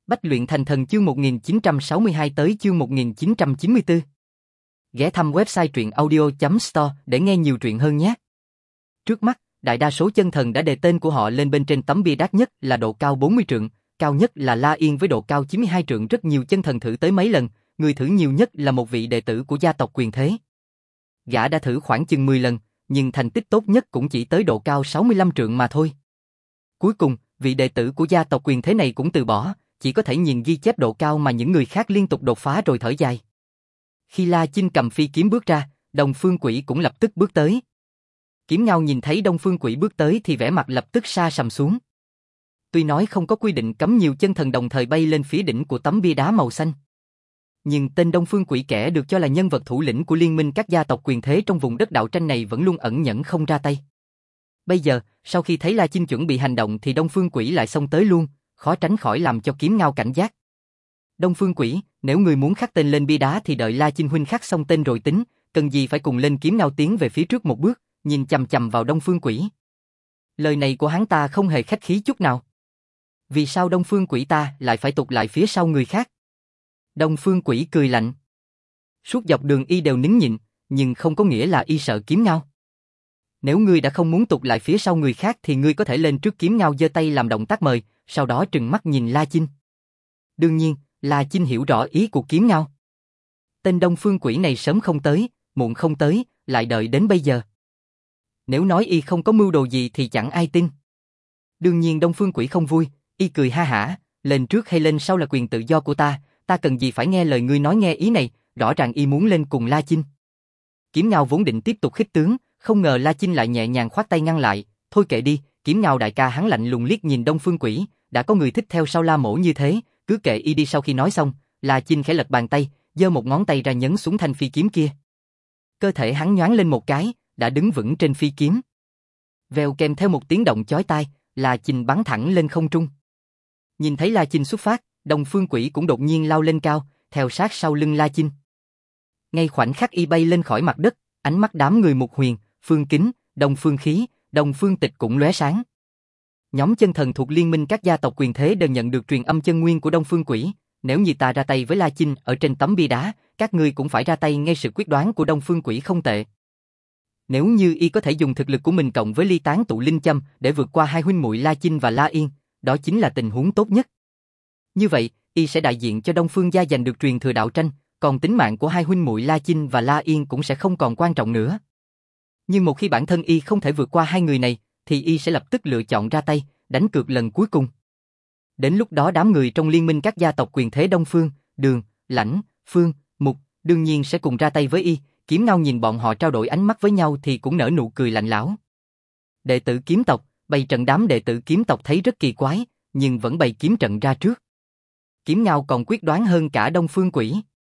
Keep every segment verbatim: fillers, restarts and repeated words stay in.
Bách luyện thành thần chương một nghìn chín trăm sáu mươi hai tới chương một nghìn chín trăm chín mươi tư. Ghé thăm website truyện audio chấm store để nghe nhiều truyện hơn nhé. Trước mắt, đại đa số chân thần đã đề tên của họ lên bên trên tấm bia đắt nhất là độ cao bốn mươi trượng, cao nhất là La Yên với độ cao chín mươi hai trượng. Rất nhiều chân thần thử tới mấy lần, người thử nhiều nhất là một vị đệ tử của gia tộc Quyền Thế. Gã đã thử khoảng chừng mười lần, nhưng thành tích tốt nhất cũng chỉ tới độ cao sáu mươi lăm trượng mà thôi. Cuối cùng, vị đệ tử của gia tộc Quyền Thế này cũng từ bỏ, chỉ có thể nhìn ghi chép độ cao mà những người khác liên tục đột phá rồi thở dài. Khi La Chinh cầm phi kiếm bước ra, Đông Phương Quỷ cũng lập tức bước tới. Kiếm Ngao nhìn thấy Đông Phương Quỷ bước tới thì vẻ mặt lập tức sa sầm xuống. Tuy nói không có quy định cấm nhiều chân thần đồng thời bay lên phía đỉnh của tấm bia đá màu xanh, nhưng tên Đông Phương Quỷ kẻ được cho là nhân vật thủ lĩnh của liên minh các gia tộc quyền thế trong vùng đất đạo tranh này vẫn luôn ẩn nhẫn không ra tay. Bây giờ, sau khi thấy La Chinh chuẩn bị hành động thì Đông Phương Quỷ lại xông tới luôn, khó tránh khỏi làm cho Kiếm Ngao cảnh giác. Đông Phương Quỷ, nếu người muốn khắc tên lên bia đá thì đợi La Chinh huynh khắc xong tên rồi tính, cần gì phải cùng lên. Kiếm Ngao tiến về phía trước một bước, nhìn chằm chằm vào Đông Phương Quỷ. Lời này của hắn ta không hề khách khí chút nào. Vì sao Đông Phương Quỷ ta lại phải tụt lại phía sau người khác? Đông Phương Quỷ cười lạnh. Suốt dọc đường y đều nín nhịn, nhưng không có nghĩa là y sợ Kiếm Ngao. Nếu ngươi đã không muốn tụt lại phía sau người khác thì ngươi có thể lên trước. Kiếm Ngao giơ tay làm động tác mời, sau đó trừng mắt nhìn La Chinh. Đương nhiên, La Chinh hiểu rõ ý của Kiếm Ngao. Tên Đông Phương Quỷ này sớm không tới, muộn không tới, lại đợi đến bây giờ. Nếu nói y không có mưu đồ gì thì chẳng ai tin. Đương nhiên Đông Phương Quỷ không vui, y cười ha hả, lên trước hay lên sau là quyền tự do của ta, ta cần gì phải nghe lời ngươi nói. Nghe ý này, rõ ràng y muốn lên cùng La Chinh. Kiếm Ngao vốn định tiếp tục khích tướng, không ngờ La Chinh lại nhẹ nhàng khoát tay ngăn lại. Thôi kệ đi, Kiếm Ngao đại ca. Hắn lạnh lùng liếc nhìn Đông Phương Quỷ, đã có người thích theo sau La Mỗ như thế, cứ kệ y đi. Sau khi nói xong, La Chinh khẽ lật bàn tay, giơ một ngón tay ra nhấn xuống thanh phi kiếm kia. Cơ thể hắn nhoáng lên một cái, đã đứng vững trên phi kiếm. Vèo, kèm theo một tiếng động chói tai, La Chinh bắn thẳng lên không trung. Nhìn thấy La Chinh xuất phát, Đông Phương Quỷ cũng đột nhiên lao lên cao, theo sát sau lưng La Chinh. Ngay khoảnh khắc y bay lên khỏi mặt đất, ánh mắt đám người Mục Huyền, Phương Kính, Đông Phương Khí, Đông Phương Tịch cũng lóe sáng. Nhóm chân thần thuộc liên minh các gia tộc quyền thế đều nhận được truyền âm chân nguyên của Đông Phương Quỷ. Nếu như ta ra tay với La Chinh ở trên tấm bia đá, các ngươi cũng phải ra tay. Ngay sự quyết đoán của Đông Phương Quỷ không tệ. Nếu như y có thể dùng thực lực của mình cộng với ly tán tụ linh châm để vượt qua hai huynh muội La Chinh và La Yên, đó chính là tình huống tốt nhất. Như vậy, y sẽ đại diện cho Đông Phương gia giành được truyền thừa đạo tranh, còn tính mạng của hai huynh muội La Chinh và La Yên cũng sẽ không còn quan trọng nữa. Nhưng một khi bản thân y không thể vượt qua hai người này, thì y sẽ lập tức lựa chọn ra tay, đánh cược lần cuối cùng. Đến lúc đó đám người trong liên minh các gia tộc quyền thế Đông Phương, Đường, Lãnh, Phương, Mục đương nhiên sẽ cùng ra tay với y. Kiếm Ngao nhìn bọn họ trao đổi ánh mắt với nhau thì cũng nở nụ cười lạnh lẽo. Đệ tử kiếm tộc, bày trận. Đám đệ tử kiếm tộc thấy rất kỳ quái, nhưng vẫn bày kiếm trận ra trước. Kiếm Ngao còn quyết đoán hơn cả Đông Phương Quỷ.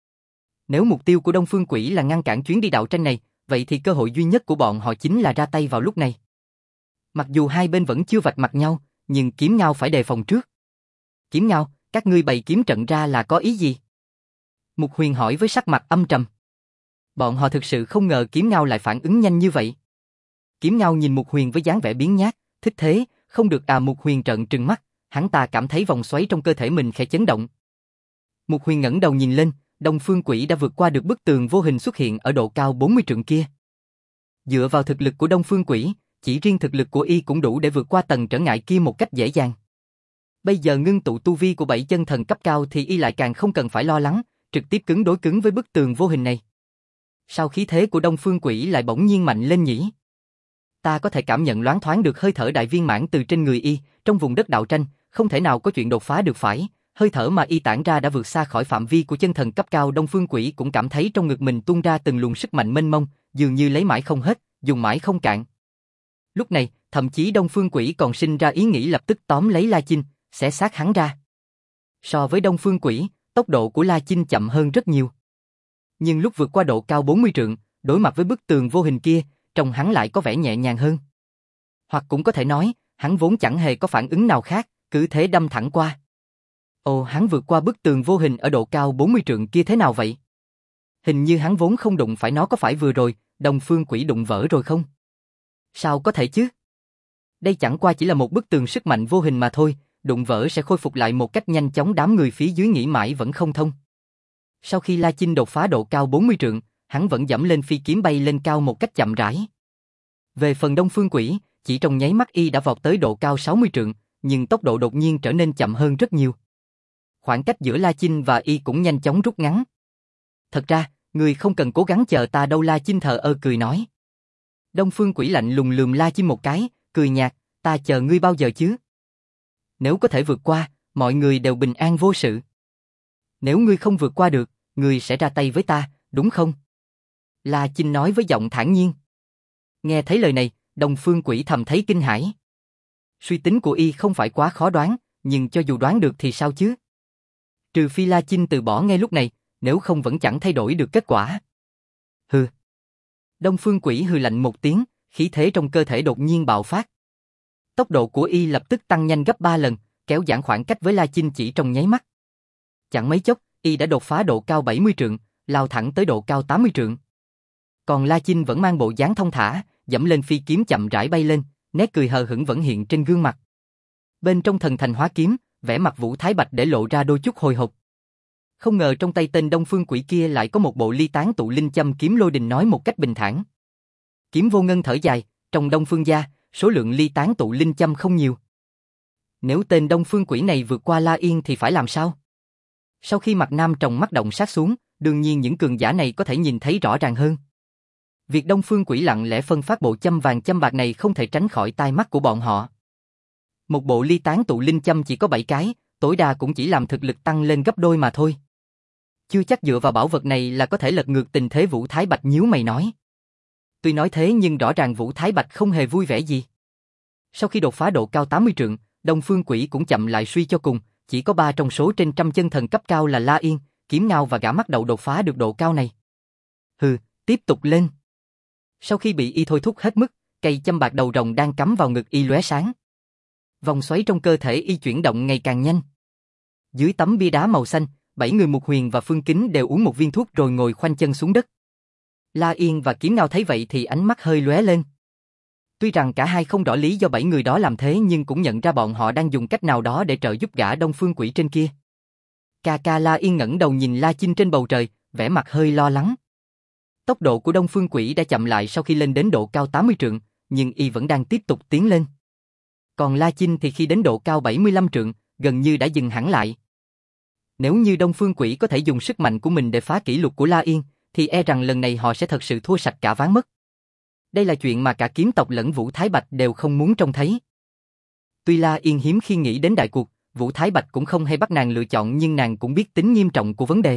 Nếu mục tiêu của Đông Phương Quỷ là ngăn cản chuyến đi đạo tranh này, vậy thì cơ hội duy nhất của bọn họ chính là ra tay vào lúc này. Mặc dù hai bên vẫn chưa vạch mặt nhau, nhưng Kiếm Ngao phải đề phòng trước. Kiếm Ngao, các ngươi bày kiếm trận ra là có ý gì? Mục Huyền hỏi với sắc mặt âm trầm. Bọn họ thực sự không ngờ Kiếm Ngao lại phản ứng nhanh như vậy. Kiếm Ngao nhìn Mục Huyền với dáng vẻ biếng nhác, thích thế, không được à. Mục Huyền trợn trừng mắt, hắn ta cảm thấy vòng xoáy trong cơ thể mình khẽ chấn động. Mục Huyền ngẩng đầu nhìn lên, Đông Phương Quỷ đã vượt qua được bức tường vô hình xuất hiện ở độ cao bốn mươi trượng kia. Dựa vào thực lực của Đông Phương Quỷ, chỉ riêng thực lực của y cũng đủ để vượt qua tầng trở ngại kia một cách dễ dàng. Bây giờ ngưng tụ tu vi của bảy chân thần cấp cao thì y lại càng không cần phải lo lắng, trực tiếp cứng đối cứng với bức tường vô hình này. Sao khí thế của Đông Phương Quỷ lại bỗng nhiên mạnh lên nhỉ? Ta có thể cảm nhận loáng thoáng được hơi thở đại viên mãn từ trên người y. Trong vùng đất đạo tranh, không thể nào có chuyện đột phá được phải. Hơi thở mà y tản ra đã vượt xa khỏi phạm vi của chân thần cấp cao. Đông Phương Quỷ cũng cảm thấy trong ngực mình tuôn ra từng luồng sức mạnh mênh mông, dường như lấy mãi không hết, dùng mãi không cạn. Lúc này, thậm chí Đông Phương Quỷ còn sinh ra ý nghĩ lập tức tóm lấy La Chinh, xé xác hắn ra. So với Đông Phương Quỷ, tốc độ của La Chinh chậm hơn rất nhiều. Nhưng lúc vượt qua độ cao bốn mươi trượng, đối mặt với bức tường vô hình kia, trông hắn lại có vẻ nhẹ nhàng hơn. Hoặc cũng có thể nói, hắn vốn chẳng hề có phản ứng nào khác, cứ thế đâm thẳng qua. Ồ, hắn vượt qua bức tường vô hình ở độ cao bốn mươi trượng kia thế nào vậy? Hình như hắn vốn không đụng phải nó. Có phải vừa rồi Đông Phương Quỷ đụng vỡ rồi không? Sao có thể chứ? Đây chẳng qua chỉ là một bức tường sức mạnh vô hình mà thôi. đụng vỡ sẽ khôi phục lại một cách nhanh chóng. Đám người phía dưới nghĩ mãi vẫn không thông. Sau khi La Chinh đột phá độ cao bốn mươi trượng, hắn vẫn dẫm lên phi kiếm bay lên cao một cách chậm rãi. Về phần Đông Phương Quỷ, chỉ trong nháy mắt y đã vọt tới độ cao sáu mươi trượng, nhưng tốc độ đột nhiên trở nên chậm hơn rất nhiều. Khoảng cách giữa La Chinh và y cũng nhanh chóng rút ngắn. Thật ra, người không cần cố gắng chờ ta đâu. La Chinh thờ ơ cười nói. Đông Phương Quỷ lạnh lùng lườm La Chinh một cái, cười nhạt, ta chờ ngươi bao giờ chứ? Nếu có thể vượt qua, mọi người đều bình an vô sự. Nếu ngươi không vượt qua được, ngươi sẽ ra tay với ta, đúng không? La Chinh nói với giọng thản nhiên. Nghe thấy lời này, Đông Phương Quỷ thầm thấy kinh hãi. Suy tính của y không phải quá khó đoán, nhưng cho dù đoán được thì sao chứ? Trừ phi La Chinh từ bỏ ngay lúc này, nếu không vẫn chẳng thay đổi được kết quả. Hừ. Đông Phương Quỷ hừ lạnh một tiếng, khí thế trong cơ thể đột nhiên bạo phát. Tốc độ của y lập tức tăng nhanh gấp ba lần, kéo giãn khoảng cách với La Chinh chỉ trong nháy mắt. Chẳng mấy chốc, y đã đột phá độ cao bảy mươi trượng, lao thẳng tới độ cao tám mươi trượng. Còn La Chinh vẫn mang bộ dáng thông thả, dẫm lên phi kiếm chậm rãi bay lên, nét cười hờ hững vẫn hiện trên gương mặt. Bên trong thần thành hóa kiếm, vẻ mặt Vũ Thái Bạch để lộ ra đôi chút hồi hộp. Không ngờ trong tay tên Đông Phương Quỷ kia lại có một bộ ly tán tụ linh châm. Kiếm Lôi Đình nói một cách bình thản. Kiếm Vô Ngân thở dài, trong Đông Phương gia, số lượng ly tán tụ linh châm không nhiều. Nếu tên Đông Phương Quỷ này vượt qua La Yên thì phải làm sao? Sau khi mặt Nam tròng mắt động sát xuống, đương nhiên những cường giả này có thể nhìn thấy rõ ràng hơn. Việc Đông Phương Quỷ lặng lẽ phân phát bộ châm vàng châm bạc này không thể tránh khỏi tai mắt của bọn họ. Một bộ ly tán tụ linh châm chỉ có bảy cái, tối đa cũng chỉ làm thực lực tăng lên gấp đôi mà thôi. Chưa chắc dựa vào bảo vật này là có thể lật ngược tình thế. Vũ Thái Bạch nhíu mày nói. Tuy nói thế nhưng rõ ràng Vũ Thái Bạch không hề vui vẻ gì. Sau khi đột phá độ cao tám mươi trượng, Đông Phương Quỷ cũng chậm lại suy cho cùng, chỉ có ba trong số trên trăm chân thần cấp cao là La Yên, Kiếm Ngao và Gã Mắt Đậu đột phá được độ cao này. Hừ, tiếp tục lên. Sau khi bị y thôi thúc hết mức, cây châm bạc đầu rồng đang cắm vào ngực y lóe sáng. Vòng xoáy trong cơ thể y chuyển động ngày càng nhanh. Dưới tấm bia đá màu xanh, bảy người Mục Huyền và Phương Kính đều uống một viên thuốc rồi ngồi khoanh chân xuống đất. La Yên và Kiếm Ngao thấy vậy thì ánh mắt hơi lóe lên. Tuy rằng cả hai không rõ lý do bảy người đó làm thế nhưng cũng nhận ra bọn họ đang dùng cách nào đó để trợ giúp gã Đông Phương Quỷ trên kia. Ca ca La Yên ngẩng đầu nhìn La Chinh trên bầu trời, vẻ mặt hơi lo lắng. Tốc độ của Đông Phương Quỷ đã chậm lại sau khi lên đến độ cao tám mươi trượng, nhưng y vẫn đang tiếp tục tiến lên. Còn La Chinh thì khi đến độ cao bảy mươi lăm trượng, gần như đã dừng hẳn lại. Nếu như Đông Phương Quỷ có thể dùng sức mạnh của mình để phá kỷ lục của La Yên, thì e rằng lần này họ sẽ thật sự thua sạch cả ván mất. Đây là chuyện mà cả kiếm tộc lẫn Vũ Thái Bạch đều không muốn trông thấy. Tuy La Yên hiếm khi nghĩ đến đại cuộc, Vũ Thái Bạch cũng không hay bắt nàng lựa chọn nhưng nàng cũng biết tính nghiêm trọng của vấn đề.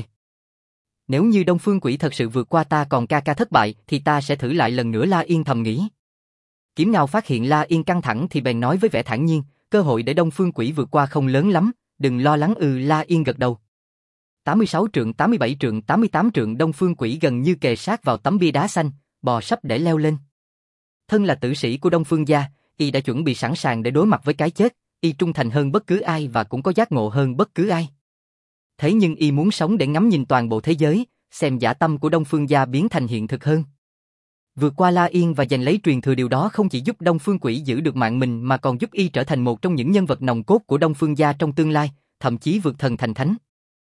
Nếu như Đông Phương Quỷ thật sự vượt qua ta còn ca ca thất bại thì ta sẽ thử lại lần nữa. La Yên thầm nghĩ. Kiếm Ngao phát hiện La Yên căng thẳng thì bèn nói với vẻ thản nhiên, cơ hội để Đông Phương Quỷ vượt qua không lớn lắm, đừng lo lắng. Ừ. La Yên gật đầu. tám mươi sáu trượng, tám mươi bảy trượng, tám mươi tám trượng. Đông Phương Quỷ gần như kề sát vào tấm bia đá xanh, bò sắp để leo lên. Thân là tử sĩ của Đông Phương gia, y đã chuẩn bị sẵn sàng để đối mặt với cái chết, y trung thành hơn bất cứ ai và cũng có giác ngộ hơn bất cứ ai. Thế nhưng y muốn sống để ngắm nhìn toàn bộ thế giới, xem dã tâm của Đông Phương gia biến thành hiện thực hơn. Vượt qua La Yên và giành lấy truyền thừa, điều đó không chỉ giúp Đông Phương Quỷ giữ được mạng mình mà còn giúp y trở thành một trong những nhân vật nòng cốt của Đông Phương gia trong tương lai, thậm chí vượt thần thành thánh.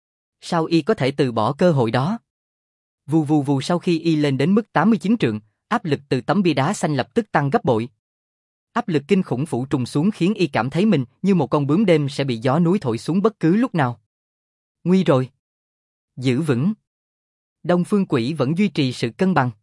Sao y có thể từ bỏ cơ hội đó? Vù vù vù. Sau khi y lên đến mức tám mươi chín trượng, áp lực từ tấm bia đá xanh lập tức tăng gấp bội. Áp lực kinh khủng phủ trùng xuống khiến y cảm thấy mình như một con bướm đêm sẽ bị gió núi thổi xuống bất cứ lúc nào. Nguy rồi. Giữ vững. Đông Phương Quỷ vẫn duy trì sự cân bằng.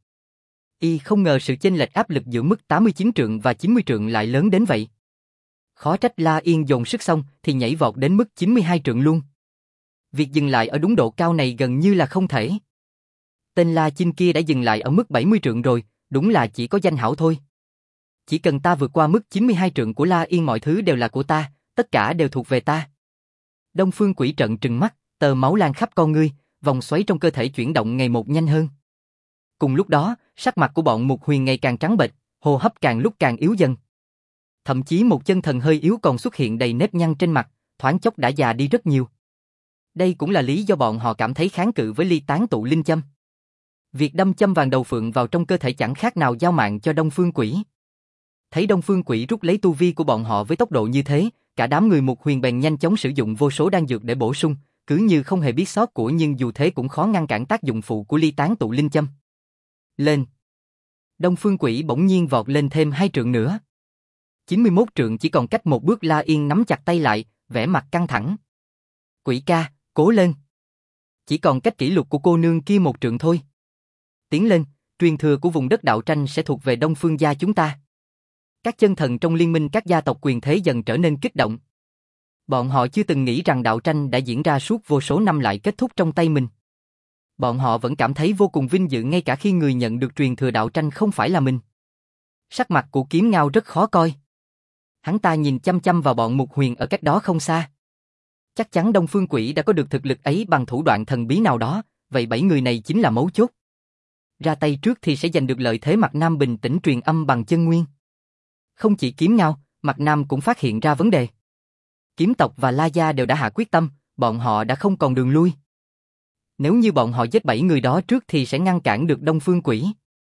Y không ngờ sự chênh lệch áp lực giữa mức tám mươi chín trượng và chín mươi trượng lại lớn đến vậy. Khó trách La Yên dồn sức xong thì nhảy vọt đến mức chín mươi hai trượng luôn. Việc dừng lại ở đúng độ cao này gần như là không thể. Tên La Chinh kia đã dừng lại ở mức bảy mươi trượng rồi, đúng là chỉ có danh hảo thôi. Chỉ cần ta vượt qua mức chín mươi hai trượng của La Yên, mọi thứ đều là của ta, tất cả đều thuộc về ta. Đông Phương Quỷ trợn trừng mắt, tơ máu lan khắp con ngươi, vòng xoáy trong cơ thể chuyển động ngày một nhanh hơn. Cùng lúc đó, sắc mặt của bọn Mục Huyền ngày càng trắng bệch, hô hấp càng lúc càng yếu dần. Thậm chí một chân thần hơi yếu còn xuất hiện đầy nếp nhăn trên mặt, thoáng chốc đã già đi rất nhiều. Đây cũng là lý do bọn họ cảm thấy kháng cự với ly tán tụ linh châm. Việc đâm châm vàng đầu phượng vào trong cơ thể chẳng khác nào giao mạng cho Đông Phương Quỷ. Thấy Đông Phương Quỷ rút lấy tu vi của bọn họ với tốc độ như thế, cả đám người Mục Huyền bèn nhanh chóng sử dụng vô số đan dược để bổ sung, cứ như không hề biết sót của nhưng dù thế cũng khó ngăn cản tác dụng phụ của ly tán tụ linh châm. Lên! Đông Phương Quỷ bỗng nhiên vọt lên thêm hai trượng nữa. chín mươi mốt trượng chỉ còn cách một bước. La Yên nắm chặt tay lại, vẻ mặt căng thẳng. Quỷ ca, cố lên! Chỉ còn cách kỷ lục của cô nương kia một trượng thôi. Tiến lên, truyền thừa của vùng đất đạo tranh sẽ thuộc về Đông Phương gia chúng ta. Các chân thần trong liên minh các gia tộc quyền thế dần trở nên kích động. Bọn họ chưa từng nghĩ rằng đạo tranh đã diễn ra suốt vô số năm lại kết thúc trong tay mình. Bọn họ vẫn cảm thấy vô cùng vinh dự ngay cả khi người nhận được truyền thừa đạo tranh không phải là mình. Sắc mặt của Kiếm Ngao rất khó coi. Hắn ta nhìn chăm chăm vào bọn Mục Huyền ở cách đó không xa. Chắc chắn Đông Phương Quỷ đã có được thực lực ấy bằng thủ đoạn thần bí nào đó, vậy bảy người này chính là mấu chốt. Ra tay trước thì sẽ giành được lợi thế. Mạc Nam bình tĩnh truyền âm bằng chân nguyên. Không chỉ Kiếm Ngao, Mạc Nam cũng phát hiện ra vấn đề. Kiếm tộc và La Gia đều đã hạ quyết tâm, bọn họ đã không còn đường lui. Nếu như bọn họ giết bảy người đó trước thì sẽ ngăn cản được Đông Phương Quỷ.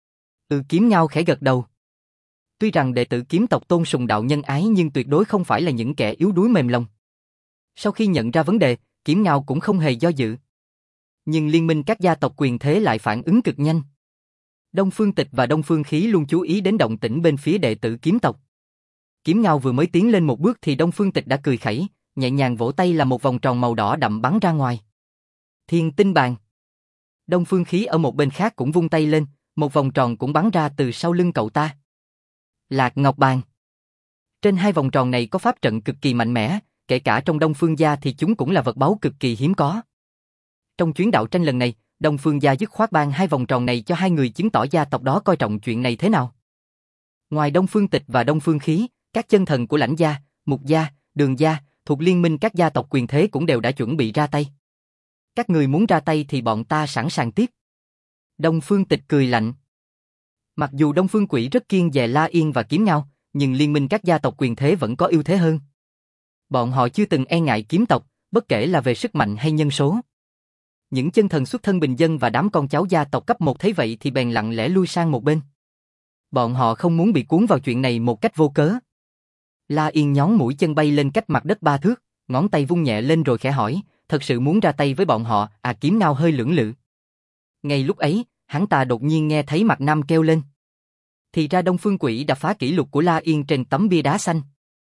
Ừ, Kiếm Ngao khẽ gật đầu. Tuy rằng đệ tử kiếm tộc tôn sùng đạo nhân ái nhưng tuyệt đối không phải là những kẻ yếu đuối mềm lòng. Sau khi nhận ra vấn đề, Kiếm Ngao cũng không hề do dự. Nhưng liên minh các gia tộc quyền thế lại phản ứng cực nhanh. Đông Phương Tịch và Đông Phương Khí luôn chú ý đến động tĩnh bên phía đệ tử kiếm tộc. Kiếm Ngao vừa mới tiến lên một bước thì Đông Phương Tịch đã cười khẩy, nhẹ nhàng vỗ tay là một vòng tròn màu đỏ đậm bắn ra ngoài. Thiên Tinh Bàn. Đông Phương Khí ở một bên khác cũng vung tay lên, một vòng tròn cũng bắn ra từ sau lưng cậu ta. Lạc Ngọc Bàn. Trên hai vòng tròn này có pháp trận cực kỳ mạnh mẽ, kể cả trong Đông Phương gia thì chúng cũng là vật báu cực kỳ hiếm có. Trong chuyến đạo tranh lần này, Đông Phương gia dứt khoát ban hai vòng tròn này cho hai người chứng tỏ gia tộc đó coi trọng chuyện này thế nào. Ngoài Đông Phương Tịch và Đông Phương Khí, các chân thần của Lãnh gia, Mục gia, Đường gia, thuộc liên minh các gia tộc quyền thế cũng đều đã chuẩn bị ra tay. Các người muốn ra tay thì bọn ta sẵn sàng tiếp. Đông Phương Tịch cười lạnh. Mặc dù Đông Phương Quỷ rất kiêng dè La Yên và Kiếm Ngao, nhưng liên minh các gia tộc quyền thế vẫn có ưu thế hơn. Bọn họ chưa từng e ngại kiếm tộc, bất kể là về sức mạnh hay nhân số. Những chân thần xuất thân bình dân và đám con cháu gia tộc cấp một thấy vậy thì bèn lặng lẽ lui sang một bên. Bọn họ không muốn bị cuốn vào chuyện này một cách vô cớ. La Yên nhón mũi chân bay lên cách mặt đất ba thước, ngón tay vung nhẹ lên rồi khẽ hỏi, thật sự muốn ra tay với bọn họ? À, Kiếm Ngao hơi lưỡng lự. Ngay lúc ấy, hắn ta đột nhiên nghe thấy Mạc Nam kêu lên. Thì ra Đông Phương Quỷ đã phá kỷ lục của La Yên trên tấm bia đá xanh.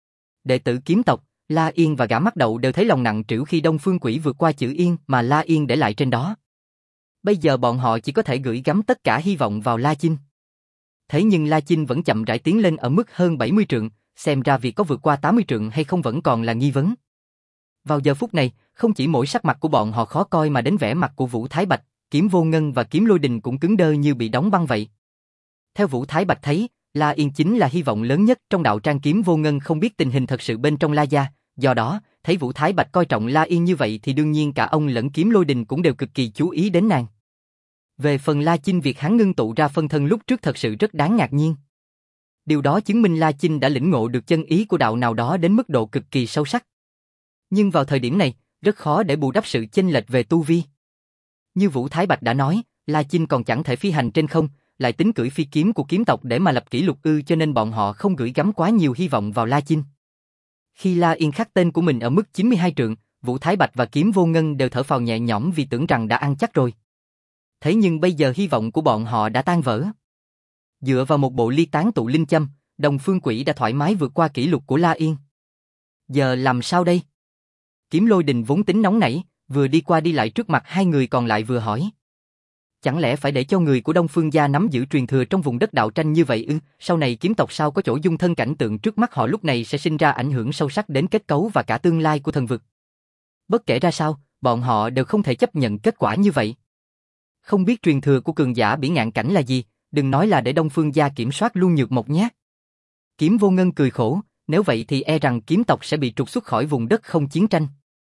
Đệ tử kiếm tộc, La Yên và gã mắt đậu đều thấy lòng nặng trĩu khi Đông Phương Quỷ vượt qua chữ Yên mà La Yên để lại trên đó. Bây giờ bọn họ chỉ có thể gửi gắm tất cả hy vọng vào La Chinh. Thế nhưng La Chinh vẫn chậm rãi tiến lên ở mức hơn bảy mươi trượng, xem ra việc có vượt qua tám mươi trượng hay không vẫn còn là nghi vấn. Vào giờ phút này, không chỉ mỗi sắc mặt của bọn họ khó coi mà đến vẻ mặt của Vũ Thái Bạch, Kiếm Vô Ngân và Kiếm Lôi Đình cũng cứng đơ như bị đóng băng vậy. Theo Vũ Thái Bạch thấy, La Yên chính là hy vọng lớn nhất trong đạo trang. Kiếm Vô Ngân không biết tình hình thật sự bên trong La gia, do đó, thấy Vũ Thái Bạch coi trọng La Yên như vậy thì đương nhiên cả ông lẫn Kiếm Lôi Đình cũng đều cực kỳ chú ý đến nàng. Về phần La Chinh, việc hắn ngưng tụ ra phân thân lúc trước thật sự rất đáng ngạc nhiên. Điều đó chứng minh La Chinh đã lĩnh ngộ được chân ý của đạo nào đó đến mức độ cực kỳ sâu sắc. Nhưng vào thời điểm này, rất khó để bù đắp sự chênh lệch về tu vi. Như Vũ Thái Bạch đã nói, La Chinh còn chẳng thể phi hành trên không, lại tính cưỡi phi kiếm của kiếm tộc để mà lập kỷ lục ư, cho nên bọn họ không gửi gắm quá nhiều hy vọng vào La Chinh. Khi La Yên khắc tên của mình ở mức chín mươi hai trượng, Vũ Thái Bạch và Kiếm Vô Ngân đều thở phào nhẹ nhõm vì tưởng rằng đã ăn chắc rồi. Thế nhưng bây giờ hy vọng của bọn họ đã tan vỡ. Dựa vào một bộ ly tán tụ linh châm, Đông Phương Quỷ đã thoải mái vượt qua kỷ lục của La Yên. Giờ làm sao đây? Kiếm Lôi Đình vốn tính nóng nảy, vừa đi qua đi lại trước mặt hai người còn lại vừa hỏi. Chẳng lẽ phải để cho người của Đông Phương gia nắm giữ truyền thừa trong vùng đất đạo tranh như vậy ư? Sau này kiếm tộc sao có chỗ dung thân, cảnh tượng trước mắt họ lúc này sẽ sinh ra ảnh hưởng sâu sắc đến kết cấu và cả tương lai của thần vực. Bất kể ra sao, bọn họ đều không thể chấp nhận kết quả như vậy. Không biết truyền thừa của cường giả bỉ ngạn cảnh là gì, đừng nói là để Đông Phương gia kiểm soát luôn Nhược Mộc nhé. Kiếm Vô Ngân cười khổ, nếu vậy thì e rằng kiếm tộc sẽ bị trục xuất khỏi vùng đất không chiến tranh.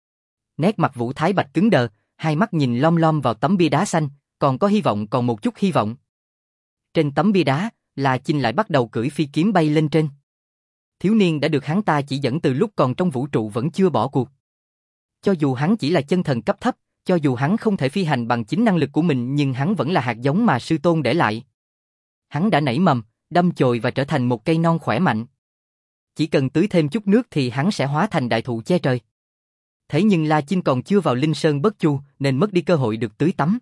Nét mặt Vũ Thái Bạch cứng đờ, hai mắt nhìn lom lom vào tấm bia đá xanh, còn có hy vọng, còn một chút hy vọng. Trên tấm bia đá, La Chinh lại bắt đầu cưỡi phi kiếm bay lên trên. Thiếu niên đã được hắn ta chỉ dẫn từ lúc còn trong vũ trụ vẫn chưa bỏ cuộc. Cho dù hắn chỉ là chân thần cấp thấp, cho dù hắn không thể phi hành bằng chính năng lực của mình, nhưng hắn vẫn là hạt giống mà sư tôn để lại. Hắn đã nảy mầm, đâm chồi và trở thành một cây non khỏe mạnh. chỉ cần tưới thêm chút nước thì hắn sẽ hóa thành đại thụ che trời. Thế nhưng La Chinh còn chưa vào Linh Sơn Bất Chu nên mất đi cơ hội được tưới tắm.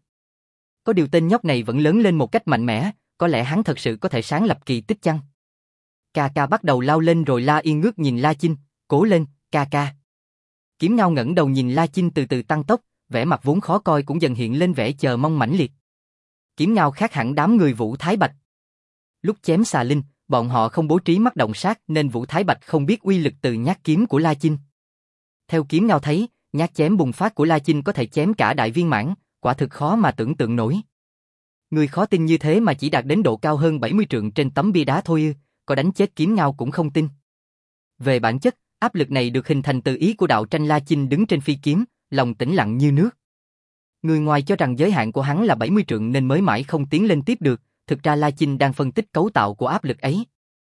Có điều tên nhóc này vẫn lớn lên một cách mạnh mẽ, có lẽ hắn thật sự có thể sáng lập kỳ tích chăng? Ca ca bắt đầu lao lên rồi La Yên ngước nhìn La Chinh, cố lên, ca ca. Kiếm Ngao ngẩng đầu nhìn La Chinh từ từ tăng tốc, vẻ mặt vốn khó coi cũng dần hiện lên vẻ chờ mong mãnh liệt. Kiếm Ngao khác hẳn đám người Vũ Thái Bạch. Lúc chém xà linh, bọn họ không bố trí mắt động sát nên Vũ Thái Bạch không biết uy lực từ nhát kiếm của La Chinh. Theo Kiếm Ngao thấy, nhát chém bùng phát của La Chinh có thể chém cả đại viên mãn, quả thực khó mà tưởng tượng nổi. Người khó tin như thế mà chỉ đạt đến độ cao hơn bảy mươi trượng trên tấm bia đá thôi ư, có đánh chết Kiếm Ngao cũng không tin. Về bản chất, áp lực này được hình thành từ ý của đạo tranh La Chinh đứng trên phi kiếm, lòng tĩnh lặng như nước. Người ngoài cho rằng giới hạn của hắn là bảy mươi trượng nên mới mãi không tiến lên tiếp được, thực ra La Chinh đang phân tích cấu tạo của áp lực ấy.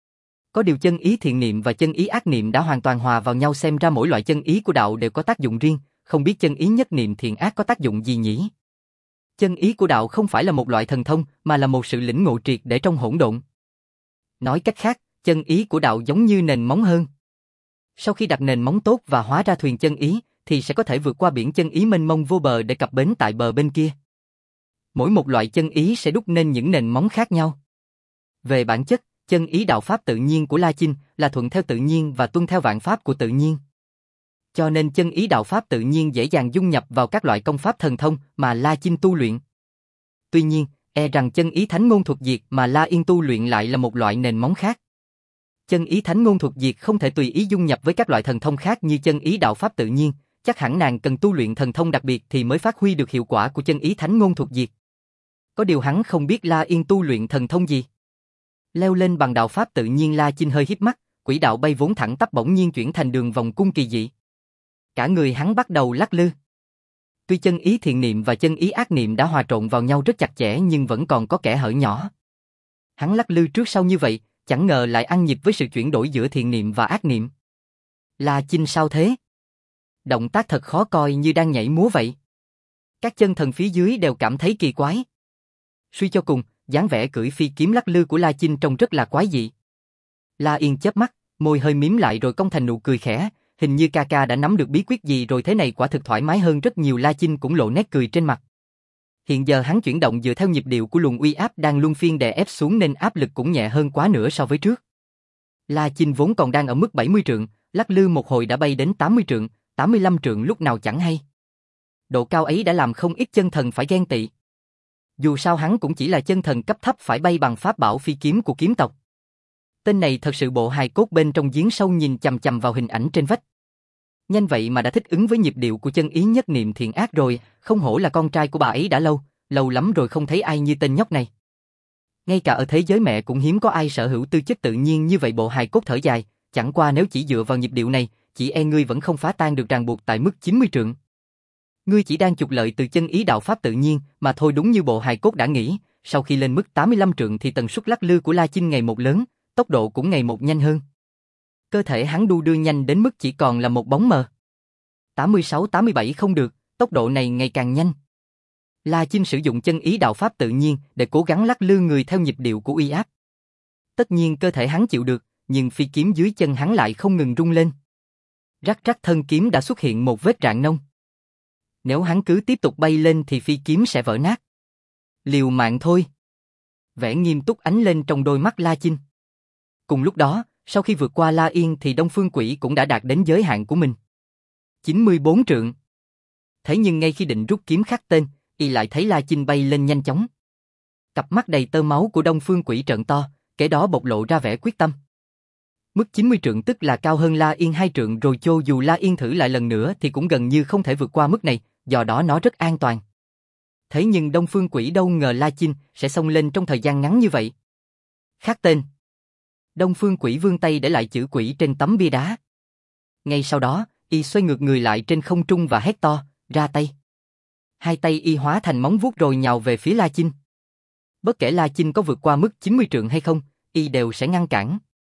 Có điều chân ý thiện niệm và chân ý ác niệm đã hoàn toàn hòa vào nhau, xem ra mỗi loại chân ý của đạo đều có tác dụng riêng, không biết chân ý nhất niệm thiện ác có tác dụng gì nhỉ? Chân ý của đạo không phải là một loại thần thông, mà là một sự lĩnh ngộ triệt để trong hỗn độn. Nói cách khác, chân ý của đạo giống như nền móng hơn. Sau khi đặt nền móng tốt và hóa ra thuyền chân ý, thì sẽ có thể vượt qua biển chân ý mênh mông vô bờ để cập bến tại bờ bên kia. Mỗi một loại chân ý sẽ đúc nên những nền móng khác nhau. Về bản chất, chân ý đạo pháp tự nhiên của La Chinh là thuận theo tự nhiên và tuân theo vạn pháp của tự nhiên. Cho nên chân ý đạo pháp tự nhiên dễ dàng dung nhập vào các loại công pháp thần thông mà La Chinh tu luyện. Tuy nhiên, e rằng chân ý thánh ngôn thuật diệt mà La Yên tu luyện lại là một loại nền móng khác. Chân ý thánh ngôn thuật diệt không thể tùy ý dung nhập với các loại thần thông khác như chân ý đạo pháp tự nhiên, chắc hẳn nàng cần tu luyện thần thông đặc biệt thì mới phát huy được hiệu quả của chân ý thánh ngôn thuật diệt. Có điều hắn không biết La Yên tu luyện thần thông gì. Leo lên bằng đạo pháp tự nhiên, La Chinh hơi híp mắt, quỹ đạo bay vốn thẳng tắp bỗng nhiên chuyển thành đường vòng cung kỳ dị. Cả người hắn bắt đầu lắc lư. Tuy chân ý thiện niệm và chân ý ác niệm đã hòa trộn vào nhau rất chặt chẽ nhưng vẫn còn có kẽ hở nhỏ. Hắn lắc lư trước sau như vậy, chẳng ngờ lại ăn nhịp với sự chuyển đổi giữa thiện niệm và ác niệm. La Chinh sao thế? Động tác thật khó coi như đang nhảy múa vậy. Các chân thần phía dưới đều cảm thấy kỳ quái. Suy cho cùng, dáng vẻ cưỡi phi kiếm lắc lư của La Chinh trông rất là quái dị. La Yên chớp mắt, môi hơi mím lại rồi cong thành nụ cười khẽ, hình như ca ca đã nắm được bí quyết gì rồi, thế này quả thực thoải mái hơn rất nhiều. La Chinh cũng lộ nét cười trên mặt. Hiện giờ hắn chuyển động dựa theo nhịp điệu của luồng uy áp đang luân phiên đè ép xuống nên áp lực cũng nhẹ hơn quá nửa so với trước. La Chinh vốn còn đang ở mức bảy mươi trượng, lắc lư một hồi đã bay đến tám mươi trượng, tám mươi lăm trượng lúc nào chẳng hay. Độ cao ấy đã làm không ít chân thần phải ghen tị. Dù sao hắn cũng chỉ là chân thần cấp thấp phải bay bằng pháp bảo phi kiếm của kiếm tộc. Tên này thật sự bộ hài cốt bên trong giếng sâu nhìn chằm chằm vào hình ảnh trên vách. Nhanh vậy mà đã thích ứng với nhịp điệu của chân ý nhất niệm thiện ác rồi, không hổ là con trai của bà ấy đã lâu, lâu lắm rồi không thấy ai như tên nhóc này. Ngay cả ở thế giới mẹ cũng hiếm có ai sở hữu tư chất tự nhiên như vậy. Bộ hài cốt thở dài, chẳng qua nếu chỉ dựa vào nhịp điệu này, chỉ e ngươi vẫn không phá tan được ràng buộc tại mức chín mươi trượng. Ngươi chỉ đang trục lợi từ chân ý đạo pháp tự nhiên mà thôi. Đúng như bộ hài cốt đã nghĩ, sau khi lên mức tám mươi lăm trượng thì tần suất lắc lư của La Chinh ngày một lớn, tốc độ cũng ngày một nhanh hơn. Cơ thể hắn đu đưa nhanh đến mức chỉ còn là một bóng mờ. tám mươi sáu tám mươi bảy không được, tốc độ này ngày càng nhanh. La Chinh sử dụng chân ý đạo pháp tự nhiên để cố gắng lắc lư người theo nhịp điệu của uy áp. Tất nhiên cơ thể hắn chịu được, nhưng phi kiếm dưới chân hắn lại không ngừng rung lên. Rắc rắc thân kiếm đã xuất hiện một vết rạn nông. Nếu hắn cứ tiếp tục bay lên thì phi kiếm sẽ vỡ nát. Liều mạng thôi. Vẻ nghiêm túc ánh lên trong đôi mắt La Chinh. Cùng lúc đó, sau khi vượt qua La Yên thì Đông Phương Quỷ cũng đã đạt đến giới hạn của mình. chín mươi bốn trượng. Thế nhưng ngay khi định rút kiếm khắc tên, y lại thấy La Chinh bay lên nhanh chóng. Cặp mắt đầy tơ máu của Đông Phương Quỷ trợn to, kẻ đó bộc lộ ra vẻ quyết tâm. Mức chín mươi trượng tức là cao hơn La Yên hai trượng rồi, cho dù La Yên thử lại lần nữa thì cũng gần như không thể vượt qua mức này, do đó nó rất an toàn. Thế nhưng Đông Phương Quỷ đâu ngờ La Chinh sẽ xông lên trong thời gian ngắn như vậy. Khắc tên. Đông Phương Quỷ vươn tay để lại chữ quỷ trên tấm bia đá. Ngay sau đó, y xoay ngược người lại trên không trung và hét to, ra tay. Hai tay y hóa thành móng vuốt rồi nhào về phía La Chinh. Bất kể La Chinh có vượt qua mức chín mươi trượng hay không, y đều sẽ ngăn cản.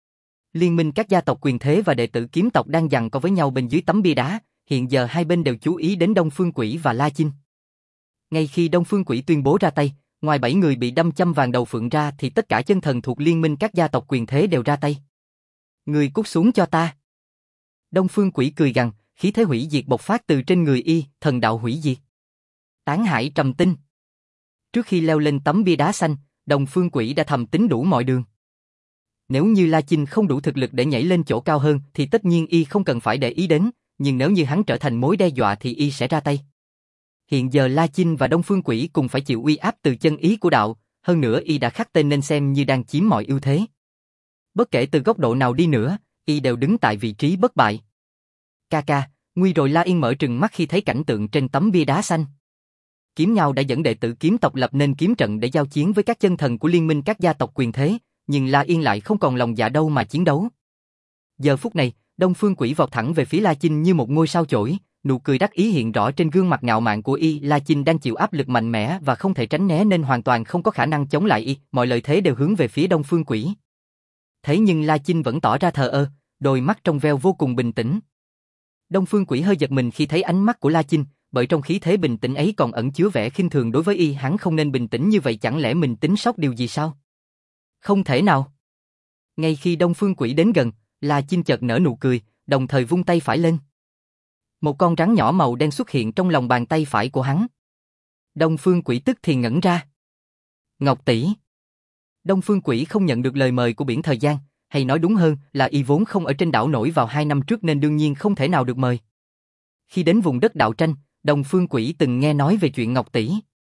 Liên minh các gia tộc quyền thế và đệ tử kiếm tộc đang giằng co với nhau bên dưới tấm bia đá, hiện giờ hai bên đều chú ý đến Đông Phương Quỷ và La Chinh. Ngay khi Đông Phương Quỷ tuyên bố ra tay, ngoài bảy người bị đâm châm vàng đầu phượng ra thì tất cả chân thần thuộc liên minh các gia tộc quyền thế đều ra tay. Người cút xuống cho ta. Đông Phương Quỷ cười gằn, khí thế hủy diệt bộc phát từ trên người y, thần đạo hủy diệt. Tán hải trầm tinh. Trước khi leo lên tấm bia đá xanh, Đông Phương Quỷ đã thầm tính đủ mọi đường. Nếu như La Chinh không đủ thực lực để nhảy lên chỗ cao hơn thì tất nhiên y không cần phải để ý đến, nhưng nếu như hắn trở thành mối đe dọa thì y sẽ ra tay. Hiện giờ La Chinh và Đông Phương Quỷ cùng phải chịu uy áp từ chân ý của đạo, hơn nữa y đã khắc tên nên xem như đang chiếm mọi ưu thế. Bất kể từ góc độ nào đi nữa, y đều đứng tại vị trí bất bại. Ca ca, nguy rồi. La Yên mở trừng mắt khi thấy cảnh tượng trên tấm bia đá xanh. Kiếm Ngao đã dẫn đệ tử kiếm tộc lập nên kiếm trận để giao chiến với các chân thần của liên minh các gia tộc quyền thế, nhưng La Yên lại không còn lòng dạ đâu mà chiến đấu. Giờ phút này, Đông Phương Quỷ vọt thẳng về phía La Chinh như một ngôi sao chổi, nụ cười đắc ý hiện rõ trên gương mặt ngạo mạn của y. La Chinh đang chịu áp lực mạnh mẽ và không thể tránh né nên hoàn toàn không có khả năng chống lại y, mọi lợi thế đều hướng về phía Đông Phương Quỷ. Thế nhưng La Chinh vẫn tỏ ra thờ ơ, đôi mắt trong veo vô cùng bình tĩnh. Đông Phương Quỷ hơi giật mình khi thấy ánh mắt của La Chinh, bởi trong khí thế bình tĩnh ấy còn ẩn chứa vẻ khinh thường đối với y. Hắn không nên bình tĩnh như vậy, chẳng lẽ mình tính sót điều gì sao? Không thể nào. Ngay khi Đông Phương Quỷ đến gần, La Chinh chợt nở nụ cười, đồng thời vung tay phải lên. Một con rắn nhỏ màu đen xuất hiện trong lòng bàn tay phải của hắn. Đông Phương Quỷ tức thì ngẩn ra. Ngọc tỷ. Đông Phương Quỷ không nhận được lời mời của biển thời gian, hay nói đúng hơn là y vốn không ở trên đảo nổi vào hai năm trước nên đương nhiên không thể nào được mời. Khi đến vùng đất đạo tranh, Đông Phương Quỷ từng nghe nói về chuyện Ngọc tỷ.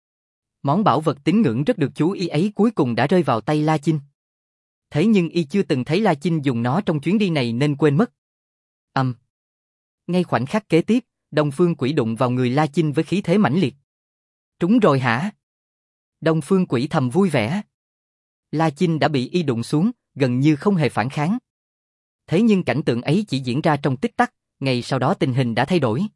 Món bảo vật tín ngưỡng rất được chú ý ấy cuối cùng đã rơi vào tay La Chinh. Thế nhưng y chưa từng thấy La Chinh dùng nó trong chuyến đi này nên quên mất. Ầm. Um. Ngay khoảnh khắc kế tiếp, Đông Phương Quỷ đụng vào người La Chinh với khí thế mãnh liệt. Trúng rồi hả? Đông Phương Quỷ thầm vui vẻ. La Chinh đã bị y đụng xuống, gần như không hề phản kháng. Thế nhưng cảnh tượng ấy chỉ diễn ra trong tích tắc, ngay sau đó tình hình đã thay đổi.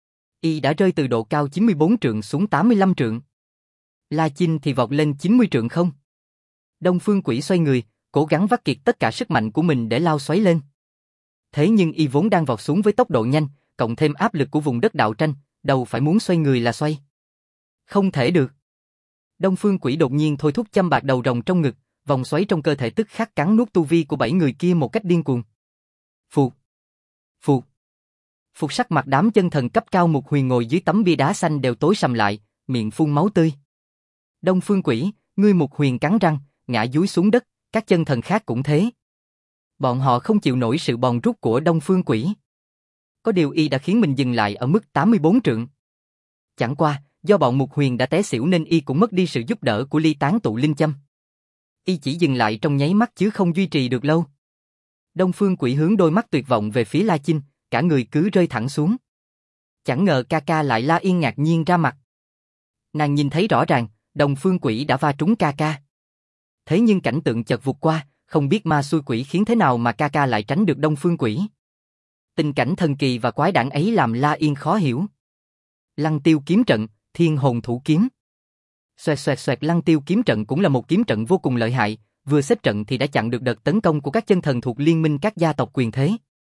Y đã rơi từ độ cao chín mươi bốn trượng xuống tám mươi lăm trượng. La Chinh thì vọt lên chín mươi trượng không. Đông Phương Quỷ xoay người, cố gắng vắt kiệt tất cả sức mạnh của mình để lao xoáy lên. Thế nhưng y vốn đang vọt xuống với tốc độ nhanh, cộng thêm áp lực của vùng đất đạo tranh, đâu phải muốn xoay người là xoay. Không thể được. Đông Phương Quỷ đột nhiên thôi thúc châm bạc đầu rồng trong ngực, vòng xoáy trong cơ thể tức khắc cắn nuốt tu vi của bảy người kia một cách điên cuồng. Phụt, phụt, phụt. Sắc mặt đám chân thần cấp cao Mục Huyền ngồi dưới tấm bia đá xanh đều tối sầm lại, miệng phun máu tươi. Đông Phương Quỷ, ngươi Mục Huyền cắn răng, ngã dúi xuống đất, các chân thần khác cũng thế. Bọn họ không chịu nổi sự bòn rút của Đông Phương Quỷ. Có điều y đã khiến mình dừng lại ở mức tám mươi bốn trượng. Chẳng qua, do bọn Mục Huyền đã té xỉu nên y cũng mất đi sự giúp đỡ của ly tán tụ linh châm. Y chỉ dừng lại trong nháy mắt chứ không duy trì được lâu. Đông Phương Quỷ hướng đôi mắt tuyệt vọng về phía La Chinh, cả người cứ rơi thẳng xuống. Chẳng ngờ ca ca lại La Yên ngạc nhiên ra mặt. Nàng nhìn thấy rõ ràng, Đông Phương Quỷ đã va trúng ca ca. Thế nhưng cảnh tượng chợt vụt qua, không biết ma xui quỷ khiến thế nào mà ca ca lại tránh được Đông Phương Quỷ. Tình cảnh thần kỳ và quái đản ấy làm La Yên khó hiểu. Lăng Tiêu kiếm trận, Thiên Hồn Thủ kiếm. Xoẹt xoẹt xoẹt. Lăng Tiêu kiếm trận cũng là một kiếm trận vô cùng lợi hại, vừa xếp trận thì đã chặn được đợt tấn công của các chân thần thuộc liên minh các gia tộc quyền thế.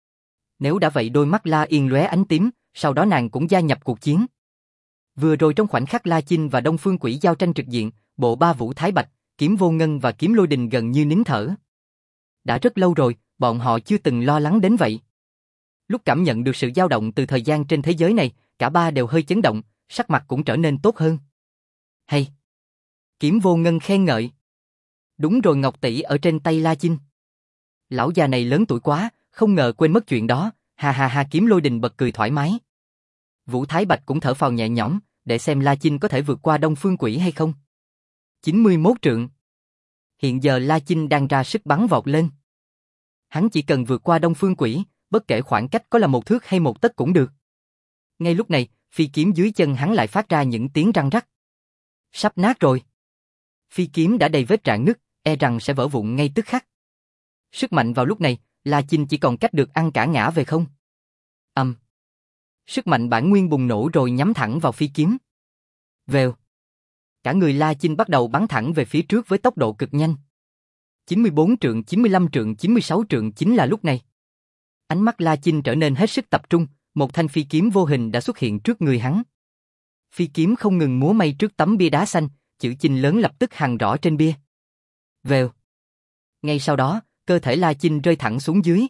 Nếu đã vậy, đôi mắt La Yên lóe ánh tím, sau đó nàng cũng gia nhập cuộc chiến. Vừa rồi trong khoảnh khắc La Chinh và Đông Phương Quỷ giao tranh trực diện, bộ ba vũ Thái Bạch, Kiếm Vô Ngân và Kiếm Lôi Đình gần như nín thở. Đã rất lâu rồi, bọn họ chưa từng lo lắng đến vậy. Lúc cảm nhận được sự dao động từ thời gian trên thế giới này, cả ba đều hơi chấn động, sắc mặt cũng trở nên tốt hơn. Hay! Kiếm Vô Ngân khen ngợi. Đúng rồi, Ngọc tỷ ở trên tay La Chinh. Lão già này lớn tuổi quá, không ngờ quên mất chuyện đó, ha ha ha. Kiếm Lôi Đình bật cười thoải mái. Vũ Thái Bạch cũng thở phào nhẹ nhõm, để xem La Chinh có thể vượt qua Đông Phương Quỷ hay không. chín mươi mốt trượng. Hiện giờ La Chinh đang ra sức bắn vọt lên. Hắn chỉ cần vượt qua Đông Phương Quỷ, bất kể khoảng cách có là một thước hay một tấc cũng được. Ngay lúc này, phi kiếm dưới chân hắn lại phát ra những tiếng răng rắc. Sắp nát rồi. Phi kiếm đã đầy vết rạn nứt, e rằng sẽ vỡ vụn ngay tức khắc. Sức mạnh vào lúc này, La Chinh chỉ còn cách được ăn cả ngã về không. Ầm. Um. Sức mạnh bản nguyên bùng nổ rồi nhắm thẳng vào phi kiếm. Vèo. Cả người La Chinh bắt đầu bắn thẳng về phía trước với tốc độ cực nhanh. chín mươi bốn trượng, chín mươi lăm trượng, chín mươi sáu trượng. Chính là lúc này. Ánh mắt La Chinh trở nên hết sức tập trung, một thanh phi kiếm vô hình đã xuất hiện trước người hắn. Phi kiếm không ngừng múa may trước tấm bia đá xanh, chữ Chinh lớn lập tức hằn rõ trên bia. Vèo. Ngay sau đó, Cơ thể La Chinh rơi thẳng xuống dưới.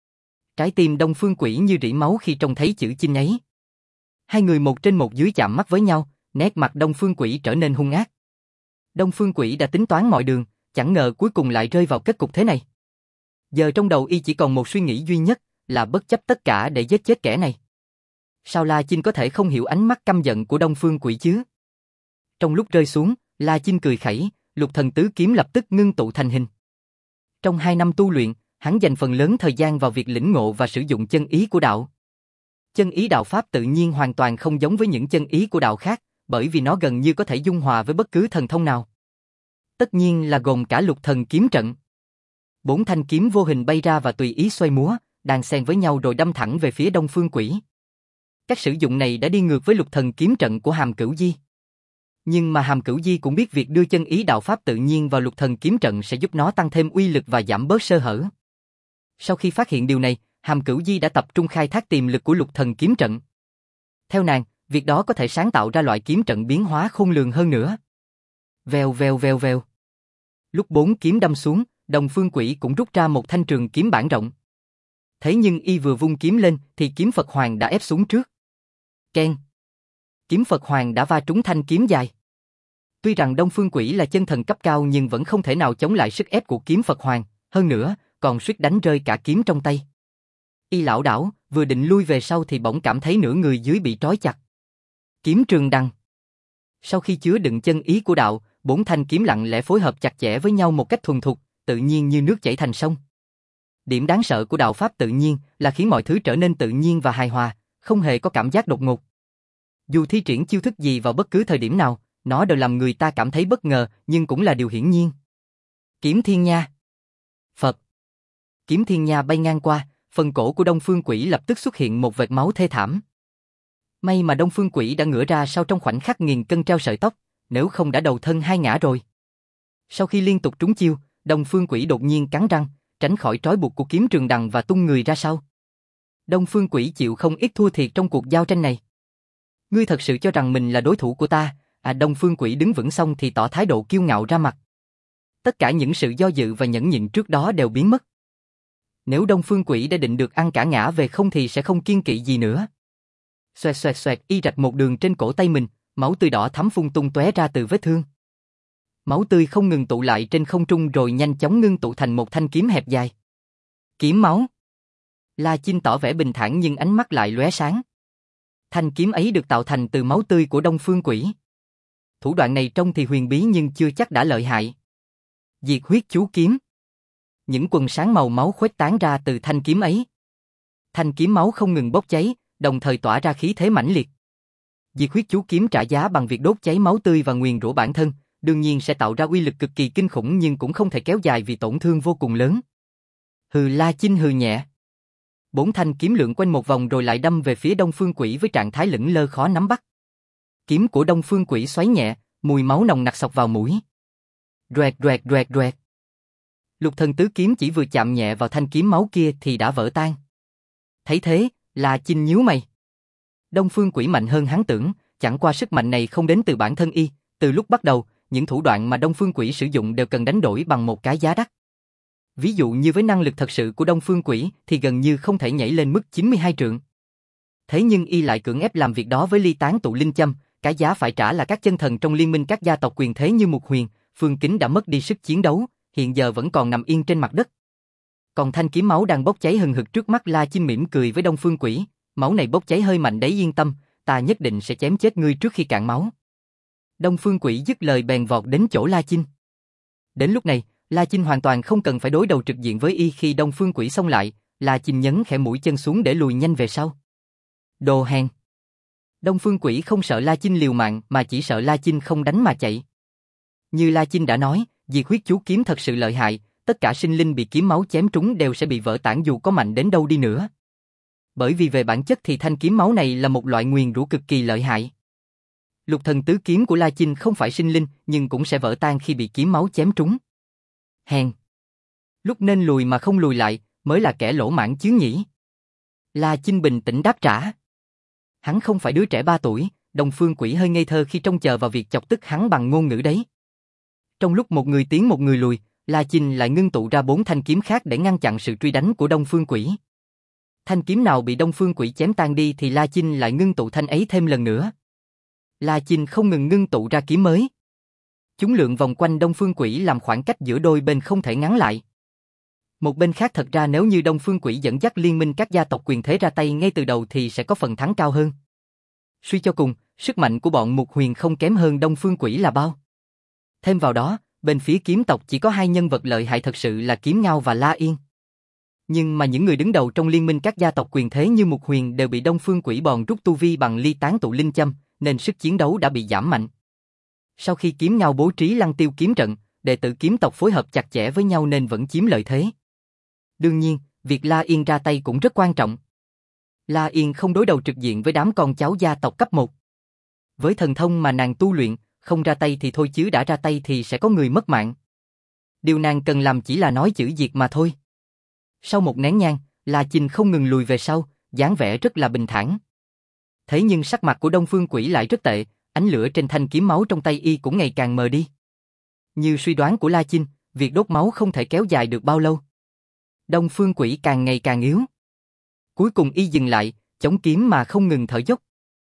Trái tim Đông Phương Quỷ như rỉ máu khi trông thấy chữ Chinh ấy. Hai người một trên một dưới chạm mắt với nhau, nét mặt Đông Phương Quỷ trở nên hung ác. Đông Phương Quỷ đã tính toán mọi đường, chẳng ngờ cuối cùng lại rơi vào kết cục thế này. Giờ trong đầu y chỉ còn một suy nghĩ duy nhất, là bất chấp tất cả để giết chết kẻ này. Sao La Chinh có thể không hiểu ánh mắt căm giận của Đông Phương Quỷ chứ? Trong lúc rơi xuống, La Chinh cười khẩy, Lục Thần Tứ Kiếm lập tức ngưng tụ thành hình. Trong hai năm tu luyện, hắn dành phần lớn thời gian vào việc lĩnh ngộ và sử dụng chân ý của đạo. Chân ý đạo pháp tự nhiên hoàn toàn không giống với những chân ý của đạo khác, bởi vì nó gần như có thể dung hòa với bất cứ thần thông nào. Tất nhiên là gồm cả Lục Thần Kiếm trận. Bốn thanh kiếm vô hình bay ra và tùy ý xoay múa, đan xen với nhau rồi đâm thẳng về phía Đông Phương Quỷ. Cách sử dụng này đã đi ngược với Lục Thần Kiếm trận của Hàm Cửu Di. Nhưng mà Hàm Cửu Di cũng biết việc đưa chân ý đạo pháp tự nhiên vào Lục Thần Kiếm trận sẽ giúp nó tăng thêm uy lực và giảm bớt sơ hở. Sau khi phát hiện điều này, Hàm Cửu Di đã tập trung khai thác tiềm lực của Lục Thần Kiếm trận. Theo nàng, việc đó có thể sáng tạo ra loại kiếm trận biến hóa khôn lường hơn nữa. Vèo vèo vèo vèo. Lúc bốn kiếm đâm xuống, Đông Phương Quỷ cũng rút ra một thanh trường kiếm bản rộng. Thế nhưng y vừa vung kiếm lên thì kiếm Phật Hoàng đã ép xuống trước. Keng. Kiếm Phật Hoàng đã va trúng thanh kiếm dài. Tuy rằng Đông Phương Quỷ là chân thần cấp cao nhưng vẫn không thể nào chống lại sức ép của kiếm Phật Hoàng, hơn nữa, còn suýt đánh rơi cả kiếm trong tay. Y lảo đảo, vừa định lui về sau thì bỗng cảm thấy nửa người dưới bị trói chặt. Kiếm Trường Đằng. Sau khi chứa đựng chân ý của đạo, bốn thanh kiếm lặng lẽ phối hợp chặt chẽ với nhau một cách thuần thục, tự nhiên như nước chảy thành sông. Điểm đáng sợ của đạo pháp tự nhiên là khiến mọi thứ trở nên tự nhiên và hài hòa, không hề có cảm giác đột ngột. Dù thi triển chiêu thức gì vào bất cứ thời điểm nào, nó đều làm người ta cảm thấy bất ngờ, nhưng cũng là điều hiển nhiên. Kiếm Thiên Nha. Phật. Kiếm Thiên Nha bay ngang qua, phần cổ của Đông Phương Quỷ lập tức xuất hiện một vệt máu thê thảm. May mà Đông Phương Quỷ đã ngửa ra sau trong khoảnh khắc nghìn cân treo sợi tóc, nếu không đã đầu thân hai ngã rồi. Sau khi liên tục trúng chiêu, Đông Phương Quỷ đột nhiên cắn răng, tránh khỏi trói buộc của kiếm Trường Đằng và tung người ra sau. Đông Phương Quỷ chịu không ít thua thiệt trong cuộc giao tranh này. Ngươi thật sự cho rằng mình là đối thủ của ta? À, Đông Phương Quỷ đứng vững xong thì tỏ thái độ kiêu ngạo ra mặt. Tất cả những sự do dự và nhẫn nhịn trước đó đều biến mất. Nếu Đông Phương Quỷ đã định được ăn cả ngã về không thì sẽ không kiêng kỵ gì nữa. Xoẹt xoẹt xoẹt, y rạch một đường trên cổ tay mình, máu tươi đỏ thắm phun tung tóe ra từ vết thương. Máu tươi không ngừng tụ lại trên không trung rồi nhanh chóng ngưng tụ thành một thanh kiếm hẹp dài. Kiếm máu. La Chinh tỏ vẻ bình thản nhưng ánh mắt lại lóe sáng. Thanh kiếm ấy được tạo thành từ máu tươi của Đông Phương Quỷ. Thủ đoạn này trông thì huyền bí nhưng chưa chắc đã lợi hại. Diệt huyết chú kiếm. Những quầng sáng màu máu khuếch tán ra từ thanh kiếm ấy. Thanh kiếm máu không ngừng bốc cháy, đồng thời tỏa ra khí thế mãnh liệt. Diệt huyết chú kiếm trả giá bằng việc đốt cháy máu tươi và nguyền rủa bản thân, đương nhiên sẽ tạo ra uy lực cực kỳ kinh khủng nhưng cũng không thể kéo dài vì tổn thương vô cùng lớn. Hừ, La Chinh hừ nhẹ. Bốn thanh kiếm lượn quanh một vòng rồi lại đâm về phía Đông Phương Quỷ với trạng thái lững lơ khó nắm bắt. Kiếm của Đông Phương Quỷ xoáy nhẹ, mùi máu nồng nặc xộc vào mũi. Đoẹt đoẹt đoẹt đoẹt. Lục Thần Tứ Kiếm chỉ vừa chạm nhẹ vào thanh kiếm máu kia thì đã vỡ tan. Thấy thế, La Chinh nhíu mày. Đông Phương Quỷ mạnh hơn hắn tưởng, chẳng qua sức mạnh này không đến từ bản thân y, từ lúc bắt đầu, những thủ đoạn mà Đông Phương Quỷ sử dụng đều cần đánh đổi bằng một cái giá đắt. Ví dụ như với năng lực thật sự của Đông Phương Quỷ thì gần như không thể nhảy lên mức chín mươi hai trượng. Thế nhưng y lại cưỡng ép làm việc đó với ly tán tụ linh châm, cái giá phải trả là các chân thần trong liên minh các gia tộc quyền thế như Mục Huyền, Phương Kính đã mất đi sức chiến đấu, hiện giờ vẫn còn nằm yên trên mặt đất. Còn thanh kiếm máu đang bốc cháy hừng hực trước mắt, La Chinh mỉm cười với Đông Phương Quỷ, máu này bốc cháy hơi mạnh đấy, yên tâm, ta nhất định sẽ chém chết ngươi trước khi cạn máu. Đông Phương Quỷ dứt lời bèn vọt đến chỗ La Chinh. Đến lúc này, La Chinh hoàn toàn không cần phải đối đầu trực diện với y, khi Đông Phương Quỷ xông lại, La Chinh nhấn khẽ mũi chân xuống để lùi nhanh về sau. Đồ hèn. Đông Phương Quỷ không sợ La Chinh liều mạng mà chỉ sợ La Chinh không đánh mà chạy. Như La Chinh đã nói, diệt huyết chú kiếm thật sự lợi hại, tất cả sinh linh bị kiếm máu chém trúng đều sẽ bị vỡ tản dù có mạnh đến đâu đi nữa. Bởi vì về bản chất thì thanh kiếm máu này là một loại nguyền rủa cực kỳ lợi hại. Lục Thần Tứ Kiếm của La Chinh không phải sinh linh nhưng cũng sẽ vỡ tan khi bị kiếm máu chém trúng. Hèn. Lúc nên lùi mà không lùi lại mới là kẻ lỗ mãng chứ nhỉ. La Chinh bình tĩnh đáp trả. Hắn không phải đứa trẻ ba tuổi, Đông Phương Quỷ hơi ngây thơ khi trông chờ vào việc chọc tức hắn bằng ngôn ngữ đấy. Trong lúc một người tiến một người lùi, La Chinh lại ngưng tụ ra bốn thanh kiếm khác để ngăn chặn sự truy đánh của Đông Phương Quỷ. Thanh kiếm nào bị Đông Phương Quỷ chém tan đi thì La Chinh lại ngưng tụ thanh ấy thêm lần nữa. La Chinh không ngừng ngưng tụ ra kiếm mới. Chúng lượn vòng quanh Đông Phương Quỷ làm khoảng cách giữa đôi bên không thể ngắn lại. Một bên khác thật ra nếu như Đông Phương Quỷ dẫn dắt liên minh các gia tộc quyền thế ra tay ngay từ đầu thì sẽ có phần thắng cao hơn. Suy cho cùng, sức mạnh của bọn Mục Huyền không kém hơn Đông Phương Quỷ là bao. Thêm vào đó, bên phía kiếm tộc chỉ có hai nhân vật lợi hại thật sự là Kiếm Ngao và La Yên. Nhưng mà những người đứng đầu trong liên minh các gia tộc quyền thế như Mục Huyền đều bị Đông Phương Quỷ bòn rút tu vi bằng ly tán tụ linh châm, nên sức chiến đấu đã bị giảm mạnh. Sau khi Kiếm Ngao bố trí lăng tiêu kiếm trận, đệ tử kiếm tộc phối hợp chặt chẽ với nhau nên vẫn chiếm lợi thế. Đương nhiên, việc La Yên ra tay cũng rất quan trọng. La Yên không đối đầu trực diện với đám con cháu gia tộc cấp một. Với thần thông mà nàng tu luyện, không ra tay thì thôi chứ đã ra tay thì sẽ có người mất mạng. Điều nàng cần làm chỉ là nói chữ diệt mà thôi. Sau một nén nhang, La Chinh không ngừng lùi về sau, dáng vẻ rất là bình thản. Thế nhưng sắc mặt của Đông Phương Quỷ lại rất tệ, ánh lửa trên thanh kiếm máu trong tay y cũng ngày càng mờ đi. Như suy đoán của La Chinh, việc đốt máu không thể kéo dài được bao lâu. Đông Phương Quỷ càng ngày càng yếu. Cuối cùng y dừng lại, chống kiếm mà không ngừng thở dốc.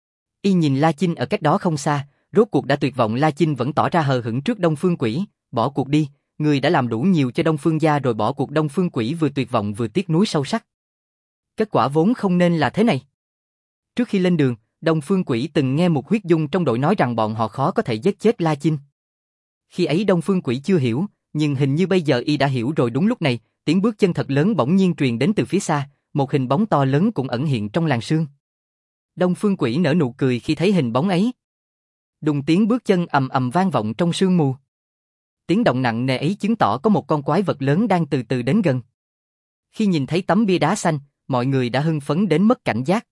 Y nhìn La Chinh ở cách đó không xa, rốt cuộc đã tuyệt vọng. La Chinh vẫn tỏ ra hờ hững trước Đông Phương Quỷ, bỏ cuộc đi, người đã làm đủ nhiều cho Đông Phương gia rồi bỏ cuộc. Đông Phương Quỷ vừa tuyệt vọng vừa tiếc nuối sâu sắc. Kết quả vốn không nên là thế này. Trước khi lên đường, Đông Phương Quỷ từng nghe một huyết dung trong đội nói rằng bọn họ khó có thể giết chết La Chinh. Khi ấy Đông Phương Quỷ chưa hiểu, nhưng hình như bây giờ y đã hiểu rồi. Đúng lúc này, tiếng bước chân thật lớn bỗng nhiên truyền đến từ phía xa, một hình bóng to lớn cũng ẩn hiện trong làn sương. Đông Phương Quỷ nở nụ cười khi thấy hình bóng ấy. Đùng tiếng bước chân ầm ầm vang vọng trong sương mù. Tiếng động nặng nề ấy chứng tỏ có một con quái vật lớn đang từ từ đến gần. Khi nhìn thấy tấm bia đá xanh, mọi người đã hưng phấn đến mất cảnh giác.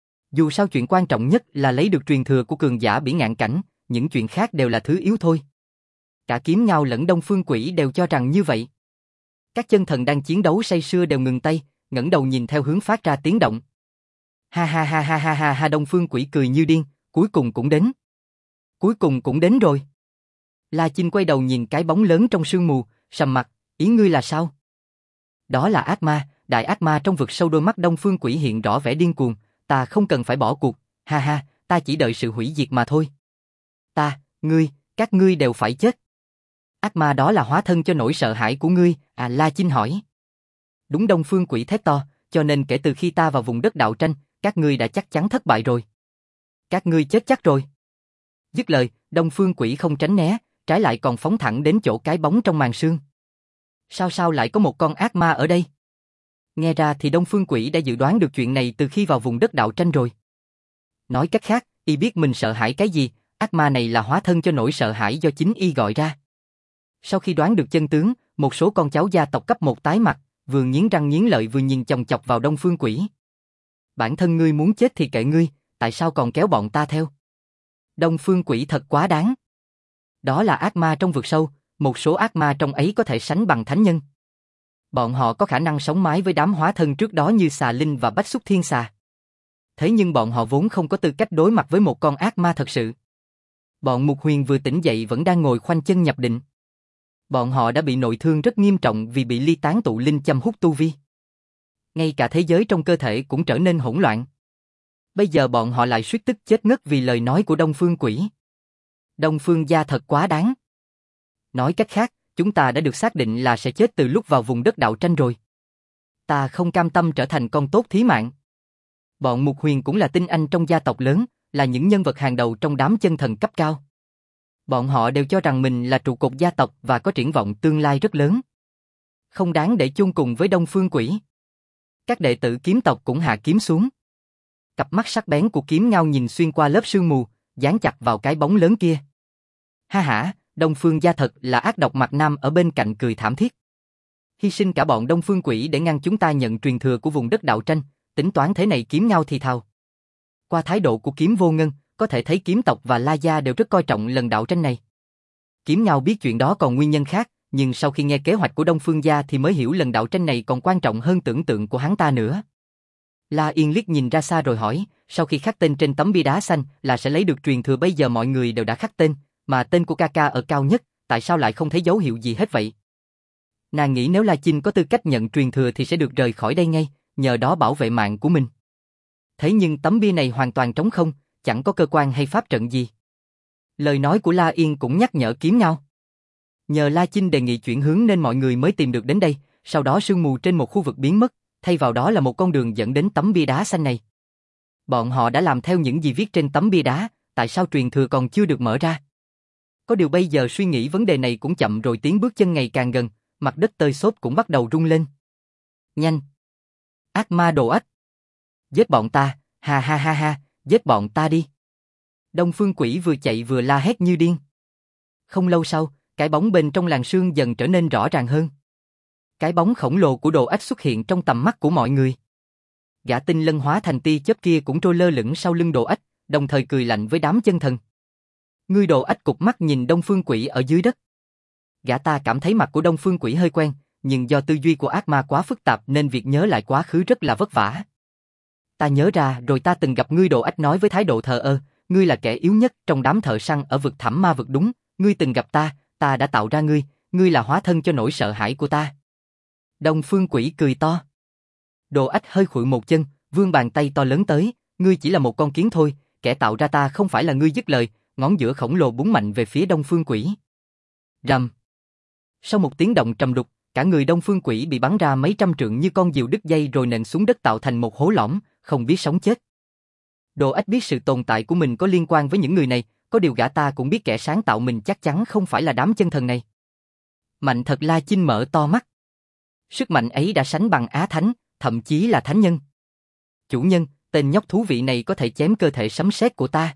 Dù sao chuyện quan trọng nhất là lấy được truyền thừa của cường giả Bỉ Ngạn Cảnh, những chuyện khác đều là thứ yếu thôi. Cả Kiếm Ngao lẫn Đông Phương Quỷ đều cho rằng như vậy. Các chân thần đang chiến đấu say sưa đều ngừng tay, ngẩng đầu nhìn theo hướng phát ra tiếng động. Ha ha ha ha ha ha ha. Đông Phương Quỷ cười như điên, cuối cùng cũng đến. Cuối cùng cũng đến rồi. La Chinh quay đầu nhìn cái bóng lớn trong sương mù, sầm mặt, ý ngươi là sao? Đó là ác ma, đại ác ma trong vực sâu. Đôi mắt Đông Phương Quỷ hiện rõ vẻ điên cuồng, ta không cần phải bỏ cuộc, ha ha, ta chỉ đợi sự hủy diệt mà thôi. Ta, ngươi, các ngươi đều phải chết. Ác ma đó là hóa thân cho nỗi sợ hãi của ngươi, à? La Chinh hỏi. Đúng. Đông Phương Quỷ thét to, cho nên kể từ khi ta vào vùng đất đạo tranh, các ngươi đã chắc chắn thất bại rồi. Các ngươi chết chắc rồi. Dứt lời, Đông Phương Quỷ không tránh né, trái lại còn phóng thẳng đến chỗ cái bóng trong màn sương. Sao sao lại có một con ác ma ở đây? Nghe ra thì Đông Phương Quỷ đã dự đoán được chuyện này từ khi vào vùng đất đạo tranh rồi. Nói cách khác, y biết mình sợ hãi cái gì, ác ma này là hóa thân cho nỗi sợ hãi do chính y gọi ra. Sau khi đoán được chân tướng, một số con cháu gia tộc cấp một tái mặt, vừa nghiến răng nghiến lợi vừa nhìn chòng chọc vào Đông Phương Quỷ. Bản thân ngươi muốn chết thì kệ ngươi, tại sao còn kéo bọn ta theo? Đông Phương Quỷ thật quá đáng. Đó là ác ma trong vực sâu, một số ác ma trong ấy có thể sánh bằng thánh nhân. Bọn họ có khả năng sống mái với đám hóa thân trước đó như Xà Linh và Bách Xúc Thiên Xà. Thế nhưng bọn họ vốn không có tư cách đối mặt với một con ác ma thật sự. Bọn Mục Huyền vừa tỉnh dậy vẫn đang ngồi khoanh chân nhập định. Bọn họ đã bị nội thương rất nghiêm trọng vì bị ly tán tụ linh châm hút tu vi. Ngay cả thế giới trong cơ thể cũng trở nên hỗn loạn. Bây giờ bọn họ lại suýt tức chết ngất vì lời nói của Đông Phương Quỷ. Đông Phương gia thật quá đáng. Nói cách khác, chúng ta đã được xác định là sẽ chết từ lúc vào vùng đất đạo tranh rồi. Ta không cam tâm trở thành con tốt thí mạng. Bọn Mục Huyền cũng là tinh anh trong gia tộc lớn, là những nhân vật hàng đầu trong đám chân thần cấp cao. Bọn họ đều cho rằng mình là trụ cột gia tộc và có triển vọng tương lai rất lớn. Không đáng để chung cùng với Đông Phương Quỷ. Các đệ tử kiếm tộc cũng hạ kiếm xuống. Cặp mắt sắc bén của Kiếm Ngao nhìn xuyên qua lớp sương mù, dán chặt vào cái bóng lớn kia. Ha hả, Đông Phương gia thật là ác độc. Mặt Nam ở bên cạnh cười thảm thiết. Hy sinh cả bọn Đông Phương Quỷ để ngăn chúng ta nhận truyền thừa của vùng đất đạo tranh, tính toán thế này. Kiếm Ngao thì thào. Qua thái độ của Kiếm Vô Ngân, có thể thấy kiếm tộc và La gia đều rất coi trọng lần đạo tranh này. Kiếm Ngao biết chuyện đó còn nguyên nhân khác, nhưng sau khi nghe kế hoạch của Đông Phương gia thì mới hiểu lần đạo tranh này còn quan trọng hơn tưởng tượng của hắn ta nữa. La Yên liếc nhìn ra xa rồi hỏi, sau khi khắc tên trên tấm bia đá xanh là sẽ lấy được truyền thừa, bây giờ mọi người đều đã khắc tên, mà tên của ca ca ở cao nhất, tại sao lại không thấy dấu hiệu gì hết vậy? Nàng nghĩ nếu La Chinh có tư cách nhận truyền thừa thì sẽ được rời khỏi đây ngay, nhờ đó bảo vệ mạng của mình. Thế nhưng tấm bia này hoàn toàn trống không, chẳng có cơ quan hay pháp trận gì. Lời nói của La Yên cũng nhắc nhở Kiếm Ngao. Nhờ La Chinh đề nghị chuyển hướng nên mọi người mới tìm được đến đây, sau đó sương mù trên một khu vực biến mất, thay vào đó là một con đường dẫn đến tấm bia đá xanh này. Bọn họ đã làm theo những gì viết trên tấm bia đá, tại sao truyền thừa còn chưa được mở ra? Có điều bây giờ suy nghĩ vấn đề này cũng chậm rồi, tiếng bước chân ngày càng gần, mặt đất tơi xốp cũng bắt đầu rung lên. Nhanh! Ác ma đồ ếch! Giết bọn ta, ha ha ha ha, giết bọn ta đi! Đông Phương Quỷ vừa chạy vừa la hét như điên. Không lâu sau, cái bóng bên trong làn sương dần trở nên rõ ràng hơn. Cái bóng khổng lồ của đồ ếch xuất hiện trong tầm mắt của mọi người. Gã tinh lân hóa thành tia chớp kia cũng trôi lơ lửng sau lưng đồ ếch, đồng thời cười lạnh với đám chân thần. Ngươi đồ ếch cụp mắt nhìn Đông Phương Quỷ ở dưới đất. Gã ta cảm thấy mặt của Đông Phương Quỷ hơi quen, nhưng do tư duy của ác ma quá phức tạp nên việc nhớ lại quá khứ rất là vất vả. Ta nhớ ra rồi, ta từng gặp ngươi, đồ ếch nói với thái độ thờ ơ, ngươi là kẻ yếu nhất trong đám thợ săn ở vực thẳm ma vực đúng, ngươi từng gặp ta, ta đã tạo ra ngươi, ngươi là hóa thân cho nỗi sợ hãi của ta. Đông Phương Quỷ cười to. Đồ ếch hơi khuỵu một chân, vươn bàn tay to lớn tới, ngươi chỉ là một con kiến thôi, kẻ tạo ra ta không phải là ngươi. Dứt lời, ngón giữa khổng lồ búng mạnh về phía Đông Phương Quỷ. Rầm. Sau một tiếng động trầm đục, cả người Đông Phương Quỷ bị bắn ra mấy trăm trượng như con diều đứt dây rồi nện xuống đất tạo thành một hố lõm, không biết sống chết. Đồ ếch biết sự tồn tại của mình có liên quan với những người này, có điều gã ta cũng biết kẻ sáng tạo mình chắc chắn không phải là đám chân thần này. Mạnh thật! La Chinh mở to mắt. Sức mạnh ấy đã sánh bằng Á Thánh, thậm chí là Thánh Nhân. Chủ nhân, tên nhóc thú vị này có thể chém cơ thể sấm sét của ta.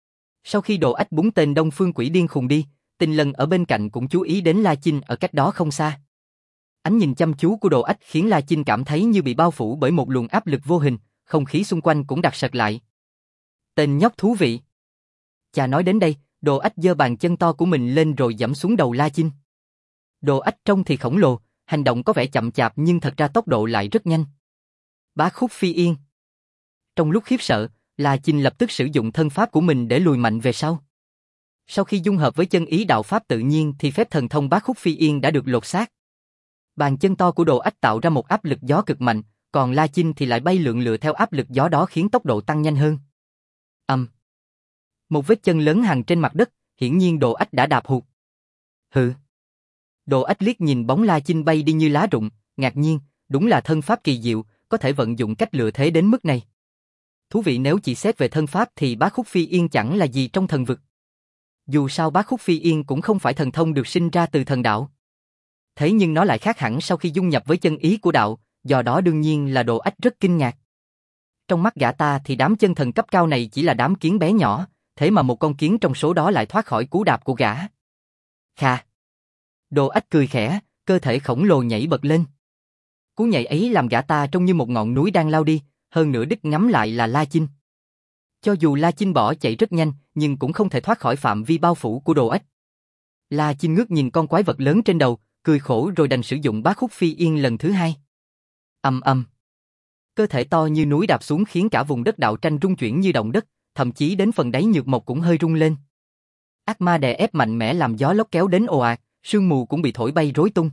Sau khi đồ ếch búng tên Đông Phương Quỷ điên khùng đi, Tinh Lân ở bên cạnh cũng chú ý đến La Chinh ở cách đó không xa. Ánh nhìn chăm chú của đồ ếch khiến La Chinh cảm thấy như bị bao phủ bởi một luồng áp lực vô hình, không khí xung quanh cũng đặc sệt lại. Tên nhóc thú vị. Chà, nói đến đây, đồ ếch giơ bàn chân to của mình lên rồi giẫm xuống đầu La Chinh. Đồ ếch trông thì khổng lồ, hành động có vẻ chậm chạp nhưng thật ra tốc độ lại rất nhanh. Bá Khúc Phi Yên. Trong lúc khiếp sợ, La Chinh lập tức sử dụng thân pháp của mình để lùi mạnh về sau. Sau khi dung hợp với chân ý đạo pháp tự nhiên thì phép thần thông Bá Khúc Phi Yên đã được lột xác. Bàn chân to của đồ ếch tạo ra một áp lực gió cực mạnh, còn La Chinh thì lại bay lượn lựa theo áp lực gió đó khiến tốc độ tăng nhanh hơn. Ầm. Um. Một vết chân lớn hằn trên mặt đất, hiển nhiên đồ ếch đã đạp hụt. Hừ. Đồ ếch liếc nhìn bóng La Chinh bay đi như lá rụng, ngạc nhiên, đúng là thân pháp kỳ diệu, có thể vận dụng cách lựa thế đến mức này. Thú vị, nếu chỉ xét về thân pháp thì Bá Khúc Phi Yên chẳng là gì trong thần vực. Dù sao Bá Khúc Phi Yên cũng không phải thần thông được sinh ra từ thần đạo. Thế nhưng nó lại khác hẳn sau khi dung nhập với chân ý của đạo, do đó đương nhiên là đồ ếch rất kinh ngạc. Trong mắt gã ta thì đám chân thần cấp cao này chỉ là đám kiến bé nhỏ, thế mà một con kiến trong số đó lại thoát khỏi cú đạp của gã. Kha. Đồ ếch cười khẽ, cơ thể khổng lồ nhảy bật lên. Cú nhảy ấy làm gã ta trông như một ngọn núi đang lao đi, hơn nữa đích ngắm lại là La Chinh. Cho dù La Chinh bỏ chạy rất nhanh, nhưng cũng không thể thoát khỏi phạm vi bao phủ của đồ ếch. La Chinh ngước nhìn con quái vật lớn trên đầu, cười khổ rồi đành sử dụng Bá Khúc Phi Yên lần thứ hai. Ầm ầm. Cơ thể to như núi đạp xuống khiến cả vùng đất đạo tranh rung chuyển như động đất, thậm chí đến phần đáy nhược mộc cũng hơi rung lên. Ác ma đè ép mạnh mẽ làm gió lốc kéo đến ồ ạt, sương mù cũng bị thổi bay rối tung.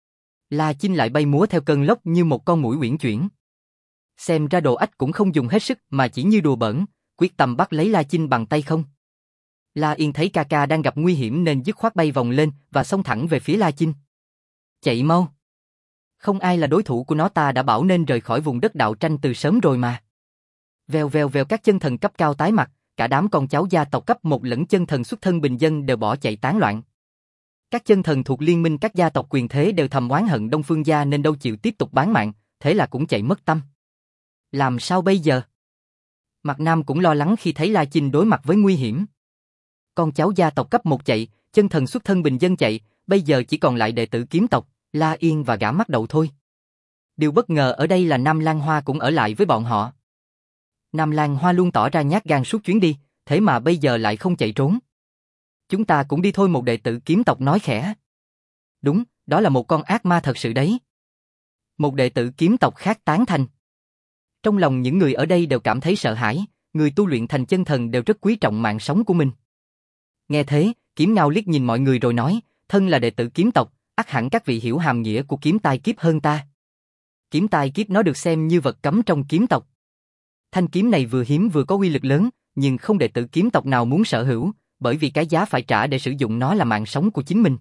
La Chinh lại bay múa theo cơn lốc như một con muỗi uyển chuyển. Xem ra đồ ếch cũng không dùng hết sức mà chỉ như đùa bỡn, quyết tâm bắt lấy La Chinh bằng tay không. La Yên thấy ca ca đang gặp nguy hiểm nên dứt khoát bay vòng lên và xông thẳng về phía La Chinh. Chạy mau! Không ai là đối thủ của nó, ta đã bảo nên rời khỏi vùng đất đạo tranh từ sớm rồi mà. Vèo vèo vèo, các chân thần cấp cao tái mặt, cả đám con cháu gia tộc cấp một lẫn chân thần xuất thân bình dân đều bỏ chạy tán loạn. Các chân thần thuộc liên minh các gia tộc quyền thế đều thầm oán hận Đông Phương gia nên đâu chịu tiếp tục bán mạng, thế là cũng chạy mất tâm. Làm sao bây giờ? Mặt Nam cũng lo lắng khi thấy La Chinh đối mặt với nguy hiểm. Con cháu gia tộc cấp một chạy, chân thần xuất thân bình dân chạy, bây giờ chỉ còn lại đệ tử kiếm tộc, La Yên và gã mắt đầu thôi. Điều bất ngờ ở đây là Nam Lan Hoa cũng ở lại với bọn họ. Nam Lan Hoa luôn tỏ ra nhát gan suốt chuyến đi, thế mà bây giờ lại không chạy trốn. Chúng ta cũng đi thôi, một đệ tử kiếm tộc nói khẽ. Đúng, đó là một con ác ma thật sự đấy. Một đệ tử kiếm tộc khác tán thành. Trong lòng những người ở đây đều cảm thấy sợ hãi, người tu luyện thành chân thần đều rất quý trọng mạng sống của mình. Nghe thế, Kiếm Ngao liếc nhìn mọi người rồi nói, thân là đệ tử kiếm tộc, ắt hẳn các vị hiểu hàm nghĩa của kiếm tai kiếp hơn ta. Kiếm tai kiếp nó được xem như vật cấm trong kiếm tộc. Thanh kiếm này vừa hiếm vừa có uy lực lớn, nhưng không đệ tử kiếm tộc nào muốn sở hữu, bởi vì cái giá phải trả để sử dụng nó là mạng sống của chính mình.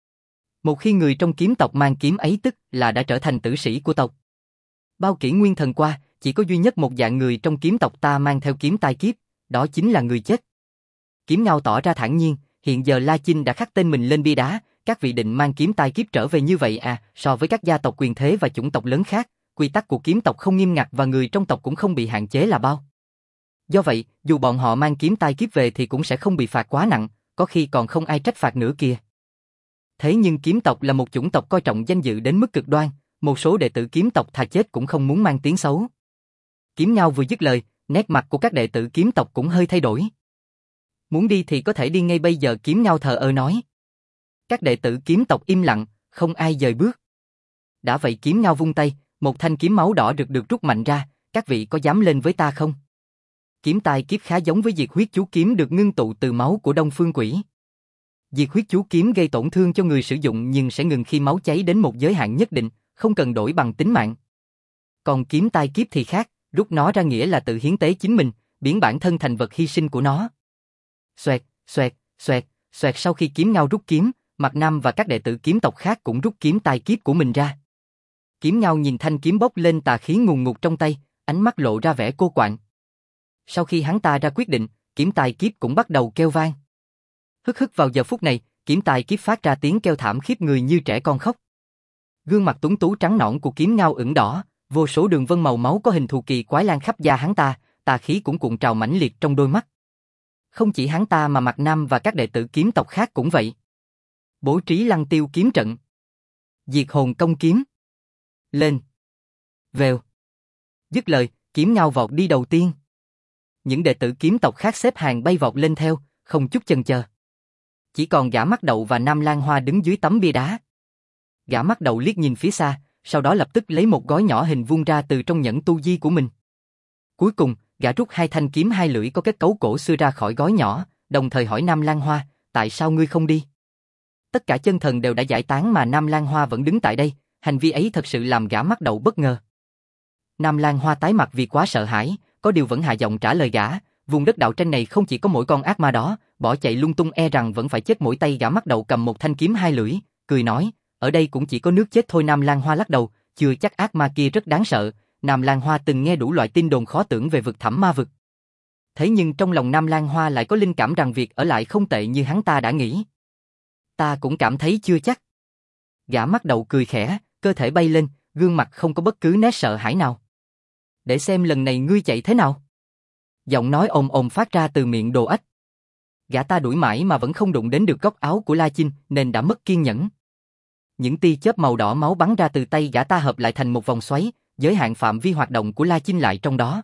Một khi người trong kiếm tộc mang kiếm ấy tức là đã trở thành tử sĩ của tộc. Bao kỷ nguyên thần qua, chỉ có duy nhất một dạng người trong kiếm tộc ta mang theo kiếm tai kiếp, đó chính là người chết. Kiếm Ngao tỏ ra thản nhiên, hiện giờ La Chinh đã khắc tên mình lên bia đá, các vị định mang kiếm tai kiếp trở về như vậy à? So với các gia tộc quyền thế và chủng tộc lớn khác, quy tắc của kiếm tộc không nghiêm ngặt và người trong tộc cũng không bị hạn chế là bao. Do vậy, dù bọn họ mang kiếm tai kiếp về thì cũng sẽ không bị phạt quá nặng, có khi còn không ai trách phạt nữa kìa. Thế nhưng kiếm tộc là một chủng tộc coi trọng danh dự đến mức cực đoan, một số đệ tử kiếm tộc thà chết cũng không muốn mang tiếng xấu. Kiếm Ngao vừa dứt lời, nét mặt của các đệ tử kiếm tộc cũng hơi thay đổi. Muốn đi thì có thể đi ngay bây giờ, Kiếm Ngao thờ ơ nói. Các đệ tử kiếm tộc im lặng, không ai dời bước. Đã vậy Kiếm Ngao vung tay, một thanh kiếm máu đỏ rực được rút mạnh ra, các vị có dám lên với ta không? Kiếm tai kiếp khá giống với diệt huyết chú kiếm được ngưng tụ từ máu của Đông Phương Quỷ. Diệt huyết chú kiếm gây tổn thương cho người sử dụng nhưng sẽ ngừng khi máu cháy đến một giới hạn nhất định, không cần đổi bằng tính mạng. Còn kiếm tai kiếp thì khác, rút nó ra nghĩa là tự hiến tế chính mình, biến bản thân thành vật hy sinh của nó. Xoẹt, xoẹt, xoẹt, xoẹt. Sau khi Kiếm Ngao rút kiếm, Mạc Nam và các đệ tử kiếm tộc khác cũng rút kiếm tai kiếp của mình ra. Kiếm Ngao nhìn thanh kiếm bốc lên tà khí ngùn ngụt trong tay, ánh mắt lộ ra vẻ cô quạnh. Sau khi hắn ta ra quyết định, kiếm tai kiếp cũng bắt đầu kêu vang. Hức hức vào giờ phút này, kiếm tai kiếp phát ra tiếng kêu thảm khiếp người như trẻ con khóc. Gương mặt tuấn tú trắng nõn của Kiếm Ngao ửng đỏ, vô số đường vân màu máu có hình thù kỳ quái lan khắp da hắn ta, tà khí cũng cuộn trào mãnh liệt trong đôi mắt. Không chỉ hắn ta mà Mạc Nam và các đệ tử kiếm tộc khác cũng vậy. Bố trí Lăng Tiêu kiếm trận. Diệt hồn công kiếm. Lên. Vèo. Dứt lời, Kiếm Ngao vọt đi đầu tiên. Những đệ tử kiếm tộc khác xếp hàng bay vọt lên theo, không chút chần chờ. Chỉ còn Gã Mắt Đậu và Nam Lan Hoa đứng dưới tấm bia đá. Gã Mắt Đậu liếc nhìn phía xa, sau đó lập tức lấy một gói nhỏ hình vuông ra từ trong nhẫn tu di của mình. Cuối cùng, gã rút hai thanh kiếm hai lưỡi có kết cấu cổ xưa ra khỏi gói nhỏ, đồng thời hỏi Nam Lan Hoa, tại sao ngươi không đi? Tất cả chân thần đều đã giải tán mà Nam Lan Hoa vẫn đứng tại đây, hành vi ấy thật sự làm Gã Mắt Đậu bất ngờ. Nam Lan Hoa tái mặt vì quá sợ hãi, có điều vẫn hạ giọng trả lời gã, vùng đất đạo tranh này không chỉ có mỗi con ác ma đó, bỏ chạy lung tung e rằng vẫn phải chết mỗi tay. Gã Mắt Đậu cầm một thanh kiếm hai lưỡi, cười nói, ở đây cũng chỉ có nước chết thôi. Nam Lan Hoa lắc đầu, chưa chắc, ác ma kia rất đáng sợ. Nam Lan Hoa từng nghe đủ loại tin đồn khó tưởng về vực thẳm ma vực. Thế nhưng trong lòng Nam Lan Hoa lại có linh cảm rằng việc ở lại không tệ như hắn ta đã nghĩ. Ta cũng cảm thấy chưa chắc. Gã Mắt Đậu cười khẽ, cơ thể bay lên, gương mặt không có bất cứ nét sợ hãi nào. Để xem lần này ngươi chạy thế nào. Giọng nói ồm ồm phát ra từ miệng Đồ Ách. Gã ta đuổi mãi mà vẫn không đụng đến được góc áo của La Chinh nên đã mất kiên nhẫn. Những tia chớp màu đỏ máu bắn ra từ tay gã ta hợp lại thành một vòng xoáy, giới hạn phạm vi hoạt động của La Chinh lại trong đó.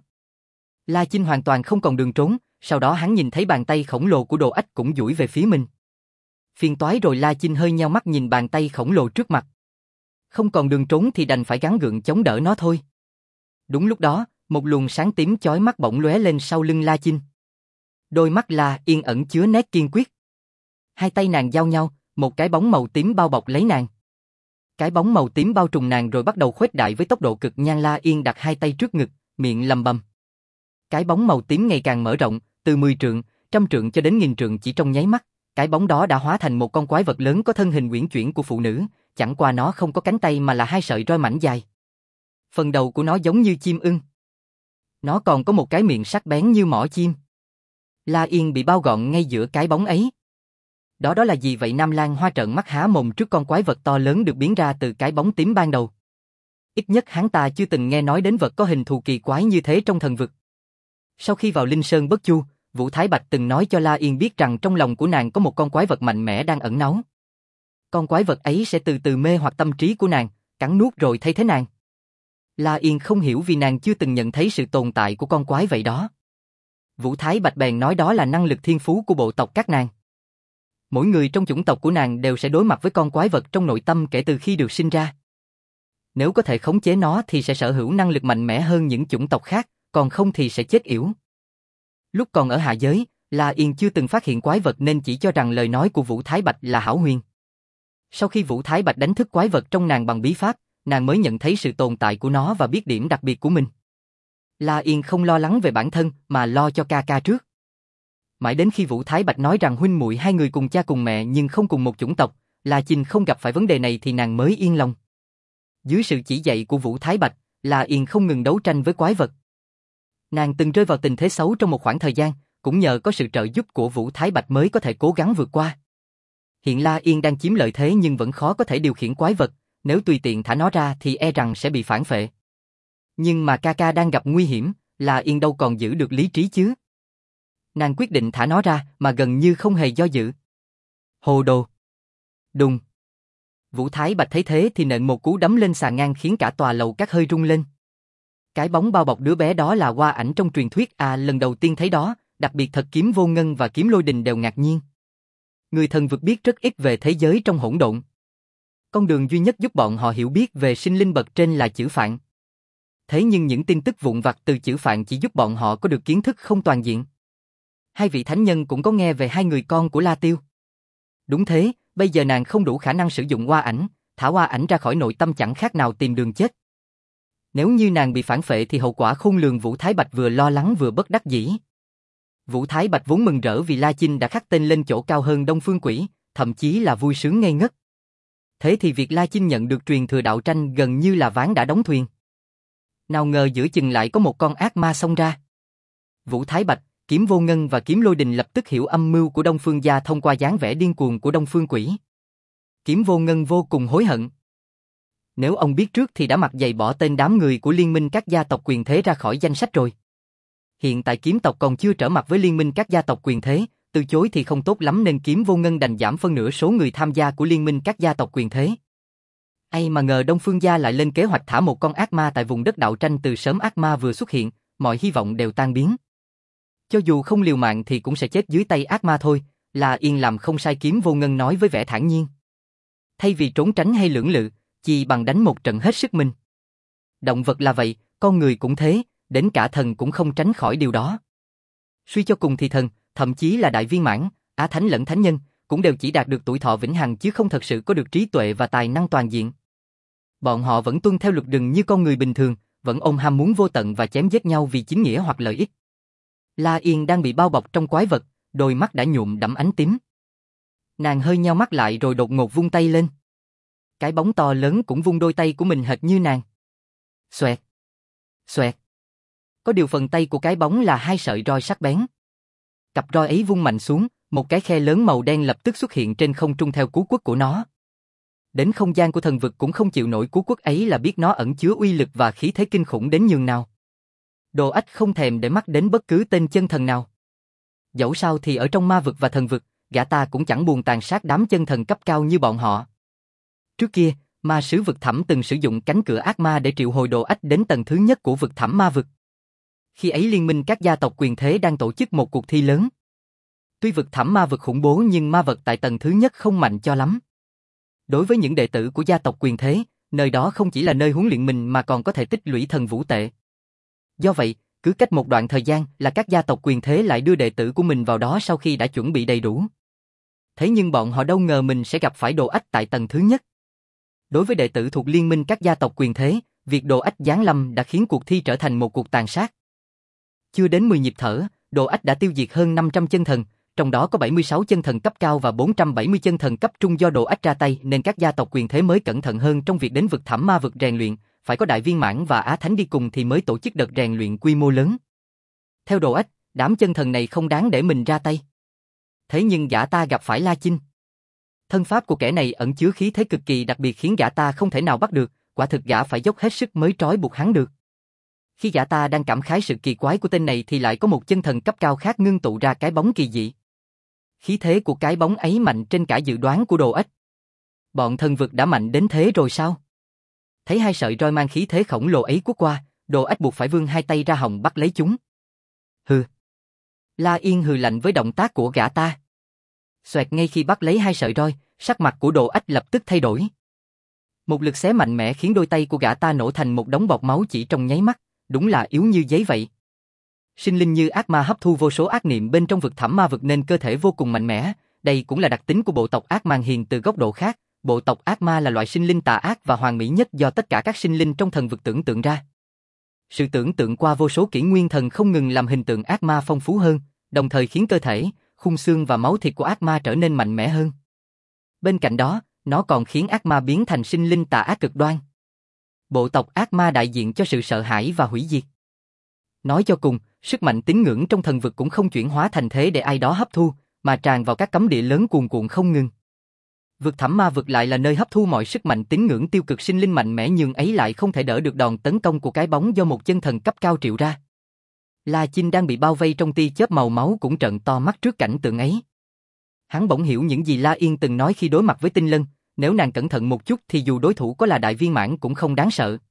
La Chinh hoàn toàn không còn đường trốn, sau đó hắn nhìn thấy bàn tay khổng lồ của Đồ Ách cũng duỗi về phía mình. Phiền toái rồi. La Chinh hơi nheo mắt nhìn bàn tay khổng lồ trước mặt. Không còn đường trốn thì đành phải gắng gượng chống đỡ nó thôi. Đúng lúc đó, một luồng sáng tím chói mắt bỗng lóe lên sau lưng La Chinh. Đôi mắt La Yên ẩn chứa nét kiên quyết. Hai tay nàng giao nhau, một cái bóng màu tím bao bọc lấy nàng. Cái bóng màu tím bao trùm nàng rồi bắt đầu khuếch đại với tốc độ cực nhanh. La Yên đặt hai tay trước ngực, miệng lầm bầm. Cái bóng màu tím ngày càng mở rộng, từ mười trượng, trăm trượng cho đến nghìn trượng chỉ trong nháy mắt. Cái bóng đó đã hóa thành một con quái vật lớn có thân hình uyển chuyển của phụ nữ, chẳng qua nó không có cánh tay mà là hai sợi roi mảnh dài. Phần đầu của nó giống như chim ưng. Nó còn có một cái miệng sắc bén như mỏ chim. La Yên bị bao gọn ngay giữa cái bóng ấy. Đó đó là gì vậy? Nam Lan Hoa trợn mắt há mồm trước con quái vật to lớn được biến ra từ cái bóng tím ban đầu. Ít nhất hắn ta chưa từng nghe nói đến vật có hình thù kỳ quái như thế trong thần vực. Sau khi vào Linh Sơn Bất Chu, Vũ Thái Bạch từng nói cho La Yên biết rằng trong lòng của nàng có một con quái vật mạnh mẽ đang ẩn náu. Con quái vật ấy sẽ từ từ mê hoặc tâm trí của nàng, cắn nuốt rồi thay thế nàng. La Yên không hiểu vì nàng chưa từng nhận thấy sự tồn tại của con quái vậy đó. Vũ Thái Bạch bèn nói đó là năng lực thiên phú của bộ tộc các nàng. Mỗi người trong chủng tộc của nàng đều sẽ đối mặt với con quái vật trong nội tâm kể từ khi được sinh ra. Nếu có thể khống chế nó thì sẽ sở hữu năng lực mạnh mẽ hơn những chủng tộc khác, còn không thì sẽ chết yểu. Lúc còn ở hạ giới, La Yên chưa từng phát hiện quái vật nên chỉ cho rằng lời nói của Vũ Thái Bạch là hão huyền. Sau khi Vũ Thái Bạch đánh thức quái vật trong nàng bằng bí pháp, nàng mới nhận thấy sự tồn tại của nó và biết điểm đặc biệt của mình. La Yên không lo lắng về bản thân mà lo cho ca ca trước. Mãi đến khi Vũ Thái Bạch nói rằng huynh muội hai người cùng cha cùng mẹ nhưng không cùng một chủng tộc, La Chinh không gặp phải vấn đề này thì nàng mới yên lòng. Dưới sự chỉ dạy của Vũ Thái Bạch, La Yên không ngừng đấu tranh với quái vật. Nàng từng rơi vào tình thế xấu trong một khoảng thời gian, cũng nhờ có sự trợ giúp của Vũ Thái Bạch mới có thể cố gắng vượt qua. Hiện La Yên đang chiếm lợi thế nhưng vẫn khó có thể điều khiển quái vật, nếu tùy tiện thả nó ra thì e rằng sẽ bị phản phệ. Nhưng mà ca ca đang gặp nguy hiểm, La Yên đâu còn giữ được lý trí chứ. Nàng quyết định thả nó ra mà gần như không hề do dự. Hồ đồ. Đùng. Vũ Thái Bạch thấy thế thì nện một cú đấm lên sàn ngang khiến cả tòa lầu các hơi rung lên. Cái bóng bao bọc đứa bé đó là Hoa Ảnh trong truyền thuyết à, lần đầu tiên thấy đó, đặc biệt thật Kiếm Vô Ngân và Kiếm Lôi Đình đều ngạc nhiên. Người thần vực biết rất ít về thế giới trong hỗn độn. Con đường duy nhất giúp bọn họ hiểu biết về sinh linh bậc trên là chữ phạn. Thế nhưng những tin tức vụn vặt từ chữ phạn chỉ giúp bọn họ có được kiến thức không toàn diện. Hai vị thánh nhân cũng có nghe về hai người con của La Tiêu. Đúng thế, bây giờ nàng không đủ khả năng sử dụng Hoa Ảnh, thả Hoa Ảnh ra khỏi nội tâm chẳng khác nào tìm đường chết. Nếu như nàng bị phản phệ thì hậu quả khôn lường. Vũ Thái Bạch vừa lo lắng vừa bất đắc dĩ. Vũ Thái Bạch vốn mừng rỡ vì La Chinh đã khắc tên lên chỗ cao hơn Đông Phương Quỷ, thậm chí là vui sướng ngây ngất. Thế thì việc La Chinh nhận được truyền thừa đạo tranh gần như là ván đã đóng thuyền. Nào ngờ giữa chừng lại có một con ác ma xông ra. Vũ Thái Bạch, Kiếm Vô Ngân và Kiếm Lôi Đình lập tức hiểu âm mưu của Đông Phương gia thông qua dáng vẻ điên cuồng của Đông Phương Quỷ. Kiếm Vô Ngân vô cùng hối hận. Nếu ông biết trước thì đã mặc giày bỏ tên đám người của liên minh các gia tộc quyền thế ra khỏi danh sách rồi. Hiện tại kiếm tộc còn chưa trở mặt với liên minh các gia tộc quyền thế, từ chối thì không tốt lắm nên Kiếm Vô Ngân đành giảm phân nửa số người tham gia của liên minh các gia tộc quyền thế. Ai mà ngờ Đông Phương gia lại lên kế hoạch thả một con ác ma tại vùng đất đạo tranh. Từ sớm ác ma vừa xuất hiện, mọi hy vọng đều tan biến. Cho dù không liều mạng thì cũng sẽ chết dưới tay ác ma thôi, La Yên làm không sai. Kiếm Vô Ngân nói với vẻ thản nhiên. Thay vì trốn tránh hay lưỡng lự, chỉ bằng đánh một trận hết sức mình. Động vật là vậy, con người cũng thế, đến cả thần cũng không tránh khỏi điều đó. Suy cho cùng thì thần, thậm chí là đại viên mãn, á thánh lẫn thánh nhân, cũng đều chỉ đạt được tuổi thọ vĩnh hằng chứ không thật sự có được trí tuệ và tài năng toàn diện. Bọn họ vẫn tuân theo luật rừng như con người bình thường, vẫn ôm ham muốn vô tận và chém giết nhau vì chính nghĩa hoặc lợi ích. La Yên đang bị bao bọc trong quái vật, đôi mắt đã nhuộm đẫm ánh tím. Nàng hơi nheo mắt lại rồi đột ngột vung tay lên. Cái bóng to lớn cũng vung đôi tay của mình hệt như nàng. Xoẹt, xoẹt. Có điều phần tay của cái bóng là hai sợi roi sắc bén. Cặp roi ấy vung mạnh xuống, một cái khe lớn màu đen lập tức xuất hiện trên không trung theo cú quất của nó. Đến không gian của thần vực cũng không chịu nổi cú quất ấy là biết nó ẩn chứa uy lực và khí thế kinh khủng đến nhường nào. Đồ Ách không thèm để mắt đến bất cứ tên chân thần nào. Dẫu sao thì ở trong ma vực và thần vực, gã ta cũng chẳng buồn tàn sát đám chân thần cấp cao như bọn họ. Trước kia, ma sứ vực thẳm từng sử dụng cánh cửa ác ma để triệu hồi Đồ Ách đến tầng thứ nhất của vực thẳm ma vực. Khi ấy liên minh các gia tộc quyền thế đang tổ chức một cuộc thi lớn. Tuy vực thẳm ma vực khủng bố nhưng ma vật tại tầng thứ nhất không mạnh cho lắm. Đối với những đệ tử của gia tộc quyền thế, nơi đó không chỉ là nơi huấn luyện mình mà còn có thể tích lũy thần vũ tệ. Do vậy, cứ cách một đoạn thời gian là các gia tộc quyền thế lại đưa đệ tử của mình vào đó sau khi đã chuẩn bị đầy đủ. Thế nhưng bọn họ đâu ngờ mình sẽ gặp phải Đồ Ách tại tầng thứ nhất. Đối với đệ tử thuộc liên minh các gia tộc quyền thế, việc Đồ Ách giáng lâm đã khiến cuộc thi trở thành một cuộc tàn sát. Chưa đến mười nhịp thở, Đồ Ách đã tiêu diệt hơn năm trăm chân thần, trong đó có bảy mươi sáu chân thần cấp cao và bốn trăm bảy mươi chân thần cấp trung. Do Đồ Ách ra tay nên các gia tộc quyền thế mới cẩn thận hơn trong việc đến vực thẳm ma vực rèn luyện, phải có đại viên mãn và á thánh đi cùng thì mới tổ chức đợt rèn luyện quy mô lớn. Theo Đồ Ách, đám chân thần này không đáng để mình ra tay. Thế nhưng gã ta gặp phải La Chinh. Thân pháp của kẻ này ẩn chứa khí thế cực kỳ đặc biệt khiến gã ta không thể nào bắt được, quả thực gã phải dốc hết sức mới trói buộc hắn được. Khi gã ta đang cảm khái sự kỳ quái của tên này thì lại có một chân thần cấp cao khác ngưng tụ ra cái bóng kỳ dị. Khí thế của cái bóng ấy mạnh trên cả dự đoán của Đồ Ách. Bọn thần vực đã mạnh đến thế rồi sao? Thấy hai sợi roi mang khí thế khổng lồ ấy quất qua, Đồ Ách buộc phải vươn hai tay ra hòng bắt lấy chúng. Hừ. La Yên hừ lạnh với động tác của gã ta. Xoẹt, ngay khi bắt lấy hai sợi roi, sắc mặt của Đồ Ách lập tức thay đổi. Một lực xé mạnh mẽ khiến đôi tay của gã ta nổ thành một đống bọt máu chỉ trong nháy mắt, đúng là yếu như giấy vậy. Sinh linh như ác ma hấp thu vô số ác niệm bên trong vực thẳm ma vực nên cơ thể vô cùng mạnh mẽ, đây cũng là đặc tính của bộ tộc ác màng hiền. Từ góc độ khác, bộ tộc ác ma là loại sinh linh tà ác và hoàn mỹ nhất do tất cả các sinh linh trong thần vực tưởng tượng ra. Sự tưởng tượng qua vô số kỷ nguyên thần không ngừng làm hình tượng ác ma phong phú hơn, đồng thời khiến cơ thể, khung xương và máu thịt của ác ma trở nên mạnh mẽ hơn. Bên cạnh đó, nó còn khiến ác ma biến thành sinh linh tà ác cực đoan. Bộ tộc ác ma đại diện cho sự sợ hãi và hủy diệt. Nói cho cùng, sức mạnh tín ngưỡng trong thần vực cũng không chuyển hóa thành thế để ai đó hấp thu, mà tràn vào các cấm địa lớn cuồn cuộn không ngừng. Vực thẳm ma vực lại là nơi hấp thu mọi sức mạnh tín ngưỡng tiêu cực sinh linh mạnh mẽ nhưng ấy lại không thể đỡ được đòn tấn công của cái bóng do một chân thần cấp cao triệu ra. La Chinh đang bị bao vây trong tia chớp màu máu cũng trợn to mắt trước cảnh tượng ấy. Hắn bỗng hiểu những gì La Yên từng nói khi đối mặt với Tinh Lân, nếu nàng cẩn thận một chút thì dù đối thủ có là đại viên mãn cũng không đáng sợ.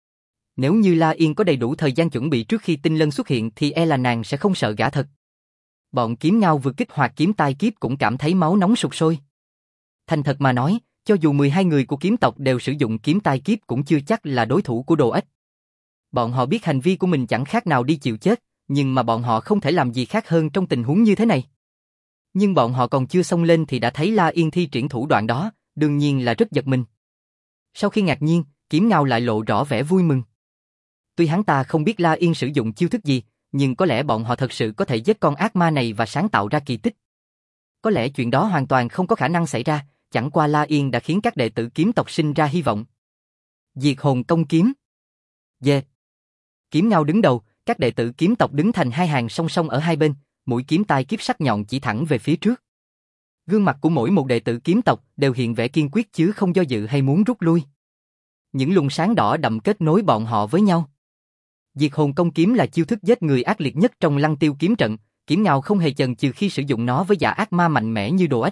Nếu như La Yên có đầy đủ thời gian chuẩn bị trước khi Tinh Lân xuất hiện thì e là nàng sẽ không sợ gã thật. Bọn kiếm ngao vừa kích hoạt kiếm tai kiếp cũng cảm thấy máu nóng sục sôi. Thành thật mà nói, cho dù mười hai người của kiếm tộc đều sử dụng kiếm tai kiếp cũng chưa chắc là đối thủ của Đồ Ếch. Bọn họ biết hành vi của mình chẳng khác nào đi chịu chết, nhưng mà bọn họ không thể làm gì khác hơn trong tình huống như thế này. Nhưng bọn họ còn chưa xông lên thì đã thấy La Yên thi triển thủ đoạn đó, đương nhiên là rất giật mình. Sau khi ngạc nhiên, kiếm ngao lại lộ rõ vẻ vui mừng. Tuy hắn ta không biết La Yên sử dụng chiêu thức gì, nhưng có lẽ bọn họ thật sự có thể giết con ác ma này và sáng tạo ra kỳ tích. Có lẽ chuyện đó hoàn toàn không có khả năng xảy ra, chẳng qua La Yên đã khiến các đệ tử kiếm tộc sinh ra hy vọng. Diệt hồn công kiếm. Yeah. Kiếm ngao đứng đầu, các đệ tử kiếm tộc đứng thành hai hàng song song ở hai bên, mũi kiếm tai kiếp sắc nhọn chỉ thẳng về phía trước. Gương mặt của mỗi một đệ tử kiếm tộc đều hiện vẻ kiên quyết chứ không do dự hay muốn rút lui. Những luồng sáng đỏ đậm kết nối bọn họ với nhau. Diệt hồn công kiếm là chiêu thức giết người ác liệt nhất trong Lăng Tiêu kiếm trận, kiếm ngao không hề chần chừ khi sử dụng nó với giả ác ma mạnh mẽ như Đồ Ếch.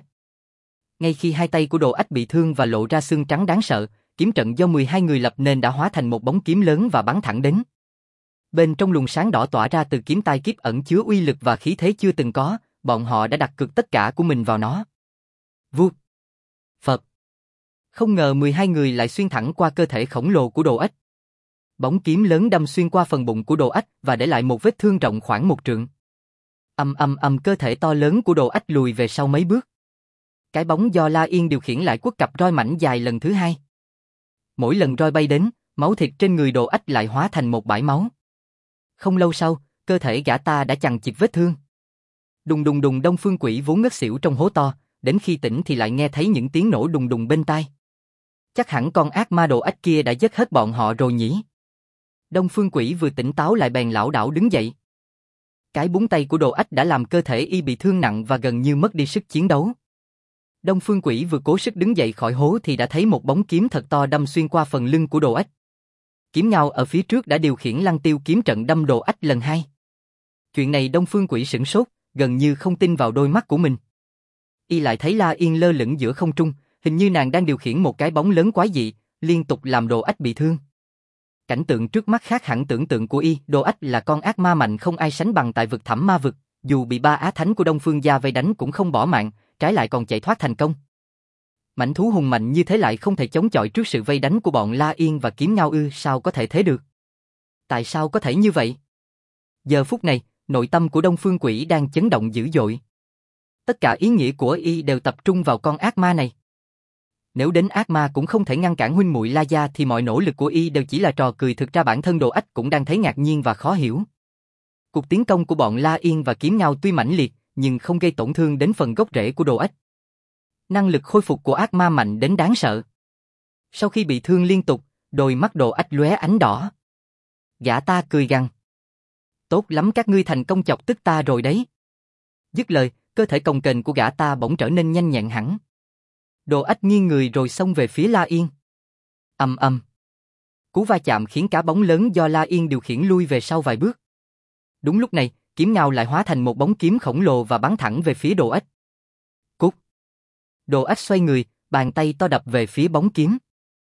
Ngay khi hai tay của Đồ Ếch bị thương và lộ ra xương trắng đáng sợ, kiếm trận do mười hai người lập nên đã hóa thành một bóng kiếm lớn và bắn thẳng đến. Bên trong luồng sáng đỏ tỏa ra từ kiếm tai kiếp ẩn chứa uy lực và khí thế chưa từng có, bọn họ đã đặt cược tất cả của mình vào nó. Vút. Phật. Không ngờ mười hai người lại xuyên thẳng qua cơ thể khổng lồ của Đồ Ếch. Bóng kiếm lớn đâm xuyên qua phần bụng của Đồ Ếch và để lại một vết thương rộng khoảng một trượng. Ầm ầm ầm, cơ thể to lớn của Đồ Ếch lùi về sau mấy bước. Cái bóng do La Yên điều khiển lại quất cặp roi mảnh dài lần thứ hai. Mỗi lần roi bay đến, máu thịt trên người Đồ Ếch lại hóa thành một bãi máu. Không lâu sau, cơ thể gã ta đã chằng chịt vết thương. Đùng đùng đùng, Đông Phương Quỷ vốn ngất xỉu trong hố to, đến khi tỉnh thì lại nghe thấy những tiếng nổ đùng đùng bên tai. Chắc hẳn con ác ma Đồ Ếch kia đã giết hết bọn họ rồi nhỉ. Đông Phương Quỷ vừa tỉnh táo lại bèn lảo đảo đứng dậy. Cái búng tay của Đồ Ếch đã làm cơ thể y bị thương nặng và gần như mất đi sức chiến đấu. Đông Phương Quỷ vừa cố sức đứng dậy khỏi hố thì đã thấy một bóng kiếm thật to đâm xuyên qua phần lưng của Đồ Ếch. Kiếm ngao ở phía trước đã điều khiển Lăng Tiêu kiếm trận đâm Đồ Ếch lần hai. Chuyện này Đông Phương Quỷ sửng sốt, gần như không tin vào đôi mắt của mình. Y lại thấy La Yên lơ lửng giữa không trung, hình như nàng đang điều khiển một cái bóng lớn quái dị, liên tục làm Đồ Ếch bị thương. Cảnh tượng trước mắt khác hẳn tưởng tượng của y, Đồ Ếch là con ác ma mạnh không ai sánh bằng tại vực thẳm ma vực, dù bị ba á thánh của Đông Phương gia vây đánh cũng không bỏ mạng, trái lại còn chạy thoát thành công. Mãnh thú hùng mạnh như thế lại không thể chống chọi trước sự vây đánh của bọn La Yên và kiếm ngao ư, sao có thể thế được? Tại sao có thể như vậy? Giờ phút này, nội tâm của Đông Phương Quỷ đang chấn động dữ dội. Tất cả ý nghĩa của y đều tập trung vào con ác ma này. Nếu đến ác ma cũng không thể ngăn cản huynh muội La gia thì mọi nỗ lực của y đều chỉ là trò cười, thực ra bản thân Đồ Ếch cũng đang thấy ngạc nhiên và khó hiểu. Cuộc tiến công của bọn La Yên và kiếm ngao tuy mãnh liệt, nhưng không gây tổn thương đến phần gốc rễ của Đồ Ếch. Năng lực khôi phục của ác ma mạnh đến đáng sợ. Sau khi bị thương liên tục, đôi mắt Đồ Ếch lóe ánh đỏ. Gã ta cười gằn. Tốt lắm, các ngươi thành công chọc tức ta rồi đấy. Dứt lời, cơ thể cồng kềnh của gã ta bỗng trở nên nhanh nhẹn hẳn. Đồ Ếch nghiêng người rồi xông về phía La Yên. Ầm ầm. Cú va chạm khiến cả bóng lớn do La Yên điều khiển lui về sau vài bước. Đúng lúc này, kiếm ngao lại hóa thành một bóng kiếm khổng lồ và bắn thẳng về phía Đồ Ếch. Cút. Đồ Ếch xoay người, bàn tay to đập về phía bóng kiếm.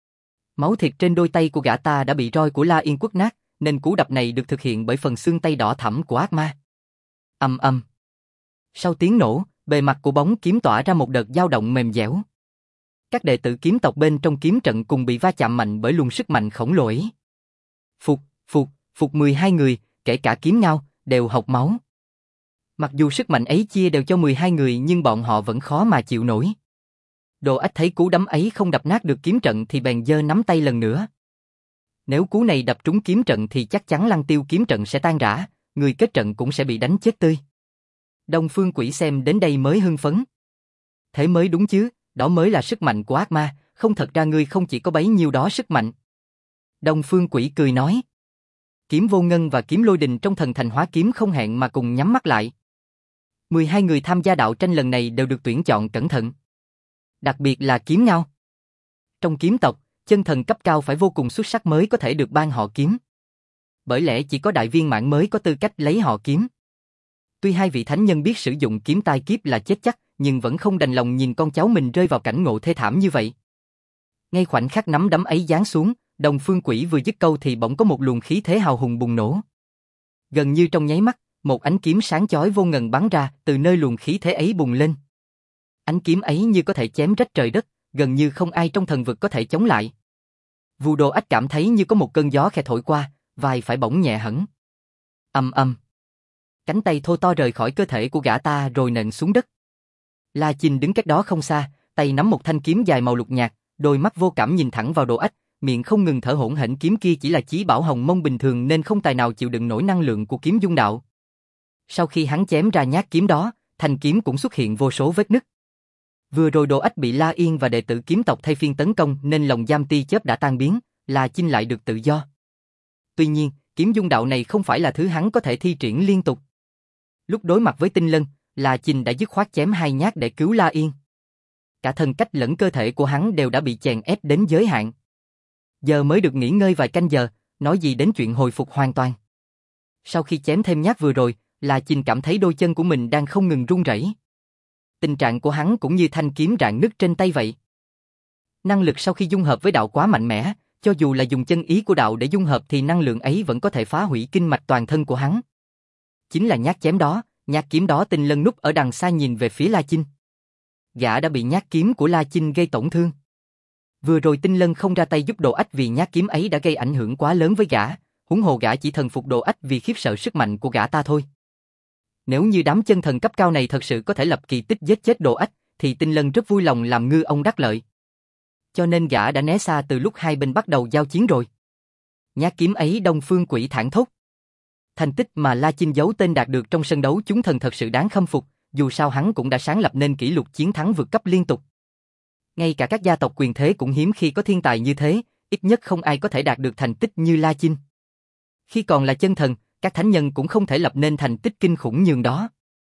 Máu thịt trên đôi tay của gã ta đã bị roi của La Yên quất nát, nên cú đập này được thực hiện bởi phần xương tay đỏ thẫm của ác ma. Ầm ầm. Sau tiếng nổ, bề mặt của bóng kiếm tỏa ra một đợt dao động mềm dẻo. Các đệ tử kiếm tộc bên trong kiếm trận cùng bị va chạm mạnh bởi luồng sức mạnh khổng lồ ấy. Phục, phục, phục mười hai người, kể cả kiếm ngao, đều hộc máu. Mặc dù sức mạnh ấy chia đều cho mười hai người nhưng bọn họ vẫn khó mà chịu nổi. Đồ Ách thấy cú đấm ấy không đập nát được kiếm trận thì bèn giơ nắm tay lần nữa. Nếu cú này đập trúng kiếm trận thì chắc chắn Lăng Tiêu kiếm trận sẽ tan rã, người kết trận cũng sẽ bị đánh chết tươi. Đông Phương Quỷ xem đến đây mới hưng phấn. Thế mới đúng chứ, đó mới là sức mạnh của ác ma, không, thật ra ngươi không chỉ có bấy nhiêu đó sức mạnh. Đông Phương Quỷ cười nói. Kiếm Vô Ngân và kiếm Lôi Đình trong thần thành hóa kiếm không hẹn mà cùng nhắm mắt lại. mười hai người tham gia đạo tranh lần này đều được tuyển chọn cẩn thận. Đặc biệt là kiếm ngao. Trong kiếm tộc, chân thần cấp cao phải vô cùng xuất sắc mới có thể được ban họ kiếm. Bởi lẽ chỉ có đại viên mãn mới có tư cách lấy họ kiếm. Tuy hai vị thánh nhân biết sử dụng kiếm tai kiếp là chết chắc, nhưng vẫn không đành lòng nhìn con cháu mình rơi vào cảnh ngộ thê thảm như vậy. Ngay khoảnh khắc nắm đấm ấy giáng xuống, Đông Phương Quỷ vừa dứt câu thì bỗng có một luồng khí thế hào hùng bùng nổ. Gần như trong nháy mắt, một ánh kiếm sáng chói vô ngần bắn ra từ nơi luồng khí thế ấy bùng lên. Ánh kiếm ấy như có thể chém rách trời đất, gần như không ai trong thần vực có thể chống lại. Vu Đồ Ách cảm thấy như có một cơn gió khẽ thổi qua, vai phải bỗng nhẹ hẳn. Ầm ầm. Cánh tay thô to rời khỏi cơ thể của gã ta rồi nện xuống đất. La Chinh đứng cách đó không xa, tay nắm một thanh kiếm dài màu lục nhạt, đôi mắt vô cảm nhìn thẳng vào Đồ Ách, miệng không ngừng thở hổn hển. Kiếm kia chỉ là chí bảo hồng mông bình thường nên không tài nào chịu đựng nổi năng lượng của kiếm dung đạo. Sau khi hắn chém ra nhát kiếm đó, thanh kiếm cũng xuất hiện vô số vết nứt. Vừa rồi Đồ Ách bị La Yên và đệ tử kiếm tộc thay phiên tấn công nên lòng giam tia chớp đã tan biến, La Chinh lại được tự do. Tuy nhiên, kiếm dung đạo này không phải là thứ hắn có thể thi triển liên tục. Lúc đối mặt với Tinh Lân, La Chinh đã dứt khoát chém hai nhát để cứu La Yên. Cả thân cách lẫn cơ thể của hắn đều đã bị chèn ép đến giới hạn. Giờ mới được nghỉ ngơi vài canh giờ, nói gì đến chuyện hồi phục hoàn toàn. Sau khi chém thêm nhát vừa rồi, La Chinh cảm thấy đôi chân của mình đang không ngừng run rẩy. Tình trạng của hắn cũng như thanh kiếm rạn nứt trên tay vậy. Năng lực sau khi dung hợp với đạo quá mạnh mẽ, cho dù là dùng chân ý của đạo để dung hợp thì năng lượng ấy vẫn có thể phá hủy kinh mạch toàn thân của hắn. Chính là nhát chém đó, nhát kiếm đó. Tinh Lân núp ở đằng xa nhìn về phía La Chinh. Gã đã bị nhát kiếm của La Chinh gây tổn thương. Vừa rồi Tinh Lân không ra tay giúp Đồ Ách vì nhát kiếm ấy đã gây ảnh hưởng quá lớn với gã, huống hồ gã chỉ thần phục Đồ Ách vì khiếp sợ sức mạnh của gã ta thôi. Nếu như đám chân thần cấp cao này thật sự có thể lập kỳ tích giết chết Đồ Ách, thì Tinh Lân rất vui lòng làm ngư ông đắc lợi. Cho nên gã đã né xa từ lúc hai bên bắt đầu giao chiến rồi. Nhát kiếm ấy Đông Phương Quỷ thảng thốt. Thành tích mà La Chinh giấu tên đạt được trong sân đấu chúng thần thật sự đáng khâm phục, dù sao hắn cũng đã sáng lập nên kỷ lục chiến thắng vượt cấp liên tục. Ngay cả các gia tộc quyền thế cũng hiếm khi có thiên tài như thế, ít nhất không ai có thể đạt được thành tích như La Chinh. Khi còn là chân thần, các thánh nhân cũng không thể lập nên thành tích kinh khủng nhường đó.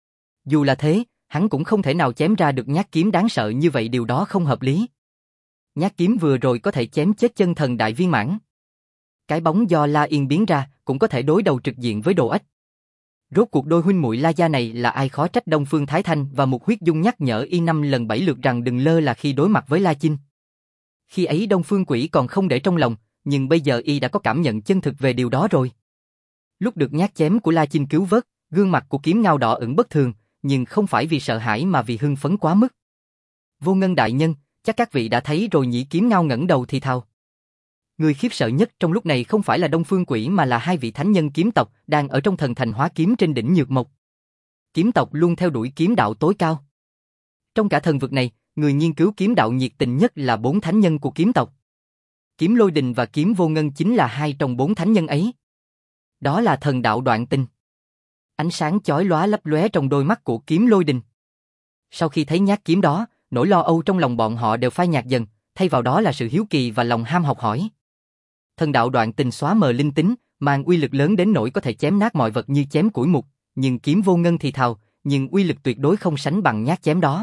Dù là thế, hắn cũng không thể nào chém ra được nhát kiếm đáng sợ như vậy, điều đó không hợp lý. Nhát kiếm vừa rồi có thể chém chết chân thần đại viên mãn. Cái bóng do La Yên biến ra cũng có thể đối đầu trực diện với Đồ Ách. Rốt cuộc đôi huynh muội La gia này là ai, khó trách Đông Phương Thái Thanh và Mục Huyết Dung nhắc nhở y năm lần bảy lượt rằng đừng lơ là khi đối mặt với La Chinh. Khi ấy Đông Phương Quỷ còn không để trong lòng, nhưng bây giờ y đã có cảm nhận chân thực về điều đó rồi. Lúc được nhát chém của La Chinh cứu vớt, gương mặt của Kiếm Ngao đỏ ửng bất thường, nhưng không phải vì sợ hãi mà vì hưng phấn quá mức. Vô Ngân đại nhân, chắc các vị đã thấy rồi nhỉ? Kiếm Ngao ngẩng đầu thì thào. Người khiếp sợ nhất trong lúc này không phải là Đông Phương Quỷ mà là hai vị thánh nhân kiếm tộc đang ở trong thần thành hóa kiếm trên đỉnh Nhược Mộc. Kiếm tộc luôn theo đuổi kiếm đạo tối cao. Trong cả thần vực này, người nghiên cứu kiếm đạo nhiệt tình nhất là bốn thánh nhân của kiếm tộc. Kiếm Lôi Đình và kiếm Vô Ngân chính là hai trong bốn thánh nhân ấy. Đó là thần đạo Đoạn Tình. Ánh sáng chói lóa lấp lóe trong đôi mắt của kiếm Lôi Đình. Sau khi thấy nhát kiếm đó, nỗi lo âu trong lòng bọn họ đều phai nhạt dần, thay vào đó là sự hiếu kỳ và lòng ham học hỏi. Thần đạo Đoạn Tình xóa mờ linh tính, mang uy lực lớn đến nỗi có thể chém nát mọi vật như chém củi mục, nhưng kiếm Vô Ngân thì thào, nhưng uy lực tuyệt đối không sánh bằng nhát chém đó.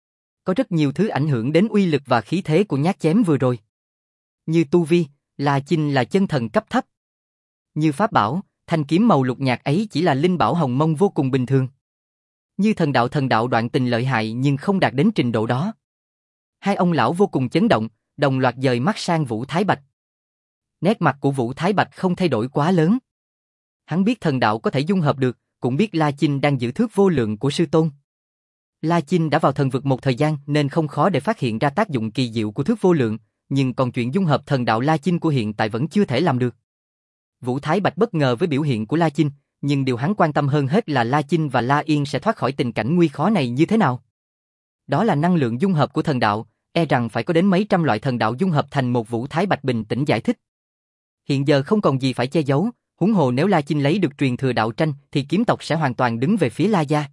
Có rất nhiều thứ ảnh hưởng đến uy lực và khí thế của nhát chém vừa rồi. Như tu vi, La Chinh là chân thần cấp thấp. Như pháp bảo, thanh kiếm màu lục nhạt ấy chỉ là linh bảo hồng mông vô cùng bình thường. Như thần đạo thần đạo Đoạn Tình lợi hại nhưng không đạt đến trình độ đó. Hai ông lão vô cùng chấn động, đồng loạt dời mắt sang Vũ Thái Bạch. Nét mặt của Vũ Thái Bạch không thay đổi quá lớn. Hắn biết thần đạo có thể dung hợp được, cũng biết La Chinh đang giữ thước vô lượng của sư tôn. La Chinh đã vào thần vực một thời gian nên không khó để phát hiện ra tác dụng kỳ diệu của thước vô lượng, nhưng còn chuyện dung hợp thần đạo La Chinh của hiện tại vẫn chưa thể làm được. Vũ Thái Bạch bất ngờ với biểu hiện của La Chinh, nhưng điều hắn quan tâm hơn hết là La Chinh và La Yên sẽ thoát khỏi tình cảnh nguy khó này như thế nào. Đó là năng lượng dung hợp của thần đạo, e rằng phải có đến mấy trăm loại thần đạo dung hợp thành một. Vũ Thái Bạch bình tĩnh giải thích. Hiện giờ không còn gì phải che giấu, huống hồ nếu La Chinh lấy được truyền thừa đạo tranh thì kiếm tộc sẽ hoàn toàn đứng về phía La gia.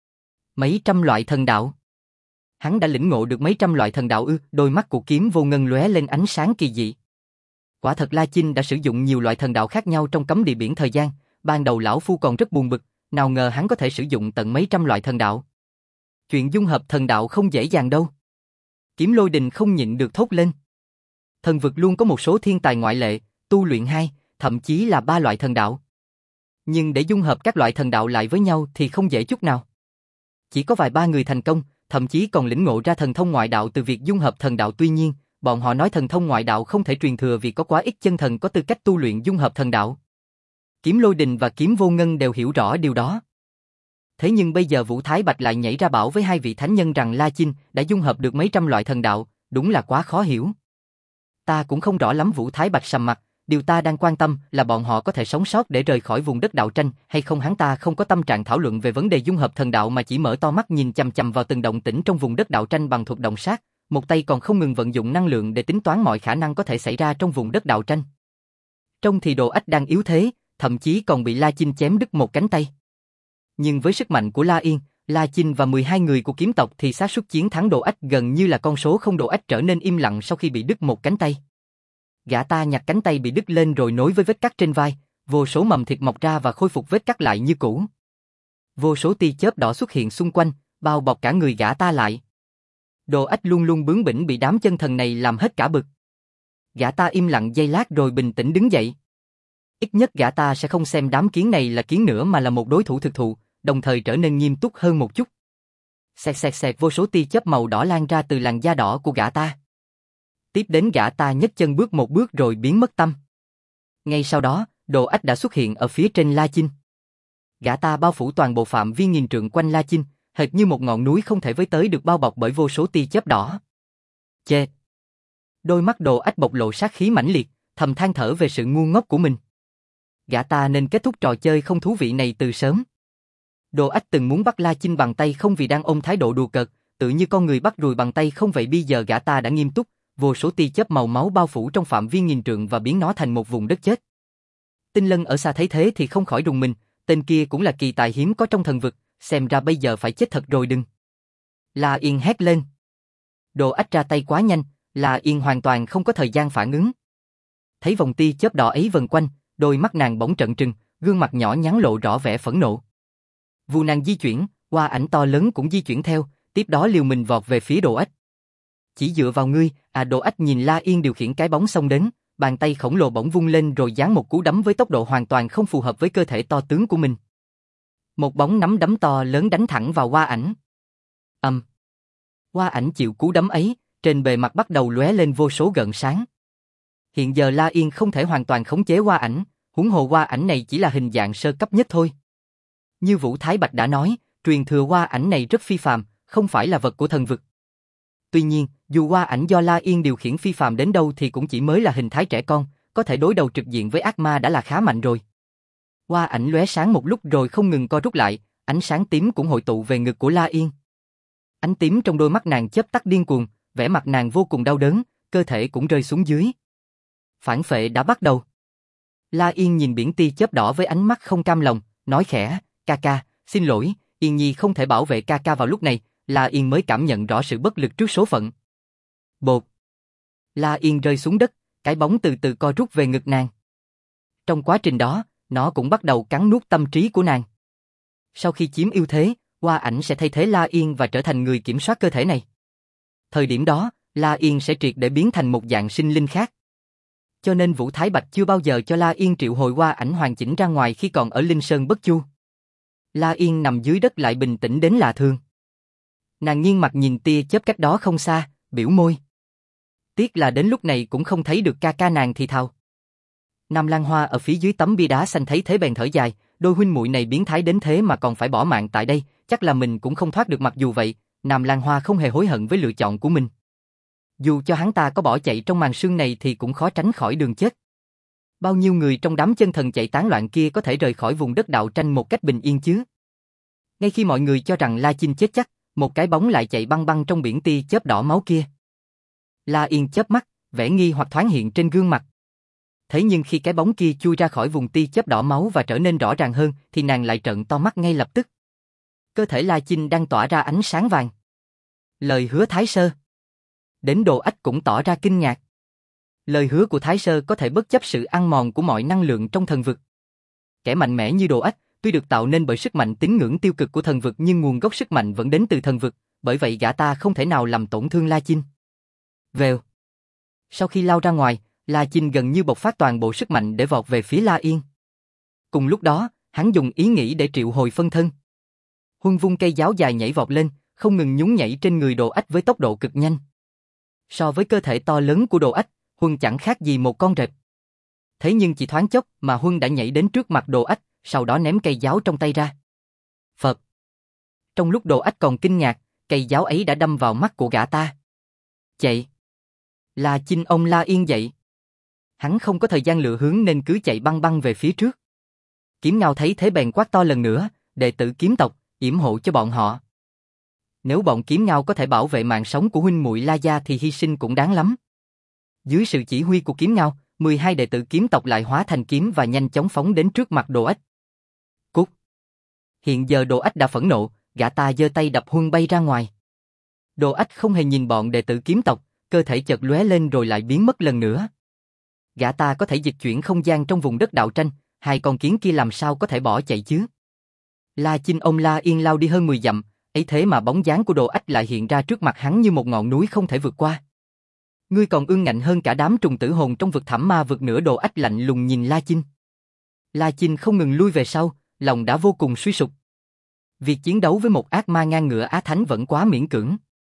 Mấy trăm loại thần đạo. Hắn đã lĩnh ngộ được mấy trăm loại thần đạo ư? Đôi mắt của Kiếm Vô Ngân lóe lên ánh sáng kỳ dị. Quả thật La Chinh đã sử dụng nhiều loại thần đạo khác nhau trong cấm địa biển thời gian, ban đầu lão phu còn rất buồn bực, nào ngờ hắn có thể sử dụng tận mấy trăm loại thần đạo. Chuyện dung hợp thần đạo không dễ dàng đâu. Kiếm Lôi Đình không nhịn được thốt lên. Thần vực luôn có một số thiên tài ngoại lệ, tu luyện hai, thậm chí là ba loại thần đạo. Nhưng để dung hợp các loại thần đạo lại với nhau thì không dễ chút nào. Chỉ có vài ba người thành công, thậm chí còn lĩnh ngộ ra thần thông ngoại đạo từ việc dung hợp thần đạo. Tuy nhiên, bọn họ nói thần thông ngoại đạo không thể truyền thừa vì có quá ít chân thần có tư cách tu luyện dung hợp thần đạo. Kiếm Lôi Đình và Kiếm Vô Ngân đều hiểu rõ điều đó. Thế nhưng bây giờ Vũ Thái Bạch lại nhảy ra bảo với hai vị thánh nhân rằng La Chinh đã dung hợp được mấy trăm loại thần đạo, đúng là quá khó hiểu. Ta cũng không rõ lắm. Vũ Thái Bạch sầm mặt, điều ta đang quan tâm là bọn họ có thể sống sót để rời khỏi vùng đất đạo tranh hay không. Hắn ta không có tâm trạng thảo luận về vấn đề dung hợp thần đạo mà chỉ mở to mắt nhìn chằm chằm vào từng động tĩnh trong vùng đất đạo tranh bằng thuật động sát, một tay còn không ngừng vận dụng năng lượng để tính toán mọi khả năng có thể xảy ra trong vùng đất đạo tranh. Trong thì Đồ Ách đang yếu thế, thậm chí còn bị La Chinh chém đứt một cánh tay. Nhưng với sức mạnh của La Yên, La Chinh và mười hai người của kiếm tộc thì xác suất chiến thắng Đồ Ách gần như là con số không. Đồ Ách trở nên im lặng sau khi bị đứt một cánh tay. Gã ta nhặt cánh tay bị đứt lên rồi nối với vết cắt trên vai, vô số mầm thịt mọc ra và khôi phục vết cắt lại như cũ. Vô số tia chớp đỏ xuất hiện xung quanh, bao bọc cả người gã ta lại. Đồ Ách luôn luôn bướng bỉnh bị đám chân thần này làm hết cả bực. Gã ta im lặng giây lát rồi bình tĩnh đứng dậy. Ít nhất gã ta sẽ không xem đám kiến này là kiến nữa mà là một đối thủ thực thụ, đồng thời trở nên nghiêm túc hơn một chút. Xẹt xẹt xẹt, vô số tia chớp màu đỏ lan ra từ làn da đỏ của gã ta. Tiếp đến gã ta nhấc chân bước một bước rồi biến mất tâm. Ngay sau đó, Đồ Ách đã xuất hiện ở phía trên La Chinh. Gã ta bao phủ toàn bộ phạm vi nghìn trượng quanh La Chinh, hệt như một ngọn núi không thể với tới được bao bọc bởi vô số tia chớp đỏ. Chê! Đôi mắt Đồ Ách bộc lộ sát khí mãnh liệt, thầm than thở về sự ngu ngốc của mình. Gã ta nên kết thúc trò chơi không thú vị này từ sớm. Đồ Ách từng muốn bắt La Chinh bằng tay không vì đang ôm thái độ đùa cợt, tự như con người bắt ruồi bằng tay không vậy. Bây giờ gã ta đã nghiêm túc, vô số tia chớp màu máu bao phủ trong phạm vi nghìn trượng và biến nó thành một vùng đất chết. Tinh Lân ở xa thấy thế thì không khỏi rùng mình, tên kia cũng là kỳ tài hiếm có trong thần vực, xem ra bây giờ phải chết thật rồi. Đừng! La Yên hét lên. Đồ Ách ra tay quá nhanh, La Yên hoàn toàn không có thời gian phản ứng. Thấy vòng tia chớp đỏ ấy vần quanh, đôi mắt nàng bỗng trợn trừng, gương mặt nhỏ nhắn lộ rõ vẻ phẫn nộ. Vu nàng di chuyển, Hoa Ảnh to lớn cũng di chuyển theo, tiếp đó liều mình vọt về phía Đồ Ách. Chỉ dựa vào ngươi, à? Đồ Ách nhìn La Yên điều khiển cái bóng xông đến, bàn tay khổng lồ bỗng vung lên rồi giáng một cú đấm với tốc độ hoàn toàn không phù hợp với cơ thể to tướng của mình. Một bóng nắm đấm to lớn đánh thẳng vào Hoa Ảnh. Ầm. Um. Hoa Ảnh chịu cú đấm ấy, trên bề mặt bắt đầu lóe lên vô số gợn sáng. Hiện giờ La Yên không thể hoàn toàn khống chế Hoa Ảnh, huống hồ Hoa Ảnh này chỉ là hình dạng sơ cấp nhất thôi. Như Vũ Thái Bạch đã nói, truyền thừa Hoa Ảnh này rất phi phàm, không phải là vật của thần vực. Tuy nhiên, dù Hoa Ảnh do La Yên điều khiển phi phàm đến đâu thì cũng chỉ mới là hình thái trẻ con, có thể đối đầu trực diện với ác ma đã là khá mạnh rồi. Hoa Ảnh lóe sáng một lúc rồi không ngừng co rút lại, ánh sáng tím cũng hội tụ về ngực của La Yên. Ánh tím trong đôi mắt nàng chớp tắt điên cuồng, vẻ mặt nàng vô cùng đau đớn, cơ thể cũng rơi xuống dưới. Phản phệ đã bắt đầu. La Yên nhìn biển tia chớp đỏ với ánh mắt không cam lòng, nói khẽ, ca ca, xin lỗi, Yên Nhi không thể bảo vệ ca ca vào lúc này. La Yên mới cảm nhận rõ sự bất lực trước số phận. Bột. La Yên rơi xuống đất, cái bóng từ từ co rút về ngực nàng. Trong quá trình đó, nó cũng bắt đầu cắn nuốt tâm trí của nàng. Sau khi chiếm ưu thế, Hoa Ảnh sẽ thay thế La Yên và trở thành người kiểm soát cơ thể này. Thời điểm đó, La Yên sẽ triệt để biến thành một dạng sinh linh khác. Cho nên Vũ Thái Bạch chưa bao giờ cho La Yên triệu hồi Hoa Ảnh hoàn chỉnh ra ngoài khi còn ở Linh Sơn Bất Chu. La Yên nằm dưới đất lại bình tĩnh đến lạ thường. Nàng nghiêng mặt nhìn tia chớp cách đó không xa, biểu môi. Tiếc là đến lúc này cũng không thấy được ca ca nàng thì thào. Nam Lan Hoa ở phía dưới tấm bia đá xanh thấy thế bèn thở dài, đôi huynh muội này biến thái đến thế mà còn phải bỏ mạng tại đây, chắc là mình cũng không thoát được. Mặc dù vậy, Nam Lan Hoa không hề hối hận với lựa chọn của mình. Dù cho hắn ta có bỏ chạy trong màn sương này thì cũng khó tránh khỏi đường chết. Bao nhiêu người trong đám chân thần chạy tán loạn kia có thể rời khỏi vùng đất đạo tranh một cách bình yên chứ? Ngay khi mọi người cho rằng La Chinh chết chắc, một cái bóng lại chạy băng băng trong biển tia chớp đỏ máu kia. La Yên chớp mắt, vẻ nghi hoặc thoáng hiện trên gương mặt. Thế nhưng khi cái bóng kia chui ra khỏi vùng tia chớp đỏ máu và trở nên rõ ràng hơn, thì nàng lại trợn to mắt ngay lập tức. Cơ thể La Chinh đang tỏa ra ánh sáng vàng. Lời hứa Thái Sơ. Đến Đồ Ách cũng tỏ ra kinh ngạc. Lời hứa của Thái Sơ có thể bất chấp sự ăn mòn của mọi năng lượng trong thần vực. Kẻ mạnh mẽ như Đồ Ách, tuy được tạo nên bởi sức mạnh tín ngưỡng tiêu cực của thần vực nhưng nguồn gốc sức mạnh vẫn đến từ thần vực, bởi vậy gã ta không thể nào làm tổn thương La Chinh. Vèo. Sau khi lao ra ngoài, La Chinh gần như bộc phát toàn bộ sức mạnh để vọt về phía La Yên. Cùng lúc đó, hắn dùng ý nghĩ để triệu hồi phân thân. Huân vung cây giáo dài nhảy vọt lên, không ngừng nhún nhảy trên người Đồ Ách với tốc độ cực nhanh. So với cơ thể to lớn của Đồ Ách, Huân chẳng khác gì một con rệp. Thế nhưng chỉ thoáng chốc mà Huân đã nhảy đến trước mặt Đồ Ách, sau đó ném cây giáo trong tay ra. Phật. Trong lúc Đồ Ách còn kinh ngạc, cây giáo ấy đã đâm vào mắt của gã ta. Chạy. La Chinh ông La Yên dậy. Hắn không có thời gian lựa hướng nên cứ chạy băng băng về phía trước. Kiếm Ngao thấy thế bèn quát to lần nữa, đệ tử kiếm tộc, yểm hộ cho bọn họ. Nếu bọn Kiếm Ngao có thể bảo vệ mạng sống của huynh muội La gia thì hy sinh cũng đáng lắm. Dưới sự chỉ huy của Kiếm Ngao, mười hai đệ tử kiếm tộc lại hóa thành kiếm và nhanh chóng phóng đến trước mặt Đồ Ách. Cút. Hiện giờ Đồ Ách đã phẫn nộ, gã ta giơ tay đập Huân bay ra ngoài. Đồ Ách không hề nhìn bọn đệ tử kiếm tộc, cơ thể chợt lóe lên rồi lại biến mất lần nữa. Gã ta có thể dịch chuyển không gian trong vùng đất đạo tranh, hai con kiến kia làm sao có thể bỏ chạy chứ? La Chinh ông La Yên lao đi hơn mười dặm, ấy thế mà bóng dáng của Đồ Ách lại hiện ra trước mặt hắn như một ngọn núi không thể vượt qua. Ngươi còn ương ngạnh hơn cả đám trùng tử hồn trong vực thẳm ma vực nữa. Đồ Ách lạnh lùng nhìn La Chinh. La Chinh không ngừng lui về sau, lòng đã vô cùng suy sụp. Việc chiến đấu với một ác ma ngang ngửa Á Thánh vẫn quá miễn cưỡng.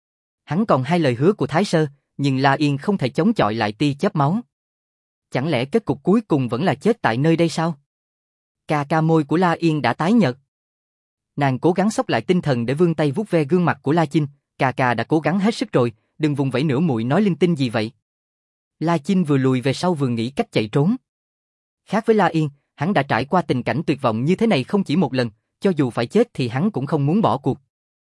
Hắn còn hai lời hứa của Thái Sơ, nhưng La Yên không thể chống chọi lại tia chớp máu. Chẳng lẽ kết cục cuối cùng vẫn là chết tại nơi đây sao? Cà ca môi của La Yên đã tái nhợt. Nàng cố gắng xốc lại tinh thần để vươn tay vuốt ve gương mặt của La Chinh. Cà ca đã cố gắng hết sức rồi, đừng vùng vẫy nữa, muội nói linh tinh gì vậy? La Chinh vừa lùi về sau vừa nghĩ cách chạy trốn. Khác với La Yên, hắn đã trải qua tình cảnh tuyệt vọng như thế này không chỉ một lần, cho dù phải chết thì hắn cũng không muốn bỏ cuộc.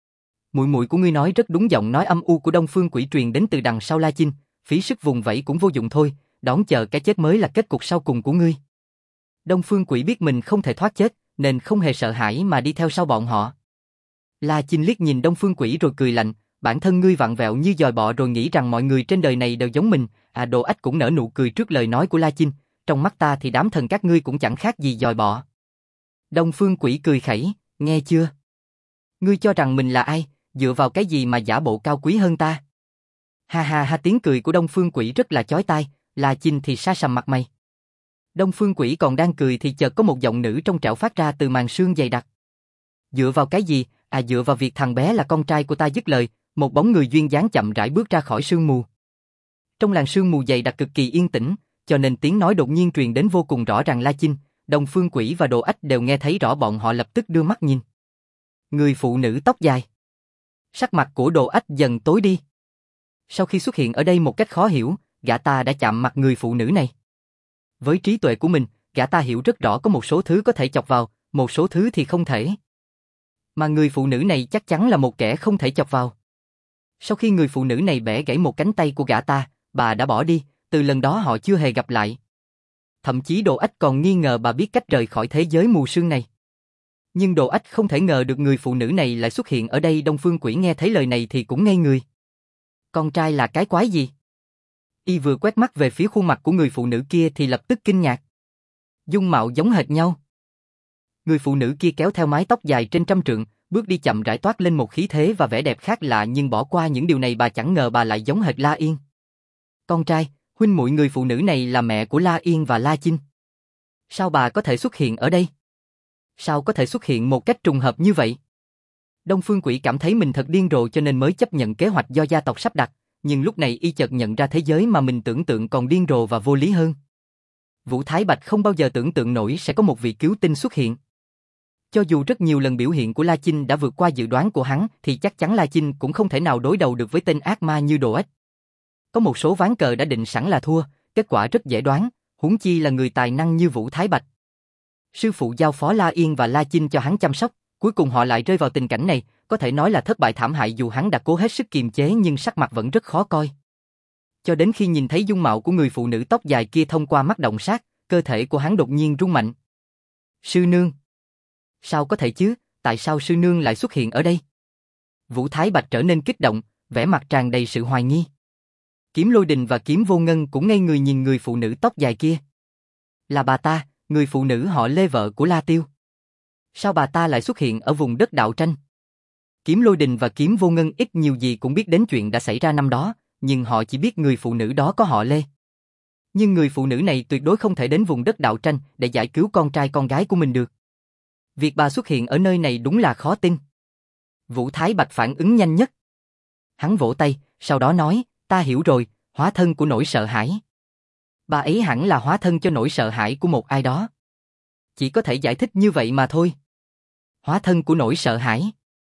Muội muội của ngươi nói rất đúng. Giọng nói âm u của Đông Phương Quỷ truyền đến từ đằng sau La Chinh, phí sức vùng vẫy cũng vô dụng thôi, đón chờ cái chết mới là kết cục sau cùng của ngươi. Đông Phương Quỷ biết mình không thể thoát chết, nên không hề sợ hãi mà đi theo sau bọn họ. La Chinh liếc nhìn Đông Phương Quỷ rồi cười lạnh, bản thân ngươi vặn vẹo như giòi bọ rồi nghĩ rằng mọi người trên đời này đều giống mình. À, Đồ Ách cũng nở nụ cười trước lời nói của La Chinh, trong mắt ta thì đám thần các ngươi cũng chẳng khác gì giòi bọ. Đông Phương Quỷ cười khẩy, nghe chưa? Ngươi cho rằng mình là ai, dựa vào cái gì mà giả bộ cao quý hơn ta? Ha ha ha, tiếng cười của Đông Phương Quỷ rất là chói tai, La Chinh thì sa sầm mặt mày. Đông Phương Quỷ còn đang cười thì chợt có một giọng nữ trong trẻo phát ra từ màn sương dày đặc. Dựa vào cái gì? À, dựa vào việc thằng bé là con trai của ta. Dứt lời, một bóng người duyên dáng chậm rãi bước ra khỏi sương mù. Trong làn sương mù dày đặc cực kỳ yên tĩnh, cho nên tiếng nói đột nhiên truyền đến vô cùng rõ ràng. La Chinh, Đông Phương Quỷ và Đồ Ách đều nghe thấy rõ, bọn họ lập tức đưa mắt nhìn. Người phụ nữ tóc dài. Sắc mặt của Đồ Ách dần tối đi. Sau khi xuất hiện ở đây một cách khó hiểu, gã ta đã chạm mặt người phụ nữ này. Với trí tuệ của mình, gã ta hiểu rất rõ có một số thứ có thể chọc vào, một số thứ thì không thể. Mà người phụ nữ này chắc chắn là một kẻ không thể chọc vào. Sau khi người phụ nữ này bẻ gãy một cánh tay của gã ta, bà đã bỏ đi, từ lần đó họ chưa hề gặp lại. Thậm chí Đồ Ách còn nghi ngờ bà biết cách rời khỏi thế giới mù sương này. Nhưng Đồ Ách không thể ngờ được người phụ nữ này lại xuất hiện ở đây. Đông Phương Quỷ nghe thấy lời này thì cũng ngây người. Con trai là cái quái gì? Y vừa quét mắt về phía khuôn mặt của người phụ nữ kia thì lập tức kinh ngạc. Dung mạo giống hệt nhau. Người phụ nữ kia kéo theo mái tóc dài trên trăm trượng, bước đi chậm rãi toát lên một khí thế và vẻ đẹp khác lạ, nhưng bỏ qua những điều này bà chẳng ngờ bà lại giống hệt La Yên. Con trai, huynh muội người phụ nữ này là mẹ của La Yên và La Chinh. Sao bà có thể xuất hiện ở đây? Sao có thể xuất hiện một cách trùng hợp như vậy? Đông Phương Quỷ cảm thấy mình thật điên rồ cho nên mới chấp nhận kế hoạch do gia tộc sắp đặt, nhưng lúc này y chợt nhận ra thế giới mà mình tưởng tượng còn điên rồ và vô lý hơn. Vũ Thái Bạch không bao giờ tưởng tượng nổi sẽ có một vị cứu tinh xuất hiện. Cho dù rất nhiều lần biểu hiện của La Chinh đã vượt qua dự đoán của hắn thì chắc chắn La Chinh cũng không thể nào đối đầu được với tên ác ma như Đồ Ách. Có một số ván cờ đã định sẵn là thua, kết quả rất dễ đoán, huống chi là người tài năng như Vũ Thái Bạch. Sư phụ giao phó La Yên và La Chinh cho hắn chăm sóc, cuối cùng họ lại rơi vào tình cảnh này, có thể nói là thất bại thảm hại. Dù hắn đã cố hết sức kiềm chế nhưng sắc mặt vẫn rất khó coi. Cho đến khi nhìn thấy dung mạo của người phụ nữ tóc dài kia thông qua mắt động sát, cơ thể của hắn đột nhiên rung mạnh. Sư nương! Sao có thể chứ, tại sao sư nương lại xuất hiện ở đây? Vũ Thái Bạch trở nên kích động, vẻ mặt tràn đầy sự hoài nghi. Kiếm Lôi Đình và Kiếm Vô Ngân cũng ngây người nhìn người phụ nữ tóc dài kia. Là bà ta, người phụ nữ họ Lê vợ của La Tiêu. Sao bà ta lại xuất hiện ở vùng đất đạo tranh? Kiếm Lôi Đình và Kiếm Vô Ngân ít nhiều gì cũng biết đến chuyện đã xảy ra năm đó, nhưng họ chỉ biết người phụ nữ đó có họ Lê. Nhưng người phụ nữ này tuyệt đối không thể đến vùng đất đạo tranh để giải cứu con trai con gái của mình được. Việc bà xuất hiện ở nơi này đúng là khó tin. Vũ Thái Bạch phản ứng nhanh nhất. Hắn vỗ tay, sau đó nói, ta hiểu rồi, hóa thân của nỗi sợ hãi. Bà ấy hẳn là hóa thân cho nỗi sợ hãi của một ai đó. Chỉ có thể giải thích như vậy mà thôi. Hóa thân của nỗi sợ hãi.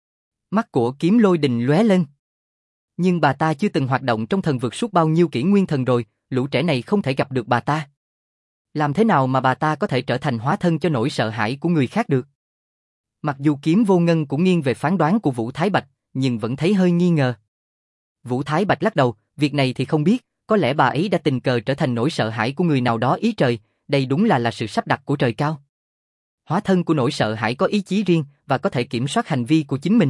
Mắt của Kiếm Lôi Đình lóe lên. Nhưng bà ta chưa từng hoạt động trong thần vực suốt bao nhiêu kỷ nguyên thần rồi, lũ trẻ này không thể gặp được bà ta. Làm thế nào mà bà ta có thể trở thành hóa thân cho nỗi sợ hãi của người khác được? Mặc dù Kiếm Vô Ngân cũng nghiêng về phán đoán của Vũ Thái Bạch, nhưng vẫn thấy hơi nghi ngờ. Vũ Thái Bạch lắc đầu, việc này thì không biết, có lẽ bà ấy đã tình cờ trở thành nỗi sợ hãi của người nào đó ý trời, đây đúng là là sự sắp đặt của trời cao. Hóa thân của nỗi sợ hãi có ý chí riêng và có thể kiểm soát hành vi của chính mình.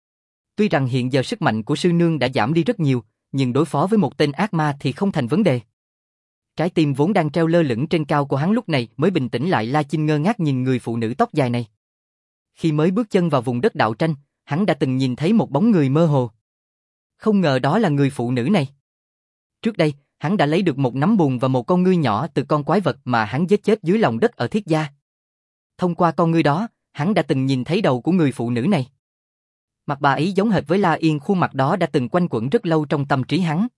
Tuy rằng hiện giờ sức mạnh của sư nương đã giảm đi rất nhiều, nhưng đối phó với một tên ác ma thì không thành vấn đề. Trái tim vốn đang treo lơ lửng trên cao của hắn lúc này mới bình tĩnh lại. La Chinh ngơ ngác nhìn người phụ nữ tóc dài này. Khi mới bước chân vào vùng đất đạo tranh, hắn đã từng nhìn thấy một bóng người mơ hồ. Không ngờ đó là người phụ nữ này. Trước đây, hắn đã lấy được một nắm bùn và một con ngươi nhỏ từ con quái vật mà hắn giết chết dưới lòng đất ở Thiết Gia. Thông qua con ngươi đó, hắn đã từng nhìn thấy đầu của người phụ nữ này. Mặt bà ấy giống hệt với La Yên, khuôn mặt đó đã từng quanh quẩn rất lâu trong tâm trí hắn.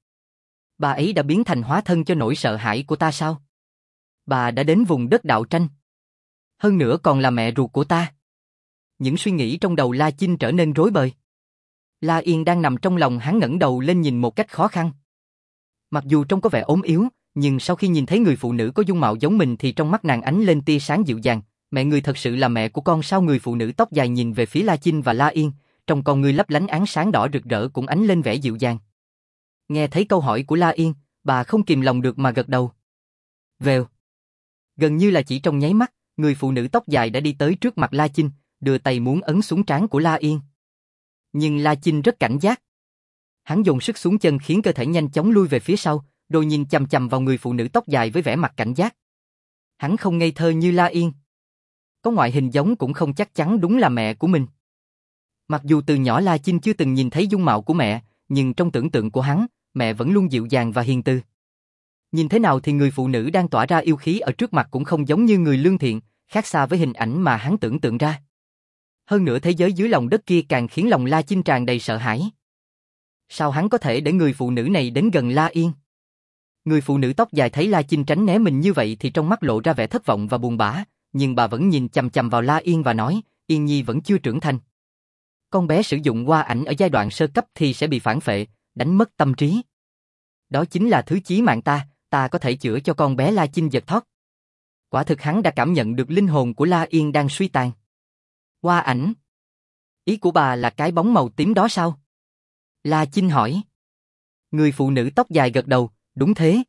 Bà ấy đã biến thành hóa thân cho nỗi sợ hãi của ta sao? Bà đã đến vùng đất đạo tranh. Hơn nữa còn là mẹ ruột của ta. Những suy nghĩ trong đầu La Chinh trở nên rối bời. La Yên đang nằm trong lòng hắn ngẩng đầu lên nhìn một cách khó khăn. Mặc dù trông có vẻ ốm yếu, nhưng sau khi nhìn thấy người phụ nữ có dung mạo giống mình thì trong mắt nàng ánh lên tia sáng dịu dàng. Mẹ người thật sự là mẹ của con sao? Người phụ nữ tóc dài nhìn về phía La Chinh và La Yên, trong con ngươi lấp lánh ánh sáng đỏ rực rỡ cũng ánh lên vẻ dịu dàng. Nghe thấy câu hỏi của La Yên, bà không kìm lòng được mà gật đầu. Vèo. Gần như là chỉ trong nháy mắt, người phụ nữ tóc dài đã đi tới trước mặt La Chinh, đưa tay muốn ấn xuống trán của La Yên. Nhưng La Chinh rất cảnh giác. Hắn dồn sức xuống chân khiến cơ thể nhanh chóng lui về phía sau, rồi nhìn chằm chằm vào người phụ nữ tóc dài với vẻ mặt cảnh giác. Hắn không ngây thơ như La Yên. Có ngoại hình giống cũng không chắc chắn đúng là mẹ của mình. Mặc dù từ nhỏ La Chinh chưa từng nhìn thấy dung mạo của mẹ, nhưng trong tưởng tượng của hắn, mẹ vẫn luôn dịu dàng và hiền từ. Nhìn thế nào thì người phụ nữ đang tỏa ra yêu khí ở trước mặt cũng không giống như người lương thiện, khác xa với hình ảnh mà hắn tưởng tượng ra. Hơn nữa thế giới dưới lòng đất kia càng khiến lòng La Chinh tràn đầy sợ hãi. Sao hắn có thể để người phụ nữ này đến gần La Yên? Người phụ nữ tóc dài thấy La Chinh tránh né mình như vậy thì trong mắt lộ ra vẻ thất vọng và buồn bã, nhưng bà vẫn nhìn chằm chằm vào La Yên và nói, Yên Nhi vẫn chưa trưởng thành. Con bé sử dụng hoa ảnh ở giai đoạn sơ cấp thì sẽ bị phản phệ, đánh mất tâm trí. Đó chính là thứ chí mạng ta, ta có thể chữa cho con bé. La Chinh giật thót. Quả thực hắn đã cảm nhận được linh hồn của La Yên đang suy tàn. Hoa ảnh? Ý của bà là cái bóng màu tím đó sao? La Chinh hỏi. Người phụ nữ tóc dài gật đầu, đúng thế.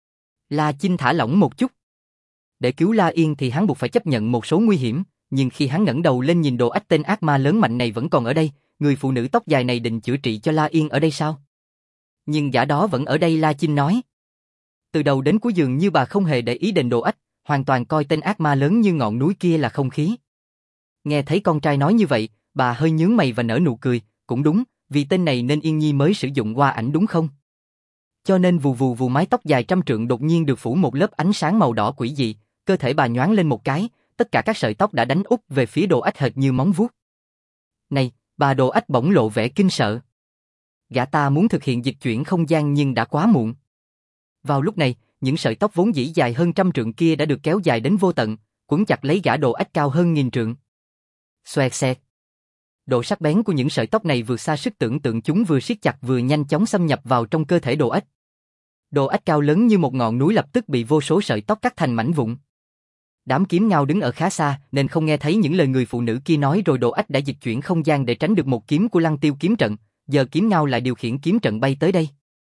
La Chinh thả lỏng một chút. Để cứu La Yên thì hắn buộc phải chấp nhận một số nguy hiểm, nhưng khi hắn ngẩng đầu lên nhìn đồ ách tên ác ma lớn mạnh này vẫn còn ở đây, người phụ nữ tóc dài này định chữa trị cho La Yên ở đây sao? Nhưng gã đó vẫn ở đây. La Chinh nói. Từ đầu đến cuối dường như bà không hề để ý đến đồ ách, hoàn toàn coi tên ác ma lớn như ngọn núi kia là không khí. Nghe thấy con trai nói như vậy, bà hơi nhướng mày và nở nụ cười, cũng đúng, vì tên này nên Yên Nhi mới sử dụng hoa ảnh đúng không? Cho nên vù vù vù mái tóc dài trăm trượng đột nhiên được phủ một lớp ánh sáng màu đỏ quỷ dị, cơ thể bà nhoáng lên một cái, tất cả các sợi tóc đã đánh úp về phía đồ ách hệt như móng vuốt. Này, bà đồ ách bỗng lộ vẻ kinh sợ. Gã ta muốn thực hiện dịch chuyển không gian nhưng đã quá muộn. Vào lúc này, những sợi tóc vốn dĩ dài hơn trăm trượng kia đã được kéo dài đến vô tận, quấn chặt lấy gã đồ ách cao hơn nghìn trượng. Xoẹt xẹt. Độ sắc bén của những sợi tóc này vượt xa sức tưởng tượng, chúng vừa siết chặt vừa nhanh chóng xâm nhập vào trong cơ thể đồ ách. Đồ ách cao lớn như một ngọn núi lập tức bị vô số sợi tóc cắt thành mảnh vụn. Đám kiếm ngao đứng ở khá xa nên không nghe thấy những lời người phụ nữ kia nói, rồi đồ ách đã dịch chuyển không gian để tránh được một kiếm của Lăng Tiêu kiếm trận, giờ kiếm ngao lại điều khiển kiếm trận bay tới đây.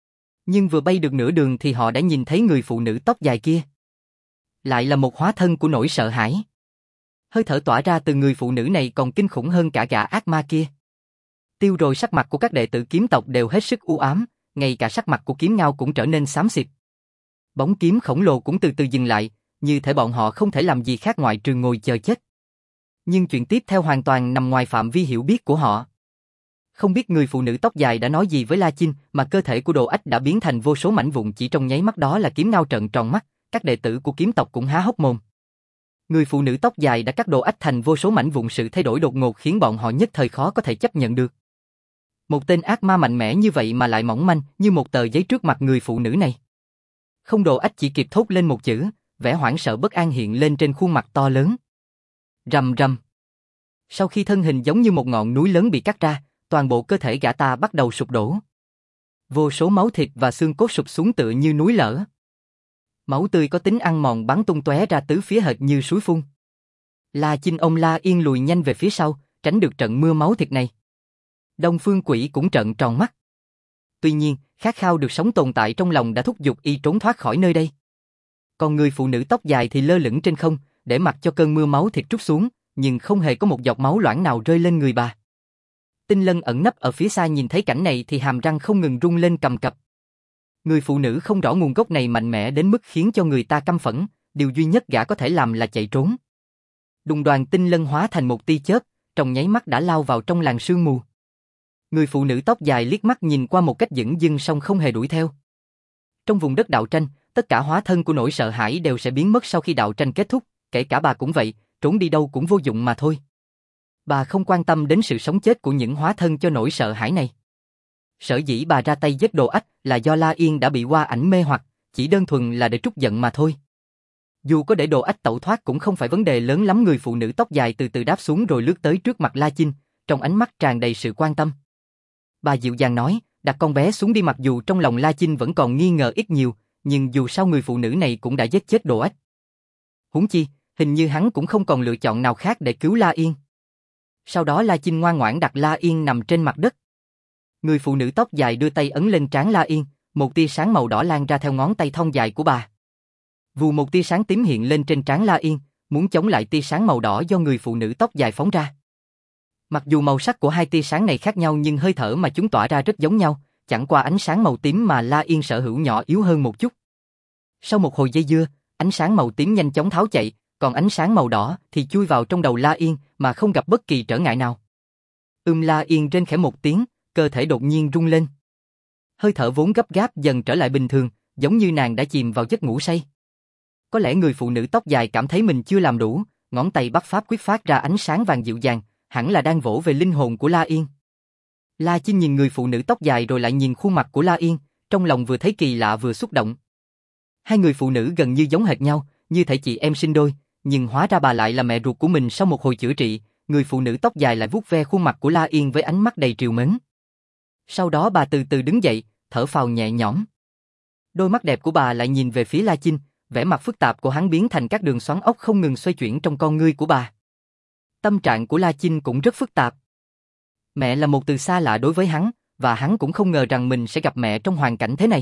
Nhưng vừa bay được nửa đường thì họ đã nhìn thấy người phụ nữ tóc dài kia. Lại là một hóa thân của nỗi sợ hãi. Hơi thở tỏa ra từ người phụ nữ này còn kinh khủng hơn cả gã ác ma kia. Tiêu rồi sắc mặt của các đệ tử kiếm tộc đều hết sức u ám, ngay cả sắc mặt của kiếm ngao cũng trở nên xám xịt. Bóng kiếm khổng lồ cũng từ từ dừng lại, như thể bọn họ không thể làm gì khác ngoại trừ ngồi chờ chết. Nhưng chuyện tiếp theo hoàn toàn nằm ngoài phạm vi hiểu biết của họ. Không biết người phụ nữ tóc dài đã nói gì với La Chinh mà cơ thể của Đồ Ách đã biến thành vô số mảnh vụn chỉ trong nháy mắt. Đó là kiếm ngao trợn tròn mắt, các đệ tử của kiếm tộc cũng há hốc mồm. Người phụ nữ tóc dài đã cắt Đồ Ách thành vô số mảnh vụn, sự thay đổi đột ngột khiến bọn họ nhất thời khó có thể chấp nhận được. Một tên ác ma mạnh mẽ như vậy mà lại mỏng manh như một tờ giấy trước mặt người phụ nữ này. Không, Đồ Ách chỉ kịp thốt lên một chữ, vẻ hoảng sợ bất an hiện lên trên khuôn mặt to lớn. Rầm rầm. Sau khi thân hình giống như một ngọn núi lớn bị cắt ra, toàn bộ cơ thể gã ta bắt đầu sụp đổ. Vô số máu thịt và xương cốt sụp xuống tựa như núi lở. Máu tươi có tính ăn mòn bắn tung tóe ra tứ phía hệt như suối phun. La Chinh ông La Yên lùi nhanh về phía sau, tránh được trận mưa máu thịt này. Đông Phương Quỷ cũng trợn tròn mắt. Tuy nhiên, khát khao được sống tồn tại trong lòng đã thúc giục y trốn thoát khỏi nơi đây. Còn người phụ nữ tóc dài thì lơ lửng trên không, để mặc cho cơn mưa máu thịt trút xuống, nhưng không hề có một giọt máu loãng nào rơi lên người bà. Tinh Lân ẩn nấp ở phía xa nhìn thấy cảnh này thì hàm răng không ngừng rung lên cầm cập. Người phụ nữ không rõ nguồn gốc này mạnh mẽ đến mức khiến cho người ta căm phẫn, điều duy nhất gã có thể làm là chạy trốn. Đùng đoàn Tinh Lân hóa thành một tia chớp, trong nháy mắt đã lao vào trong làn sương mù. Người phụ nữ tóc dài liếc mắt nhìn qua một cách dửng dưng song không hề đuổi theo. Trong vùng đất đạo tranh, tất cả hóa thân của nỗi sợ hãi đều sẽ biến mất sau khi đạo tranh kết thúc, kể cả bà cũng vậy, trốn đi đâu cũng vô dụng mà thôi. Bà không quan tâm đến sự sống chết của những hóa thân cho nỗi sợ hãi này. Sở dĩ bà ra tay giết Đồ Ách là do La Yên đã bị qua ảnh mê hoặc, chỉ đơn thuần là để trút giận mà thôi. Dù có để Đồ Ách tẩu thoát cũng không phải vấn đề lớn lắm. Người phụ nữ tóc dài từ từ đáp xuống rồi lướt tới trước mặt La Chinh, trong ánh mắt tràn đầy sự quan tâm. Bà dịu dàng nói, đặt con bé xuống đi. Mặc dù trong lòng La Chinh vẫn còn nghi ngờ ít nhiều, nhưng dù sao người phụ nữ này cũng đã giết chết Đồ Ách. Huống chi, hình như hắn cũng không còn lựa chọn nào khác để cứu La Yên. Sau đó La Chinh ngoan ngoãn đặt La Yên nằm trên mặt đất. Người phụ nữ tóc dài đưa tay ấn lên trán La Yên, một tia sáng màu đỏ lan ra theo ngón tay thon dài của bà. Vù, một tia sáng tím hiện lên trên trán La Yên, muốn chống lại tia sáng màu đỏ do người phụ nữ tóc dài phóng ra. Mặc dù màu sắc của hai tia sáng này khác nhau nhưng hơi thở mà chúng tỏa ra rất giống nhau, chẳng qua ánh sáng màu tím mà La Yên sở hữu nhỏ yếu hơn một chút. Sau một hồi dây dưa, ánh sáng màu tím nhanh chóng tháo chạy, còn ánh sáng màu đỏ thì chui vào trong đầu La Yên mà không gặp bất kỳ trở ngại nào. Ưm, La Yên rên khẽ một tiếng, cơ thể đột nhiên rung lên. Hơi thở vốn gấp gáp dần trở lại bình thường, giống như nàng đã chìm vào giấc ngủ say. Có lẽ người phụ nữ tóc dài cảm thấy mình chưa làm đủ, ngón tay bắt pháp quyết phát ra ánh sáng vàng dịu dàng, hẳn là đang vỗ về linh hồn của La Yên. La Chinh nhìn người phụ nữ tóc dài rồi lại nhìn khuôn mặt của La Yên, trong lòng vừa thấy kỳ lạ vừa xúc động. Hai người phụ nữ gần như giống hệt nhau, như thể chị em sinh đôi, nhưng hóa ra bà lại là mẹ ruột của mình. Sau một hồi chữa trị, người phụ nữ tóc dài lại vuốt ve khuôn mặt của La Yên với ánh mắt đầy trìu mến. Sau đó bà từ từ đứng dậy, thở phào nhẹ nhõm. Đôi mắt đẹp của bà lại nhìn về phía La Chinh, vẻ mặt phức tạp của hắn biến thành các đường xoắn ốc không ngừng xoay chuyển trong con ngươi của bà. Tâm trạng của La Chinh cũng rất phức tạp. Mẹ là một từ xa lạ đối với hắn, và hắn cũng không ngờ rằng mình sẽ gặp mẹ trong hoàn cảnh thế này.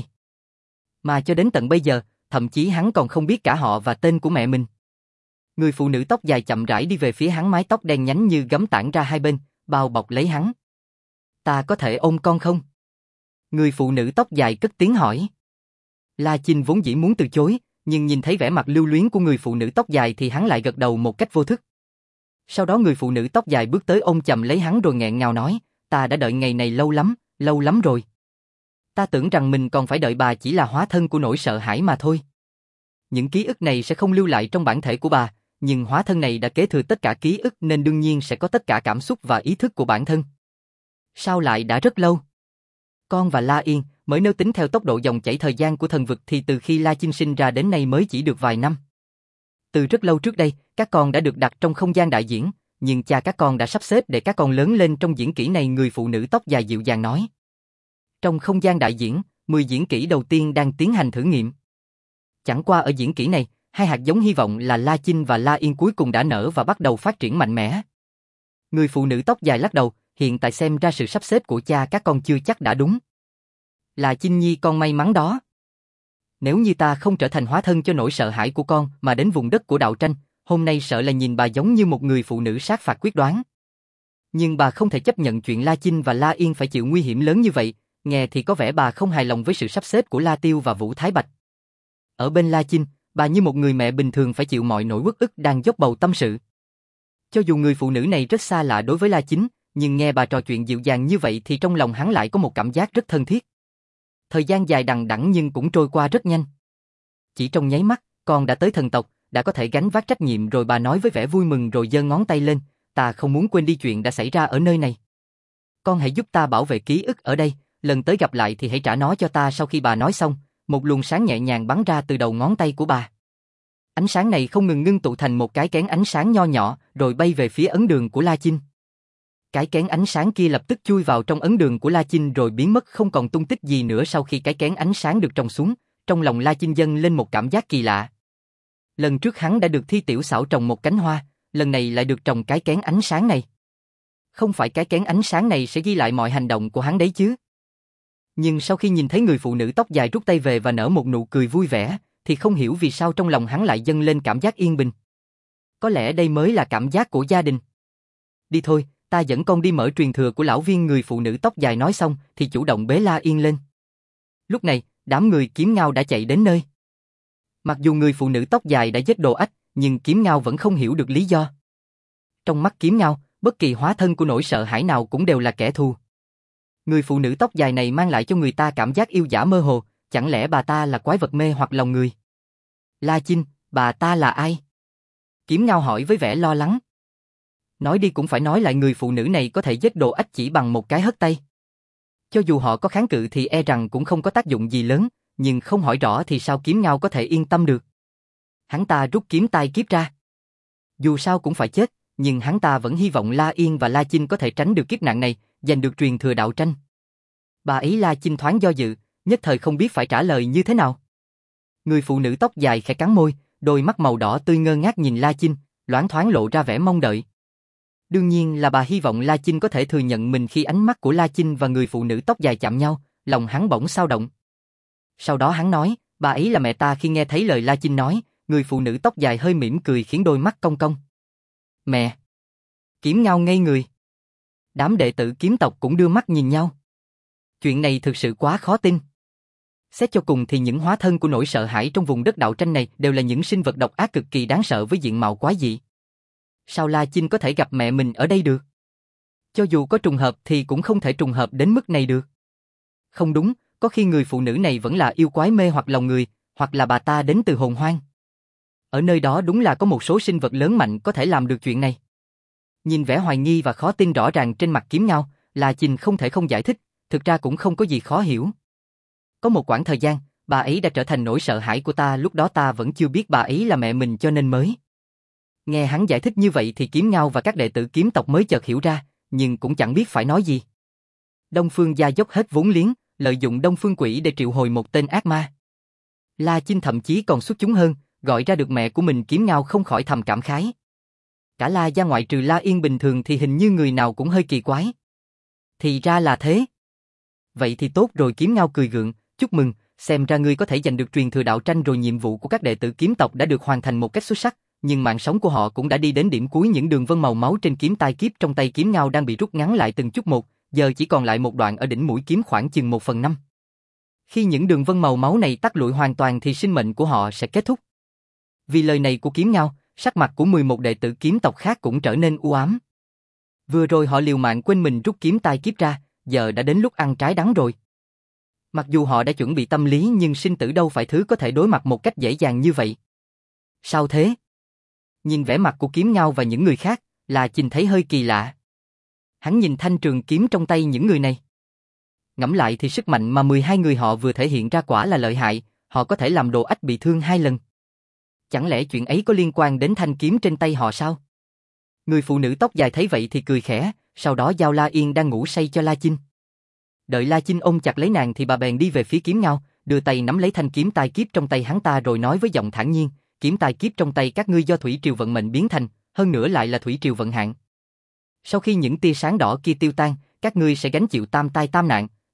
Mà cho đến tận bây giờ, thậm chí hắn còn không biết cả họ và tên của mẹ mình. Người phụ nữ tóc dài chậm rãi đi về phía hắn, mái tóc đen nhánh như gấm tản ra hai bên, bao bọc lấy hắn. Ta có thể ôm con không? Người phụ nữ tóc dài cất tiếng hỏi. La Chinh vốn dĩ muốn từ chối, nhưng nhìn thấy vẻ mặt lưu luyến của người phụ nữ tóc dài thì hắn lại gật đầu một cách vô thức. Sau đó người phụ nữ tóc dài bước tới ôm chầm lấy hắn rồi nghẹn ngào nói, ta đã đợi ngày này lâu lắm, lâu lắm rồi. Ta tưởng rằng mình còn phải đợi bà chỉ là hóa thân của nỗi sợ hãi mà thôi. Những ký ức này sẽ không lưu lại trong bản thể của bà, nhưng hóa thân này đã kế thừa tất cả ký ức nên đương nhiên sẽ có tất cả cảm xúc và ý thức của bản thân. Sao lại đã rất lâu? Con và La Yên, mới nếu tính theo tốc độ dòng chảy thời gian của thần vực thì từ khi La Chinh sinh ra đến nay mới chỉ được vài năm. Từ rất lâu trước đây, các con đã được đặt trong không gian đại diễn, nhưng cha các con đã sắp xếp để các con lớn lên trong diễn kỹ này. Người phụ nữ tóc dài dịu dàng nói. Trong không gian đại diễn, mười diễn kỹ đầu tiên đang tiến hành thử nghiệm. Chẳng qua ở diễn kỹ này, hai hạt giống hy vọng là La Chinh và La Yên cuối cùng đã nở và bắt đầu phát triển mạnh mẽ. Người phụ nữ tóc dài lắc đầu, hiện tại xem ra sự sắp xếp của cha các con chưa chắc đã đúng. Là Chinh Nhi con may mắn đó. Nếu như ta không trở thành hóa thân cho nỗi sợ hãi của con mà đến vùng đất của đạo tranh, hôm nay sợ là nhìn bà giống như một người phụ nữ sát phạt quyết đoán. Nhưng bà không thể chấp nhận chuyện La Chinh và La Yên phải chịu nguy hiểm lớn như vậy, nghe thì có vẻ bà không hài lòng với sự sắp xếp của La Tiêu và Vũ Thái Bạch. Ở bên La Chinh, bà như một người mẹ bình thường phải chịu mọi nỗi uất ức đang dốc bầu tâm sự. Cho dù người phụ nữ này rất xa lạ đối với La Chính, nhưng nghe bà trò chuyện dịu dàng như vậy thì trong lòng hắn lại có một cảm giác rất thân thiết. Thời gian dài đằng đẵng nhưng cũng trôi qua rất nhanh. Chỉ trong nháy mắt, con đã tới thần tộc, đã có thể gánh vác trách nhiệm rồi, bà nói với vẻ vui mừng rồi giơ ngón tay lên, ta không muốn quên đi chuyện đã xảy ra ở nơi này. Con hãy giúp ta bảo vệ ký ức ở đây, lần tới gặp lại thì hãy trả nó cho ta. Sau khi bà nói xong, một luồng sáng nhẹ nhàng bắn ra từ đầu ngón tay của bà. Ánh sáng này không ngừng ngưng tụ thành một cái kén ánh sáng nho nhỏ rồi bay về phía ấn đường của La Chinh. Cái kén ánh sáng kia lập tức chui vào trong ấn đường của La Chinh rồi biến mất không còn tung tích gì nữa. Sau khi cái kén ánh sáng được trồng xuống, trong lòng La Chinh dâng lên một cảm giác kỳ lạ. Lần trước hắn đã được Thi Tiểu Xảo trồng một cánh hoa, lần này lại được trồng cái kén ánh sáng này. Không phải cái kén ánh sáng này sẽ ghi lại mọi hành động của hắn đấy chứ? Nhưng sau khi nhìn thấy người phụ nữ tóc dài rút tay về và nở một nụ cười vui vẻ, thì không hiểu vì sao trong lòng hắn lại dâng lên cảm giác yên bình. Có lẽ đây mới là cảm giác của gia đình. Đi thôi, ta dẫn con đi mở truyền thừa của lão viên. Người phụ nữ tóc dài nói xong thì chủ động bế La Yên lên. Lúc này, đám người Kiếm Ngao đã chạy đến nơi. Mặc dù người phụ nữ tóc dài đã giết Đồ Ách, nhưng Kiếm Ngao vẫn không hiểu được lý do. Trong mắt Kiếm Ngao, bất kỳ hóa thân của nỗi sợ hãi nào cũng đều là kẻ thù. Người phụ nữ tóc dài này mang lại cho người ta cảm giác yêu dã mơ hồ, chẳng lẽ bà ta là quái vật mê hoặc lòng người? La Chinh, bà ta là ai? Kiếm Ngao hỏi với vẻ lo lắng. Nói đi cũng phải nói lại, người phụ nữ này có thể giết Đồ Ách chỉ bằng một cái hất tay. Cho dù họ có kháng cự thì e rằng cũng không có tác dụng gì lớn, nhưng không hỏi rõ thì sao Kiếm Ngao có thể yên tâm được? Hắn ta rút kiếm tai kiếp ra. Dù sao cũng phải chết, nhưng hắn ta vẫn hy vọng La Yên và La Chinh có thể tránh được kiếp nạn này, giành được truyền thừa đạo tranh. Bà ấy La Chinh thoáng do dự, nhất thời không biết phải trả lời như thế nào. Người phụ nữ tóc dài khẽ cắn môi, đôi mắt màu đỏ tươi ngơ ngác nhìn La Chinh, loáng thoáng lộ ra vẻ mong đợi. Đương nhiên là bà hy vọng La Chinh có thể thừa nhận mình. Khi ánh mắt của La Chinh và người phụ nữ tóc dài chạm nhau, lòng hắn bỗng xao động. Sau đó hắn nói, bà ấy là mẹ ta. Khi nghe thấy lời La Chinh nói, người phụ nữ tóc dài hơi mỉm cười khiến đôi mắt cong cong. Mẹ! Kiếm Ngao ngây người. Đám đệ tử kiếm tộc cũng đưa mắt nhìn nhau. Chuyện này thực sự quá khó tin. Xét cho cùng thì những hóa thân của nỗi sợ hãi trong vùng đất đạo tranh này đều là những sinh vật độc ác cực kỳ đáng sợ với diện mạo quái dị. Sao La Chinh có thể gặp mẹ mình ở đây được? Cho dù có trùng hợp thì cũng không thể trùng hợp đến mức này được. Không đúng, có khi người phụ nữ này vẫn là yêu quái mê hoặc lòng người, hoặc là bà ta đến từ hồn hoang. Ở nơi đó đúng là có một số sinh vật lớn mạnh có thể làm được chuyện này. Nhìn vẻ hoài nghi và khó tin rõ ràng trên mặt Kiếm Ngao, La Chinh không thể không giải thích, thực ra cũng không có gì khó hiểu. Có một quãng thời gian, bà ấy đã trở thành nỗi sợ hãi của ta, lúc đó ta vẫn chưa biết bà ấy là mẹ mình cho nên mới. Nghe hắn giải thích như vậy thì Kiếm Ngao và các đệ tử kiếm tộc mới chợt hiểu ra, nhưng cũng chẳng biết phải nói gì. Đông Phương gia dốc hết vốn liếng, lợi dụng Đông Phương Quỷ để triệu hồi một tên ác ma. La Chinh thậm chí còn xuất chúng hơn, gọi ra được mẹ của mình. Kiếm Ngao không khỏi thầm cảm khái. Cả La gia ngoại trừ La Yên bình thường thì hình như người nào cũng hơi kỳ quái. Thì ra là thế. Vậy thì tốt rồi. Kiếm Ngao cười gượng, chúc mừng, xem ra ngươi có thể giành được truyền thừa đạo tranh rồi. Nhiệm vụ của các đệ tử kiếm tộc đã được hoàn thành một cách xuất sắc, nhưng mạng sống của họ cũng đã đi đến điểm cuối. Những đường vân màu máu trên kiếm tai kiếp trong tay Kiếm Ngao đang bị rút ngắn lại từng chút một, giờ chỉ còn lại một đoạn ở đỉnh mũi kiếm khoảng chừng một phần năm. Khi những đường vân màu máu này tắt lụi hoàn toàn thì sinh mệnh của họ sẽ kết thúc. Vì lời này của Kiếm Ngao, sắc mặt của mười một đệ tử kiếm tộc khác cũng trở nên u ám. Vừa rồi họ liều mạng quên mình rút kiếm tai kiếp ra, giờ đã đến lúc ăn trái đắng rồi. Mặc dù họ đã chuẩn bị tâm lý nhưng sinh tử đâu phải thứ có thể đối mặt một cách dễ dàng như vậy. Sao thế? Nhìn vẻ mặt của Kiếm Ngao và những người khác, La Chinh thấy hơi kỳ lạ. Hắn nhìn thanh trường kiếm trong tay những người này. Ngẫm lại thì sức mạnh mà mười hai người họ vừa thể hiện ra quả là lợi hại, họ có thể làm Đồ Ách bị thương hai lần. Chẳng lẽ chuyện ấy có liên quan đến thanh kiếm trên tay họ sao? Người phụ nữ tóc dài thấy vậy thì cười khẽ, sau đó giao La Yên đang ngủ say cho La Chinh. Đợi La Chinh ôm chặt lấy nàng thì bà bèn đi về phía Kiếm Ngao, đưa tay nắm lấy thanh kiếm tai kiếp trong tay hắn ta rồi nói với giọng thản nhiên, kiếm tai kiếp trong tay các ngươi do thủy triều vận mệnh biến thành, hơn nữa lại là thủy triều vận hạn. Sau khi những tia sáng đỏ kia tiêu tan, các ngươi sẽ gánh chịu tam tai tam nạn,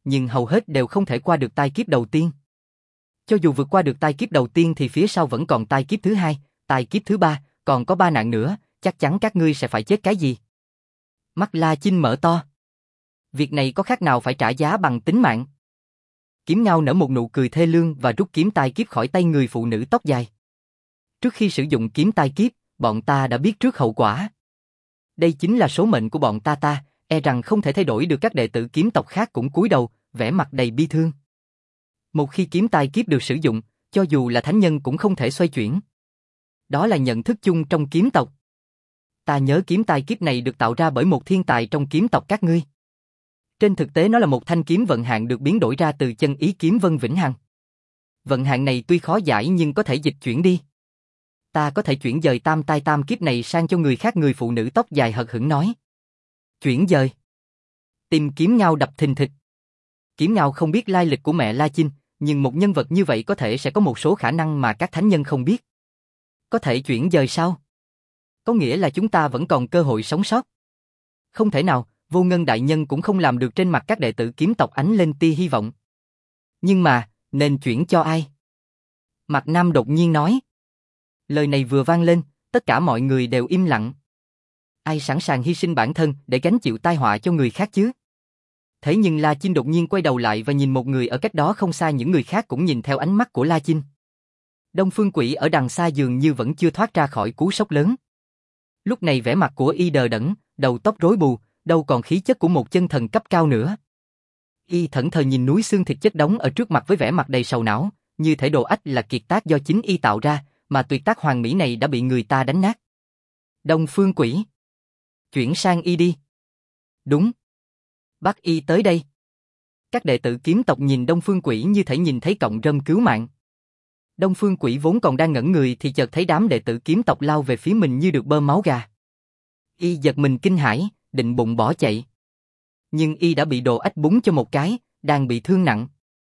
nhưng hầu hết đều không thể qua được tai kiếp đầu tiên. Cho dù vượt qua được tai kiếp đầu tiên thì phía sau vẫn còn tai kiếp thứ hai, tai kiếp thứ ba, còn có ba nạn nữa, chắc chắn các ngươi sẽ phải chết cái gì? Mắt La Chinh mở to. Việc này có khác nào phải trả giá bằng tính mạng? Kiếm Ngao nở một nụ cười thê lương và rút kiếm tai kiếp khỏi tay người phụ nữ tóc dài. Trước khi sử dụng kiếm tai kiếp, bọn ta đã biết trước hậu quả. Đây chính là số mệnh của bọn ta ta, e rằng không thể thay đổi được. Các đệ tử kiếm tộc khác cũng cúi đầu, vẻ mặt đầy bi thương. Một khi kiếm tai kiếp được sử dụng, cho dù là thánh nhân cũng không thể xoay chuyển. Đó là nhận thức chung trong kiếm tộc. Ta nhớ kiếm tai kiếp này được tạo ra bởi một thiên tài trong kiếm tộc các ngươi. Trên thực tế nó là một thanh kiếm vận hạn được biến đổi ra từ chân ý kiếm Vân Vĩnh Hằng. Vận hạn này tuy khó giải nhưng có thể dịch chuyển đi. Ta có thể chuyển dời tam tai tam kiếp này sang cho người khác. Người phụ nữ tóc dài hờ hững nói. Chuyển dời. Tim Kiếm Ngao đập thình thịch. Kiếm Ngao không biết lai lịch của mẹ La Chinh, nhưng một nhân vật như vậy có thể sẽ có một số khả năng mà các thánh nhân không biết. Có thể chuyển dời sao? Có nghĩa là chúng ta vẫn còn cơ hội sống sót. Không thể nào, Vô Ngân đại nhân cũng không làm được. Trên mặt các đệ tử kiếm tộc ánh lên tia hy vọng. Nhưng mà, nên chuyển cho ai? Mạc Nam đột nhiên nói. Lời này vừa vang lên, tất cả mọi người đều im lặng. Ai sẵn sàng hy sinh bản thân để gánh chịu tai họa cho người khác chứ? Thế nhưng La Chinh đột nhiên quay đầu lại và nhìn một người ở cách đó không xa. Những người khác cũng nhìn theo ánh mắt của La Chinh. Đông Phương Quỷ ở đằng xa dường như vẫn chưa thoát ra khỏi cú sốc lớn. Lúc này vẻ mặt của y đờ đẫn, đầu tóc rối bù, đâu còn khí chất của một chân thần cấp cao nữa. Y thẫn thờ nhìn núi xương thịt chất đống ở trước mặt với vẻ mặt đầy sầu não, như thể đồ ách là kiệt tác do chính y tạo ra, mà tuyệt tác hoàn mỹ này đã bị người ta đánh nát. Đông Phương Quỷ, chuyển sang y đi. Đúng. Bắt y tới đây. Các đệ tử kiếm tộc nhìn Đông Phương Quỷ như thể nhìn thấy cọng rơm cứu mạng. Đông Phương Quỷ vốn còn đang ngẩn người thì chợt thấy đám đệ tử kiếm tộc lao về phía mình như được bơm máu gà. Y giật mình kinh hãi, định bụng bỏ chạy. Nhưng y đã bị đồ ách búng cho một cái, đang bị thương nặng.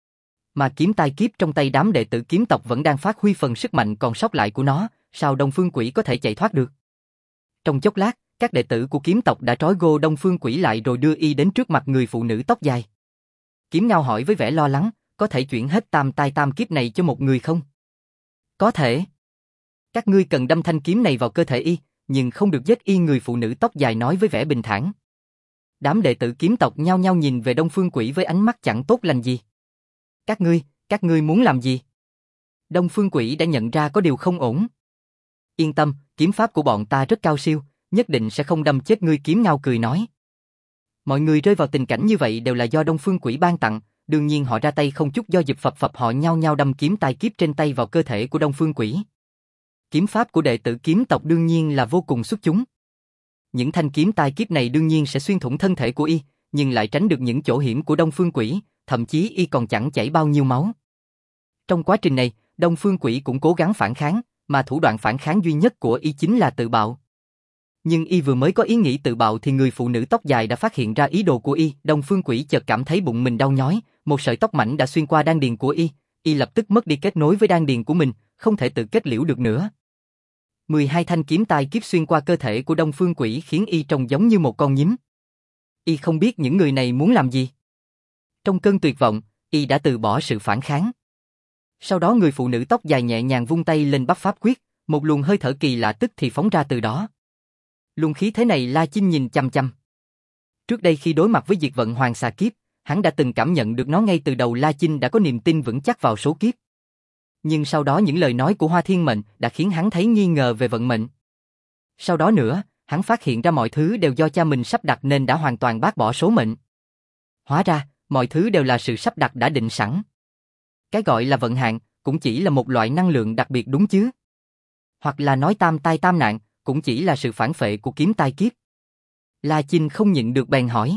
Mà kiếm tai kiếp trong tay đám đệ tử kiếm tộc vẫn đang phát huy phần sức mạnh còn sót lại của nó, sao Đông Phương Quỷ có thể chạy thoát được? Trong chốc lát, các đệ tử của kiếm tộc đã trói gô Đông Phương Quỷ lại rồi đưa y đến trước mặt người phụ nữ tóc dài. Kiếm Ngao hỏi với vẻ lo lắng, có thể chuyển hết tam tai tam kiếp này cho một người không? Có thể. Các ngươi cần đâm thanh kiếm này vào cơ thể y, nhưng không được giết y. Người phụ nữ tóc dài nói với vẻ bình thản. Đám đệ tử kiếm tộc nhao nhao nhìn về Đông Phương Quỷ với ánh mắt chẳng tốt lành gì. Các ngươi, các ngươi muốn làm gì? Đông Phương Quỷ đã nhận ra có điều không ổn. Yên tâm, kiếm pháp của bọn ta rất cao siêu, nhất định sẽ không đâm chết ngươi. Kiếm Ngao cười nói. Mọi người rơi vào tình cảnh như vậy đều là do Đông Phương Quỷ ban tặng, đương nhiên họ ra tay không chút do dự. Phập phập họ nhao nhao đâm kiếm tai kiếp trên tay vào cơ thể của Đông Phương Quỷ. Kiếm pháp của đệ tử kiếm tộc đương nhiên là vô cùng xuất chúng. Những thanh kiếm tai kiếp này đương nhiên sẽ xuyên thủng thân thể của y, nhưng lại tránh được những chỗ hiểm của Đông Phương Quỷ, thậm chí y còn chẳng chảy bao nhiêu máu. Trong quá trình này, Đông Phương Quỷ cũng cố gắng phản kháng, mà thủ đoạn phản kháng duy nhất của y chính là tự bạo. Nhưng y vừa mới có ý nghĩ tự bạo thì người phụ nữ tóc dài đã phát hiện ra ý đồ của y. Đông Phương Quỷ chợt cảm thấy bụng mình đau nhói, một sợi tóc mảnh đã xuyên qua đan điền của y, y lập tức mất đi kết nối với đan điền của mình, không thể tự kết liễu được nữa. mười hai thanh kiếm tai kiếp xuyên qua cơ thể của Đông Phương Quỷ khiến y trông giống như một con nhím. Y không biết những người này muốn làm gì. Trong cơn tuyệt vọng, y đã từ bỏ sự phản kháng. Sau đó người phụ nữ tóc dài nhẹ nhàng vung tay lên bắt pháp quyết, một luồng hơi thở kỳ lạ tức thì phóng ra từ đó. Luồng khí thế này La Chinh nhìn chăm chăm. Trước đây khi đối mặt với diệt vận hoàng xà kiếp, hắn đã từng cảm nhận được nó ngay từ đầu. La Chinh đã có niềm tin vững chắc vào số kiếp. Nhưng sau đó những lời nói của Hoa Thiên Mệnh đã khiến hắn thấy nghi ngờ về vận mệnh. Sau đó nữa, hắn phát hiện ra mọi thứ đều do cha mình sắp đặt nên đã hoàn toàn bác bỏ số mệnh. Hóa ra, mọi thứ đều là sự sắp đặt đã định sẵn. Cái gọi là vận hạn cũng chỉ là một loại năng lượng đặc biệt đúng chứ? Hoặc là nói tam tai tam nạn, cũng chỉ là sự phản phệ của kiếm tai kiếp. La Chinh không nhịn được bèn hỏi.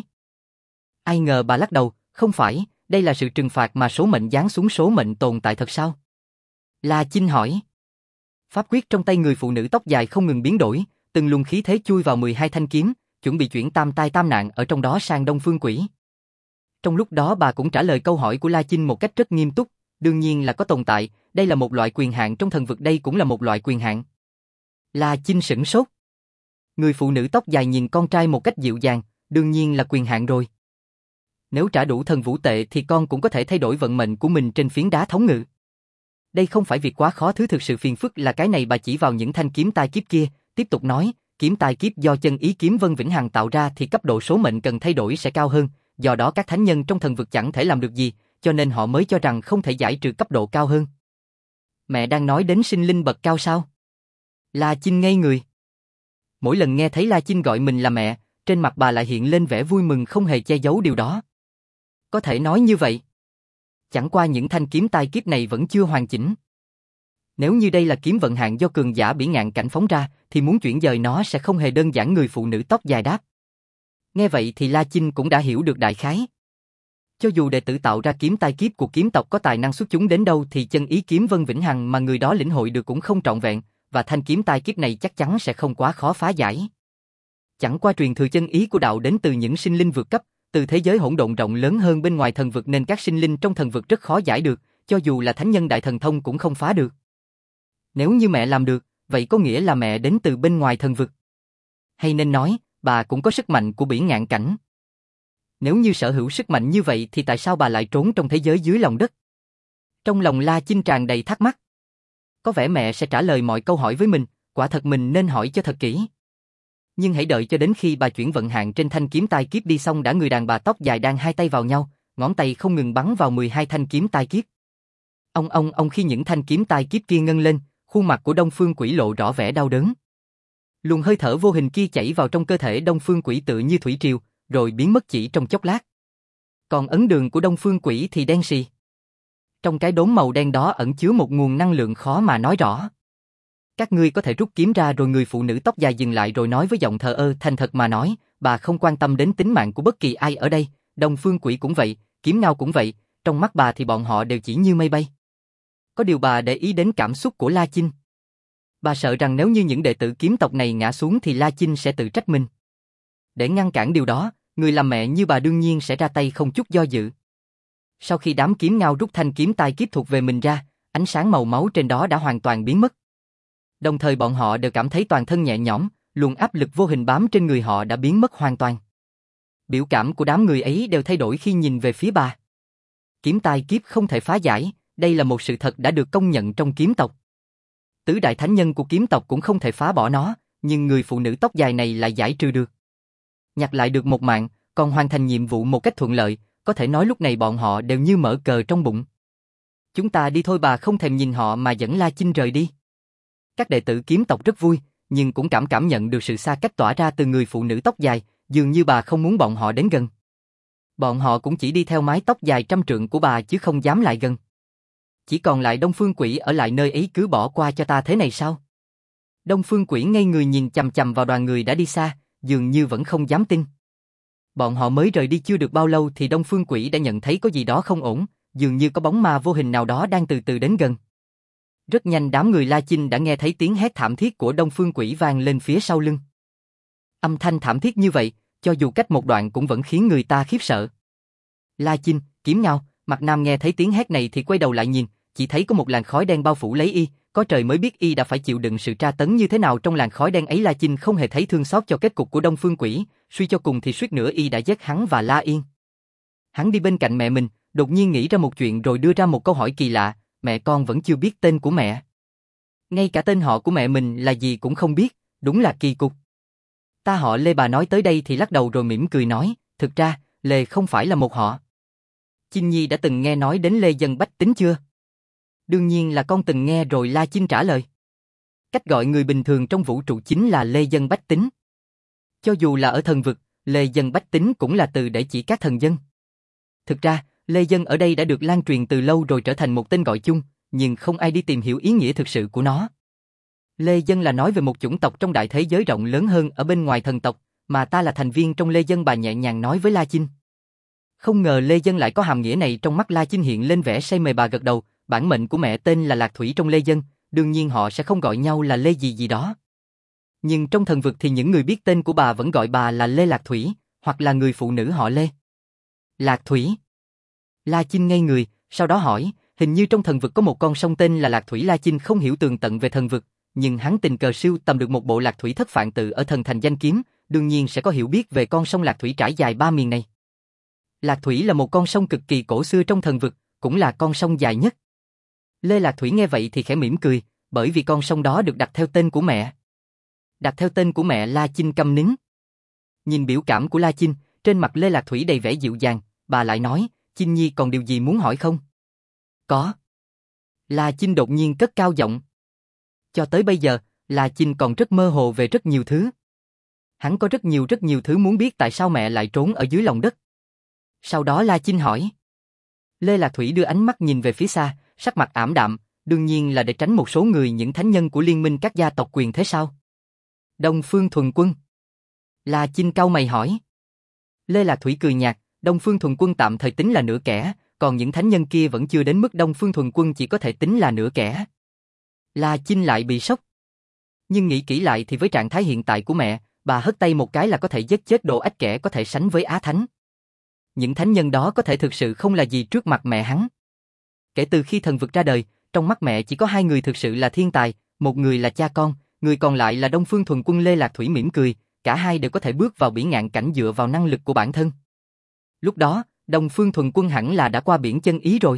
Ai ngờ bà lắc đầu, không phải, đây là sự trừng phạt mà số mệnh giáng xuống. Số mệnh tồn tại thật sao? La Chinh hỏi. Pháp quyết trong tay người phụ nữ tóc dài không ngừng biến đổi, từng luồng khí thế chui vào mười hai thanh kiếm, chuẩn bị chuyển tam tai tam nạn ở trong đó sang Đông Phương Quỷ. Trong lúc đó bà cũng trả lời câu hỏi của La Chinh một cách rất nghiêm túc, đương nhiên là có tồn tại, đây là một loại quyền hạn trong thần vực, đây cũng là một loại quyền hạn. La Chinh sửng sốt. Người phụ nữ tóc dài nhìn con trai một cách dịu dàng, đương nhiên là quyền hạn rồi. Nếu trả đủ thần vũ tệ thì con cũng có thể thay đổi vận mệnh của mình trên phiến đá thống ngự. Đây không phải việc quá khó, thứ thực sự phiền phức là cái này. Bà chỉ vào những thanh kiếm tai kiếp kia, tiếp tục nói, kiếm tai kiếp do chân ý kiếm Vân Vĩnh Hằng tạo ra thì cấp độ số mệnh cần thay đổi sẽ cao hơn, do đó các thánh nhân trong thần vực chẳng thể làm được gì, cho nên họ mới cho rằng không thể giải trừ cấp độ cao hơn. Mẹ đang nói đến sinh linh bậc cao sao? La Chinh ngây người. Mỗi lần nghe thấy La Chinh gọi mình là mẹ, trên mặt bà lại hiện lên vẻ vui mừng không hề che giấu điều đó. Có thể nói như vậy. Chẳng qua những thanh kiếm tai kiếp này vẫn chưa hoàn chỉnh. Nếu như đây là kiếm vận hạn do cường giả bỉ ngạn cảnh phóng ra, thì muốn chuyển dời nó sẽ không hề đơn giản, người phụ nữ tóc dài đáp. Nghe vậy thì La Chinh cũng đã hiểu được đại khái. Cho dù đệ tử tạo ra kiếm tai kiếp của kiếm tộc có tài năng xuất chúng đến đâu thì chân ý kiếm Vân Vĩnh Hằng mà người đó lĩnh hội được cũng không trọn vẹn, và thanh kiếm tai kiếp này chắc chắn sẽ không quá khó phá giải. Chẳng qua truyền thừa chân ý của đạo đến từ những sinh linh vượt cấp, từ thế giới hỗn độn rộng lớn hơn bên ngoài thần vực, nên các sinh linh trong thần vực rất khó giải được, cho dù là thánh nhân đại thần thông cũng không phá được. Nếu như mẹ làm được, vậy có nghĩa là mẹ đến từ bên ngoài thần vực. Hay nên nói, bà cũng có sức mạnh của bỉ ngạn cảnh. Nếu như sở hữu sức mạnh như vậy thì tại sao bà lại trốn trong thế giới dưới lòng đất? Trong lòng La Chinh tràn đầy thắc mắc. Có vẻ mẹ sẽ trả lời mọi câu hỏi với mình, quả thật mình nên hỏi cho thật kỹ. Nhưng hãy đợi cho đến khi bà chuyển vận hạn trên thanh kiếm tai kiếp đi xong đã. Người đàn bà tóc dài đang hai tay vào nhau, ngón tay không ngừng bắn vào mười hai thanh kiếm tai kiếp. Ông ông ông khi những thanh kiếm tai kiếp kia ngân lên, khuôn mặt của Đông Phương Quỷ lộ rõ vẻ đau đớn. Luồng hơi thở vô hình kia chảy vào trong cơ thể Đông Phương Quỷ tựa như thủy triều, rồi biến mất chỉ trong chốc lát. Còn ấn đường của Đông Phương Quỷ thì đen sì. Trong cái đốm màu đen đó ẩn chứa một nguồn năng lượng khó mà nói rõ. Các ngươi có thể rút kiếm ra. Rồi người phụ nữ tóc dài dừng lại rồi nói với giọng thờ ơ, thành thật mà nói, bà không quan tâm đến tính mạng của bất kỳ ai ở đây, Đông Phương Quỷ cũng vậy, Kiếm Ngao cũng vậy, trong mắt bà thì bọn họ đều chỉ như mây bay. Có điều bà để ý đến cảm xúc của La Chinh. Bà sợ rằng nếu như những đệ tử kiếm tộc này ngã xuống thì La Chinh sẽ tự trách mình. Để ngăn cản điều đó, người làm mẹ như bà đương nhiên sẽ ra tay không chút do dự. Sau khi đám Kiếm Ngao rút thanh kiếm tai kiếp thuộc về mình ra, ánh sáng màu máu trên đó đã hoàn toàn biến mất. Đồng thời bọn họ đều cảm thấy toàn thân nhẹ nhõm, luồng áp lực vô hình bám trên người họ đã biến mất hoàn toàn. Biểu cảm của đám người ấy đều thay đổi khi nhìn về phía bà. Kiếm tai kiếp không thể phá giải, đây là một sự thật đã được công nhận trong kiếm tộc. Tứ đại thánh nhân của kiếm tộc cũng không thể phá bỏ nó, nhưng người phụ nữ tóc dài này lại giải trừ được. Nhặt lại được một mạng, còn hoàn thành nhiệm vụ một cách thuận lợi, có thể nói lúc này bọn họ đều như mở cờ trong bụng. Chúng ta đi thôi, bà không thèm nhìn họ mà dẫn La Chinh rời đi. Các đệ tử kiếm tộc rất vui, nhưng cũng cảm cảm nhận được sự xa cách tỏa ra từ người phụ nữ tóc dài, dường như bà không muốn bọn họ đến gần. Bọn họ cũng chỉ đi theo mái tóc dài trăm trượng của bà chứ không dám lại gần. Chỉ còn lại Đông Phương Quỷ ở lại nơi ấy, cứ bỏ qua cho ta thế này sao? Đông Phương Quỷ ngây người nhìn chằm chằm vào đoàn người đã đi xa, dường như vẫn không dám tin. Bọn họ mới rời đi chưa được bao lâu thì Đông Phương Quỷ đã nhận thấy có gì đó không ổn, dường như có bóng ma vô hình nào đó đang từ từ đến gần. Rất nhanh đám người La Chinh đã nghe thấy tiếng hét thảm thiết của Đông Phương Quỷ vang lên phía sau lưng. Âm thanh thảm thiết như vậy, cho dù cách một đoạn cũng vẫn khiến người ta khiếp sợ. La Chinh, Kiếm Ngao, Mặt Nam nghe thấy tiếng hét này thì quay đầu lại nhìn, chỉ thấy có một làn khói đen bao phủ lấy y, có trời mới biết y đã phải chịu đựng sự tra tấn như thế nào trong làn khói đen ấy. La Chinh không hề thấy thương xót cho kết cục của Đông Phương Quỷ, suy cho cùng thì suýt nữa y đã giết hắn và La Yên. Hắn đi bên cạnh mẹ mình, đột nhiên nghĩ ra một chuyện rồi đưa ra một câu hỏi kỳ lạ, mẹ con vẫn chưa biết tên của mẹ. Ngay cả tên họ của mẹ mình là gì cũng không biết, đúng là kỳ cục. Ta họ Lê. Bà nói tới đây thì lắc đầu rồi mỉm cười nói, thực ra, Lê không phải là một họ. Chinh Nhi đã từng nghe nói đến Lê Dân Bách Tính chưa? Đương nhiên là con từng nghe rồi, La Chinh trả lời. Cách gọi người bình thường trong vũ trụ chính là Lê Dân Bách Tính. Cho dù là ở thần vực, Lê Dân Bách Tính cũng là từ để chỉ các thần dân. Thực ra, Lê Dân ở đây đã được lan truyền từ lâu rồi, trở thành một tên gọi chung, nhưng không ai đi tìm hiểu ý nghĩa thực sự của nó. Lê Dân là nói về một chủng tộc trong đại thế giới rộng lớn hơn ở bên ngoài thần tộc, mà ta là thành viên trong Lê Dân, bà nhẹ nhàng nói với La Chinh. Không ngờ Lê Dân lại có hàm nghĩa này. Trong mắt La Chinh hiện lên vẻ say mê, bà gật đầu, bản mệnh của mẹ tên là Lạc Thủy trong Lê Dân, đương nhiên họ sẽ không gọi nhau là Lê gì gì đó. Nhưng trong thần vực thì những người biết tên của bà vẫn gọi bà là Lê Lạc Thủy, hoặc là người phụ nữ họ Lê. Lạc Thủy. La Chinh ngây người, sau đó hỏi, hình như trong thần vực có một con sông tên là Lạc Thủy. La Chinh không hiểu tường tận về thần vực, nhưng hắn tình cờ sưu tầm được một bộ Lạc Thủy thất phạn tự ở thần thành danh kiếm, đương nhiên sẽ có hiểu biết về con sông Lạc Thủy trải dài ba miền này. Lạc Thủy là một con sông cực kỳ cổ xưa trong thần vực, cũng là con sông dài nhất. Lê Lạc Thủy nghe vậy thì khẽ mỉm cười, bởi vì con sông đó được đặt theo tên của mẹ. Đặt theo tên của mẹ. La Chinh câm nín. Nhìn biểu cảm của La Chinh, trên mặt Lê Lạc Thủy đầy vẻ dịu dàng, bà lại nói, Chinh Nhi còn điều gì muốn hỏi không? Có. La Chinh đột nhiên cất cao giọng. Cho tới bây giờ, La Chinh còn rất mơ hồ về rất nhiều thứ. Hắn có rất nhiều rất nhiều thứ muốn biết tại sao mẹ lại trốn ở dưới lòng đất. Sau đó La Chinh hỏi. Lê Lạc Thủy đưa ánh mắt nhìn về phía xa, sắc mặt ảm đạm, đương nhiên là để tránh một số người những thánh nhân của liên minh các gia tộc quyền thế sao? Đông Phương Thuần Quân. La Chinh cau mày hỏi. Lê Lạc Thủy cười nhạt, Đông Phương Thuần Quân tạm thời tính là nửa kẻ, còn những thánh nhân kia vẫn chưa đến mức Đông Phương Thuần Quân chỉ có thể tính là nửa kẻ. La Chinh lại bị sốc. Nhưng nghĩ kỹ lại thì với trạng thái hiện tại của mẹ, bà hất tay một cái là có thể giết chết độ ách kẻ có thể sánh với Á Thánh. Những thánh nhân đó có thể thực sự không là gì trước mặt mẹ hắn. Kể từ khi thần vực ra đời, trong mắt mẹ chỉ có hai người thực sự là thiên tài, một người là cha con, người còn lại là Đông Phương Thuần Quân. Lê Lạc Thủy mỉm cười, cả hai đều có thể bước vào biển ngạn cảnh dựa vào năng lực của bản thân. Lúc đó, Đông Phương Thuần Quân hẳn là đã qua biển chân ý rồi.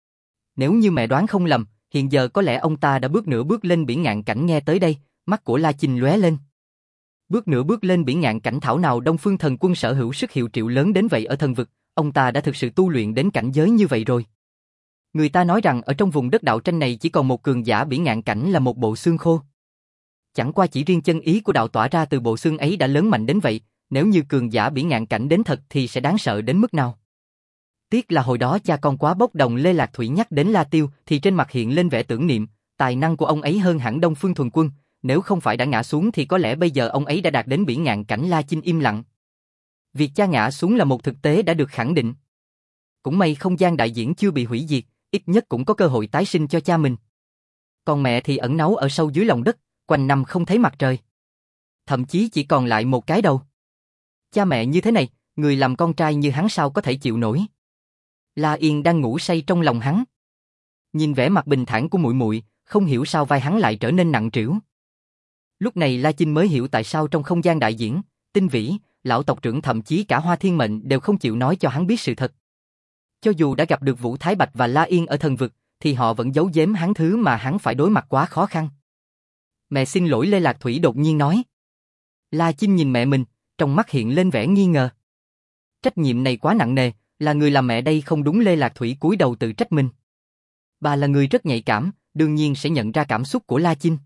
Nếu như mẹ đoán không lầm, hiện giờ có lẽ ông ta đã bước nửa bước lên biển ngạn cảnh. Nghe tới đây, mắt của La Chinh lóe lên. Bước nửa bước lên biển ngạn cảnh, thảo nào Đông Phương Thần Quân sở hữu sức hiệu triệu lớn đến vậy ở thần vực, ông ta đã thực sự tu luyện đến cảnh giới như vậy rồi. Người ta nói rằng ở trong vùng đất đạo tranh này chỉ còn một cường giả biển ngạn cảnh là một bộ xương khô. Chẳng qua chỉ riêng chân ý của đạo tỏa ra từ bộ xương ấy đã lớn mạnh đến vậy, nếu như cường giả biển ngạn cảnh đến thật thì sẽ đáng sợ đến mức nào. Tiếc là hồi đó cha con quá bốc đồng. Lê Lạc Thủy nhắc đến La Tiêu thì trên mặt hiện lên vẻ tưởng niệm, tài năng của ông ấy hơn hẳn Đông Phương Thuần Quân, nếu không phải đã ngã xuống thì có lẽ bây giờ ông ấy đã đạt đến biển ngạn cảnh. La Chinh im lặng. Việc cha ngã xuống là một thực tế đã được khẳng định. Cũng may không gian đại diễn chưa bị hủy diệt, ít nhất cũng có cơ hội tái sinh cho cha mình. Còn mẹ thì ẩn náu ở sâu dưới lòng đất, quanh năm không thấy mặt trời. Thậm chí chỉ còn lại một cái đầu. Cha mẹ như thế này, người làm con trai như hắn sao có thể chịu nổi. La Yên đang ngủ say trong lòng hắn. Nhìn vẻ mặt bình thản của muội muội, không hiểu sao vai hắn lại trở nên nặng trĩu. Lúc này La Chinh mới hiểu tại sao trong không gian đại diễn, Tinh Vĩ, lão tộc trưởng thậm chí cả Hoa Thiên Mệnh đều không chịu nói cho hắn biết sự thật. Cho dù đã gặp được Vũ Thái Bạch và La Yên ở thần vực, thì họ vẫn giấu giếm hắn thứ mà hắn phải đối mặt quá khó khăn. Mẹ xin lỗi. Lê Lạc Thủy đột nhiên nói. La Chinh nhìn mẹ mình, trong mắt hiện lên vẻ nghi ngờ. Trách nhiệm này quá nặng nề, là người làm mẹ đây không đúng. Lê Lạc Thủy cúi đầu tự trách mình. Bà là người rất nhạy cảm, đương nhiên sẽ nhận ra cảm xúc của La Chinh.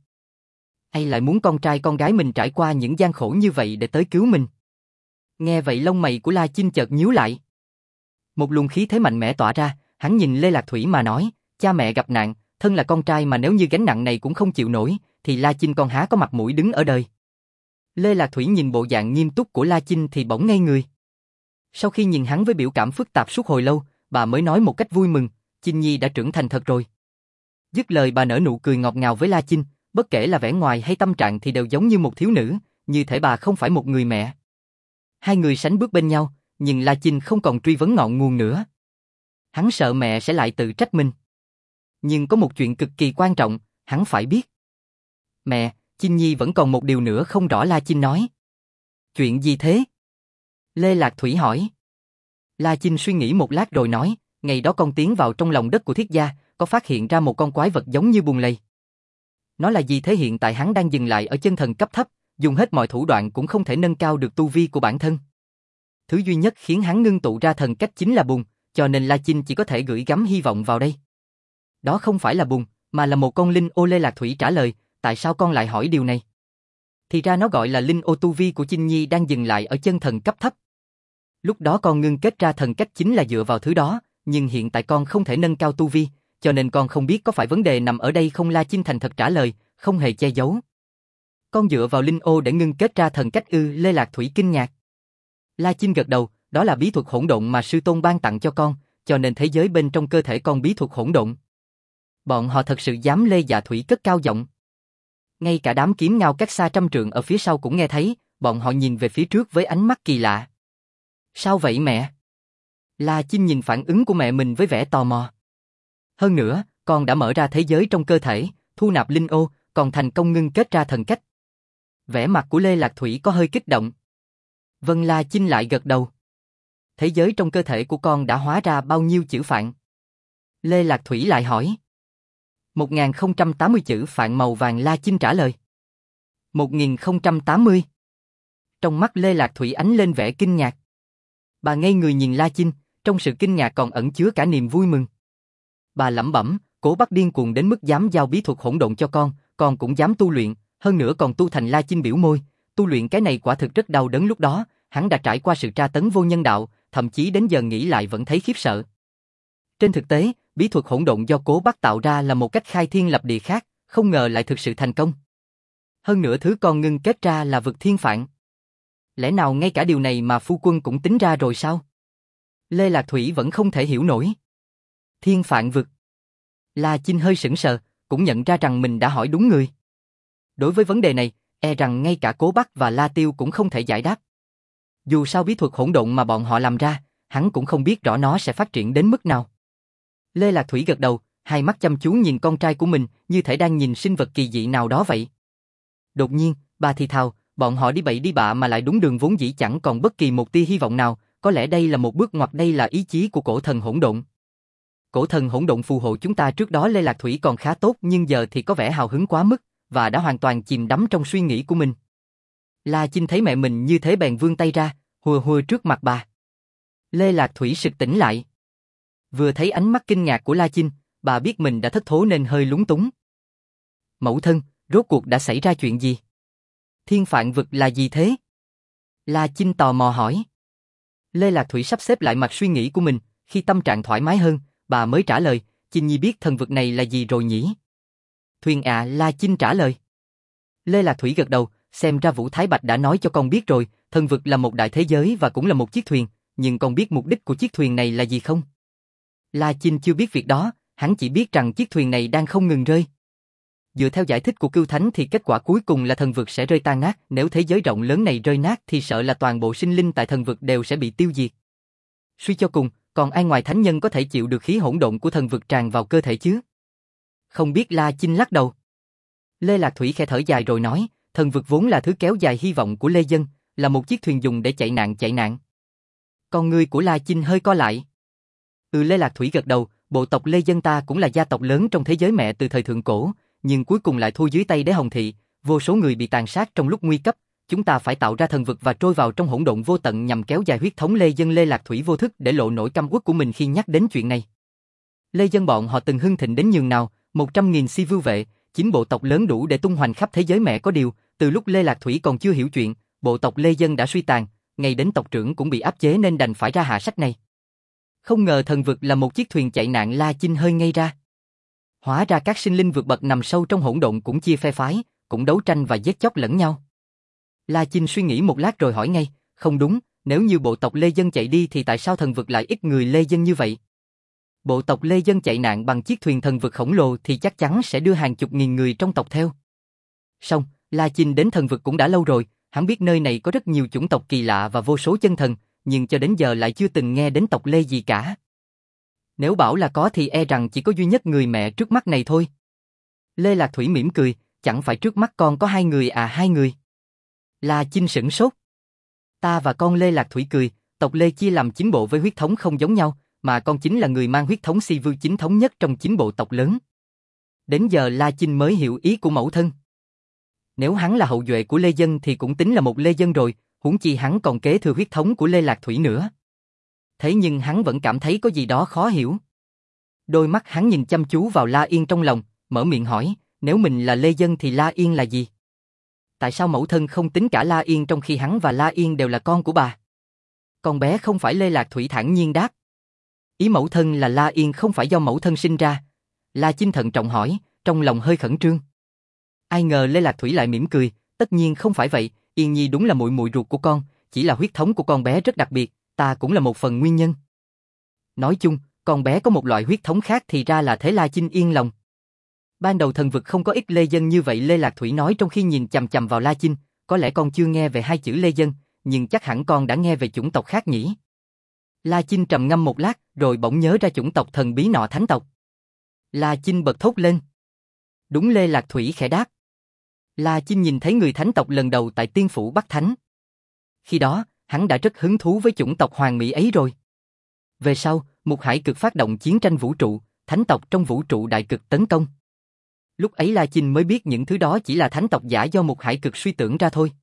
Hay lại muốn con trai con gái mình trải qua những gian khổ như vậy để tới cứu mình. Nghe vậy lông mày của La Chinh chợt nhíu lại. Một luồng khí thế mạnh mẽ tỏa ra, hắn nhìn Lê Lạc Thủy mà nói, cha mẹ gặp nạn, thân là con trai mà nếu như gánh nặng này cũng không chịu nổi, thì La Chinh con há có mặt mũi đứng ở đời. Lê Lạc Thủy nhìn bộ dạng nghiêm túc của La Chinh thì bỗng ngây người. Sau khi nhìn hắn với biểu cảm phức tạp suốt hồi lâu, bà mới nói một cách vui mừng, Chinh Nhi đã trưởng thành thật rồi. Dứt lời bà nở nụ cười ngọt ngào với La Chinh, bất kể là vẻ ngoài hay tâm trạng thì đều giống như một thiếu nữ, như thể bà không phải một người mẹ. Hai người sánh bước bên nhau, nhưng La Chinh không còn truy vấn ngọn nguồn nữa. Hắn sợ mẹ sẽ lại tự trách mình. Nhưng có một chuyện cực kỳ quan trọng, hắn phải biết. Mẹ, Chinh Nhi vẫn còn một điều nữa không rõ. La Chinh nói. Chuyện gì thế? Lê Lạc Thủy hỏi. La Chinh suy nghĩ một lát rồi nói, ngày đó con tiến vào trong lòng đất của Thiết gia, có phát hiện ra một con quái vật giống như bùn lầy. Nó là gì thế? Hiện tại hắn đang dừng lại ở chân thần cấp thấp, dùng hết mọi thủ đoạn cũng không thể nâng cao được tu vi của bản thân. Thứ duy nhất khiến hắn ngưng tụ ra thần cách chính là bùn, cho nên La Chinh chỉ có thể gửi gắm hy vọng vào đây. Đó không phải là bùn, mà là một con linh ô. Lê Lạc Thủy trả lời, tại sao con lại hỏi điều này? Thì ra nó gọi là linh ô. Tu vi của Chinh Nhi đang dừng lại ở chân thần cấp thấp. Lúc đó con ngưng kết ra thần cách chính là dựa vào thứ đó, nhưng hiện tại con không thể nâng cao tu vi, cho nên con không biết có phải vấn đề nằm ở đây không. La Chinh thành thật trả lời, không hề che giấu. Con dựa vào linh ô để ngưng kết ra thần cách ư? Lê Lạc Thủy kinh ngạc. La Chinh gật đầu, đó là bí thuật hỗn độn mà sư tôn ban tặng cho con, cho nên thế giới bên trong cơ thể con bí thuật hỗn độn. Bọn họ thật sự dám? Lê Dạ Thủy cất cao giọng. Ngay cả đám kiếm ngao cách xa trăm trượng ở phía sau cũng nghe thấy, bọn họ nhìn về phía trước với ánh mắt kỳ lạ. Sao vậy mẹ? La Chinh nhìn phản ứng của mẹ mình với vẻ tò mò. Hơn nữa, con đã mở ra thế giới trong cơ thể, thu nạp linh ô, còn thành công ngưng kết ra thần cách. Vẻ mặt của Lê Lạc Thủy có hơi kích động. Vân. La Chinh lại gật đầu. thế giới trong cơ thể của con đã hóa ra bao nhiêu chữ phạn? Lê Lạc Thủy lại hỏi. một nghìn không trăm tám mươi chữ phạn màu vàng, La Chinh trả lời. một nghìn không trăm tám mươi. Trong mắt Lê Lạc Thủy ánh lên vẻ kinh ngạc. Bà ngây người nhìn La Chinh, trong sự kinh ngạc còn ẩn chứa cả niềm vui mừng. Bà lẩm bẩm, Cố Bắc điên cuồng đến mức dám giao bí thuật hỗn độn cho con, con cũng dám tu luyện, hơn nữa còn tu thành. La Chinh biểu môi, tu luyện cái này quả thực rất đau đớn, lúc đó, hắn đã trải qua sự tra tấn vô nhân đạo, thậm chí đến giờ nghĩ lại vẫn thấy khiếp sợ. Trên thực tế, bí thuật hỗn độn do Cố Bắc tạo ra là một cách khai thiên lập địa khác, không ngờ lại thực sự thành công. Hơn nữa thứ con ngưng kết ra là vực thiên phạn. Lẽ nào ngay cả điều này mà phu quân cũng tính ra rồi sao? Lê Lạc Thủy vẫn không thể hiểu nổi. Thiên phạn vực. La Chinh hơi sững sờ, cũng nhận ra rằng mình đã hỏi đúng người. Đối với vấn đề này, e rằng ngay cả Cố Bắc và La Tiêu cũng không thể giải đáp. Dù sao bí thuật hỗn độn mà bọn họ làm ra, hắn cũng không biết rõ nó sẽ phát triển đến mức nào. Lê Lạc Thủy gật đầu, hai mắt chăm chú nhìn con trai của mình, như thể đang nhìn sinh vật kỳ dị nào đó vậy. Đột nhiên, bà thì thào, bọn họ đi bậy đi bạ mà lại đúng đường, vốn dĩ chẳng còn bất kỳ một tia hy vọng nào, có lẽ đây là một bước ngoặt, đây là ý chí của cổ thần hỗn độn. Cổ thần hỗn độn phù hộ chúng ta. Trước đó Lê Lạc Thủy còn khá tốt, nhưng giờ thì có vẻ hào hứng quá mức, và đã hoàn toàn chìm đắm trong suy nghĩ của mình. La Chinh thấy mẹ mình như thế bèn vươn tay ra, hùa hùa trước mặt bà. Lê Lạc Thủy sực tỉnh lại. Vừa thấy ánh mắt kinh ngạc của La Chinh, bà biết mình đã thất thố nên hơi lúng túng. Mẫu thân, rốt cuộc đã xảy ra chuyện gì? Thiên phạn vực là gì thế? La Chinh tò mò hỏi. Lê Lạc Thủy sắp xếp lại mạch suy nghĩ của mình, khi tâm trạng thoải mái hơn, bà mới trả lời, Chinh Nhi biết thần vực này là gì rồi nhỉ? Thuyền ạ, à, La Chinh trả lời. Lê Lạc Thủy gật đầu, xem ra Vũ Thái Bạch đã nói cho con biết rồi, thần vực là một đại thế giới và cũng là một chiếc thuyền, nhưng con biết mục đích của chiếc thuyền này là gì không? La Chinh chưa biết việc đó, hắn chỉ biết rằng chiếc thuyền này đang không ngừng rơi. Dựa theo giải thích của Cưu Thánh thì kết quả cuối cùng là thần vực sẽ rơi tan nát, nếu thế giới rộng lớn này rơi nát thì sợ là toàn bộ sinh linh tại thần vực đều sẽ bị tiêu diệt. Suy cho cùng, còn ai ngoài thánh nhân có thể chịu được khí hỗn độn của thần vực tràn vào cơ thể chứ? Không biết. La Chinh lắc đầu. Lê Lạc Thủy khẽ thở dài rồi nói, thần vực vốn là thứ kéo dài hy vọng của Lê dân, là một chiếc thuyền dùng để chạy nạn chạy nạn. Con ngươi của La Chinh hơi co lại. Ừ, Lê Lạc Thủy gật đầu, bộ tộc Lê dân ta cũng là gia tộc lớn trong thế giới mẹ từ thời thượng cổ, nhưng cuối cùng lại thua dưới tay Đế Hồng Thị, vô số người bị tàn sát trong lúc nguy cấp, chúng ta phải tạo ra thần vực và trôi vào trong hỗn độn vô tận nhằm kéo dài huyết thống Lê dân. Lê Lạc Thủy vô thức để lộ nỗi căm uất của mình khi nhắc đến chuyện này. Lê dân bọn họ từng hưng thịnh đến nhường nào, một trăm nghìn si vưu vệ, chín bộ tộc lớn đủ để tung hoành khắp thế giới mẹ. Có điều, từ lúc Lê Lạc Thủy còn chưa hiểu chuyện, bộ tộc Lê dân đã suy tàn, ngay đến tộc trưởng cũng bị áp chế nên đành phải ra hạ sách này. Không ngờ thần vực là một chiếc thuyền chạy nạn. La Chinh hơi ngây ra. Hóa ra các sinh linh vượt bậc nằm sâu trong hỗn độn cũng chia phe phái, cũng đấu tranh và giết chóc lẫn nhau. La Chinh suy nghĩ một lát rồi hỏi ngay, không đúng, nếu như bộ tộc Lê dân chạy đi thì tại sao thần vực lại ít người Lê dân như vậy? Bộ tộc Lê dân chạy nạn bằng chiếc thuyền thần vực khổng lồ thì chắc chắn sẽ đưa hàng chục nghìn người trong tộc theo. Song, La Chinh đến thần vực cũng đã lâu rồi, hắn biết nơi này có rất nhiều chủng tộc kỳ lạ và vô số chân thần, nhưng cho đến giờ lại chưa từng nghe đến tộc Lê gì cả. Nếu bảo là có thì e rằng chỉ có duy nhất người mẹ trước mắt này thôi. Lê Lạc Thủy mỉm cười, chẳng phải trước mắt con có hai người à? Hai người? La Chinh sửng sốt. Ta và con. Lê Lạc Thủy cười, tộc Lê chia làm chín bộ với huyết thống không giống nhau, mà con chính là người mang huyết thống si vưu chính thống nhất trong chín bộ tộc lớn. Đến giờ La Chinh mới hiểu ý của mẫu thân. Nếu hắn là hậu duệ của Lê dân thì cũng tính là một Lê dân rồi, huống chi hắn còn kế thừa huyết thống của Lê Lạc Thủy nữa. Thế nhưng hắn vẫn cảm thấy có gì đó khó hiểu. Đôi mắt hắn nhìn chăm chú vào La Yên trong lòng, mở miệng hỏi, nếu mình là Lê dân thì La Yên là gì? Tại sao mẫu thân không tính cả La Yên trong khi hắn và La Yên đều là con của bà? Con bé không phải. Lê Lạc Thủy thản nhiên đáp. Ý mẫu thân là La Yên không phải do mẫu thân sinh ra. La Chinh thận trọng hỏi, trong lòng hơi khẩn trương. Ai ngờ Lê Lạc Thủy lại mỉm cười, tất nhiên không phải vậy, Yên Nhi đúng là muội muội ruột của con, chỉ là huyết thống của con bé rất đặc biệt, ta cũng là một phần nguyên nhân. Nói chung, con bé có một loại huyết thống khác thì ra là thế. La Chinh yên lòng. Ban đầu thần vực không có ít Lê dân như vậy. Lê Lạc Thủy nói trong khi nhìn chằm chằm vào La Chinh, có lẽ con chưa nghe về hai chữ Lê dân, nhưng chắc hẳn con đã nghe về chủng tộc khác nhỉ? La Chinh trầm ngâm một lát, rồi bỗng nhớ ra chủng tộc thần bí nọ, thánh tộc. La Chinh bật thốt lên. Đúng. Lê Lạc Thủy khẽ đáp. La Chinh nhìn thấy người thánh tộc lần đầu tại Tiên Phủ Bắc Thánh. Khi đó, hắn đã rất hứng thú với chủng tộc hoàng mỹ ấy rồi. Về sau, Mục Hải Cực phát động chiến tranh vũ trụ, thánh tộc trong vũ trụ đại cực tấn công. Lúc ấy La Chinh mới biết những thứ đó chỉ là thánh tộc giả do Mục Hải Cực suy tưởng ra thôi.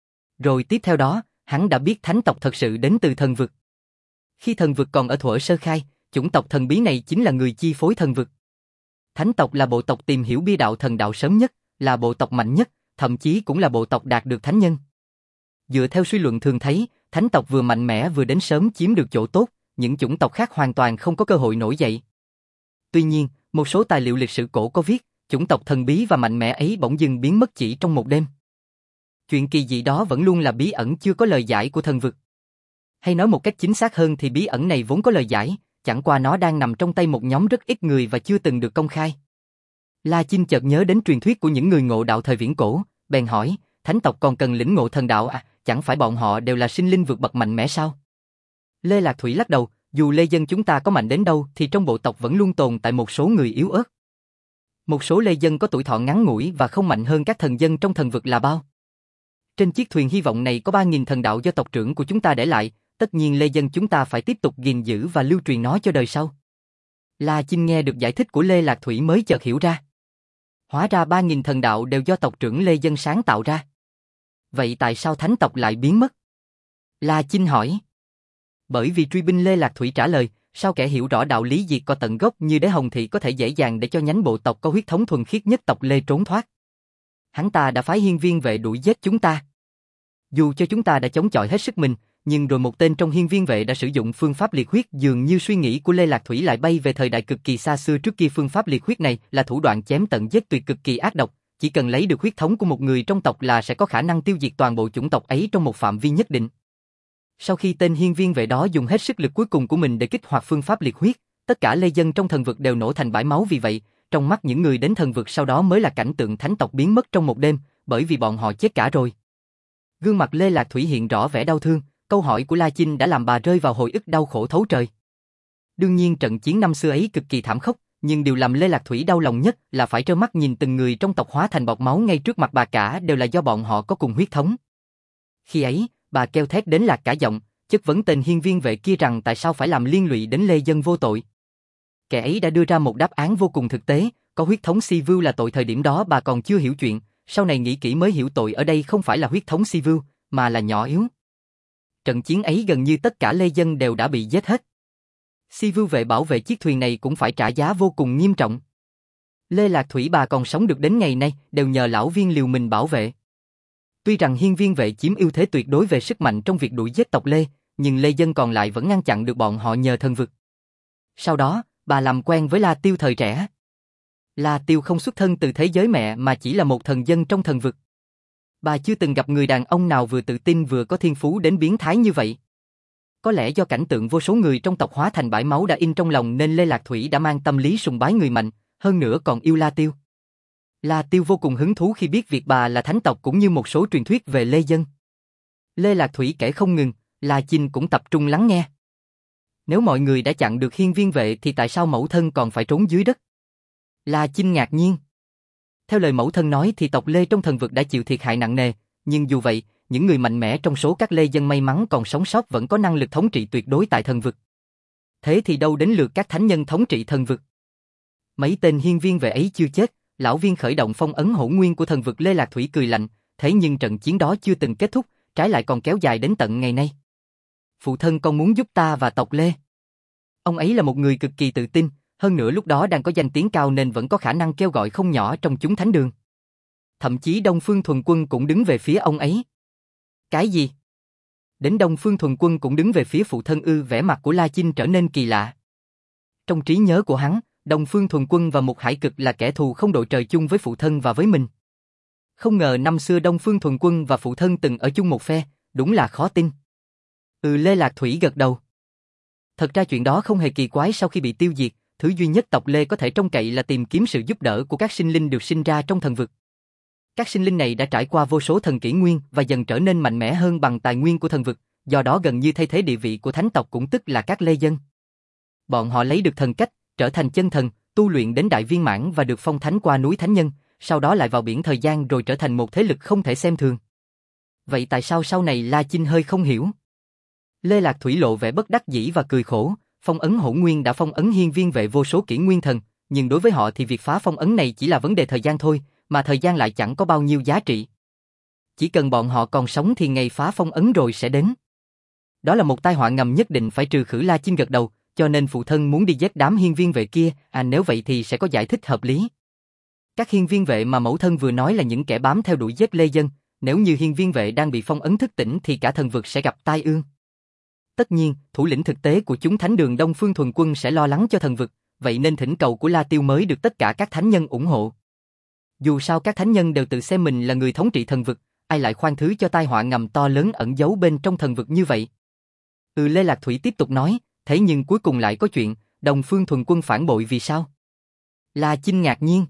Rồi tiếp theo đó, hắn đã biết thánh tộc thật sự đến từ thần vực. Khi thần vực còn ở thuở sơ khai, chủng tộc thần bí này chính là người chi phối thần vực. Thánh tộc là bộ tộc tìm hiểu bia đạo thần đạo sớm nhất, là bộ tộc mạnh nhất, thậm chí cũng là bộ tộc đạt được thánh nhân. Dựa theo suy luận thường thấy, thánh tộc vừa mạnh mẽ vừa đến sớm chiếm được chỗ tốt, những chủng tộc khác hoàn toàn không có cơ hội nổi dậy. Tuy nhiên, một số tài liệu lịch sử cổ có viết, chủng tộc thần bí và mạnh mẽ ấy bỗng dưng biến mất chỉ trong một đêm. Chuyện kỳ dị đó vẫn luôn là bí ẩn chưa có lời giải của thần vực. Hay nói một cách chính xác hơn thì bí ẩn này vốn có lời giải, chẳng qua nó đang nằm trong tay một nhóm rất ít người và chưa từng được công khai. La Chinh chợt nhớ đến truyền thuyết của những người ngộ đạo thời viễn cổ, bèn hỏi, thánh tộc còn cần lĩnh ngộ thần đạo à, chẳng phải bọn họ đều là sinh linh vượt bậc mạnh mẽ sao? Lê Lạc Thủy lắc đầu, dù lê dân chúng ta có mạnh đến đâu thì trong bộ tộc vẫn luôn tồn tại một số người yếu ớt. Một số lê dân có tuổi thọ ngắn ngủi và không mạnh hơn các thần dân trong thần vực là bao. Trên chiếc thuyền hy vọng này có ba nghìn thần đạo do tộc trưởng của chúng ta để lại, tất nhiên lê dân chúng ta phải tiếp tục gìn giữ và lưu truyền nó cho đời sau. La Chinh nghe được giải thích của Lê Lạc Thủy mới chợt hiểu ra. Hóa ra ba nghìn thần đạo đều do tộc trưởng lê dân sáng tạo ra. Vậy tại sao thánh tộc lại biến mất? La Chinh hỏi. Bởi vì truy binh Lê Lạc Thủy trả lời, sao kẻ hiểu rõ đạo lý diệt co tận gốc như Đế Hồng Thị có thể dễ dàng để cho nhánh bộ tộc có huyết thống thuần khiết nhất tộc Lê trốn thoát. Hắn ta đã phái hiên viên vệ đuổi giết chúng ta. Dù cho chúng ta đã chống chọi hết sức mình, nhưng rồi một tên trong hiên viên vệ đã sử dụng phương pháp liệt huyết, dường như suy nghĩ của Lê Lạc Thủy lại bay về thời đại cực kỳ xa xưa. Trước kia phương pháp liệt huyết này là thủ đoạn chém tận giết tuyệt cực kỳ ác độc, chỉ cần lấy được huyết thống của một người trong tộc là sẽ có khả năng tiêu diệt toàn bộ chủng tộc ấy trong một phạm vi nhất định. Sau khi tên hiên viên vệ đó dùng hết sức lực cuối cùng của mình để kích hoạt phương pháp liệt huyết, tất cả lê dân trong thần vực đều nổ thành bãi máu. Vì vậy, trong mắt những người đến thần vực sau đó mới là cảnh tượng thánh tộc biến mất trong một đêm, bởi vì bọn họ chết cả rồi. Gương mặt Lê Lạc Thủy hiện rõ vẻ đau thương, câu hỏi của La Chinh đã làm bà rơi vào hồi ức đau khổ thấu trời. Đương nhiên trận chiến năm xưa ấy cực kỳ thảm khốc, nhưng điều làm Lê Lạc Thủy đau lòng nhất là phải trơ mắt nhìn từng người trong tộc hóa thành bọt máu ngay trước mặt bà, cả đều là do bọn họ có cùng huyết thống. Khi ấy, bà kêu thét đến lạc cả giọng, chất vấn tên hiên viên vệ kia rằng tại sao phải làm liên lụy đến lê dân vô tội. Kẻ ấy đã đưa ra một đáp án vô cùng thực tế, có huyết thống si vưu là tội. Thời điểm đó bà còn chưa hiểu chuyện, sau này nghĩ kỹ mới hiểu tội ở đây không phải là huyết thống si vưu, mà là nhỏ yếu. Trận chiến ấy gần như tất cả lê dân đều đã bị giết hết. Si vưu vệ bảo vệ chiếc thuyền này cũng phải trả giá vô cùng nghiêm trọng. Lê Lạc Thủy bà còn sống được đến ngày nay đều nhờ lão viên liều mình bảo vệ. Tuy rằng hiên viên vệ chiếm ưu thế tuyệt đối về sức mạnh trong việc đuổi giết tộc Lê, nhưng lê dân còn lại vẫn ngăn chặn được bọn họ nhờ thần vực. Sau đó, bà làm quen với La Tiêu thời trẻ. La Tiêu không xuất thân từ thế giới mẹ mà chỉ là một thần dân trong thần vực. Bà chưa từng gặp người đàn ông nào vừa tự tin vừa có thiên phú đến biến thái như vậy. Có lẽ do cảnh tượng vô số người trong tộc hóa thành bãi máu đã in trong lòng nên Lê Lạc Thủy đã mang tâm lý sùng bái người mạnh, hơn nữa còn yêu La Tiêu. La Tiêu vô cùng hứng thú khi biết việc bà là thánh tộc cũng như một số truyền thuyết về lê dân. Lê Lạc Thủy kể không ngừng, La Chinh cũng tập trung lắng nghe. Nếu mọi người đã chặn được hiên viên vệ thì tại sao mẫu thân còn phải trốn dưới đất? La Chinh ngạc nhiên. Theo lời mẫu thân nói thì tộc Lê trong thần vực đã chịu thiệt hại nặng nề, nhưng dù vậy, những người mạnh mẽ trong số các lê dân may mắn còn sống sót vẫn có năng lực thống trị tuyệt đối tại thần vực. Thế thì đâu đến lượt các thánh nhân thống trị thần vực? Mấy tên hiên viên vệ ấy chưa chết, lão viên khởi động phong ấn hỗn nguyên của thần vực. Lê Lạc Thủy cười lạnh, thế nhưng trận chiến đó chưa từng kết thúc, trái lại còn kéo dài đến tận ngày nay. Phụ thân con muốn giúp ta và tộc Lê. Ông ấy là một người cực kỳ tự tin, hơn nữa lúc đó đang có danh tiếng cao nên vẫn có khả năng kêu gọi không nhỏ trong chúng thánh đường. Thậm chí Đông Phương Thuần Quân cũng đứng về phía ông ấy. Cái gì? Đến Đông Phương Thuần Quân cũng đứng về phía phụ thân ư? Vẻ mặt của La Chinh trở nên kỳ lạ. Trong trí nhớ của hắn, Đông Phương Thuần Quân và Mục Hải Cực là kẻ thù không đội trời chung với phụ thân và với mình. Không ngờ năm xưa Đông Phương Thuần Quân và phụ thân từng ở chung một phe, đúng là khó tin. Ừ, Lê Lạc Thủy gật đầu. Thật ra chuyện đó không hề kỳ quái. Sau khi bị tiêu diệt, thứ duy nhất tộc Lê có thể trông cậy là tìm kiếm sự giúp đỡ của các sinh linh được sinh ra trong thần vực. Các sinh linh này đã trải qua vô số thần kỷ nguyên và dần trở nên mạnh mẽ hơn bằng tài nguyên của thần vực, do đó gần như thay thế địa vị của thánh tộc cũng tức là các lê dân. Bọn họ lấy được thần cách, trở thành chân thần, tu luyện đến đại viên mãn và được phong thánh qua núi thánh nhân, sau đó lại vào biển thời gian rồi trở thành một thế lực không thể xem thường. Vậy tại sao sau này La Chinh hơi không hiểu? Lê Lạc Thủy lộ vẻ bất đắc dĩ và cười khổ, phong ấn Hỗn Nguyên đã phong ấn hiên viên vệ vô số kỷ nguyên thần, nhưng đối với họ thì việc phá phong ấn này chỉ là vấn đề thời gian thôi, mà thời gian lại chẳng có bao nhiêu giá trị. Chỉ cần bọn họ còn sống thì ngày phá phong ấn rồi sẽ đến. Đó là một tai họa ngầm nhất định phải trừ khử. La Chinh gật đầu, cho nên phụ thân muốn đi giết đám hiên viên vệ kia, à nếu vậy thì sẽ có giải thích hợp lý. Các hiên viên vệ mà mẫu thân vừa nói là những kẻ bám theo đuổi giết Lê Dân, nếu như hiên viên vệ đang bị phong ấn thức tỉnh thì cả thần vực sẽ gặp tai ương. Tất nhiên, thủ lĩnh thực tế của chúng thánh đường Đông Phương Thuần Quân sẽ lo lắng cho thần vực, vậy nên thỉnh cầu của La Tiêu mới được tất cả các thánh nhân ủng hộ. Dù sao các thánh nhân đều tự xem mình là người thống trị thần vực, ai lại khoan thứ cho tai họa ngầm to lớn ẩn giấu bên trong thần vực như vậy. Ừ, Lê Lạc Thủy tiếp tục nói, thế nhưng cuối cùng lại có chuyện, Đông Phương Thuần Quân phản bội vì sao? La Chinh ngạc nhiên.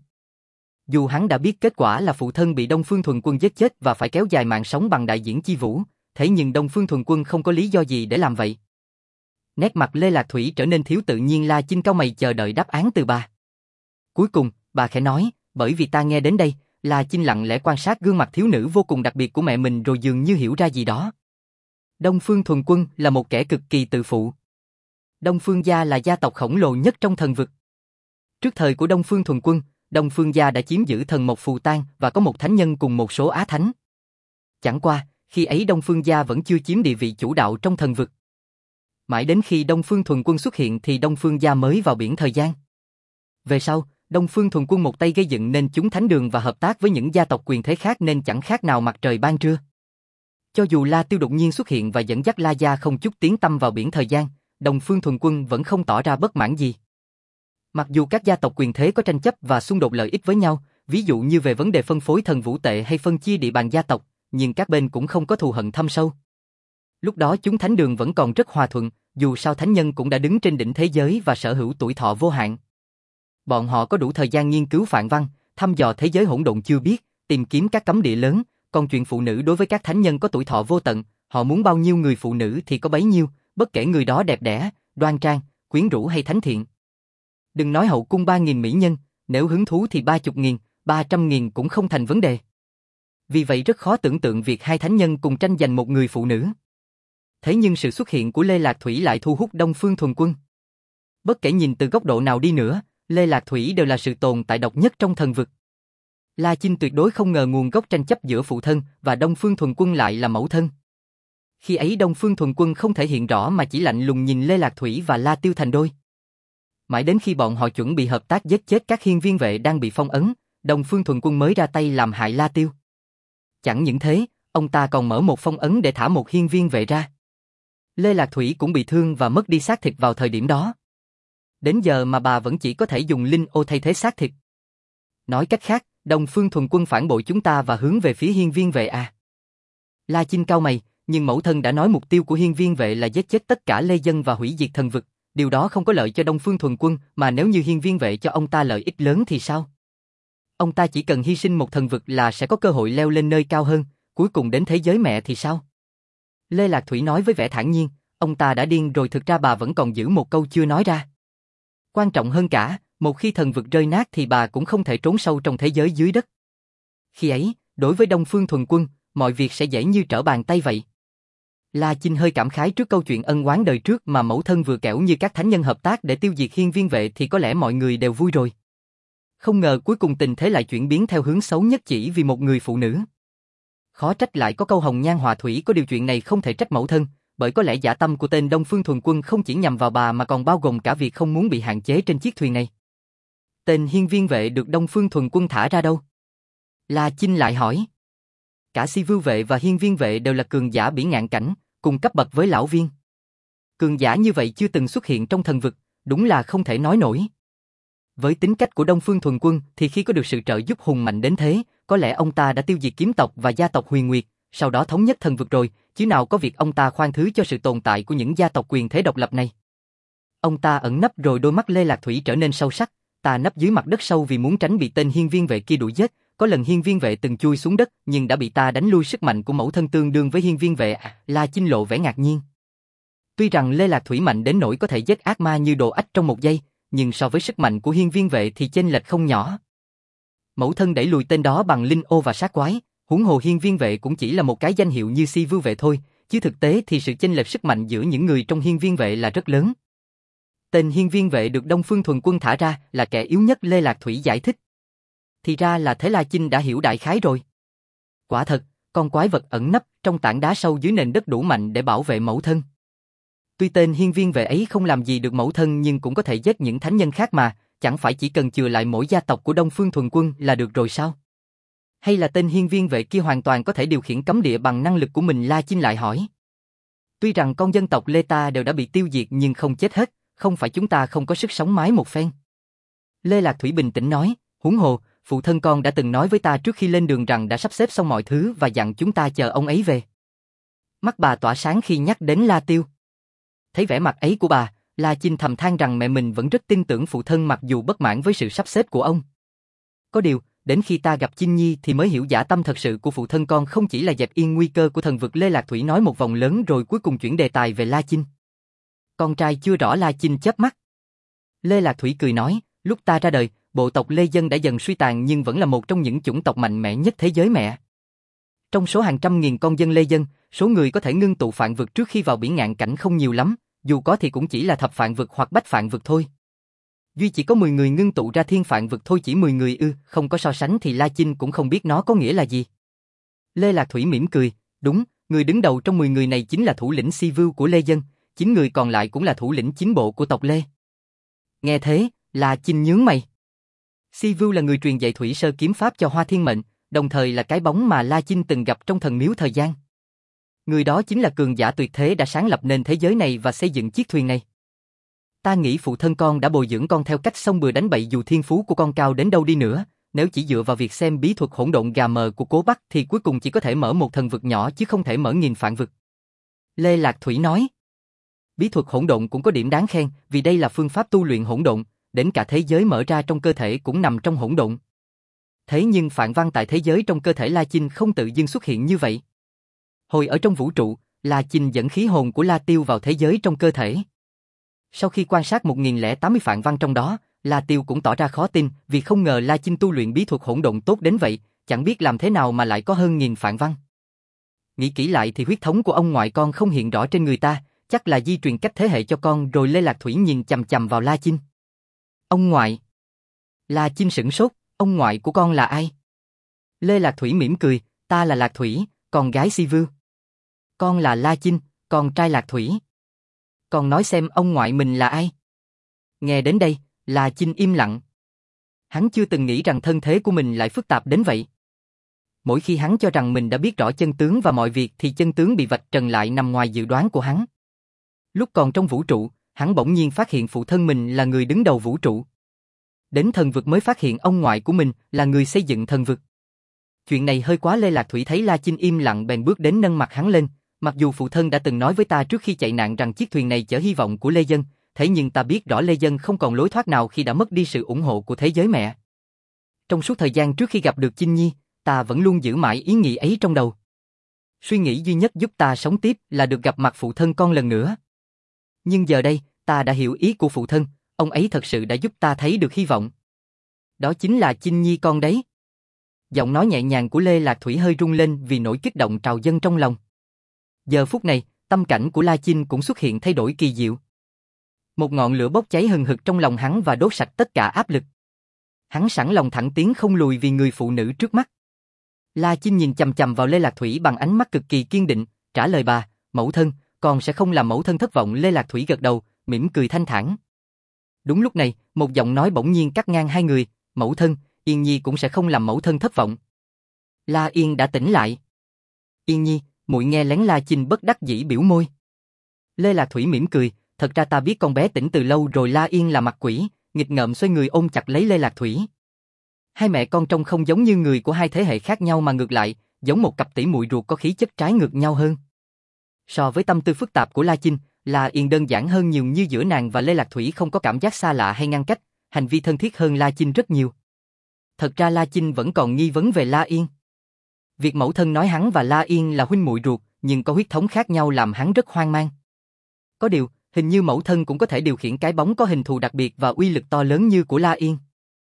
Dù hắn đã biết kết quả là phụ thân bị Đông Phương Thuần Quân giết chết và phải kéo dài mạng sống bằng đại diễn chi vũ, thế nhưng Đông Phương Thuần Quân không có lý do gì để làm vậy. Nét mặt Lê Lạc Thủy trở nên thiếu tự nhiên. La Chinh cau mày chờ đợi đáp án từ bà. Cuối cùng, bà khẽ nói, bởi vì ta nghe đến đây, La Chinh lặng lẽ quan sát gương mặt thiếu nữ vô cùng đặc biệt của mẹ mình rồi dường như hiểu ra gì đó. Đông Phương Thuần Quân là một kẻ cực kỳ tự phụ. Đông Phương gia là gia tộc khổng lồ nhất trong thần vực. Trước thời của Đông Phương Thuần Quân, Đông Phương gia đã chiếm giữ thần mộc phù tang và có một thánh nhân cùng một số á thánh. Chẳng qua, khi ấy Đông Phương gia vẫn chưa chiếm địa vị chủ đạo trong thần vực. Mãi đến khi Đông Phương Thuần Quân xuất hiện thì Đông Phương gia mới vào biển thời gian. Về sau, Đông Phương Thuần Quân một tay gây dựng nên chúng thánh đường và hợp tác với những gia tộc quyền thế khác nên chẳng khác nào mặt trời ban trưa. Cho dù La Tiêu đột nhiên xuất hiện và dẫn dắt La gia không chút tiếng tăm vào biển thời gian, Đông Phương Thuần Quân vẫn không tỏ ra bất mãn gì. Mặc dù các gia tộc quyền thế có tranh chấp và xung đột lợi ích với nhau, ví dụ như về vấn đề phân phối thần vũ tệ hay phân chia địa bàn gia tộc, nhưng các bên cũng không có thù hận thâm sâu. Lúc đó chúng thánh đường vẫn còn rất hòa thuận, dù sao thánh nhân cũng đã đứng trên đỉnh thế giới và sở hữu tuổi thọ vô hạn. Bọn họ có đủ thời gian nghiên cứu phạn văn, thăm dò thế giới hỗn độn chưa biết, tìm kiếm các cấm địa lớn, còn chuyện phụ nữ đối với các thánh nhân có tuổi thọ vô tận, họ muốn bao nhiêu người phụ nữ thì có bấy nhiêu, bất kể người đó đẹp đẽ, đoan trang, quyến rũ hay thánh thiện. Đừng nói hậu cung ba nghìn mỹ nhân, nếu hứng thú thì ba chục nghìn, ba trăm nghìn cũng không thành vấn đề. Vì vậy rất khó tưởng tượng việc hai thánh nhân cùng tranh giành một người phụ nữ. Thế nhưng sự xuất hiện của Lê Lạc Thủy lại thu hút Đông Phương Thuần Quân. Bất kể nhìn từ góc độ nào đi nữa, Lê Lạc Thủy đều là sự tồn tại độc nhất trong thần vực. La Chinh tuyệt đối không ngờ nguồn gốc tranh chấp giữa phụ thân và Đông Phương Thuần Quân lại là mẫu thân. Khi ấy Đông Phương Thuần Quân không thể hiện rõ mà chỉ lạnh lùng nhìn Lê Lạc Thủy và La Tiêu thành đôi. Mãi đến khi bọn họ chuẩn bị hợp tác giết chết các hiên viên vệ đang bị phong ấn, Đông Phương Thuần Quân mới ra tay làm hại La Tiêu. Chẳng những thế, ông ta còn mở một phong ấn để thả một hiên viên vệ ra. Lê Lạc Thủy cũng bị thương và mất đi xác thịt vào thời điểm đó. Đến giờ mà bà vẫn chỉ có thể dùng linh ô thay thế xác thịt. Nói cách khác, Đông Phương Thuần Quân phản bội chúng ta và hướng về phía hiên viên vệ à? La Chinh cau mày, nhưng mẫu thân đã nói mục tiêu của hiên viên vệ là giết chết tất cả Lê Dân và hủy diệt thần vực. Điều đó không có lợi cho Đông Phương Thuần Quân, mà nếu như hiên viên vệ cho ông ta lợi ích lớn thì sao? Ông ta chỉ cần hy sinh một thần vực là sẽ có cơ hội leo lên nơi cao hơn, cuối cùng đến thế giới mẹ thì sao? Lê Lạc Thủy nói với vẻ thản nhiên, ông ta đã điên rồi. Thực ra bà vẫn còn giữ một câu chưa nói ra. Quan trọng hơn cả, một khi thần vực rơi nát thì bà cũng không thể trốn sâu trong thế giới dưới đất. Khi ấy, đối với Đông Phương Thuần Quân, mọi việc sẽ dễ như trở bàn tay vậy. La Chinh hơi cảm khái trước câu chuyện ân oán đời trước mà mẫu thân vừa kẻo như các thánh nhân hợp tác để tiêu diệt hiên viên vệ thì có lẽ mọi người đều vui rồi. Không ngờ cuối cùng tình thế lại chuyển biến theo hướng xấu nhất chỉ vì một người phụ nữ. Khó trách lại có câu hồng nhan họa thủy, có điều chuyện này không thể trách mẫu thân, bởi có lẽ dã tâm của tên Đông Phương Thuần Quân không chỉ nhằm vào bà mà còn bao gồm cả việc không muốn bị hạn chế trên chiếc thuyền này. Tên hiên viên vệ được Đông Phương Thuần Quân thả ra đâu? La Chinh lại hỏi. Cả Si Vưu vệ và hiên viên vệ đều là cường giả bỉ ngạn cảnh, cùng cấp bậc với lão viên. Cường giả như vậy chưa từng xuất hiện trong thần vực, đúng là không thể nói nổi. Với tính cách của Đông Phương Thuần Quân thì khi có được sự trợ giúp hùng mạnh đến thế, có lẽ ông ta đã tiêu diệt kiếm tộc và gia tộc Huyền Nguyệt, sau đó thống nhất thần vực rồi, chứ nào có việc ông ta khoan thứ cho sự tồn tại của những gia tộc quyền thế độc lập này. Ông ta ẩn nấp rồi, đôi mắt Lê Lạc Thủy trở nên sâu sắc, ta nấp dưới mặt đất sâu vì muốn tránh bị tên hiên viên vệ kia đuổi giết. Có lần hiên viên vệ từng chui xuống đất nhưng đã bị ta đánh lui, sức mạnh của mẫu thân tương đương với hiên viên vệ. La Chinh lộ vẻ ngạc nhiên. Tuy rằng Lê Lạc Thủy mạnh đến nỗi có thể giết ác ma như đồ ách trong một giây, nhưng so với sức mạnh của hiên viên vệ thì chênh lệch không nhỏ. Mẫu thân đẩy lùi tên đó bằng linh ô và sát quái, huống hồ hiên viên vệ cũng chỉ là một cái danh hiệu như Si Vưu vệ thôi, chứ thực tế thì sự chênh lệch sức mạnh giữa những người trong hiên viên vệ là rất lớn. Tên hiên viên vệ được Đông Phương Thuần Quân thả ra là kẻ yếu nhất, Lê Lạc Thủy giải thích. Thì ra là thế, La Chinh đã hiểu đại khái rồi. Quả thật, con quái vật ẩn nấp trong tảng đá sâu dưới nền đất đủ mạnh để bảo vệ mẫu thân. Tuy tên hiên viên vệ ấy không làm gì được mẫu thân nhưng cũng có thể giết những thánh nhân khác mà, chẳng phải chỉ cần chừa lại mỗi gia tộc của Đông Phương Thuần Quân là được rồi sao? Hay là tên hiên viên vệ kia hoàn toàn có thể điều khiển cấm địa bằng năng lực của mình? La Chinh lại hỏi. Tuy rằng con dân tộc Lê ta đều đã bị tiêu diệt nhưng không chết hết, không phải chúng ta không có sức sống mái một phen. Lê Lạc Thủy bình tĩnh nói, huống hồ, phụ thân con đã từng nói với ta trước khi lên đường rằng đã sắp xếp xong mọi thứ và dặn chúng ta chờ ông ấy về. Mắt bà tỏa sáng khi nhắc đến La Tiêu. Thấy vẻ mặt ấy của bà, La Chinh thầm than rằng mẹ mình vẫn rất tin tưởng phụ thân mặc dù bất mãn với sự sắp xếp của ông. Có điều, đến khi ta gặp Chinh Nhi thì mới hiểu dã tâm thật sự của phụ thân con không chỉ là dẹp yên nguy cơ của thần vực. Lê Lạc Thủy nói một vòng lớn rồi cuối cùng chuyển đề tài về La Chinh. Con trai chưa rõ. La Chinh chớp mắt. Lê Lạc Thủy cười nói, lúc ta ra đời, bộ tộc Lê Dân đã dần suy tàn nhưng vẫn là một trong những chủng tộc mạnh mẽ nhất thế giới mẹ. Trong số hàng trăm nghìn con dân Lê Dân, số người có thể ngưng tụ phạn vực trước khi vào biển ngạn cảnh không nhiều lắm, dù có thì cũng chỉ là thập phạn vực hoặc bách phạn vực thôi. Duy chỉ có mười người ngưng tụ ra thiên phạn vực thôi, chỉ mười người ư? Không có so sánh thì La Chinh cũng không biết nó có nghĩa là gì. Lê Lạc Thủy mỉm cười, đúng, người đứng đầu trong mười người này chính là thủ lĩnh Si Vưu của Lê Dân, chín người còn lại cũng là thủ lĩnh chính bộ của tộc Lê. Nghe thế, La Chinh nhướng mày. Si Vưu là người truyền dạy thủy sơ kiếm pháp cho Hoa Thiên Mệnh, đồng thời là cái bóng mà La Chinh từng gặp trong thần miếu thời gian. Người đó chính là cường giả tuyệt thế đã sáng lập nên thế giới này và xây dựng chiếc thuyền này. Ta nghĩ phụ thân con đã bồi dưỡng con theo cách xông bừa đánh bậy, dù thiên phú của con cao đến đâu đi nữa, nếu chỉ dựa vào việc xem bí thuật hỗn độn gà mờ của Cố Bắc thì cuối cùng chỉ có thể mở một thần vực nhỏ chứ không thể mở nghìn phạn vực. Lê Lạc Thủy nói. Bí thuật hỗn độn cũng có điểm đáng khen, vì đây là phương pháp tu luyện hỗn độn, đến cả thế giới mở ra trong cơ thể cũng nằm trong hỗn độn. Thế nhưng phạn văn tại thế giới trong cơ thể La Chinh không tự dưng xuất hiện như vậy. Hồi ở trong vũ trụ, La Chinh dẫn khí hồn của La Tiêu vào thế giới trong cơ thể. Sau khi quan sát một nghìn lẻ tám mươi phạn văn trong đó, La Tiêu cũng tỏ ra khó tin vì không ngờ La Chinh tu luyện bí thuật hỗn độn tốt đến vậy, chẳng biết làm thế nào mà lại có hơn nghìn phạn văn. Nghĩ kỹ lại thì huyết thống của ông ngoại con không hiện rõ trên người ta, chắc là di truyền cách thế hệ cho con rồi. Lê Lạc Thủy nhìn chằm chằm vào La Chinh. Ông ngoại? La Chinh sửng sốt, ông ngoại của con là ai? Lê Lạc Thủy mỉm cười, ta là Lạc Thủy, con gái Si Vưu. Con là La Chinh, con trai Lạc Thủy. Con nói xem ông ngoại mình là ai? Nghe đến đây, La Chinh im lặng. Hắn chưa từng nghĩ rằng thân thế của mình lại phức tạp đến vậy. Mỗi khi hắn cho rằng mình đã biết rõ chân tướng và mọi việc thì chân tướng bị vạch trần lại nằm ngoài dự đoán của hắn. Lúc còn trong vũ trụ, hắn bỗng nhiên phát hiện phụ thân mình là người đứng đầu vũ trụ. Đến thần vực mới phát hiện ông ngoại của mình là người xây dựng thần vực. Chuyện này hơi quá. Lê Lạc Thủy thấy La Chinh im lặng bèn bước đến nâng mặt hắn lên. Mặc dù phụ thân đã từng nói với ta trước khi chạy nạn rằng chiếc thuyền này chở hy vọng của Lê Dân, thế nhưng ta biết rõ Lê Dân không còn lối thoát nào khi đã mất đi sự ủng hộ của thế giới mẹ. Trong suốt thời gian trước khi gặp được Chinh Nhi, ta vẫn luôn giữ mãi ý nghĩ ấy trong đầu. Suy nghĩ duy nhất giúp ta sống tiếp là được gặp mặt phụ thân con lần nữa. Nhưng giờ đây, ta đã hiểu ý của phụ thân, ông ấy thật sự đã giúp ta thấy được hy vọng. Đó chính là Chinh Nhi con đấy. Giọng nói nhẹ nhàng của Lê Lạc Thủy hơi rung lên vì nỗi kích động trào dâng trong lòng. Giờ phút này, tâm cảnh của La Chinh cũng xuất hiện thay đổi kỳ diệu. Một ngọn lửa bốc cháy hừng hực trong lòng hắn và đốt sạch tất cả áp lực. Hắn sẵn lòng thẳng tiến không lùi vì người phụ nữ trước mắt. La Chinh nhìn chằm chằm vào Lê Lạc Thủy bằng ánh mắt cực kỳ kiên định, trả lời bà, mẫu thân, con sẽ không làm mẫu thân thất vọng. Lê Lạc Thủy gật đầu, mỉm cười thanh thản. Đúng lúc này, một giọng nói bỗng nhiên cắt ngang hai người, mẫu thân, Yên Nhi cũng sẽ không làm mẫu thân thất vọng. La Yên đã tỉnh lại. Yên Nhi, muội nghe lén. La Chinh bất đắc dĩ biểu môi. Lê Lạc Thủy mỉm cười, thật ra ta biết con bé tỉnh từ lâu rồi. La Yên là mặt quỷ, nghịch ngợm xoay người ôm chặt lấy Lê Lạc Thủy. Hai mẹ con trông không giống như người của hai thế hệ khác nhau mà ngược lại, giống một cặp tỷ muội ruột có khí chất trái ngược nhau hơn. So với tâm tư phức tạp của La Chinh, La Yên đơn giản hơn nhiều, như giữa nàng và Lê Lạc Thủy không có cảm giác xa lạ hay ngăn cách, hành vi thân thiết hơn La Chinh rất nhiều. Thật ra La Chinh vẫn còn nghi vấn về La Yên. Việc mẫu thân nói hắn và La Yên là huynh muội ruột, nhưng có huyết thống khác nhau làm hắn rất hoang mang. Có điều, hình như mẫu thân cũng có thể điều khiển cái bóng có hình thù đặc biệt và uy lực to lớn như của La Yên.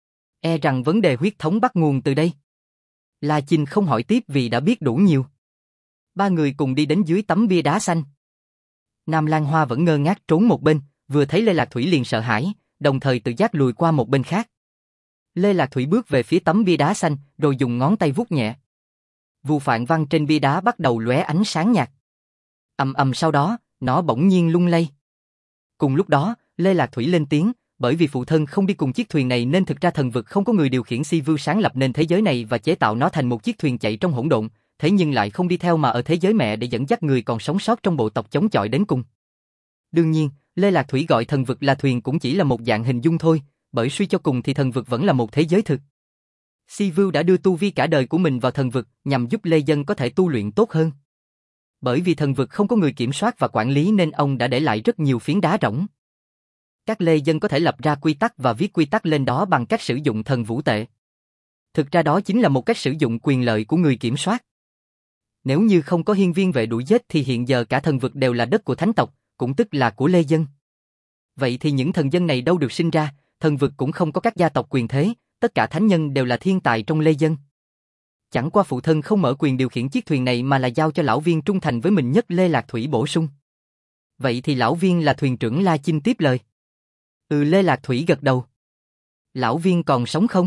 E rằng vấn đề huyết thống bắt nguồn từ đây. La Chinh không hỏi tiếp vì đã biết đủ nhiều. Ba người cùng đi đến dưới tấm bia đá xanh. Nam Lan Hoa vẫn ngơ ngác trốn một bên, vừa thấy Lê Lạc Thủy liền sợ hãi, đồng thời tự giác lùi qua một bên khác. Lê Lạc Thủy bước về phía tấm bia đá xanh, rồi dùng ngón tay vuốt nhẹ. Vù phạn văn trên bia đá bắt đầu lóe ánh sáng nhạt. Ầm ầm sau đó, nó bỗng nhiên lung lay. Cùng lúc đó, Lê Lạc Thủy lên tiếng, bởi vì phụ thân không đi cùng chiếc thuyền này nên thực ra thần vực không có người điều khiển Si Vưu sáng lập nên thế giới này và chế tạo nó thành một chiếc thuyền chạy trong hỗn độn, thế nhưng lại không đi theo mà ở thế giới mẹ để dẫn dắt người còn sống sót trong bộ tộc chống chọi đến cùng. Đương nhiên, Lê Lạc Thủy gọi thần vực là thuyền cũng chỉ là một dạng hình dung thôi, bởi suy cho cùng thì thần vực vẫn là một thế giới thực. Si Vưu đã đưa tu vi cả đời của mình vào thần vực nhằm giúp Lê Dân có thể tu luyện tốt hơn. Bởi vì thần vực không có người kiểm soát và quản lý nên ông đã để lại rất nhiều phiến đá rỗng. Các Lê Dân có thể lập ra quy tắc và viết quy tắc lên đó bằng cách sử dụng thần vũ tệ. Thực ra đó chính là một cách sử dụng quyền lợi của người kiểm soát. Nếu như không có hiên viên vệ đuổi giết thì hiện giờ cả thần vực đều là đất của thánh tộc, cũng tức là của Lê Dân. Vậy thì những thần dân này đâu được sinh ra, thần vực cũng không có các gia tộc quyền thế, tất cả thánh nhân đều là thiên tài trong Lê Dân. Chẳng qua phụ thân không mở quyền điều khiển chiếc thuyền này mà là giao cho lão viên trung thành với mình nhất Lê Lạc Thủy bổ sung. Vậy thì lão viên là thuyền trưởng La Chinh tiếp lời. Ừ, Lê Lạc Thủy gật đầu. Lão viên còn sống không?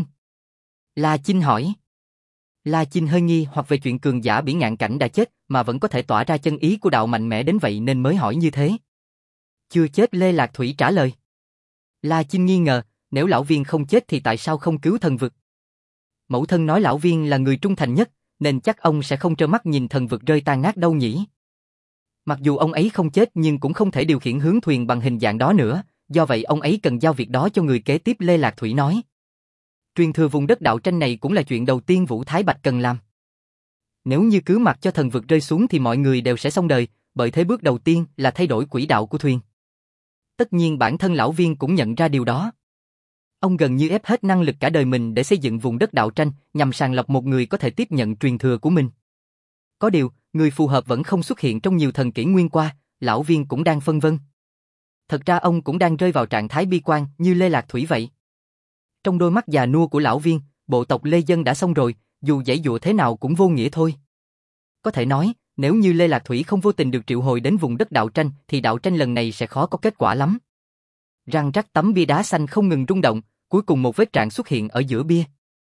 La Chinh hỏi. La Chinh hơi nghi hoặc về chuyện cường giả biển ngạn cảnh đã chết mà vẫn có thể tỏa ra chân ý của đạo mạnh mẽ đến vậy nên mới hỏi như thế. Chưa chết, Lê Lạc Thủy trả lời. La Chinh nghi ngờ, nếu lão viên không chết thì tại sao không cứu thần vực? Mẫu thân nói lão viên là người trung thành nhất, nên chắc ông sẽ không trơ mắt nhìn thần vực rơi tan nát đâu nhỉ. Mặc dù ông ấy không chết nhưng cũng không thể điều khiển hướng thuyền bằng hình dạng đó nữa, do vậy ông ấy cần giao việc đó cho người kế tiếp, Lê Lạc Thủy nói. Truyền thừa vùng đất đạo tranh này cũng là chuyện đầu tiên Vũ Thái Bạch cần làm. Nếu như cứ mặc cho thần vực rơi xuống thì mọi người đều sẽ xong đời, bởi thế bước đầu tiên là thay đổi quỹ đạo của thuyền. Tất nhiên bản thân lão viên cũng nhận ra điều đó. Ông gần như ép hết năng lực cả đời mình để xây dựng vùng đất đạo tranh nhằm sàng lọc một người có thể tiếp nhận truyền thừa của mình. Có điều, người phù hợp vẫn không xuất hiện trong nhiều thần kỷ nguyên qua, lão viên cũng đang phân vân. Thật ra ông cũng đang rơi vào trạng thái bi quan như Lê Lạc Thủy vậy. Trong đôi mắt già nua của lão viên, bộ tộc Lê Dân đã xong rồi, dù giãy dụa thế nào cũng vô nghĩa thôi. Có thể nói, nếu như Lê Lạc Thủy không vô tình được triệu hồi đến vùng đất đạo tranh thì đạo tranh lần này sẽ khó có kết quả lắm. Răng rắc tấm bia đá xanh không ngừng rung động, cuối cùng một vết rạn xuất hiện ở giữa bia.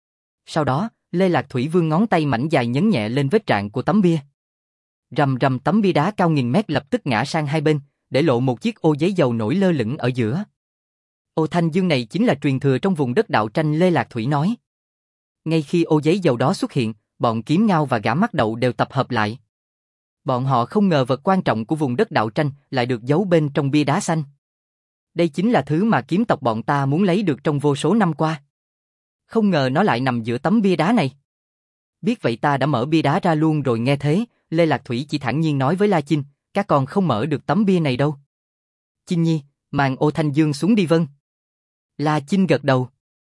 Sau đó, Lê Lạc Thủy vươn ngón tay mảnh dài nhấn nhẹ lên vết rạn của tấm bia. Rầm rầm, tấm bia đá cao nghìn mét lập tức ngã sang hai bên, để lộ một chiếc ô giấy dầu nổi lơ lửng ở giữa. Ô thanh dương này chính là truyền thừa trong vùng đất đạo tranh, Lê Lạc Thủy nói. Ngay khi ô giấy dầu đó xuất hiện, bọn Kiếm Ngao và Gã Mắt Đậu đều tập hợp lại. Bọn họ không ngờ vật quan trọng của vùng đất đạo tranh lại được giấu bên trong bia đá xanh. Đây chính là thứ mà kiếm tộc bọn ta muốn lấy được trong vô số năm qua. Không ngờ nó lại nằm giữa tấm bia đá này. Biết vậy ta đã mở bia đá ra luôn rồi. Nghe thế, Lê Lạc Thủy chỉ thản nhiên nói với La Chinh, các con không mở được tấm bia này đâu. Chinh Nhi, mang ô thanh dương xuống đi. Vâng. La Chinh gật đầu.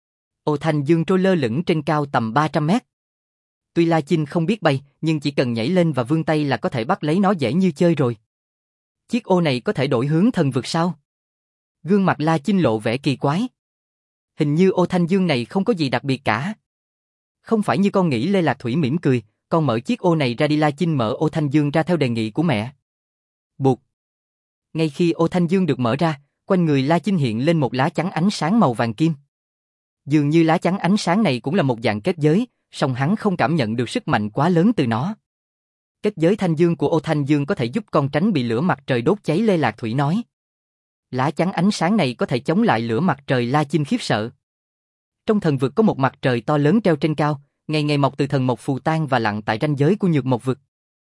Ô thanh dương trôi lơ lửng trên cao tầm ba trăm mét. Tuy La Chinh không biết bay, nhưng chỉ cần nhảy lên và vươn tay là có thể bắt lấy nó dễ như chơi rồi. Chiếc ô này có thể đổi hướng thần vực sao? Gương mặt La Chinh lộ vẻ kỳ quái. Hình như ô thanh dương này không có gì đặc biệt cả. Không phải như con nghĩ. Lê Lạc Thủy mỉm cười, con mở chiếc ô này ra đi. La Chinh mở ô thanh dương ra theo đề nghị của mẹ. Buộc. Ngay khi ô thanh dương được mở ra, quanh người La Chinh hiện lên một lá chắn ánh sáng màu vàng kim. Dường như lá chắn ánh sáng này cũng là một dạng kết giới, song hắn không cảm nhận được sức mạnh quá lớn từ nó. Kết giới thanh dương của ô thanh dương có thể giúp con tránh bị lửa mặt trời đốt cháy, Lê Lạc Thủy nói. Lá chắn ánh sáng này có thể chống lại lửa mặt trời. La Chinh khiếp sợ. Trong thần vực có một mặt trời to lớn treo trên cao, ngày ngày mọc từ thần mộc phù tan và lặn tại ranh giới của nhược mộc vực.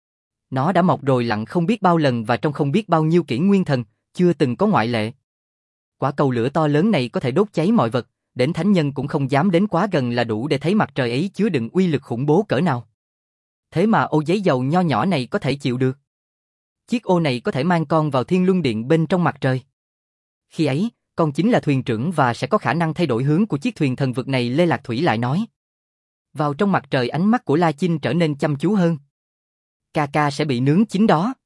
Nó đã mọc rồi lặn không biết bao lần và trong không biết bao nhiêu kỷ nguyên thần, chưa từng có ngoại lệ. Quả cầu lửa to lớn này có thể đốt cháy mọi vật, đến thánh nhân cũng không dám đến quá gần là đủ để thấy mặt trời ấy chứa đựng uy lực khủng bố cỡ nào. Thế mà ô giấy dầu nho nhỏ này có thể chịu được. Chiếc ô này có thể mang con vào Thiên Luân Điện bên trong mặt trời. Khi ấy, con chính là thuyền trưởng và sẽ có khả năng thay đổi hướng của chiếc thuyền thần vực này, Lê Lạc Thủy lại nói. Vào trong mặt trời, ánh mắt của La Chinh trở nên chăm chú hơn. Ca ca sẽ bị nướng chín đó.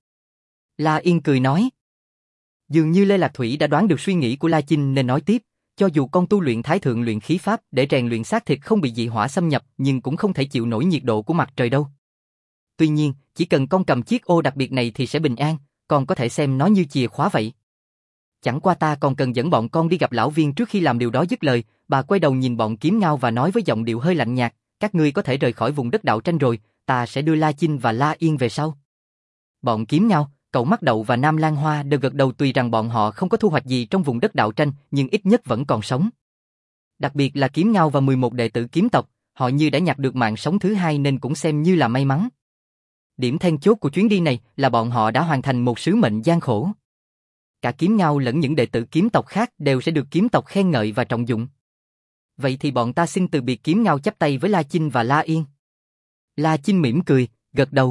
La Yên cười nói. Dường như Lê Lạc Thủy đã đoán được suy nghĩ của La Chinh nên nói tiếp, cho dù con tu luyện thái thượng luyện khí pháp để rèn luyện xác thịt không bị dị hỏa xâm nhập nhưng cũng không thể chịu nổi nhiệt độ của mặt trời đâu. tuy nhiên, chỉ cần con cầm chiếc ô đặc biệt này thì sẽ bình an, con có thể xem nó như chìa khóa vậy. Chẳng qua ta còn cần dẫn bọn con đi gặp lão viên trước khi làm điều đó. Dứt lời, bà quay đầu nhìn bọn Kiếm Ngao và nói với giọng điệu hơi lạnh nhạt, các ngươi có thể rời khỏi vùng đất đạo tranh rồi, ta sẽ đưa La Chinh và La Yên về sau. Bọn Kiếm Ngao, Cậu Mắt Đậu và Nam Lan Hoa đều gật đầu, tuy rằng bọn họ không có thu hoạch gì trong vùng đất đạo tranh, nhưng ít nhất vẫn còn sống. Đặc biệt là Kiếm Ngao và mười một đệ tử kiếm tộc, họ như đã nhặt được mạng sống thứ hai nên cũng xem như là may mắn. Điểm then chốt của chuyến đi này là bọn họ đã hoàn thành một sứ mệnh gian khổ. Cả Kiếm Ngao lẫn những đệ tử kiếm tộc khác đều sẽ được kiếm tộc khen ngợi và trọng dụng. Vậy thì bọn ta xin từ biệt. Kiếm Ngao chắp tay với La Chinh và La Yên. La Chinh mỉm cười, gật đầu.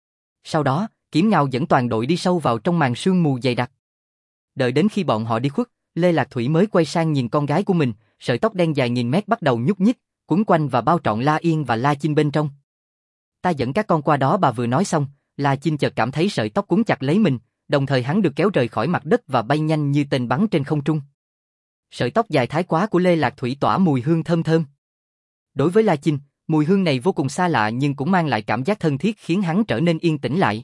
Sau đó, Kiếm Ngao dẫn toàn đội đi sâu vào trong màn sương mù dày đặc. Đợi đến khi bọn họ đi khuất, Lê Lạc Thủy mới quay sang nhìn con gái của mình, sợi tóc đen dài nghìn mét bắt đầu nhúc nhích, quấn quanh và bao trọn La Yên và La Chinh bên trong. Ta dẫn các con qua đó. Bà vừa nói xong, La Chinh chợt cảm thấy sợi tóc quấn chặt lấy mình, đồng thời hắn được kéo rời khỏi mặt đất và bay nhanh như tên bắn trên không trung. Sợi tóc dài thái quá của Lê Lạc Thủy tỏa mùi hương thơm thơm. Đối với La Chinh, mùi hương này vô cùng xa lạ nhưng cũng mang lại cảm giác thân thiết khiến hắn trở nên yên tĩnh lại.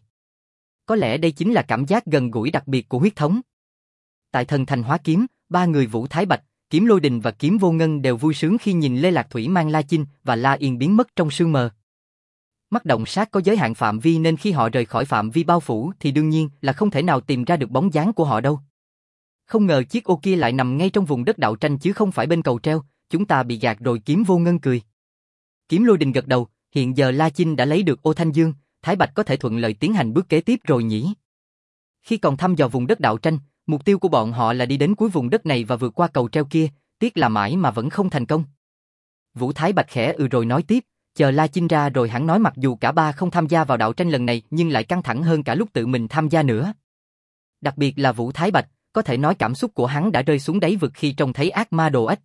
Có lẽ đây chính là cảm giác gần gũi đặc biệt của huyết thống. Tại Thần Thành Hóa Kiếm, ba người Vũ Thái Bạch, Kiếm Lôi Đình và Kiếm Vô Ngân đều vui sướng khi nhìn Lê Lạc Thủy mang La Chinh và La Yên biến mất trong sương mờ. Mắt động sát có giới hạn phạm vi nên khi họ rời khỏi phạm vi bao phủ thì đương nhiên là không thể nào tìm ra được bóng dáng của họ đâu. Không ngờ chiếc ô kia lại nằm ngay trong vùng đất đạo tranh chứ không phải bên cầu treo, chúng ta bị gạt rồi. Kiếm Vô Ngân cười. Kiếm Lôi Đình gật đầu, hiện giờ La Chinh đã lấy được ô Thanh Dương, Thái Bạch có thể thuận lợi tiến hành bước kế tiếp rồi nhỉ. Khi còn thăm dò vùng đất đạo tranh, mục tiêu của bọn họ là đi đến cuối vùng đất này và vượt qua cầu treo kia, tiếc là mãi mà vẫn không thành công. Vũ Thái Bạch khẽ ừ rồi nói tiếp, chờ La Chinh ra rồi hắn nói mặc dù cả ba không tham gia vào đạo tranh lần này nhưng lại căng thẳng hơn cả lúc tự mình tham gia nữa. Đặc biệt là Vũ Thái Bạch, có thể nói cảm xúc của hắn đã rơi xuống đáy vực khi trông thấy ác ma đồ ếch.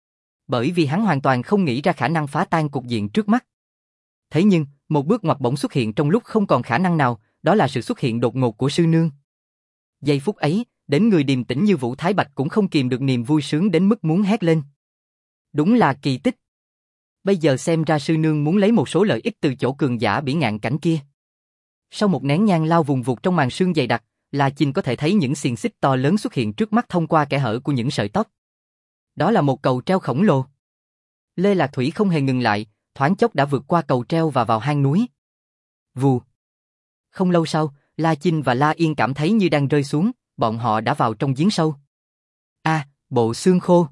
Bởi vì hắn hoàn toàn không nghĩ ra khả năng phá tan cục diện trước mắt. Thế nhưng, một bước ngoặt bỗng xuất hiện trong lúc không còn khả năng nào, đó là sự xuất hiện đột ngột của sư nương. Giây phút ấy, đến người điềm tĩnh như Vũ Thái Bạch cũng không kìm được niềm vui sướng đến mức muốn hét lên. Đúng là kỳ tích. Bây giờ xem ra sư nương muốn lấy một số lợi ích từ chỗ cường giả bỉ ngạn cảnh kia. Sau một nén nhang lao vùng vụt trong màn sương dày đặc, La Chinh có thể thấy những xiềng xích to lớn xuất hiện trước mắt thông qua kẽ hở của những sợi tóc. Đó là một cầu treo khổng lồ. Lê Lạc Thủy không hề ngừng lại, thoáng chốc đã vượt qua cầu treo và vào hang núi. Vù. Không lâu sau, La Chinh và La Yên cảm thấy như đang rơi xuống, bọn họ đã vào trong giếng sâu. A, à, bộ xương khô.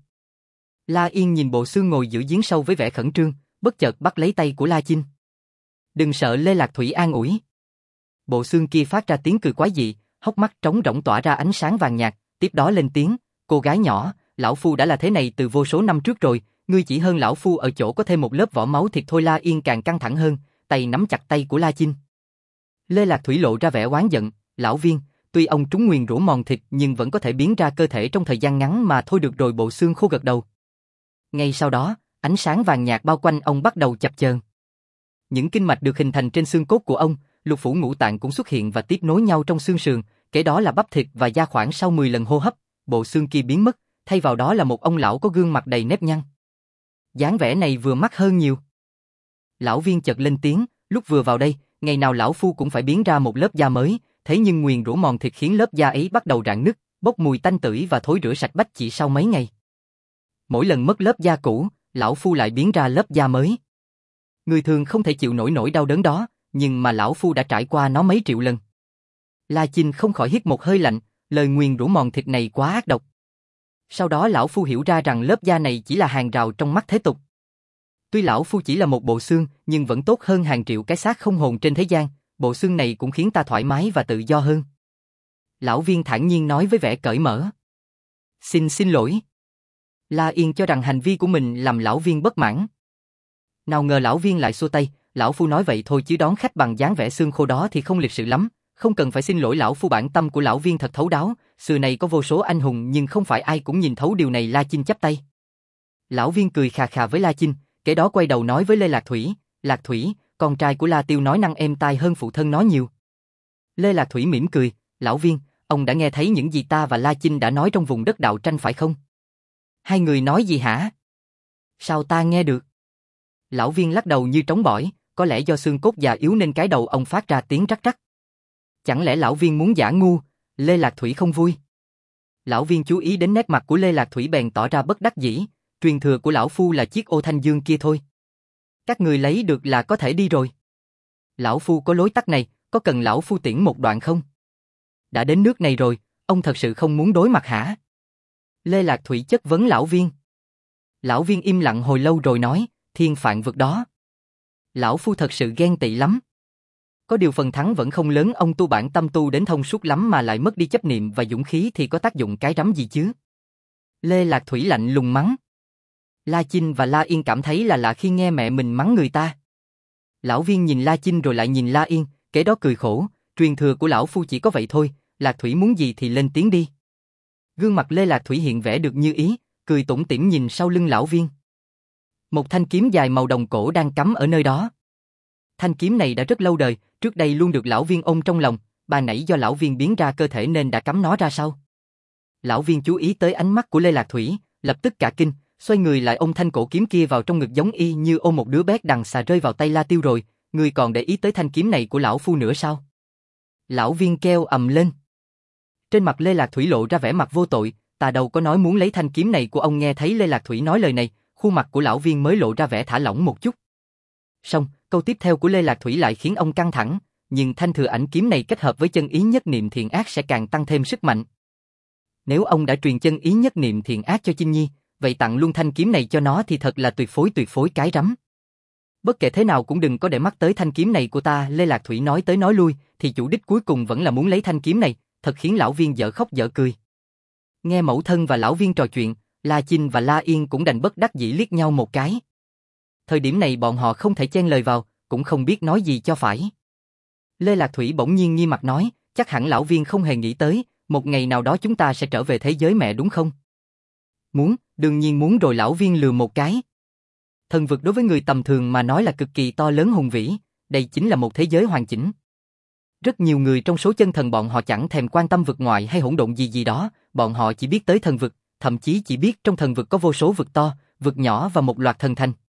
La Yên nhìn bộ xương ngồi giữa giếng sâu với vẻ khẩn trương, bất chợt bắt lấy tay của La Chinh. Đừng sợ. Lê Lạc Thủy an ủi. Bộ xương kia phát ra tiếng cười quái dị, hốc mắt trống rỗng tỏa ra ánh sáng vàng nhạt, tiếp đó lên tiếng, cô gái nhỏ, lão phu đã là thế này từ vô số năm trước rồi, ngươi chỉ hơn lão phu ở chỗ có thêm một lớp vỏ máu thịt thôi. La Yên càng căng thẳng hơn, tay nắm chặt tay của La Chinh. Lê Lạc Thủy lộ ra vẻ oán giận, lão Viên, tuy ông trúng nguyền rủa mòn thịt nhưng vẫn có thể biến ra cơ thể trong thời gian ngắn mà thôi được rồi. Bộ xương khô gật đầu. Ngay sau đó, ánh sáng vàng nhạt bao quanh ông bắt đầu chập chờn. Những kinh mạch được hình thành trên xương cốt của ông, lục phủ ngũ tạng cũng xuất hiện và tiếp nối nhau trong xương sườn, kế đó là bắp thịt và da. Khoảng sau mười lần hô hấp, bộ xương kia biến mất, thay vào đó là một ông lão có gương mặt đầy nếp nhăn. Dáng vẻ này vừa mắt hơn nhiều. Lão Viên chợt lên tiếng, lúc vừa vào đây, ngày nào lão phu cũng phải biến ra một lớp da mới, thế nhưng nguyền rủa mòn thịt khiến lớp da ấy bắt đầu rạn nứt, bốc mùi tanh tưởi và thối rữa sạch bách chỉ sau mấy ngày. Mỗi lần mất lớp da cũ, lão phu lại biến ra lớp da mới. Người thường không thể chịu nổi nỗi đau đớn đó, nhưng mà lão phu đã trải qua nó mấy triệu lần. La Chinh không khỏi hít một hơi lạnh, lời nguyền rủa mòn thịt này quá ác độc. Sau đó lão phu hiểu ra rằng lớp da này chỉ là hàng rào trong mắt thế tục. Tuy lão phu chỉ là một bộ xương, nhưng vẫn tốt hơn hàng triệu cái xác không hồn trên thế gian, bộ xương này cũng khiến ta thoải mái và tự do hơn. Lão Viên thản nhiên nói với vẻ cởi mở. Xin xin lỗi. La Yên cho rằng hành vi của mình làm lão Viên bất mãn. Nào ngờ lão Viên lại xua tay, lão phu nói vậy thôi chứ đón khách bằng dáng vẻ xương khô đó thì không lịch sự lắm, không cần phải xin lỗi lão phu. Bản tâm của lão Viên thật thấu đáo, xưa này có vô số anh hùng nhưng không phải ai cũng nhìn thấu điều này. La Chinh chắp tay. Lão Viên cười khà khà với La Chinh, kế đó quay đầu nói với Lê Lạc Thủy, Lạc Thủy, con trai của La Tiêu nói năng êm tai hơn phụ thân nó nhiều. Lê Lạc Thủy mỉm cười, lão Viên, ông đã nghe thấy những gì ta và La Chinh đã nói trong vùng đất đạo tranh phải không? Hai người nói gì hả? Sao ta nghe được? Lão Viên lắc đầu như trống bỏi, có lẽ do xương cốt già yếu nên cái đầu ông phát ra tiếng rắc rắc. Chẳng lẽ lão viên muốn giả ngu? Lê Lạc Thủy không vui. Lão viên chú ý đến nét mặt của Lê Lạc Thủy bèn tỏ ra bất đắc dĩ, truyền thừa của lão phu là chiếc ô thanh dương kia thôi. Các người lấy được là có thể đi rồi. Lão phu có lối tắt này, có cần lão phu tiễn một đoạn không? Đã đến nước này rồi, ông thật sự không muốn đối mặt hả? Lê Lạc Thủy chất vấn lão viên. Lão viên im lặng hồi lâu rồi nói, thiên phạn vực đó. Lão phu thật sự ghen tị lắm. Có điều phần thắng vẫn không lớn, ông tu bản tâm tu đến thông suốt lắm mà lại mất đi chấp niệm và dũng khí thì có tác dụng cái rắm gì chứ? Lê Lạc Thủy lạnh lùng mắng. La Chinh và La Yên cảm thấy là lạ khi nghe mẹ mình mắng người ta. Lão viên nhìn La Chinh rồi lại nhìn La Yên, kế đó cười khổ, truyền thừa của lão phu chỉ có vậy thôi, Lạc Thủy muốn gì thì lên tiếng đi. Gương mặt Lê Lạc Thủy hiện vẻ được như ý, cười tủm tỉm nhìn sau lưng lão viên. Một thanh kiếm dài màu đồng cổ đang cắm ở nơi đó. Thanh kiếm này đã rất lâu đời, trước đây luôn được lão viên ôm trong lòng, bà nãy do lão viên biến ra cơ thể nên đã cắm nó ra sau. Lão viên chú ý tới ánh mắt của Lê Lạc Thủy, lập tức cả kinh, xoay người lại ôm thanh cổ kiếm kia vào trong ngực giống y như ôm một đứa bé đằng xà rơi vào tay La Tiêu rồi, người còn để ý tới thanh kiếm này của lão phu nữa sao? Lão viên kêu ầm lên. Trên mặt Lê Lạc Thủy lộ ra vẻ mặt vô tội, ta đâu có nói muốn lấy thanh kiếm này của ông. Nghe thấy Lê Lạc Thủy nói lời này, khuôn mặt của lão viên mới lộ ra vẻ thả lỏng một chút. Song, câu tiếp theo của Lê Lạc Thủy lại khiến ông căng thẳng, nhưng thanh thừa ảnh kiếm này kết hợp với chân ý nhất niệm thiện ác sẽ càng tăng thêm sức mạnh. Nếu ông đã truyền chân ý nhất niệm thiện ác cho Chinh Nhi, vậy tặng luôn thanh kiếm này cho nó thì thật là tuyệt phối tuyệt phối cái rắm. Bất kể thế nào cũng đừng có để mắt tới thanh kiếm này của ta. Lê Lạc Thủy nói tới nói lui, thì chủ đích cuối cùng vẫn là muốn lấy thanh kiếm này, thật khiến lão viên dở khóc dở cười. Nghe mẫu thân và lão viên trò chuyện, La Chinh và La Yên cũng đành bất đắc dĩ liếc nhau một cái. Thời điểm này bọn họ không thể chen lời vào, cũng không biết nói gì cho phải. Lê Lạc Thủy bỗng nhiên nghiêm mặt nói, chắc hẳn lão viên không hề nghĩ tới, một ngày nào đó chúng ta sẽ trở về thế giới mẹ đúng không? Muốn, đương nhiên muốn rồi. Lão viên lừa một cái. Thần vực đối với người tầm thường mà nói là cực kỳ to lớn hùng vĩ, đây chính là một thế giới hoàn chỉnh. Rất nhiều người trong số chân thần bọn họ chẳng thèm quan tâm vực ngoại hay hỗn độn gì gì đó, bọn họ chỉ biết tới thần vực, thậm chí chỉ biết trong thần vực có vô số vực to, vực nhỏ và một loạt thần thành.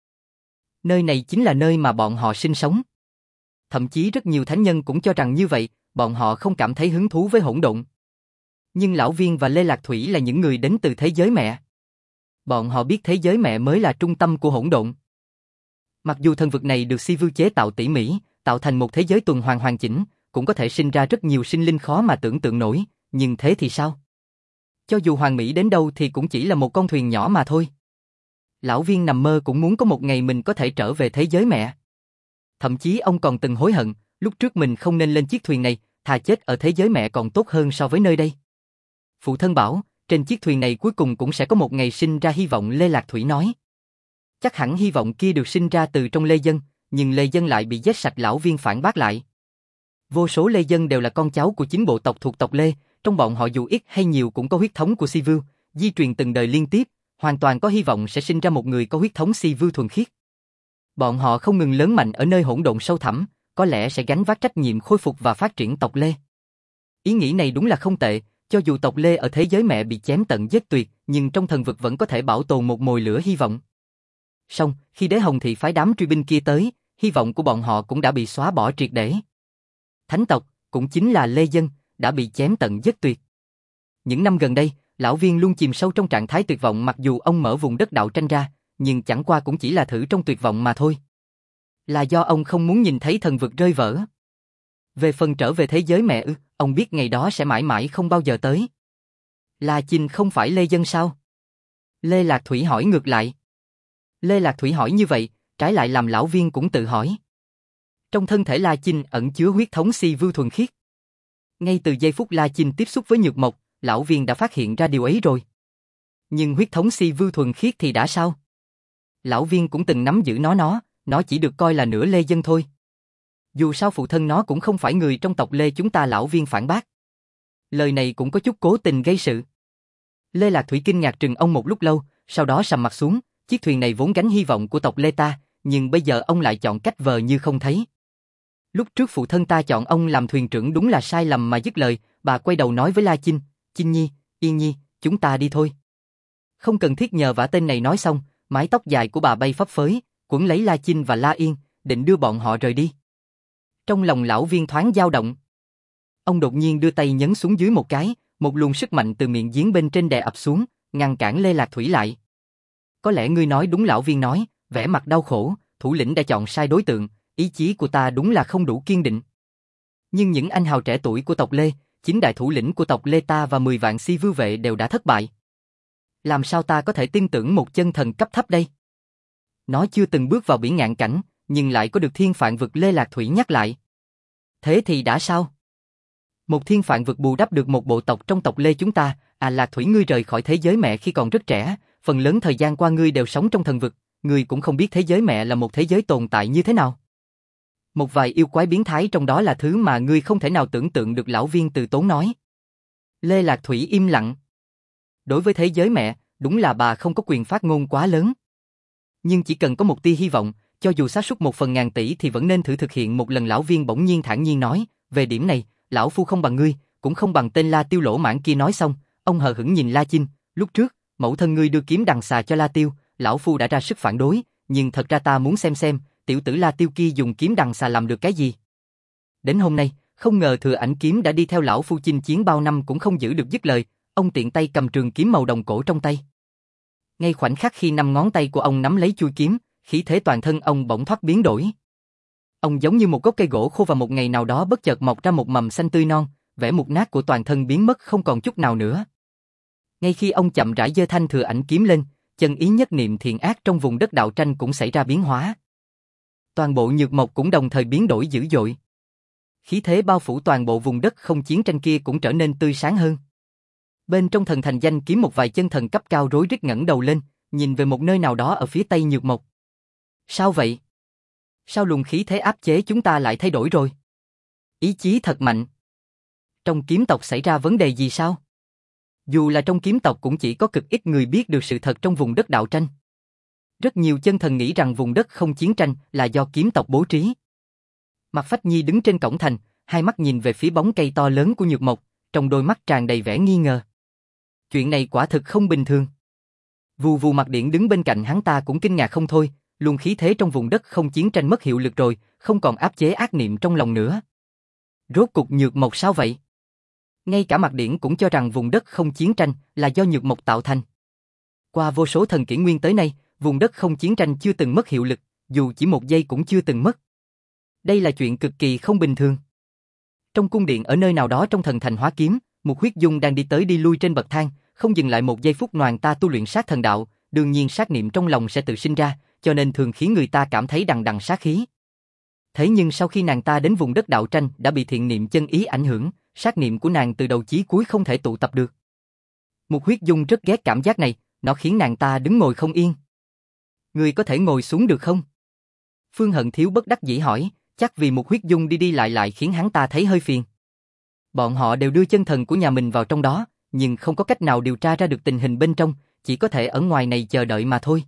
Nơi này chính là nơi mà bọn họ sinh sống. Thậm chí rất nhiều thánh nhân cũng cho rằng như vậy, bọn họ không cảm thấy hứng thú với hỗn độn. Nhưng lão viên và Lê Lạc Thủy là những người đến từ thế giới mẹ. Bọn họ biết thế giới mẹ mới là trung tâm của hỗn độn. Mặc dù thần vực này được Si Vưu chế tạo tỉ mỉ, tạo thành một thế giới tuần hoàn hoàn chỉnh, cũng có thể sinh ra rất nhiều sinh linh khó mà tưởng tượng nổi, nhưng thế thì sao? Cho dù hoàn mỹ đến đâu thì cũng chỉ là một con thuyền nhỏ mà thôi. Lão viên nằm mơ cũng muốn có một ngày mình có thể trở về thế giới mẹ. Thậm chí ông còn từng hối hận, lúc trước mình không nên lên chiếc thuyền này, thà chết ở thế giới mẹ còn tốt hơn so với nơi đây. Phụ thân bảo, trên chiếc thuyền này cuối cùng cũng sẽ có một ngày sinh ra hy vọng. Lê Lạc Thủy nói. Chắc hẳn hy vọng kia được sinh ra từ trong Lê Dân, nhưng Lê Dân lại bị giết sạch. Lão viên phản bác lại. Vô số Lê Dân đều là con cháu của chính bộ tộc thuộc tộc Lê, trong bọn họ dù ít hay nhiều cũng có huyết thống của Si Vưu, di truyền từng đời liên tiếp, hoàn toàn có hy vọng sẽ sinh ra một người có huyết thống Si Vưu thuần khiết. Bọn họ không ngừng lớn mạnh ở nơi hỗn độn sâu thẳm, có lẽ sẽ gánh vác trách nhiệm khôi phục và phát triển tộc Lê. Ý nghĩ này đúng là không tệ, cho dù tộc Lê ở thế giới mẹ bị chém tận giết tuyệt, nhưng trong thần vực vẫn có thể bảo tồn một mồi lửa hy vọng. Song, khi Đế Hồng Thị phái đám truy binh kia tới, hy vọng của bọn họ cũng đã bị xóa bỏ triệt để. Thánh tộc, cũng chính là Lê Dân, đã bị chém tận giết tuyệt. Những năm gần đây, lão viên luôn chìm sâu trong trạng thái tuyệt vọng. Mặc dù ông mở vùng đất đạo tranh ra, nhưng chẳng qua cũng chỉ là thử trong tuyệt vọng mà thôi. Là do ông không muốn nhìn thấy thần vực rơi vỡ. Về phần trở về thế giới mẹ ư, ông biết ngày đó sẽ mãi mãi không bao giờ tới. La Chinh không phải Lê Dân sao? Lê Lạc Thủy hỏi ngược lại. Lê Lạc Thủy hỏi như vậy, trái lại làm lão viên cũng tự hỏi. Trong thân thể La Chinh ẩn chứa huyết thống Si Vưu thuần khiết. Ngay từ giây phút La Chinh tiếp xúc với Nhược Mộc, lão viên đã phát hiện ra điều ấy rồi. Nhưng huyết thống Si Vưu thuần khiết thì đã sao? Lão viên cũng từng nắm giữ nó nó, nó chỉ được coi là nửa Lê Dân thôi. Dù sao phụ thân nó cũng không phải người trong tộc Lê chúng ta. Lão viên phản bác. Lời này cũng có chút cố tình gây sự. Lê Lạc Thủy kinh ngạc trừng ông một lúc lâu, sau đó sầm mặt xuống, chiếc thuyền này vốn gánh hy vọng của tộc Lê ta, nhưng bây giờ ông lại chọn cách vờ như không thấy. Lúc trước phụ thân ta chọn ông làm thuyền trưởng đúng là sai lầm. Mà dứt lời, bà quay đầu nói với La Chinh, Chinh Nhi, Yên Nhi, chúng ta đi thôi. Không cần thiết nhờ vả tên này. Nói xong, mái tóc dài của bà bay phấp phới, quấn lấy La Chinh và La Yên, định đưa bọn họ rời đi. Trong lòng lão viên thoáng dao động. Ông đột nhiên đưa tay nhấn xuống dưới một cái, một luồng sức mạnh từ miệng giếng bên trên đè ập xuống, ngăn cản Lê Lạc Thủy lại. Có lẽ ngươi nói đúng, lão viên nói, vẻ mặt đau khổ, thủ lĩnh đã chọn sai đối tượng, ý chí của ta đúng là không đủ kiên định. Nhưng những anh hào trẻ tuổi của tộc Lê, chính đại thủ lĩnh của tộc Lê ta và mười vạn si vưu vệ đều đã thất bại. Làm sao ta có thể tin tưởng một chân thần cấp thấp đây? Nó chưa từng bước vào biển ngạn cảnh, nhưng lại có được thiên phạn vực Lê Lạc Thủy nhắc lại. Thế thì đã sao? Một thiên phạn vực bù đắp được một bộ tộc trong tộc Lê chúng ta, à Lạc Thủy, ngươi rời khỏi thế giới mẹ khi còn rất trẻ, phần lớn thời gian qua ngươi đều sống trong thần vực, ngươi cũng không biết thế giới mẹ là một thế giới tồn tại như thế nào. Một vài yêu quái biến thái trong đó là thứ mà ngươi không thể nào tưởng tượng được, lão viên từ tốn nói. Lê Lạc Thủy im lặng. Đối với thế giới mẹ, đúng là bà không có quyền phát ngôn quá lớn. Nhưng chỉ cần có một tia hy vọng, cho dù xác suất một phần ngàn tỷ thì vẫn nên thử thực hiện một lần, lão viên bỗng nhiên thản nhiên nói, về điểm này, lão phu không bằng ngươi, cũng không bằng tên La Tiêu lỗ mãng kia. Nói xong, ông hờ hững nhìn La Chinh, lúc trước, mẫu thân ngươi đưa kiếm đằng xà cho La Tiêu, lão phu đã ra sức phản đối, nhưng thật ra ta muốn xem xem, tiểu tử La Tiêu kia dùng kiếm đằng xà làm được cái gì. Đến hôm nay, không ngờ thừa ảnh kiếm đã đi theo lão phu chinh chiến bao năm cũng không giữ được dứt lời, ông tiện tay cầm trường kiếm màu đồng cổ trong tay. Ngay khoảnh khắc khi năm ngón tay của ông nắm lấy chuôi kiếm, khí thế toàn thân ông bỗng thoát biến đổi. Ông giống như một gốc cây gỗ khô và một ngày nào đó bất chợt mọc ra một mầm xanh tươi non, vẻ mục nát của toàn thân biến mất không còn chút nào nữa. Ngay khi ông chậm rãi giơ thanh thừa ảnh kiếm lên, chân ý nhất niệm thiện ác trong vùng đất đạo tranh cũng xảy ra biến hóa. Toàn bộ nhược mộc cũng đồng thời biến đổi dữ dội. Khí thế bao phủ toàn bộ vùng đất không chiến tranh kia cũng trở nên tươi sáng hơn. Bên trong thần thành danh kiếm, một vài chân thần cấp cao rối rít ngẩng đầu lên, nhìn về một nơi nào đó ở phía tây nhược mộc. Sao vậy? Sao luồng khí thế áp chế chúng ta lại thay đổi rồi? Ý chí thật mạnh. Trong kiếm tộc xảy ra vấn đề gì sao? Dù là trong kiếm tộc cũng chỉ có cực ít người biết được sự thật trong vùng đất đạo tranh. Rất nhiều chân thần nghĩ rằng vùng đất không chiến tranh là do kiếm tộc bố trí. Mạc Phách Nhi đứng trên cổng thành, hai mắt nhìn về phía bóng cây to lớn của nhược mộc, trong đôi mắt tràn đầy vẻ nghi ngờ. Chuyện này quả thực không bình thường. Vù Vù Mặc Điện đứng bên cạnh hắn ta cũng kinh ngạc không thôi, luồng khí thế trong vùng đất không chiến tranh mất hiệu lực rồi, không còn áp chế ác niệm trong lòng nữa. Rốt cục nhược mộc sao vậy? Ngay cả Mặc Điện cũng cho rằng vùng đất không chiến tranh là do nhược mộc tạo thành. Qua vô số thần kỷ nguyên tới nay, vùng đất không chiến tranh chưa từng mất hiệu lực, dù chỉ một giây cũng chưa từng mất. Đây là chuyện cực kỳ không bình thường. Trong cung điện ở nơi nào đó trong thần thành Hóa Kiếm, một huyết dung đang đi tới đi lui trên bậc thang, không dừng lại một giây phút. Noàn ta tu luyện sát thần đạo, đương nhiên sát niệm trong lòng sẽ tự sinh ra, cho nên thường khiến người ta cảm thấy đằng đằng sát khí. Thế nhưng sau khi nàng ta đến vùng đất đạo tranh đã bị thiện niệm chân ý ảnh hưởng, sát niệm của nàng từ đầu chí cuối không thể tụ tập được. Một huyết dung rất ghét cảm giác này, nó khiến nàng ta đứng ngồi không yên. Người có thể ngồi xuống được không? Phương Hận Thiếu bất đắc dĩ hỏi, chắc vì một huyết dung đi đi lại lại khiến hắn ta thấy hơi phiền. Bọn họ đều đưa chân thần của nhà mình vào trong đó, nhưng không có cách nào điều tra ra được tình hình bên trong, chỉ có thể ở ngoài này chờ đợi mà thôi.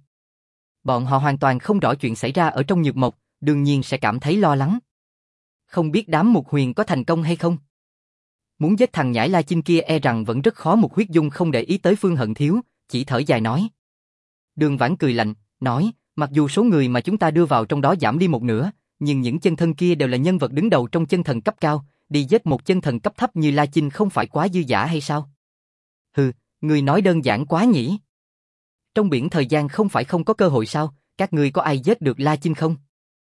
Bọn họ hoàn toàn không rõ chuyện xảy ra ở trong nhược mộc, đương nhiên sẽ cảm thấy lo lắng. Không biết đám Mục Huyền có thành công hay không? Muốn giết thằng nhãi La Chinh kia e rằng vẫn rất khó. Một huyết dung không để ý tới Phương Hận Thiếu, chỉ thở dài nói. Đường Vãn cười lạnh, nói, mặc dù số người mà chúng ta đưa vào trong đó giảm đi một nửa, nhưng những chân thân kia đều là nhân vật đứng đầu trong chân thần cấp cao, đi giết một chân thần cấp thấp như La Chinh không phải quá dư dả hay sao? Hừ, người nói đơn giản quá nhỉ. Trong biển thời gian không phải không có cơ hội sao, các ngươi có ai giết được La Chinh không?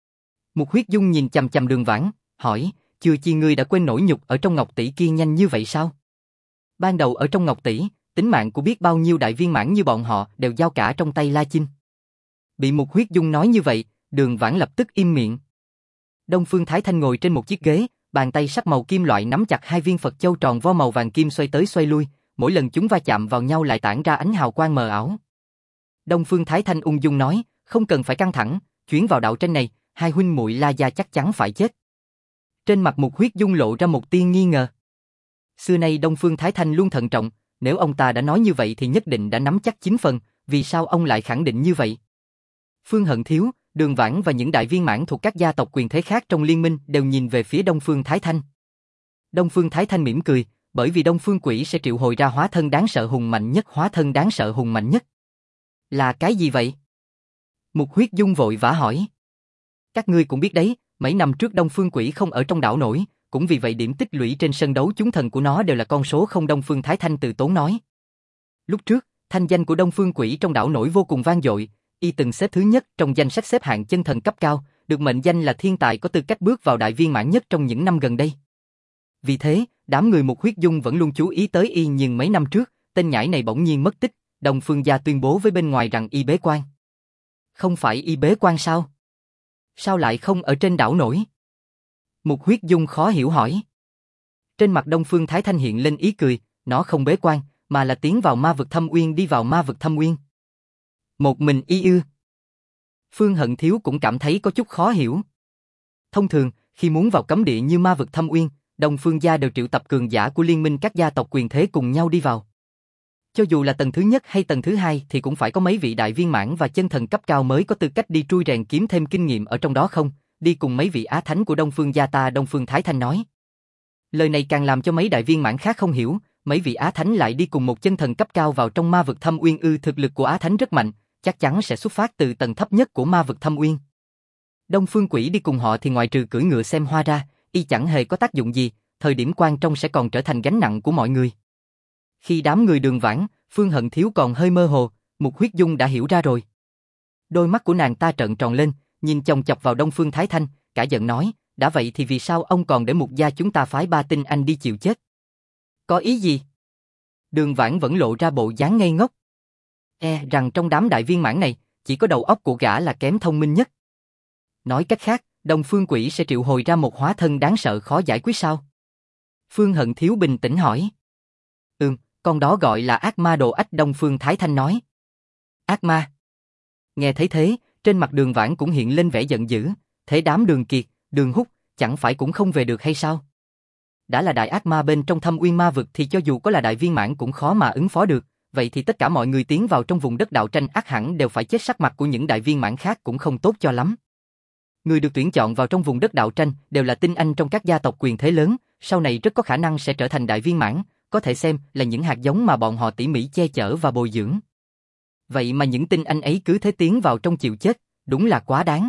Một huyết dung nhìn chằm chằm Đường Vãn, hỏi, chưa chi ngươi đã quên nổi nhục ở trong ngọc tỷ kia nhanh như vậy sao? Ban đầu ở trong ngọc tỷ, tính mạng của biết bao nhiêu đại viên mãn như bọn họ đều giao cả trong tay La Chinh. Bị một huyết dung nói như vậy, Đường Vãn lập tức im miệng. Đông Phương Thái Thanh ngồi trên một chiếc ghế, bàn tay sắc màu kim loại nắm chặt hai viên Phật châu tròn vo màu vàng kim xoay tới xoay lui, mỗi lần chúng va chạm vào nhau lại tản ra ánh hào quang mờ ảo. Đông Phương Thái Thanh ung dung nói, không cần phải căng thẳng, chuyến vào đạo tranh này, hai huynh muội La gia chắc chắn phải chết. Trên mặt một huyết dung lộ ra một tia nghi ngờ. Xưa nay Đông Phương Thái Thanh luôn thận trọng, nếu ông ta đã nói như vậy thì nhất định đã nắm chắc chín phần, vì sao ông lại khẳng định như vậy? Phương Hận Thiếu, Đường Vãn và những đại viên mãn thuộc các gia tộc quyền thế khác trong liên minh đều nhìn về phía Đông Phương Thái Thanh. Đông Phương Thái Thanh mỉm cười, bởi vì Đông Phương Quỷ sẽ triệu hồi ra hóa thân đáng sợ hùng mạnh nhất, hóa thân đáng sợ hùng mạnh nhất. Là cái gì vậy? Một huyết dung vội vã hỏi. Các ngươi cũng biết đấy, mấy năm trước Đông Phương Quỷ không ở trong đảo nổi, cũng vì vậy điểm tích lũy trên sân đấu chúng thần của nó đều là con số không. Đông Phương Thái Thanh từ tốn nói. Lúc trước, thanh danh của Đông Phương Quỷ trong đảo nổi vô cùng vang dội, y từng xếp thứ nhất trong danh sách xếp hạng chân thần cấp cao, được mệnh danh là thiên tài có tư cách bước vào đại viên mãn nhất trong những năm gần đây. Vì thế, đám người Mục Huyết Dung vẫn luôn chú ý tới y, nhưng mấy năm trước, tên nhãi này bỗng nhiên mất tích, Đông Phương gia tuyên bố với bên ngoài rằng y bế quan. Không phải y bế quan sao? Sao lại không ở trên đảo nổi? Mục Huyết Dung khó hiểu hỏi. Trên mặt Đông Phương Thái Thanh hiện lên ý cười, nó không bế quan, mà là tiến vào ma vực Thâm Uyên. Đi vào ma vực Thâm Uyên. Một mình y ư? Phương Hận Thiếu cũng cảm thấy có chút khó hiểu. Thông thường, khi muốn vào cấm địa như ma vực Thâm Uyên, Đông Phương gia đều triệu tập cường giả của liên minh các gia tộc quyền thế cùng nhau đi vào. Cho dù là tầng thứ nhất hay tầng thứ hai thì cũng phải có mấy vị đại viên mãn và chân thần cấp cao mới có tư cách đi trui rèn kiếm thêm kinh nghiệm ở trong đó không, đi cùng mấy vị á thánh của Đông Phương gia ta. Đông Phương Thái Thanh nói. Lời này càng làm cho mấy đại viên mãn khác không hiểu, mấy vị á thánh lại đi cùng một chân thần cấp cao vào trong ma vực Thâm Uyên ư? Thực lực của á thánh rất mạnh, chắc chắn sẽ xuất phát từ tầng thấp nhất của ma vực Thâm Uyên. Đông Phương Quỷ đi cùng họ thì ngoài trừ cưỡi ngựa xem hoa ra, y chẳng hề có tác dụng gì, thời điểm quan trọng sẽ còn trở thành gánh nặng của mọi người. Khi đám người Đường Vãn, Phương Hận Thiếu còn hơi mơ hồ, Mục Huyết Dung đã hiểu ra rồi. Đôi mắt của nàng ta trợn tròn lên, nhìn chòng chọc vào Đông Phương Thái Thanh, cả giận nói, đã vậy thì vì sao ông còn để Mục gia chúng ta phái ba tinh anh đi chịu chết? Có ý gì? Đường Vãn vẫn lộ ra bộ dáng ngây ngốc. E rằng trong đám đại viên mãn này, chỉ có đầu óc của gã là kém thông minh nhất. Nói cách khác, Đông Phương Quỷ sẽ triệu hồi ra một hóa thân đáng sợ khó giải quyết sao? Phương Hận Thiếu bình tĩnh hỏi. Ừm, con đó gọi là ác ma đồ ách. Đông Phương Thái Thanh nói. Ác ma? Nghe thấy thế, trên mặt Đường Vãn cũng hiện lên vẻ giận dữ, thế đám Đường Kiệt, Đường Húc, chẳng phải cũng không về được hay sao? Đã là đại ác ma bên trong Thâm Uyên ma vực thì cho dù có là đại viên mãn cũng khó mà ứng phó được, vậy thì tất cả mọi người tiến vào trong vùng đất đạo tranh ắt hẳn đều phải chết. Sắc mặt của những đại viên mãn khác cũng không tốt cho lắm. Người được tuyển chọn vào trong vùng đất đạo tranh đều là tinh anh trong các gia tộc quyền thế lớn, sau này rất có khả năng sẽ trở thành đại viên mãn, có thể xem là những hạt giống mà bọn họ tỉ mỉ che chở và bồi dưỡng. Vậy mà những tinh anh ấy cứ thế tiến vào trong chịu chết, đúng là quá đáng.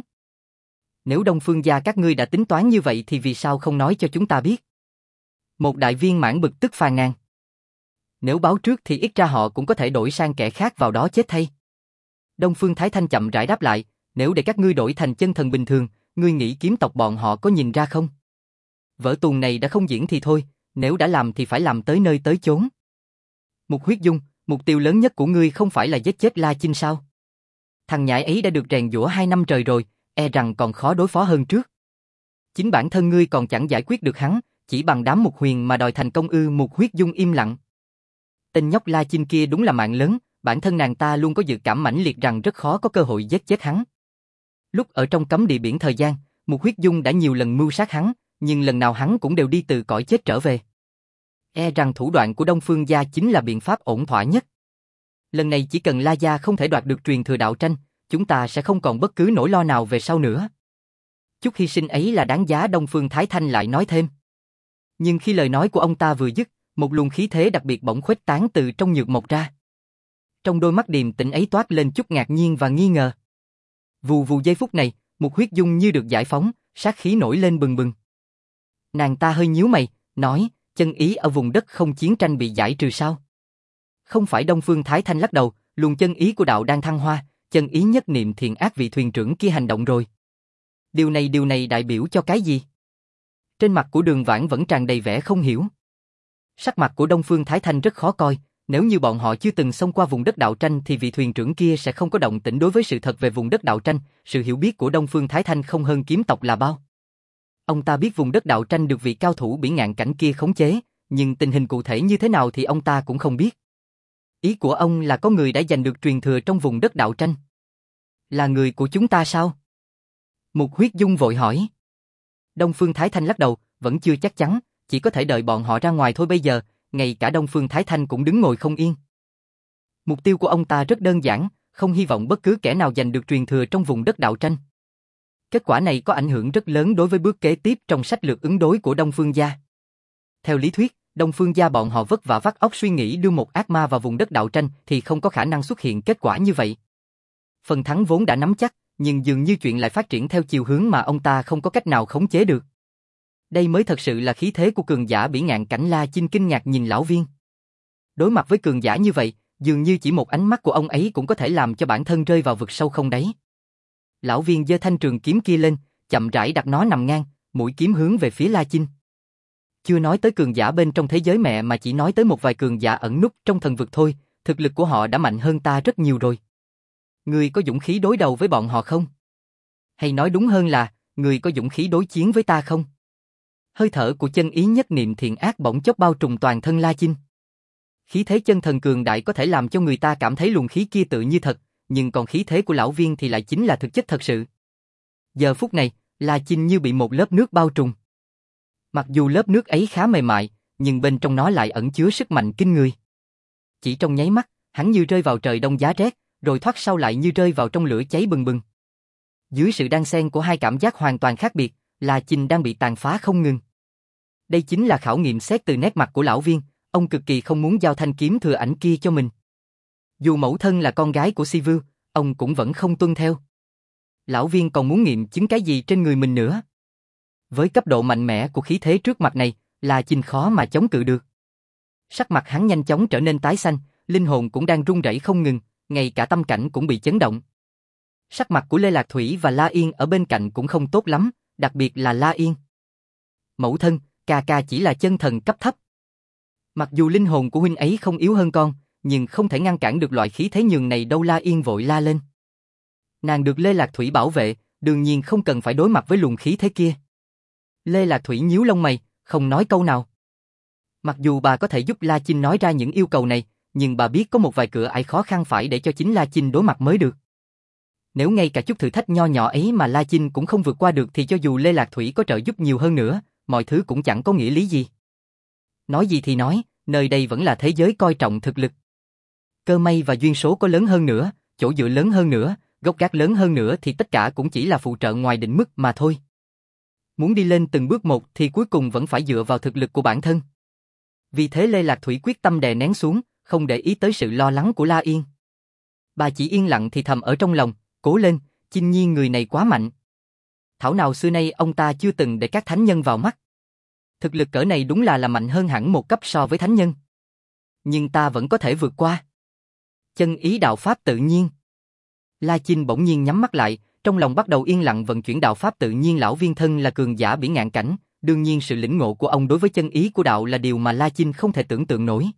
Nếu Đông Phương gia các ngươi đã tính toán như vậy thì vì sao không nói cho chúng ta biết? Một đại viên mãn bực tức phàn nàn. Nếu báo trước thì ít ra họ cũng có thể đổi sang kẻ khác vào đó chết thay. Đông Phương Thái Thanh chậm rãi đáp lại, nếu để các ngươi đổi thành chân thần bình thường, ngươi nghĩ kiếm tộc bọn họ có nhìn ra không? Vở tuồng này đã không diễn thì thôi, nếu đã làm thì phải làm tới nơi tới chốn. Mục Huyết Dung, mục tiêu lớn nhất của ngươi không phải là giết chết La Chinh sao? Thằng nhãi ấy đã được rèn giũa hai năm trời rồi, e rằng còn khó đối phó hơn trước. Chính bản thân ngươi còn chẳng giải quyết được hắn, chỉ bằng đám Mục Huyền mà đòi thành công ư? Mục Huyết Dung im lặng. Tên nhóc La Chinh kia đúng là mạng lớn, bản thân nàng ta luôn có dự cảm mãnh liệt rằng rất khó có cơ hội giết chết hắn. Lúc ở trong cấm địa biển thời gian, Mục Huyết Dung đã nhiều lần mưu sát hắn, nhưng lần nào hắn cũng đều đi từ cõi chết trở về. E rằng thủ đoạn của Đông Phương gia chính là biện pháp ổn thỏa nhất. Lần này chỉ cần La gia không thể đoạt được truyền thừa đạo tranh, chúng ta sẽ không còn bất cứ nỗi lo nào về sau nữa. Chút hy sinh ấy là đáng giá. Đông Phương Thái Thanh lại nói thêm. Nhưng khi lời nói của ông ta vừa dứt, một luồng khí thế đặc biệt bỗng khuếch tán từ trong nhược mộc ra. Trong đôi mắt điềm tĩnh ấy toát lên chút ngạc nhiên và nghi ngờ. Vù vù giây phút này, Mục Huyết Dung như được giải phóng, sát khí nổi lên bừng bừng. Nàng ta hơi nhíu mày, nói, chân ý ở vùng đất không chiến tranh bị giải trừ sao? Không phải. Đông Phương Thái Thanh lắc đầu, luồng chân ý của đạo đang thăng hoa, chân ý nhất niệm thiện ác vị thuyền trưởng kia hành động rồi. Điều này điều này đại biểu cho cái gì? Trên mặt của Đường Vãn vẫn tràn đầy vẻ không hiểu. Sắc mặt của Đông Phương Thái Thanh rất khó coi, nếu như bọn họ chưa từng xông qua vùng đất đạo tranh thì vị thuyền trưởng kia sẽ không có động tĩnh đối với sự thật về vùng đất đạo tranh, sự hiểu biết của Đông Phương Thái Thanh không hơn kiếm tộc là bao. Ông ta biết vùng đất đạo tranh được vị cao thủ biển ngạn cảnh kia khống chế, nhưng tình hình cụ thể như thế nào thì ông ta cũng không biết. Ý của ông là có người đã giành được truyền thừa trong vùng đất đạo tranh. Là người của chúng ta sao? Mục Huyết Dung vội hỏi. Đông Phương Thái Thanh lắc đầu, vẫn chưa chắc chắn, chỉ có thể đợi bọn họ ra ngoài thôi. Bây giờ, ngay cả Đông Phương Thái Thanh cũng đứng ngồi không yên. Mục tiêu của ông ta rất đơn giản, không hy vọng bất cứ kẻ nào giành được truyền thừa trong vùng đất đạo tranh. Kết quả này có ảnh hưởng rất lớn đối với bước kế tiếp trong sách lược ứng đối của Đông Phương gia. Theo lý thuyết, Đông Phương gia bọn họ vất vả vắt óc suy nghĩ đưa một ác ma vào vùng đất đạo tranh thì không có khả năng xuất hiện kết quả như vậy. Phần thắng vốn đã nắm chắc, nhưng dường như chuyện lại phát triển theo chiều hướng mà ông ta không có cách nào khống chế được. Đây mới thật sự là khí thế của cường giả bỉ ngạn cảnh. La Chinh kinh ngạc nhìn lão viên. Đối mặt với cường giả như vậy, dường như chỉ một ánh mắt của ông ấy cũng có thể làm cho bản thân rơi vào vực sâu không đáy. Lão viên giơ thanh trường kiếm kia lên, chậm rãi đặt nó nằm ngang, mũi kiếm hướng về phía La Chinh. Chưa nói tới cường giả bên trong thế giới mẹ mà chỉ nói tới một vài cường giả ẩn núp trong thần vực thôi, thực lực của họ đã mạnh hơn ta rất nhiều rồi. Ngươi có dũng khí đối đầu với bọn họ không? Hay nói đúng hơn là, ngươi có dũng khí đối chiến với ta không? Hơi thở của chân ý nhất niệm thiện ác bỗng chốc bao trùm toàn thân La Chinh. Khí thế chân thần cường đại có thể làm cho người ta cảm thấy luồng khí kia tự như thật, nhưng còn khí thế của lão viên thì lại chính là thực chất thật sự. Giờ phút này, La Chinh như bị một lớp nước bao trùm. Mặc dù lớp nước ấy khá mềm mại, nhưng bên trong nó lại ẩn chứa sức mạnh kinh người. Chỉ trong nháy mắt, hắn như rơi vào trời đông giá rét, rồi thoát sau lại như rơi vào trong lửa cháy bừng bừng. Dưới sự đan xen của hai cảm giác hoàn toàn khác biệt, La Chinh đang bị tàn phá không ngừng. Đây chính là khảo nghiệm xét từ nét mặt của lão viên, ông cực kỳ không muốn giao thanh kiếm thừa ảnh kia cho mình. Dù mẫu thân là con gái của Si Vưu, ông cũng vẫn không tuân theo. Lão viên còn muốn nghiệm chứng cái gì trên người mình nữa? Với cấp độ mạnh mẽ của khí thế trước mặt này, La Chinh khó mà chống cự được. Sắc mặt hắn nhanh chóng trở nên tái xanh, linh hồn cũng đang run rẩy không ngừng, ngay cả tâm cảnh cũng bị chấn động. Sắc mặt của Lê Lạc Thủy và La Yên ở bên cạnh cũng không tốt lắm, đặc biệt là La Yên. Mẫu thân, ca ca chỉ là chân thần cấp thấp. Mặc dù linh hồn của huynh ấy không yếu hơn con, nhưng không thể ngăn cản được loại khí thế nhường này đâu. La Yên vội la lên. Nàng được Lê Lạc Thủy bảo vệ, đương nhiên không cần phải đối mặt với luồng khí thế kia. Lê Lạc Thủy nhíu lông mày, không nói câu nào. Mặc dù bà có thể giúp La Chinh nói ra những yêu cầu này, nhưng bà biết có một vài cửa ải khó khăn phải để cho chính La Chinh đối mặt mới được. Nếu ngay cả chút thử thách nho nhỏ ấy mà La Chinh cũng không vượt qua được thì cho dù Lê Lạc Thủy có trợ giúp nhiều hơn nữa, mọi thứ cũng chẳng có nghĩa lý gì. Nói gì thì nói, nơi đây vẫn là thế giới coi trọng thực lực. Cơ may và duyên số có lớn hơn nữa, chỗ dựa lớn hơn nữa, gốc gác lớn hơn nữa thì tất cả cũng chỉ là phụ trợ ngoài định mức mà thôi. Muốn đi lên từng bước một thì cuối cùng vẫn phải dựa vào thực lực của bản thân. Vì thế Lê Lạc Thủy quyết tâm đè nén xuống, không để ý tới sự lo lắng của La Yên. Bà chỉ yên lặng thì thầm ở trong lòng, cố lên, Chinh Nhi người này quá mạnh. Thảo nào xưa nay ông ta chưa từng để các thánh nhân vào mắt. Thực lực cỡ này đúng là là mạnh hơn hẳn một cấp so với thánh nhân. Nhưng ta vẫn có thể vượt qua. Chân ý đạo pháp tự nhiên. La Chinh bỗng nhiên nhắm mắt lại, trong lòng bắt đầu yên lặng vận chuyển đạo pháp tự nhiên. Lão viên thân là cường giả bỉ ngạn cảnh, đương nhiên sự lĩnh ngộ của ông đối với chân ý của đạo là điều mà La Chinh không thể tưởng tượng nổi.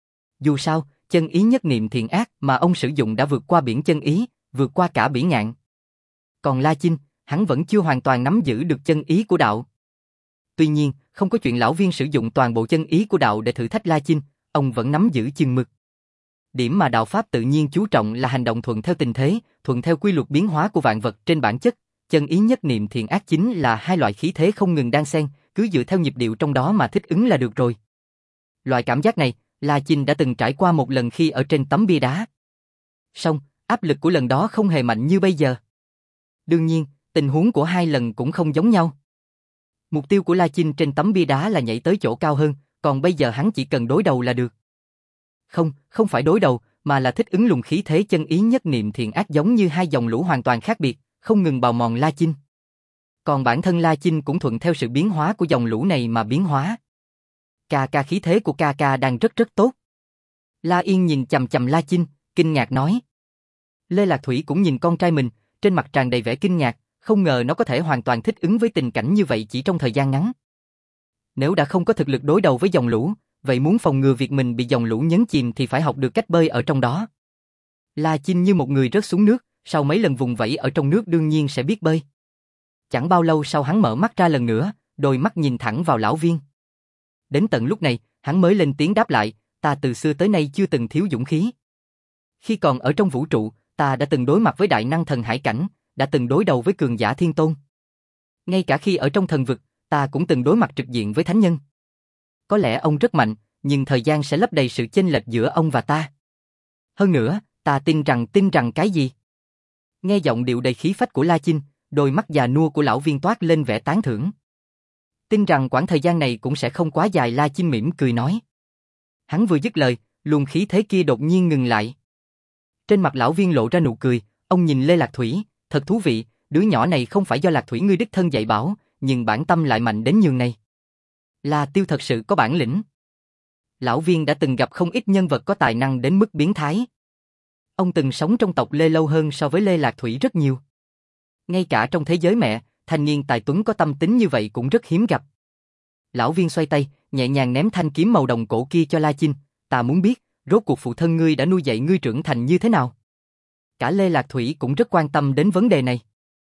Dù sao, chân ý nhất niệm thiện ác mà ông sử dụng đã vượt qua biển chân ý, vượt qua cả bỉ ngạn. Còn La Chinh, hắn vẫn chưa hoàn toàn nắm giữ được chân ý của đạo. Tuy nhiên, không có chuyện lão viên sử dụng toàn bộ chân ý của đạo để thử thách La Chinh, ông vẫn nắm giữ chừng mực. Điểm mà đạo pháp tự nhiên chú trọng là hành động thuận theo tình thế, thuận theo quy luật biến hóa của vạn vật. Trên bản chất, chân ý nhất niệm thiện ác chính là hai loại khí thế không ngừng đan xen, cứ dựa theo nhịp điệu trong đó mà thích ứng là được rồi. Loại cảm giác này, La Chinh đã từng trải qua một lần khi ở trên tấm bia đá. Song, áp lực của lần đó không hề mạnh như bây giờ. Đương nhiên, tình huống của hai lần cũng không giống nhau. Mục tiêu của La Chinh trên tấm bia đá là nhảy tới chỗ cao hơn, còn bây giờ hắn chỉ cần đối đầu là được. Không, không phải đối đầu, mà là thích ứng luồng khí thế chân ý nhất niệm thiện ác giống như hai dòng lũ hoàn toàn khác biệt, không ngừng bào mòn La Chinh. Còn bản thân La Chinh cũng thuận theo sự biến hóa của dòng lũ này mà biến hóa. Ca ca khí thế của ca ca đang rất rất tốt. La Yên nhìn chằm chằm La Chinh, kinh ngạc nói. Lê Lạc Thủy cũng nhìn con trai mình, trên mặt tràn đầy vẻ kinh ngạc, không ngờ nó có thể hoàn toàn thích ứng với tình cảnh như vậy chỉ trong thời gian ngắn. Nếu đã không có thực lực đối đầu với dòng lũ, vậy muốn phòng ngừa việc mình bị dòng lũ nhấn chìm thì phải học được cách bơi ở trong đó. La Chinh như một người rớt xuống nước, sau mấy lần vùng vẫy ở trong nước đương nhiên sẽ biết bơi. Chẳng bao lâu sau hắn mở mắt ra lần nữa, đôi mắt nhìn thẳng vào lão viên. Đến tận lúc này, hắn mới lên tiếng đáp lại, ta từ xưa tới nay chưa từng thiếu dũng khí. Khi còn ở trong vũ trụ, ta đã từng đối mặt với đại năng thần hải cảnh, đã từng đối đầu với cường giả thiên tôn. Ngay cả khi ở trong thần vực, ta cũng từng đối mặt trực diện với thánh nhân. Có lẽ ông rất mạnh, nhưng thời gian sẽ lấp đầy sự chênh lệch giữa ông và ta. Hơn nữa, ta tin rằng tin rằng cái gì? Nghe giọng điệu đầy khí phách của La Chinh, đôi mắt già nua của lão viên toát lên vẻ tán thưởng. Tin rằng quãng thời gian này cũng sẽ không quá dài. La Chinh mỉm cười nói. Hắn vừa dứt lời, luồng khí thế kia đột nhiên ngừng lại. Trên mặt lão viên lộ ra nụ cười, ông nhìn Lê Lạc Thủy, thật thú vị, đứa nhỏ này không phải do Lạc Thủy ngươi đích thân dạy bảo, nhưng bản tâm lại mạnh đến nhường này. La Tiêu thật sự có bản lĩnh. Lão Viên đã từng gặp không ít nhân vật có tài năng đến mức biến thái. Ông từng sống trong tộc Lê lâu hơn so với Lê Lạc Thủy rất nhiều. Ngay cả trong thế giới mẹ, thanh niên tài tuấn có tâm tính như vậy cũng rất hiếm gặp. Lão Viên xoay tay, nhẹ nhàng ném thanh kiếm màu đồng cổ kia cho La Chinh, ta muốn biết, rốt cuộc phụ thân ngươi đã nuôi dạy ngươi trưởng thành như thế nào? Cả Lê Lạc Thủy cũng rất quan tâm đến vấn đề này.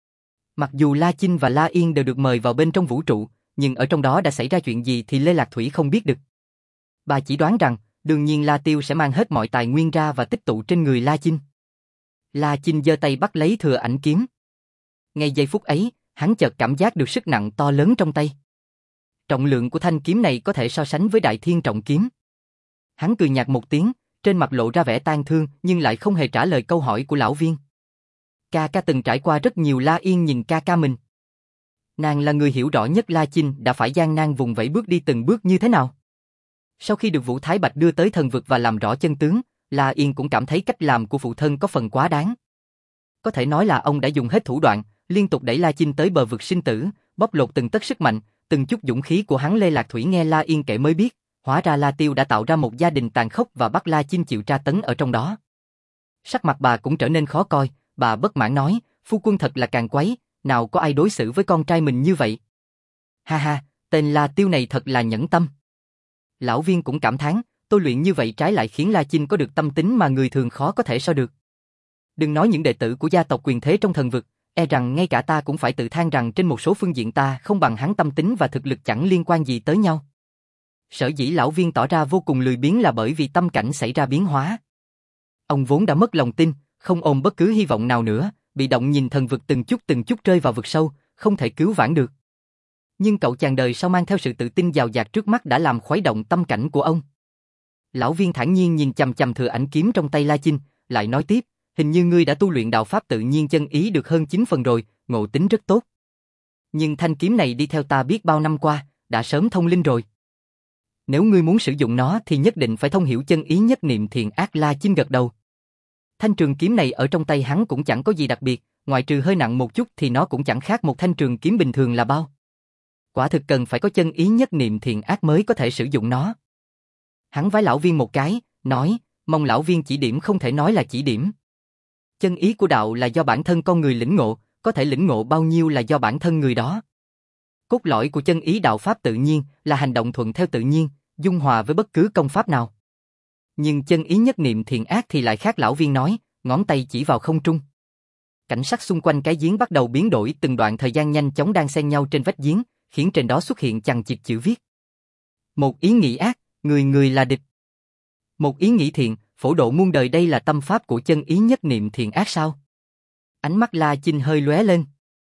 Mặc dù La Chinh và La Yên đều được mời vào bên trong vũ trụ, nhưng ở trong đó đã xảy ra chuyện gì thì Lê Lạc Thủy không biết được. Bà chỉ đoán rằng, đương nhiên La Tiêu sẽ mang hết mọi tài nguyên ra và tích tụ trên người La Chinh. La Chinh giơ tay bắt lấy thừa ảnh kiếm. Ngay giây phút ấy, hắn chợt cảm giác được sức nặng to lớn trong tay. Trọng lượng của thanh kiếm này có thể so sánh với Đại Thiên trọng kiếm. Hắn cười nhạt một tiếng, trên mặt lộ ra vẻ tang thương nhưng lại không hề trả lời câu hỏi của lão Viên. Ca ca từng trải qua rất nhiều. La Yên nhìn ca ca mình. Nàng là người hiểu rõ nhất La Chinh đã phải gian nan vùng vẫy bước đi từng bước như thế nào. Sau khi được Vũ Thái Bạch đưa tới thần vực và làm rõ chân tướng, La Yên cũng cảm thấy cách làm của phụ thân có phần quá đáng. Có thể nói là ông đã dùng hết thủ đoạn, liên tục đẩy La Chinh tới bờ vực sinh tử, bóc lột từng tấc sức mạnh, từng chút dũng khí của hắn. Lê Lạc Thủy nghe La Yên kể mới biết, hóa ra La Tiêu đã tạo ra một gia đình tàn khốc và bắt La Chinh chịu tra tấn ở trong đó. Sắc mặt bà cũng trở nên khó coi, bà bất mãn nói, phu quân thật là càng quấy, nào có ai đối xử với con trai mình như vậy. Ha ha, tên La Tiêu này thật là nhẫn tâm. Lão Viên cũng cảm thán, tôi luyện như vậy trái lại khiến La Chinh có được tâm tính mà người thường khó có thể so được. Đừng nói những đệ tử của gia tộc quyền thế trong thần vực, e rằng ngay cả ta cũng phải tự than rằng trên một số phương diện ta không bằng hắn. Tâm tính và thực lực chẳng liên quan gì tới nhau. Sở dĩ lão Viên tỏ ra vô cùng lười biếng là bởi vì tâm cảnh xảy ra biến hóa. Ông vốn đã mất lòng tin, không ôm bất cứ hy vọng nào nữa, bị động nhìn thần vực từng chút từng chút rơi vào vực sâu, không thể cứu vãn được. Nhưng cậu chàng đời sau mang theo sự tự tin dào dạt trước mắt đã làm khuấy động tâm cảnh của ông. Lão Viên thản nhiên nhìn chằm chằm thừa ảnh kiếm trong tay La Chinh, lại nói tiếp, hình như ngươi đã tu luyện đạo pháp tự nhiên chân ý được hơn chín phần rồi, ngộ tính rất tốt. Nhưng thanh kiếm này đi theo ta biết bao năm qua, đã sớm thông linh rồi. Nếu ngươi muốn sử dụng nó thì nhất định phải thông hiểu chân ý nhất niệm thiện ác. La Chinh gật đầu. Thanh trường kiếm này ở trong tay hắn cũng chẳng có gì đặc biệt, ngoại trừ hơi nặng một chút thì nó cũng chẳng khác một thanh trường kiếm bình thường là bao. Quả thực cần phải có chân ý nhất niệm thiện ác mới có thể sử dụng nó. Hắn vái lão Viên một cái, nói, mong lão Viên chỉ điểm. Không thể nói là chỉ điểm. Chân ý của đạo là do bản thân con người lĩnh ngộ, có thể lĩnh ngộ bao nhiêu là do bản thân người đó. Cốt lõi của chân ý đạo pháp tự nhiên là hành động thuận theo tự nhiên, dung hòa với bất cứ công pháp nào. Nhưng chân ý nhất niệm thiện ác thì lại khác. Lão Viên nói, ngón tay chỉ vào không trung. Cảnh sắc xung quanh cái giếng bắt đầu biến đổi, từng đoạn thời gian nhanh chóng đan xen nhau trên vách giếng, khiến trên đó xuất hiện chằng chịt chữ viết. Một ý nghĩ ác, người người là địch. Một ý nghĩ thiện, phổ độ muôn đời. Đây là tâm pháp của chân ý nhất niệm thiện ác sao? Ánh mắt La Chinh hơi lóe lên.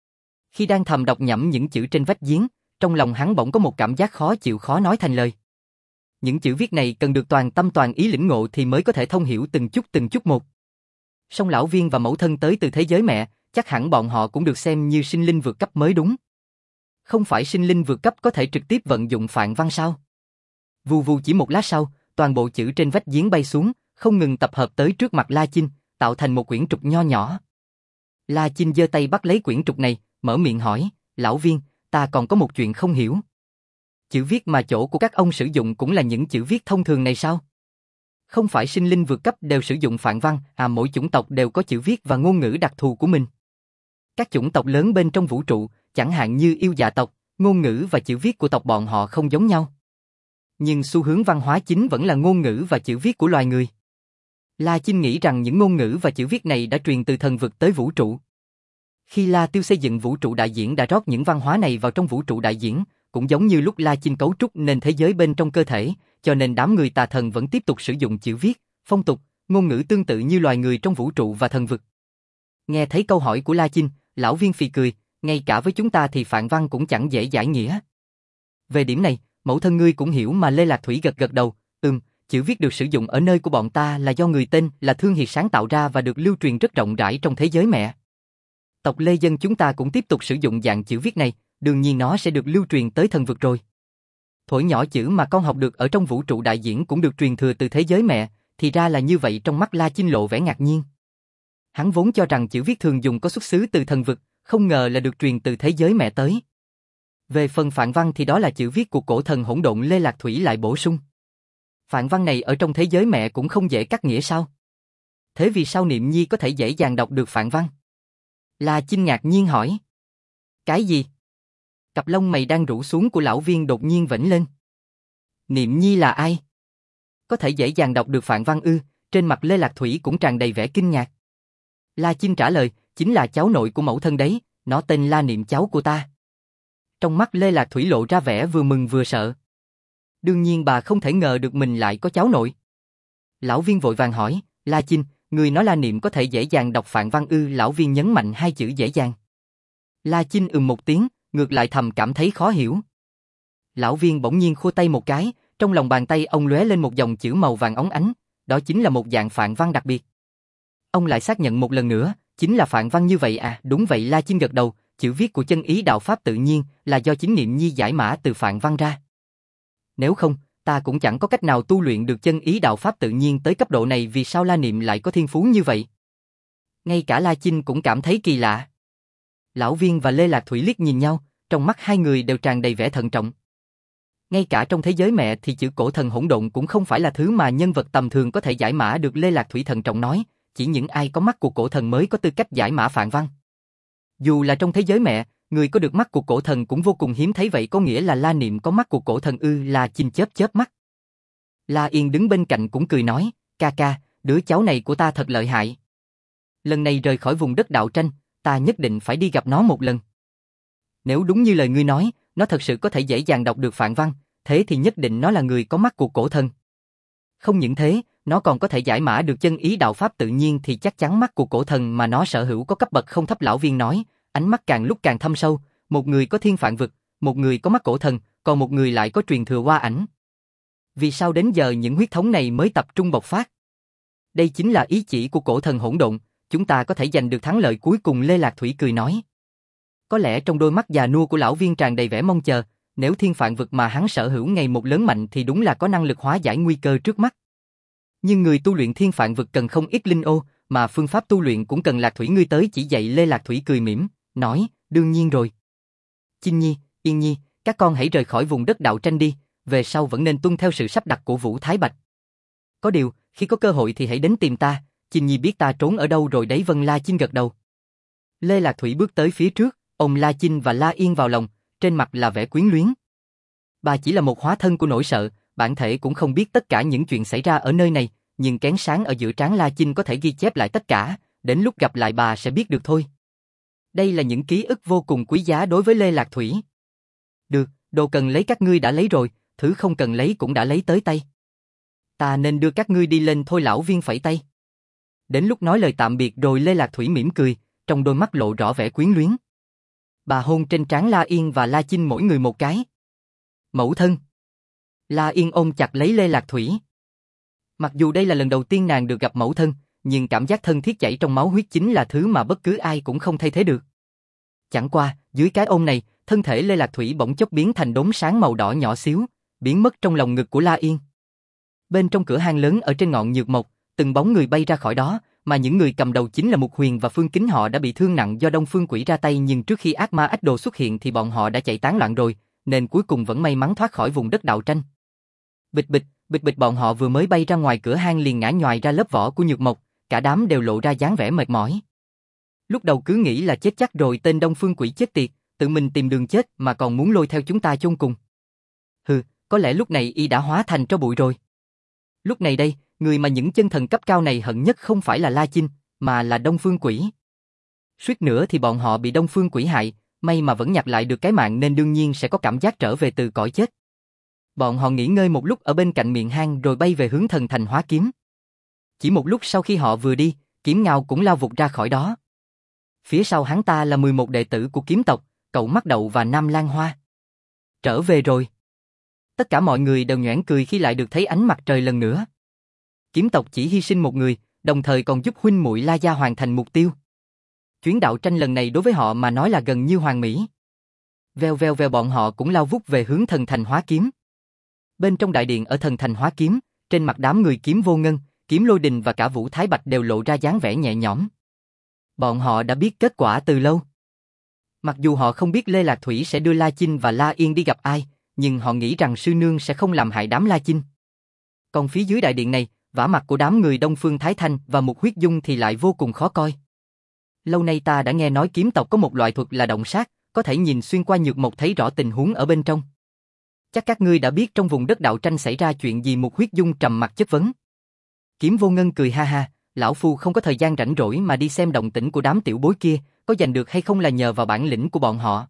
Khi đang thầm đọc nhẩm những chữ trên vách giếng, trong lòng hắn bỗng có một cảm giác khó chịu khó nói thành lời. Những chữ viết này cần được toàn tâm toàn ý lĩnh ngộ thì mới có thể thông hiểu từng chút từng chút một. Song lão Viên và mẫu thân tới từ thế giới mẹ, chắc hẳn bọn họ cũng được xem như sinh linh vượt cấp mới đúng. Không phải sinh linh vượt cấp có thể trực tiếp vận dụng phạn văn sao? Vù vù, chỉ một lát sau, toàn bộ chữ trên vách giếng bay xuống, không ngừng tập hợp tới trước mặt La Chinh, tạo thành một quyển trục nho nhỏ. La Chinh giơ tay bắt lấy quyển trục này, mở miệng hỏi, lão Viên, ta còn có một chuyện không hiểu. Chữ viết mà chỗ của các ông sử dụng cũng là những chữ viết thông thường này sao? Không phải sinh linh vượt cấp đều sử dụng phạn văn, à mỗi chủng tộc đều có chữ viết và ngôn ngữ đặc thù của mình. Các chủng tộc lớn bên trong vũ trụ, chẳng hạn như yêu dạ tộc, ngôn ngữ và chữ viết của tộc bọn họ không giống nhau. Nhưng xu hướng văn hóa chính vẫn là ngôn ngữ và chữ viết của loài người. La Chinh nghĩ rằng những ngôn ngữ và chữ viết này đã truyền từ thần vực tới vũ trụ. Khi La Tiêu xây dựng vũ trụ đại diễn đã rót những văn hóa này vào trong vũ trụ đại diễn, cũng giống như lúc La Chinh cấu trúc nên thế giới bên trong cơ thể, cho nên đám người tà thần vẫn tiếp tục sử dụng chữ viết, phong tục, ngôn ngữ tương tự như loài người trong vũ trụ và thần vực. Nghe thấy câu hỏi của La Chinh, lão Viên phì cười, ngay cả với chúng ta thì phạn văn cũng chẳng dễ giải nghĩa. Về điểm này, mẫu thân ngươi cũng hiểu mà. Lê Lạc Thủy gật gật đầu, ừm, chữ viết được sử dụng ở nơi của bọn ta là do người tên là Thương Hiệt sáng tạo ra và được lưu truyền rất rộng rãi trong thế giới mẹ. Tộc Lê dân chúng ta cũng tiếp tục sử dụng dạng chữ viết này, đương nhiên nó sẽ được lưu truyền tới thần vực rồi. Thổi nhỏ chữ mà con học được ở trong vũ trụ đại diễn cũng được truyền thừa từ thế giới mẹ, thì ra là như vậy. Trong mắt La Chinh lộ vẻ ngạc nhiên. Hắn vốn cho rằng chữ viết thường dùng có xuất xứ từ thần vực, không ngờ là được truyền từ thế giới mẹ tới. Về phần phạn văn thì đó là chữ viết của cổ thần hỗn độn Lê Lạc Thủy lại bổ sung. Phạn văn này ở trong thế giới mẹ cũng không dễ cắt nghĩa sao? Thế vì sao Niệm Nhi có thể dễ dàng đọc được phạn văn? La Chinh ngạc nhiên hỏi. Cái gì? Cặp lông mày đang rũ xuống của lão viên đột nhiên vểnh lên. Niệm Nhi là ai? Có thể dễ dàng đọc được phạn văn ư? Trên mặt Lê Lạc Thủy cũng tràn đầy vẻ kinh ngạc. La Chinh trả lời, chính là cháu nội của mẫu thân đấy, nó tên La Niệm, cháu của ta. Trong mắt Lê Lạc Thủy lộ ra vẻ vừa mừng vừa sợ. Đương nhiên bà không thể ngờ được mình lại có cháu nội. Lão viên vội vàng hỏi, La Chinh, người nói La Niệm có thể dễ dàng đọc phạn văn ư? Lão viên nhấn mạnh hai chữ dễ dàng. La Chinh ừm một tiếng, ngược lại thầm cảm thấy khó hiểu. Lão viên bỗng nhiên khua tay một cái, trong lòng bàn tay ông lóe lên một dòng chữ màu vàng óng ánh, đó chính là một dạng phạn văn đặc biệt. Ông lại xác nhận một lần nữa, chính là phạn văn như vậy à? Đúng vậy, La Chinh gật đầu, chữ viết của chân ý đạo pháp tự nhiên là do chính Niệm Nhi giải mã từ phạn văn ra. Nếu không, ta cũng chẳng có cách nào tu luyện được chân ý đạo pháp tự nhiên tới cấp độ này, vì sao La Niệm lại có thiên phú như vậy? Ngay cả La Chinh cũng cảm thấy kỳ lạ. Lão viên và Lê Lạc Thủy liếc nhìn nhau, trong mắt hai người đều tràn đầy vẻ thận trọng. Ngay cả trong thế giới mẹ thì chữ cổ thần hỗn độn cũng không phải là thứ mà nhân vật tầm thường có thể giải mã được. Lê Lạc Thủy thận trọng nói, chỉ những ai có mắt của cổ thần mới có tư cách giải mã phạn văn. Dù là trong thế giới mẹ, người có được mắt của cổ thần cũng vô cùng hiếm thấy, vậy có nghĩa là La Niệm có mắt của cổ thần ư? La Chinh chớp chớp mắt. La Yên đứng bên cạnh cũng cười nói, ca ca, đứa cháu này của ta thật lợi hại. Lần này rời khỏi vùng đất đạo tranh, ta nhất định phải đi gặp nó một lần. Nếu đúng như lời ngươi nói, nó thật sự có thể dễ dàng đọc được phạn văn, thế thì nhất định nó là người có mắt của cổ thần. Không những thế, nó còn có thể giải mã được chân ý đạo pháp tự nhiên, thì chắc chắn mắt của cổ thần mà nó sở hữu có cấp bậc không thấp. Lão viên nói, ánh mắt càng lúc càng thâm sâu, một người có thiên phạn vực, một người có mắt cổ thần, còn một người lại có truyền thừa hoa ảnh. Vì sao đến giờ những huyết thống này mới tập trung bộc phát? Đây chính là ý chỉ của cổ thần hỗn độn, chúng ta có thể giành được thắng lợi cuối cùng. Lê Lạc Thủy cười nói. Có lẽ trong đôi mắt già nua của lão viên tràn đầy vẻ mong chờ, nếu thiên phạn vực mà hắn sở hữu ngày một lớn mạnh thì đúng là có năng lực hóa giải nguy cơ trước mắt. Nhưng người tu luyện thiên phạn vực cần không ít linh ô, mà phương pháp tu luyện cũng cần Lạc Thủy ngươi tới chỉ dạy. Lê Lạc Thủy cười mỉm, nói, đương nhiên rồi. Chinh Nhi, Yên Nhi, các con hãy rời khỏi vùng đất đạo tranh đi, về sau vẫn nên tuân theo sự sắp đặt của Vũ Thái Bạch. Có điều, khi có cơ hội thì hãy đến tìm ta, Chinh Nhi biết ta trốn ở đâu rồi đấy. Vâng. La Chinh gật đầu. Lê Lạc Thủy bước tới phía trước, ôm La Chinh và La Yên vào lòng, trên mặt là vẻ quyến luyến. Bà chỉ là một hóa thân của nỗi sợ, bản thể cũng không biết tất cả những chuyện xảy ra ở nơi này, nhưng kén sáng ở giữa trán La Chinh có thể ghi chép lại tất cả, đến lúc gặp lại bà sẽ biết được thôi. Đây là những ký ức vô cùng quý giá đối với Lê Lạc Thủy. Được, đồ cần lấy các ngươi đã lấy rồi, thứ không cần lấy cũng đã lấy tới tay. Ta nên đưa các ngươi đi lên thôi. Lão viên phẩy tay. Đến lúc nói lời tạm biệt rồi, Lê Lạc Thủy mỉm cười, trong đôi mắt lộ rõ vẻ quyến luyến. Bà hôn trên trán La Yên và La Chinh mỗi người một cái. Mẫu thân. La Yên ôm chặt lấy Lê Lạc Thủy. Mặc dù đây là lần đầu tiên nàng được gặp mẫu thân, nhưng cảm giác thân thiết chảy trong máu huyết chính là thứ mà bất cứ ai cũng không thay thế được. Chẳng qua, dưới cái ôm này, thân thể Lê Lạc Thủy bỗng chốc biến thành đốm sáng màu đỏ nhỏ xíu, biến mất trong lòng ngực của La Yên. Bên trong cửa hang lớn ở trên ngọn nhược mộc, từng bóng người bay ra khỏi đó, mà những người cầm đầu chính là Mục Huyền và Phương Kính. Họ đã bị thương nặng do Đông Phương Quỷ ra tay, nhưng trước khi ác ma ách đồ xuất hiện thì bọn họ đã chạy tán loạn rồi, nên cuối cùng vẫn may mắn thoát khỏi vùng đất đạo tranh. Bịch bịch, bịch bịch, bọn họ vừa mới bay ra ngoài cửa hang liền ngã nhoài ra lớp vỏ của nhược mộc, cả đám đều lộ ra dáng vẻ mệt mỏi. Lúc đầu cứ nghĩ là chết chắc rồi, tên Đông Phương Quỷ chết tiệt, tự mình tìm đường chết mà còn muốn lôi theo chúng ta chôn cùng. Hừ, có lẽ lúc này y đã hóa thành tro bụi rồi. Lúc này đây, người mà những chân thần cấp cao này hận nhất không phải là La Chinh, mà là Đông Phương Quỷ. Suýt nữa thì bọn họ bị Đông Phương Quỷ hại, may mà vẫn nhặt lại được cái mạng nên đương nhiên sẽ có cảm giác trở về từ cõi chết. Bọn họ nghỉ ngơi một lúc ở bên cạnh miệng hang rồi bay về hướng thần thành hóa kiếm. Chỉ một lúc sau khi họ vừa đi, Kiếm Ngao cũng lao vụt ra khỏi đó. Phía sau hắn ta là mười một đệ tử của kiếm tộc, Cậu Mắt Đậu và Nam Lan Hoa. Trở về rồi. Tất cả mọi người đều nhoẻn cười khi lại được thấy ánh mặt trời lần nữa. Kiếm tộc chỉ hy sinh một người, đồng thời còn giúp huynh muội La Gia hoàn thành mục tiêu. Chuyến đạo tranh lần này đối với họ mà nói là gần như hoàn mỹ. Veo veo veo, bọn họ cũng lao vút về hướng thần thành hóa kiếm. Bên trong đại điện ở thần thành hóa kiếm, trên mặt đám người Kiếm Vô Ngân, Kiếm Lôi Đình và cả Vũ Thái Bạch đều lộ ra dáng vẻ nhẹ nhõm. Bọn họ đã biết kết quả từ lâu. Mặc dù họ không biết Lê Lạc Thủy sẽ đưa La Chinh và La Yên đi gặp ai, nhưng họ nghĩ rằng sư nương sẽ không làm hại đám La Chinh. Còn phía dưới đại điện này, vả mặt của đám người Đông Phương Thái Thanh và Mục Huyết Dung thì lại vô cùng khó coi. Lâu nay ta đã nghe nói kiếm tộc có một loại thuật là động sát, có thể nhìn xuyên qua nhược mộc thấy rõ tình huống ở bên trong. Chắc các ngươi đã biết trong vùng đất đạo tranh xảy ra chuyện gì? Mục Huyết Dung trầm mặt chất vấn. Kiếm Vô Ngân cười ha ha, lão phu không có thời gian rảnh rỗi mà đi xem động tĩnh của đám tiểu bối kia, có giành được hay không là nhờ vào bản lĩnh của bọn họ.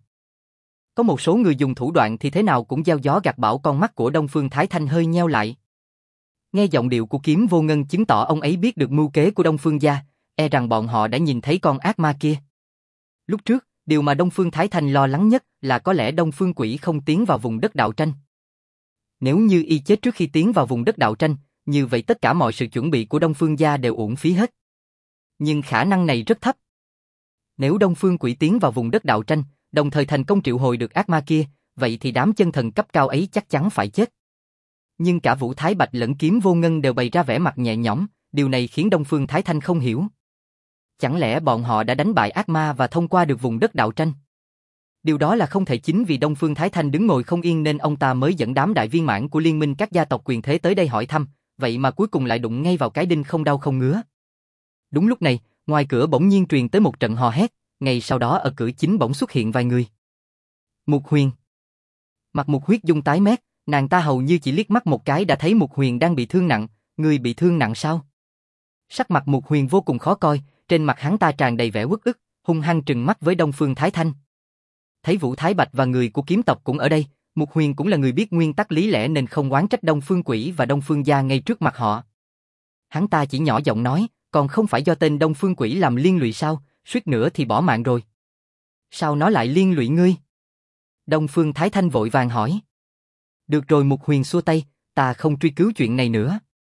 Có một số người dùng thủ đoạn thì thế nào cũng gieo gió gặt bão. Con mắt của Đông Phương Thái Thanh hơi nheo lại. Nghe giọng điệu của Kiếm Vô Ngân chứng tỏ ông ấy biết được mưu kế của Đông Phương gia, e rằng bọn họ đã nhìn thấy con ác ma kia. Lúc trước, điều mà Đông Phương Thái Thanh lo lắng nhất là có lẽ Đông Phương Quỷ không tiến vào vùng đất đạo tranh. Nếu như y chết trước khi tiến vào vùng đất đạo tranh, như vậy tất cả mọi sự chuẩn bị của Đông Phương gia đều uổng phí hết. Nhưng khả năng này rất thấp. Nếu Đông Phương Quỷ tiến vào vùng đất đạo tranh, đồng thời thành công triệu hồi được ác ma kia, vậy thì đám chân thần cấp cao ấy chắc chắn phải chết. Nhưng cả Vũ Thái Bạch lẫn Kiếm Vô Ngân đều bày ra vẻ mặt nhẹ nhõm, điều này khiến Đông Phương Thái Thanh không hiểu. Chẳng lẽ bọn họ đã đánh bại ác ma và thông qua được vùng đất đạo tranh? Điều đó là không thể. Chính vì Đông Phương Thái Thanh đứng ngồi không yên nên ông ta mới dẫn đám đại viên mãn của liên minh các gia tộc quyền thế tới đây hỏi thăm, vậy mà cuối cùng lại đụng ngay vào cái đinh không đau không ngứa. Đúng lúc này, ngoài cửa bỗng nhiên truyền tới một trận hò hét, ngay sau đó ở cửa chính bỗng xuất hiện vài người. Mục Huyền. Mặt Mục Huyết Dung tái mét, nàng ta hầu như chỉ liếc mắt một cái đã thấy Mục Huyền đang bị thương nặng. Người bị thương nặng sao? Sắc mặt Mục Huyền vô cùng khó coi, trên mặt hắn ta tràn đầy vẻ uất ức, hung hăng trừng mắt với Đông Phương Thái Thanh. Thấy Vũ Thái Bạch và người của kiếm tộc cũng ở đây, Mục Huyền cũng là người biết nguyên tắc lý lẽ nên không oán trách Đông Phương Quỷ và Đông Phương gia ngay trước mặt họ. Hắn ta chỉ nhỏ giọng nói, còn không phải do tên Đông Phương Quỷ làm liên lụy sao, suýt nữa thì bỏ mạng rồi. Sao nó lại liên lụy ngươi? Đông Phương Thái Thanh vội vàng hỏi. Được rồi, Mục Huyền xua tay, ta không truy cứu chuyện này nữa.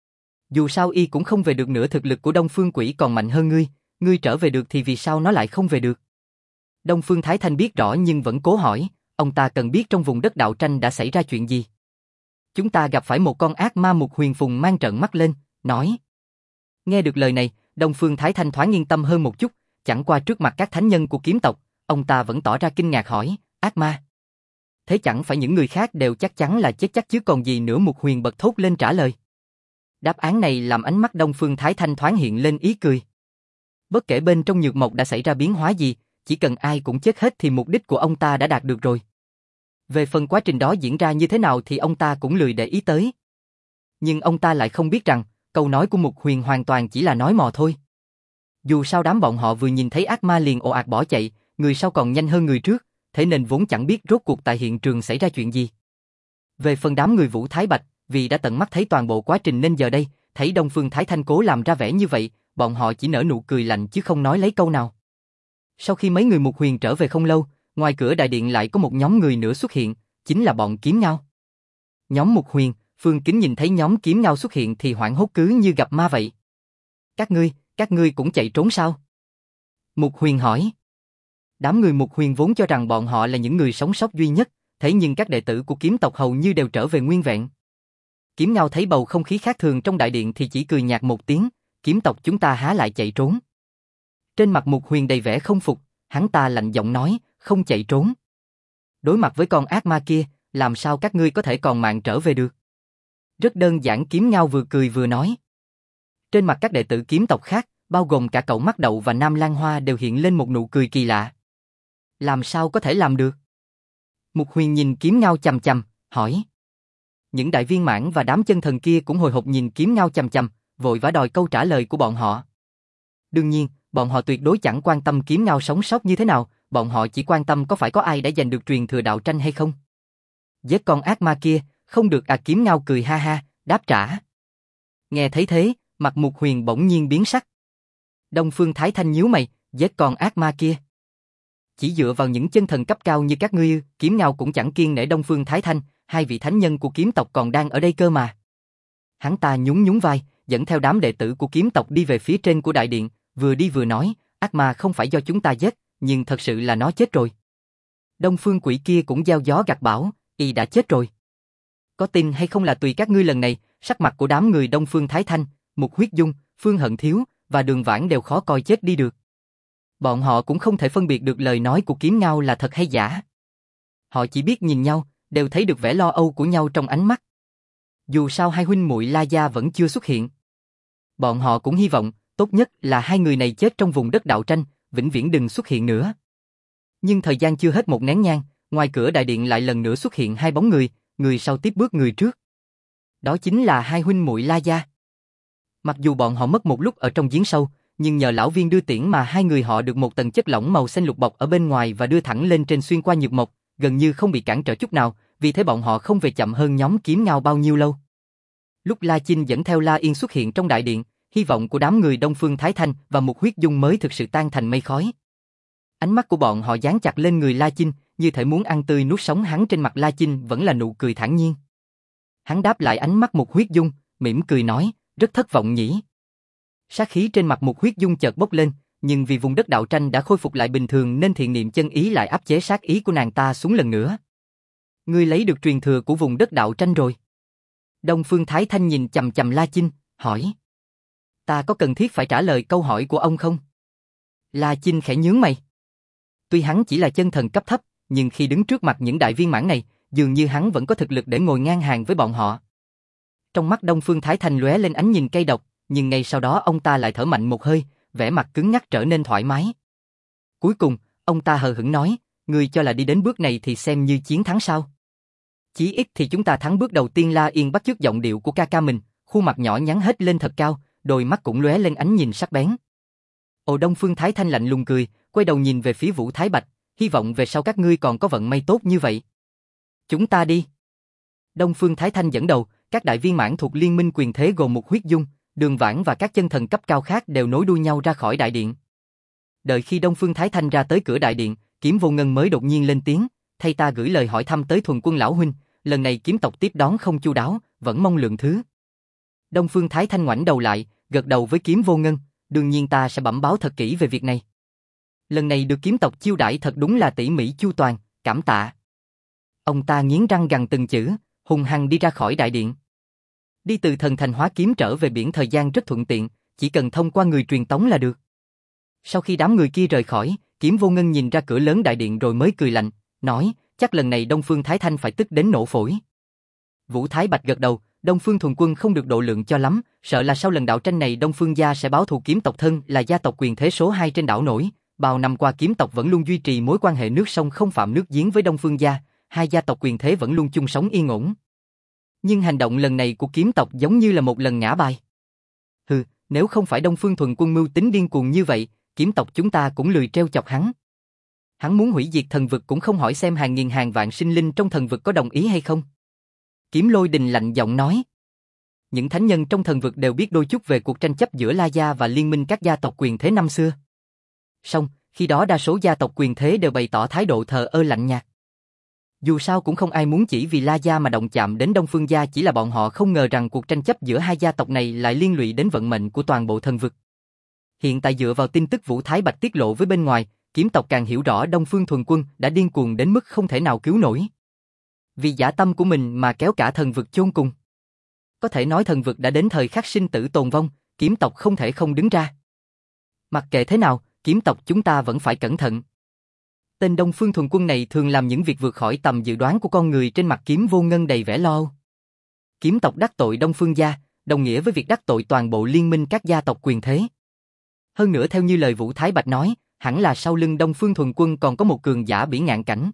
Dù sao y cũng không về được nữa, thực lực của Đông Phương Quỷ còn mạnh hơn ngươi, ngươi trở về được thì vì sao nó lại không về được? Đông Phương Thái Thanh biết rõ nhưng vẫn cố hỏi, ông ta cần biết trong vùng đất đạo tranh đã xảy ra chuyện gì. Chúng ta gặp phải một con ác ma. Mục Huyền phùng mang trợn mắt lên, nói. Nghe được lời này, Đông Phương Thái Thanh thoáng yên tâm hơn một chút, chẳng qua trước mặt các thánh nhân của kiếm tộc, ông ta vẫn tỏ ra kinh ngạc hỏi, ác ma? Thế chẳng phải những người khác đều chắc chắn là chết chắc chứ còn gì nữa? Mục Huyền bật thốt lên trả lời. Đáp án này làm ánh mắt Đông Phương Thái Thanh thoáng hiện lên ý cười. Bất kể bên trong nhược mộc đã xảy ra biến hóa gì, chỉ cần ai cũng chết hết thì mục đích của ông ta đã đạt được rồi. Về phần quá trình đó diễn ra như thế nào thì ông ta cũng lười để ý tới. Nhưng ông ta lại không biết rằng, câu nói của Mục Huyền hoàn toàn chỉ là nói mò thôi. Dù sao đám bọn họ vừa nhìn thấy ác ma liền ồ ạt bỏ chạy, người sau còn nhanh hơn người trước, thế nên vốn chẳng biết rốt cuộc tại hiện trường xảy ra chuyện gì. Về phần đám người Vũ Thái Bạch, vì đã tận mắt thấy toàn bộ quá trình nên giờ đây, thấy Đông Phương Thái Thanh cố làm ra vẻ như vậy, bọn họ chỉ nở nụ cười lạnh chứ không nói lấy câu nào. Sau khi mấy người Mục Huyền trở về không lâu, ngoài cửa đại điện lại có một nhóm người nữa xuất hiện, chính là bọn Kiếm Ngao. Nhóm Mục Huyền, Phương Kính nhìn thấy nhóm Kiếm Ngao xuất hiện thì hoảng hốt cứ như gặp ma vậy. Các ngươi, các ngươi cũng chạy trốn sao? Mục Huyền hỏi. Đám người Mục Huyền vốn cho rằng bọn họ là những người sống sót duy nhất, thế nhưng các đệ tử của kiếm tộc hầu như đều trở về nguyên vẹn. Kiếm Ngao thấy bầu không khí khác thường trong đại điện thì chỉ cười nhạt một tiếng, kiếm tộc chúng ta há lại chạy trốn. Trên mặt Mục Huyền đầy vẻ không phục, hắn ta lạnh giọng nói, không chạy trốn. Đối mặt với con ác ma kia, làm sao các ngươi có thể còn mạng trở về được? Rất đơn giản. Kiếm Ngao vừa cười vừa nói. Trên mặt các đệ tử kiếm tộc khác, bao gồm cả cậu mắt đậu và Nam Lan Hoa đều hiện lên một nụ cười kỳ lạ. Làm sao có thể làm được? Mục Huyền nhìn Kiếm Ngao chằm chằm, hỏi. Những đại viên mãn và đám chân thần kia cũng hồi hộp nhìn Kiếm Ngao chằm chằm, vội vã đòi câu trả lời của bọn họ. Đương nhiên, bọn họ tuyệt đối chẳng quan tâm Kiếm Ngao sống sót như thế nào, bọn họ chỉ quan tâm có phải có ai đã giành được truyền thừa đạo tranh hay không. Giết con ác ma kia, không được à? Kiếm Ngao cười ha ha, đáp trả. Nghe thấy thế, mặt Mục Huyền bỗng nhiên biến sắc. Đông Phương Thái Thanh nhíu mày, giết con ác ma kia. Chỉ dựa vào những chân thần cấp cao như các ngươi, Kiếm Ngao cũng chẳng kiêng nể Đông Phương Thái Thanh, hai vị thánh nhân của kiếm tộc còn đang ở đây cơ mà. Hắn ta nhún nhún vai, dẫn theo đám đệ tử của kiếm tộc đi về phía trên của đại điện, vừa đi vừa nói, ác ma không phải do chúng ta giết, nhưng thật sự là nó chết rồi. Đông Phương Quỷ kia cũng gieo gió gặt bão, y đã chết rồi. Có tin hay không là tùy các ngươi. Lần này, sắc mặt của đám người Đông Phương Thái Thanh, Mục Huyết Dung, Phương Hận Thiếu và Đường Vãn đều khó coi chết đi được. Bọn họ cũng không thể phân biệt được lời nói của Kiếm Ngao là thật hay giả. Họ chỉ biết nhìn nhau, đều thấy được vẻ lo âu của nhau trong ánh mắt. Dù sao hai huynh muội La Gia vẫn chưa xuất hiện. Bọn họ cũng hy vọng, tốt nhất là hai người này chết trong vùng đất đạo tranh, vĩnh viễn đừng xuất hiện nữa. Nhưng thời gian chưa hết một nén nhang, ngoài cửa đại điện lại lần nữa xuất hiện hai bóng người, người sau tiếp bước người trước. Đó chính là hai huynh muội La Gia. Mặc dù bọn họ mất một lúc ở trong giếng sâu, nhưng nhờ lão viên đưa tiễn mà hai người họ được một tầng chất lỏng màu xanh lục bọc ở bên ngoài và đưa thẳng lên trên xuyên qua nhược mộc, gần như không bị cản trở chút nào, vì thế bọn họ không về chậm hơn nhóm Kiếm Ngao bao nhiêu lâu. Lúc La Chinh dẫn theo La Yên xuất hiện trong đại điện, hy vọng của đám người Đông Phương Thái Thanh và Mục Huyết Dung mới thực sự tan thành mây khói. Ánh mắt của bọn họ dán chặt lên người La Chinh, như thể muốn ăn tươi nuốt sống hắn. Trên mặt La Chinh vẫn là nụ cười thản nhiên. Hắn đáp lại ánh mắt Mục Huyết Dung, mỉm cười nói, rất thất vọng nhỉ. Sát khí trên mặt Mục Huyết Dung chợt bốc lên, nhưng vì vùng đất đạo tranh đã khôi phục lại bình thường nên thiện niệm chân ý lại áp chế sát ý của nàng ta xuống lần nữa. Ngươi lấy được truyền thừa của vùng đất đạo tranh rồi. Đông Phương Thái Thanh nhìn chằm chằm La Chinh, hỏi. Ta có cần thiết phải trả lời câu hỏi của ông không? La Chinh khẽ nhướng mày. Tuy hắn chỉ là chân thần cấp thấp, nhưng khi đứng trước mặt những đại viên mãn này, dường như hắn vẫn có thực lực để ngồi ngang hàng với bọn họ. Trong mắt Đông Phương Thái Thanh lóe lên ánh nhìn cay độc, nhưng ngay sau đó ông ta lại thở mạnh một hơi, vẻ mặt cứng ngắc trở nên thoải mái. Cuối cùng, ông ta hờ hững nói, ngươi cho là đi đến bước này thì xem như chiến thắng sao? Chí ít thì chúng ta thắng bước đầu tiên. La Yên bắt chước giọng điệu của ca ca mình, khuôn mặt nhỏ nhắn hết lên thật cao, đôi mắt cũng lóe lên ánh nhìn sắc bén. Ồ, Đông Phương Thái Thanh lạnh lùng cười, quay đầu nhìn về phía Vũ Thái Bạch, hy vọng về sau các ngươi còn có vận may tốt như vậy. Chúng ta đi. Đông Phương Thái Thanh dẫn đầu, các đại viên mãn thuộc liên minh quyền thế gồm Mục Huyết Dung, Đường Vãn và các chân thần cấp cao khác đều nối đuôi nhau ra khỏi đại điện. Đợi khi Đông Phương Thái Thanh ra tới cửa đại điện, Kiếm Vô Ngân mới đột nhiên lên tiếng, thay ta gửi lời hỏi thăm tới Thuần Quân lão huynh, lần này kiếm tộc tiếp đón không chu đáo, vẫn mong lượng thứ. Đông Phương Thái Thanh ngoảnh đầu lại, gật đầu với Kiếm Vô Ngân, đương nhiên ta sẽ bẩm báo thật kỹ về việc này. Lần này được kiếm tộc chiêu đãi thật đúng là tỉ mỉ chu toàn, cảm tạ. Ông ta nghiến răng gằn từng chữ, hùng hăng đi ra khỏi đại điện. Đi từ thần thành hóa kiếm trở về biển thời gian rất thuận tiện, chỉ cần thông qua người truyền tống là được. Sau khi đám người kia rời khỏi, Kiếm Vô Ngân nhìn ra cửa lớn đại điện rồi mới cười lạnh, nói, chắc lần này Đông Phương Thái Thanh phải tức đến nổ phổi. Vũ Thái Bạch gật đầu, Đông Phương Thuần Quân không được độ lượng cho lắm, sợ là sau lần đạo tranh này Đông Phương gia sẽ báo thù kiếm tộc thân là gia tộc quyền thế số hai trên đảo nổi. Bao năm qua kiếm tộc vẫn luôn duy trì mối quan hệ nước sông không phạm nước giếng với Đông Phương gia, hai gia tộc quyền thế vẫn luôn chung sống yên ổn. Nhưng hành động lần này của kiếm tộc giống như là một lần ngã bài. Hừ, nếu không phải Đông Phương Thuần Quân mưu tính điên cuồng như vậy, kiếm tộc chúng ta cũng lười treo chọc hắn. Hắn muốn hủy diệt thần vực cũng không hỏi xem hàng nghìn hàng vạn sinh linh trong thần vực có đồng ý hay không. Kiếm Lôi Đình lạnh giọng nói. Những thánh nhân trong thần vực đều biết đôi chút về cuộc tranh chấp giữa La Gia và liên minh các gia tộc quyền thế năm xưa. Song, khi đó đa số gia tộc quyền thế đều bày tỏ thái độ thờ ơ lạnh nhạt. Dù sao cũng không ai muốn chỉ vì La Gia mà động chạm đến Đông Phương gia, chỉ là bọn họ không ngờ rằng cuộc tranh chấp giữa hai gia tộc này lại liên lụy đến vận mệnh của toàn bộ thần vực. Hiện tại dựa vào tin tức Vũ Thái Bạch tiết lộ với bên ngoài, kiếm tộc càng hiểu rõ Đông Phương Thuần Quân đã điên cuồng đến mức không thể nào cứu nổi. Vì dã tâm của mình mà kéo cả thần vực chôn cùng. Có thể nói thần vực đã đến thời khắc sinh tử tồn vong, kiếm tộc không thể không đứng ra. Mặc kệ thế nào, kiếm tộc chúng ta vẫn phải cẩn thận. Tên Đông Phương Thuần Quân này thường làm những việc vượt khỏi tầm dự đoán của con người. Trên mặt Kiếm Vô Ngân đầy vẻ lo âu. Kiếm tộc đắc tội Đông Phương gia, đồng nghĩa với việc đắc tội toàn bộ liên minh các gia tộc quyền thế. Hơn nữa theo như lời Vũ Thái Bạch nói, hẳn là sau lưng Đông Phương Thuần Quân còn có một cường giả bỉ ngạn cảnh.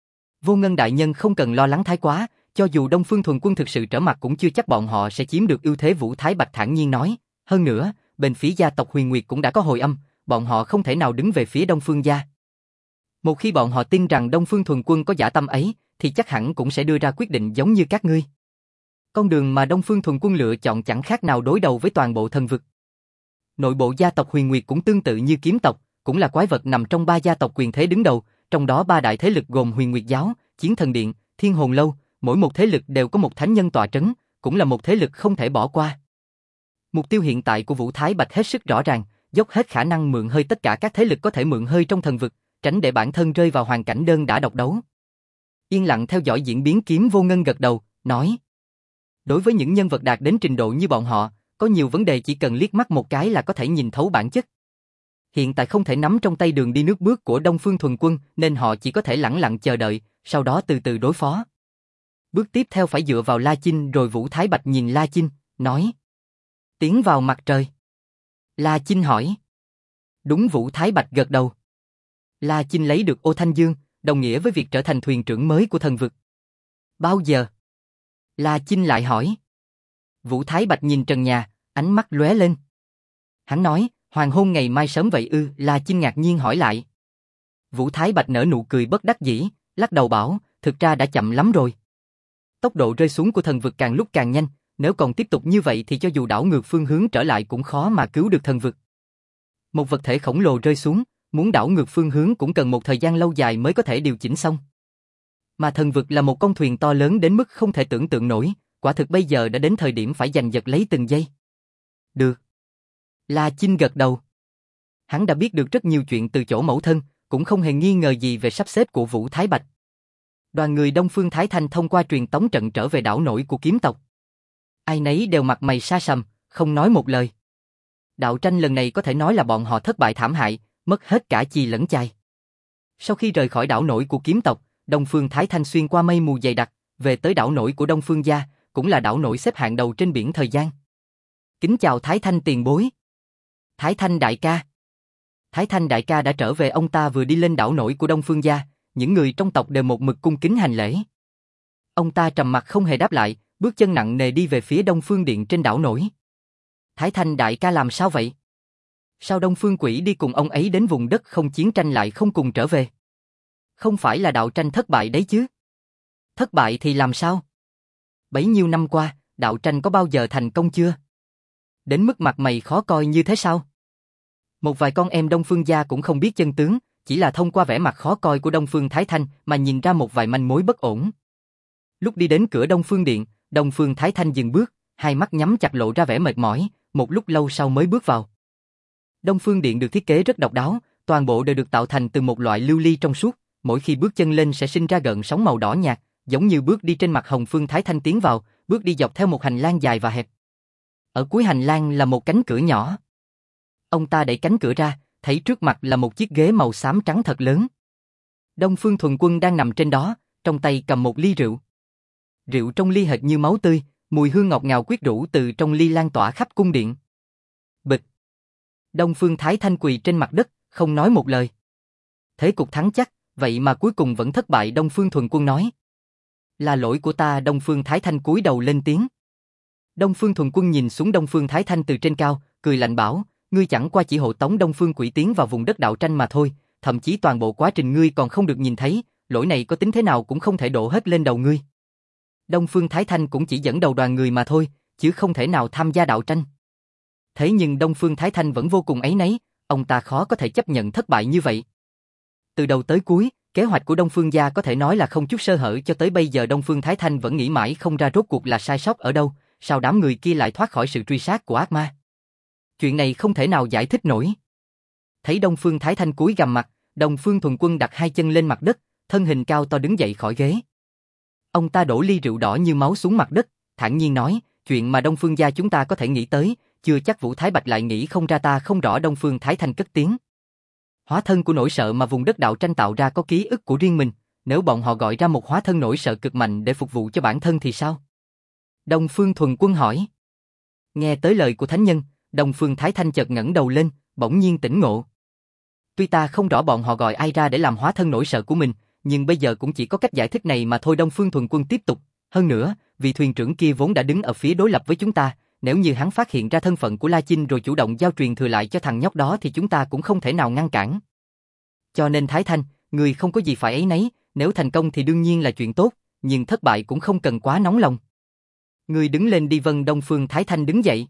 Vô Ngân đại nhân không cần lo lắng thái quá, cho dù Đông Phương Thuần Quân thực sự trở mặt cũng chưa chắc bọn họ sẽ chiếm được ưu thế. Vũ Thái Bạch thản nhiên nói, hơn nữa, bên phía gia tộc Huyền Nguyệt cũng đã có hồi âm, bọn họ không thể nào đứng về phía Đông Phương gia. Một khi bọn họ tin rằng Đông Phương Thuần Quân có dã tâm ấy, thì chắc hẳn cũng sẽ đưa ra quyết định giống như các ngươi. Con đường mà Đông Phương Thuần Quân lựa chọn chẳng khác nào đối đầu với toàn bộ thần vực. Nội bộ gia tộc Huyền Nguyệt cũng tương tự như kiếm tộc, cũng là quái vật nằm trong ba gia tộc quyền thế đứng đầu, trong đó ba đại thế lực gồm Huyền Nguyệt giáo, Chiến Thần Điện, Thiên Hồn Lâu, mỗi một thế lực đều có một thánh nhân tọa trấn, cũng là một thế lực không thể bỏ qua. Mục tiêu hiện tại của Vũ Thái Bạch hết sức rõ ràng, dốc hết khả năng mượn hơi tất cả các thế lực có thể mượn hơi trong thần vực, tránh để bản thân rơi vào hoàn cảnh đơn đả độc đấu. Yên lặng theo dõi diễn biến, Kiếm Vô Ngân gật đầu, nói: đối với những nhân vật đạt đến trình độ như bọn họ, có nhiều vấn đề chỉ cần liếc mắt một cái là có thể nhìn thấu bản chất. Hiện tại không thể nắm trong tay đường đi nước bước của Đông Phương Thuần Quân nên họ chỉ có thể lẳng lặng chờ đợi, sau đó từ từ đối phó. Bước tiếp theo phải dựa vào La Chinh rồi Vũ Thái Bạch nhìn La Chinh, nói. Tiến vào mặt trời. La Chinh hỏi. Đúng, Vũ Thái Bạch gật đầu. La Chinh lấy được ô Thanh Dương, đồng nghĩa với việc trở thành thuyền trưởng mới của thần vực. Bao giờ? La Chinh lại hỏi. Vũ Thái Bạch nhìn trần nhà, ánh mắt lóe lên. Hắn nói, hoàng hôn ngày mai sớm vậy ư? La Chinh ngạc nhiên hỏi lại. Vũ Thái Bạch nở nụ cười bất đắc dĩ, lắc đầu bảo, thực ra đã chậm lắm rồi. Tốc độ rơi xuống của thần vực càng lúc càng nhanh, nếu còn tiếp tục như vậy thì cho dù đảo ngược phương hướng trở lại cũng khó mà cứu được thần vực. Một vật thể khổng lồ rơi xuống, muốn đảo ngược phương hướng cũng cần một thời gian lâu dài mới có thể điều chỉnh xong. Mà thần vực là một con thuyền to lớn đến mức không thể tưởng tượng nổi, quả thực bây giờ đã đến thời điểm phải giành giật lấy từng giây. Được. La Chinh gật đầu. Hắn đã biết được rất nhiều chuyện từ chỗ mẫu thân, cũng không hề nghi ngờ gì về sắp xếp của Vũ Thái Bạch. Đoàn người Đông Phương Thái Thanh thông qua truyền tống trận trở về đảo nổi của kiếm tộc. Ai nấy đều mặt mày xa sầm, không nói một lời. Đạo tranh lần này có thể nói là bọn họ thất bại thảm hại, mất hết cả chi lẫn chai. Sau khi rời khỏi đảo nổi của kiếm tộc, Đông Phương Thái Thanh xuyên qua mây mù dày đặc, về tới đảo nổi của Đông Phương gia, cũng là đảo nổi xếp hạng đầu trên biển thời gian. Kính chào Thái Thanh tiền bối. Thái Thanh đại ca. Thái Thanh đại ca đã trở về, ông ta vừa đi lên đảo nổi của Đông Phương gia, những người trong tộc đều một mực cung kính hành lễ. Ông ta trầm mặc không hề đáp lại, bước chân nặng nề đi về phía Đông Phương điện trên đảo nổi. Thái Thanh đại ca làm sao vậy? Sao Đông Phương Quỷ đi cùng ông ấy đến vùng đất không chiến tranh lại không cùng trở về? Không phải là đạo tranh thất bại đấy chứ? Thất bại thì làm sao? Bấy nhiêu năm qua, đạo tranh có bao giờ thành công chưa? Đến mức mặt mày khó coi như thế sao? Một vài con em Đông Phương gia cũng không biết chân tướng, chỉ là thông qua vẻ mặt khó coi của Đông Phương Thái Thanh mà nhìn ra một vài manh mối bất ổn. Lúc đi đến cửa Đông Phương điện, Đông Phương Thái Thanh dừng bước, hai mắt nhắm chặt lộ ra vẻ mệt mỏi, một lúc lâu sau mới bước vào. Đông Phương điện được thiết kế rất độc đáo, toàn bộ đều được tạo thành từ một loại lưu ly trong suốt, mỗi khi bước chân lên sẽ sinh ra gợn sóng màu đỏ nhạt, giống như bước đi trên mặt hồng. Phương Thái Thanh tiến vào, bước đi dọc theo một hành lang dài và hẹp. Ở cuối hành lang là một cánh cửa nhỏ. Ông ta đẩy cánh cửa ra, thấy trước mặt là một chiếc ghế màu xám trắng thật lớn. Đông Phương Thuần Quân đang nằm trên đó, trong tay cầm một ly rượu. Rượu trong ly hệt như máu tươi, mùi hương ngọt ngào quyến rũ từ trong ly lan tỏa khắp cung điện. Bịch. Đông Phương Thái Thanh quỳ trên mặt đất, không nói một lời. Thế cục thắng chắc, vậy mà cuối cùng vẫn thất bại. Đông Phương Thuần Quân nói. Là lỗi của ta. Đông Phương Thái Thanh cúi đầu lên tiếng. Đông Phương Thuần Quân nhìn xuống Đông Phương Thái Thanh từ trên cao, cười lạnh bảo, ngươi chẳng qua chỉ hộ tống Đông Phương Quỷ tiến vào vùng đất đạo tranh mà thôi, thậm chí toàn bộ quá trình ngươi còn không được nhìn thấy, lỗi này có tính thế nào cũng không thể đổ hết lên đầu ngươi. Đông Phương Thái Thanh cũng chỉ dẫn đầu đoàn người mà thôi, chứ không thể nào tham gia đạo tranh. Thế nhưng Đông Phương Thái Thanh vẫn vô cùng áy náy, ông ta khó có thể chấp nhận thất bại như vậy. Từ đầu tới cuối, kế hoạch của Đông Phương gia có thể nói là không chút sơ hở, cho tới bây giờ Đông Phương Thái Thanh vẫn nghĩ mãi không ra rốt cuộc là sai sót ở đâu, sao đám người kia lại thoát khỏi sự truy sát của ác ma. Chuyện này không thể nào giải thích nổi. Thấy Đông Phương Thái Thanh cúi gằm mặt, Đông Phương Thuần Quân đặt hai chân lên mặt đất, thân hình cao to đứng dậy khỏi ghế. Ông ta đổ ly rượu đỏ như máu xuống mặt đất, thản nhiên nói, chuyện mà Đông Phương gia chúng ta có thể nghĩ tới, chưa chắc Vũ Thái Bạch lại nghĩ không ra. Ta không rõ. Đông Phương Thái Thanh cất tiếng. Hóa thân của nỗi sợ mà vùng đất đạo tranh tạo ra có ký ức của riêng mình, nếu bọn họ gọi ra một hóa thân nỗi sợ cực mạnh để phục vụ cho bản thân thì sao? Đông Phương Thuần Quân hỏi. Nghe tới lời của thánh nhân, Đông Phương Thái Thanh chợt ngẩng đầu lên, bỗng nhiên tỉnh ngộ. Tuy ta không rõ bọn họ gọi ai ra để làm hóa thân nỗi sợ của mình, nhưng bây giờ cũng chỉ có cách giải thích này mà thôi. Đông Phương Thuần Quân tiếp tục, hơn nữa, vị thuyền trưởng kia vốn đã đứng ở phía đối lập với chúng ta, nếu như hắn phát hiện ra thân phận của La Chinh rồi chủ động giao truyền thừa lại cho thằng nhóc đó thì chúng ta cũng không thể nào ngăn cản. Cho nên Thái Thanh, người không có gì phải áy náy, nếu thành công thì đương nhiên là chuyện tốt, nhưng thất bại cũng không cần quá nóng lòng. Người đứng lên đi. Vâng. Đông Phương Thái Thanh đứng dậy.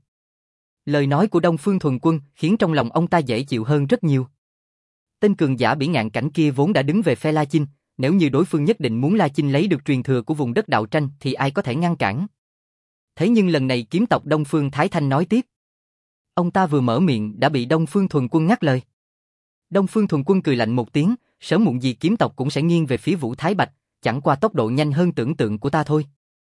Lời nói của Đông Phương Thuần Quân khiến trong lòng ông ta dễ chịu hơn rất nhiều. Tên cường giả bỉ ngạn cảnh kia vốn đã đứng về phe La Chinh, nếu như đối phương nhất định muốn La Chinh lấy được truyền thừa của vùng đất đạo tranh thì ai có thể ngăn cản. Thế nhưng lần này kiếm tộc Đông Phương Thái Thanh nói tiếp. Ông ta vừa mở miệng đã bị Đông Phương Thuần Quân ngắt lời. Đông Phương Thuần Quân cười lạnh một tiếng, sớm muộn gì kiếm tộc cũng sẽ nghiêng về phía Vũ Thái Bạch, chẳng qua tốc độ nhanh hơn tưởng tượng của ta thôi.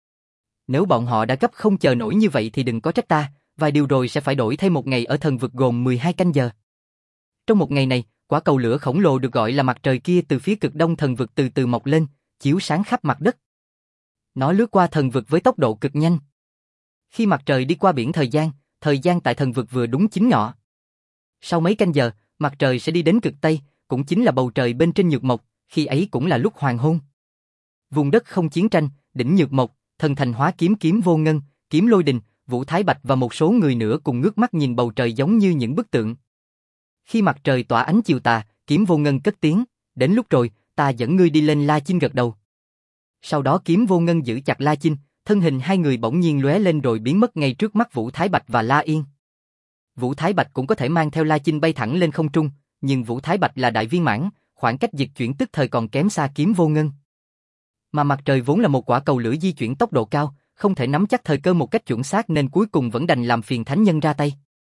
Nếu bọn họ đã gấp không chờ nổi như vậy thì đừng có trách ta, vài điều rồi sẽ phải đổi thêm một ngày ở thần vực gồm mười hai canh giờ. Trong một ngày này, quả cầu lửa khổng lồ được gọi là mặt trời kia từ phía cực đông thần vực từ từ mọc lên, chiếu sáng khắp mặt đất. Nó lướt qua thần vực với tốc độ cực nhanh. Khi mặt trời đi qua biển thời gian, thời gian tại thần vực vừa đúng chính ngọ. Sau mấy canh giờ, mặt trời sẽ đi đến cực Tây, cũng chính là bầu trời bên trên Nhược Mộc, khi ấy cũng là lúc hoàng hôn. Vùng đất không chiến tranh, đỉnh Nhược Mộc, thần thành hóa kiếm Kiếm Vô Ngân, Kiếm Lôi Đình, Vũ Thái Bạch và một số người nữa cùng ngước mắt nhìn bầu trời giống như những bức tượng. Khi mặt trời tỏa ánh chiều tà, Kiếm Vô Ngân cất tiếng, đến lúc rồi, ta dẫn ngươi đi lên. La Chinh gật đầu. Sau đó Kiếm Vô Ngân giữ chặt La Chinh, thân hình hai người bỗng nhiên lóe lên rồi biến mất ngay trước mắt Vũ Thái Bạch và La Yên. Vũ Thái Bạch cũng có thể mang theo La Chinh bay thẳng lên không trung, nhưng Vũ Thái Bạch là đại viên mãn, khoảng cách dịch chuyển tức thời còn kém xa Kiếm Vô Ngân. Mà mặt trời vốn là một quả cầu lửa di chuyển tốc độ cao, không thể nắm chắc thời cơ một cách chuẩn xác nên cuối cùng vẫn đành làm phiền thánh nhân ra tay.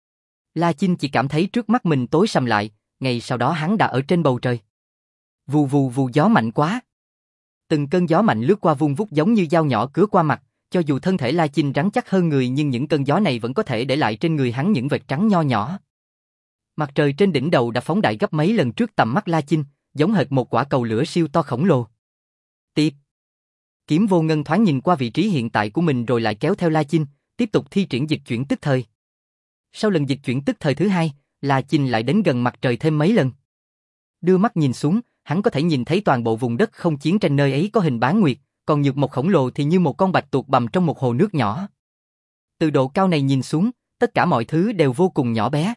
La Chinh chỉ cảm thấy trước mắt mình tối sầm lại, ngay sau đó hắn đã ở trên bầu trời. Vù vù vù, gió mạnh quá. Từng cơn gió mạnh lướt qua vung vút giống như dao nhỏ cứa qua mặt, cho dù thân thể La Chinh rắn chắc hơn người nhưng những cơn gió này vẫn có thể để lại trên người hắn những vệt trắng nho nhỏ. Mặt trời trên đỉnh đầu đã phóng đại gấp mấy lần trước tầm mắt La Chinh, giống hệt một quả cầu lửa siêu to khổng lồ. Tiếp. Kiếm Vô Ngân thoáng nhìn qua vị trí hiện tại của mình rồi lại kéo theo La Chinh, tiếp tục thi triển dịch chuyển tức thời. Sau lần dịch chuyển tức thời thứ hai, La Chinh lại đến gần mặt trời thêm mấy lần. Đưa mắt nhìn xuống, hắn có thể nhìn thấy toàn bộ vùng đất không chiến tranh nơi ấy có hình bán nguyệt, còn Nhược Mộc khổng lồ thì như một con bạch tuộc bằm trong một hồ nước nhỏ. Từ độ cao này nhìn xuống, tất cả mọi thứ đều vô cùng nhỏ bé.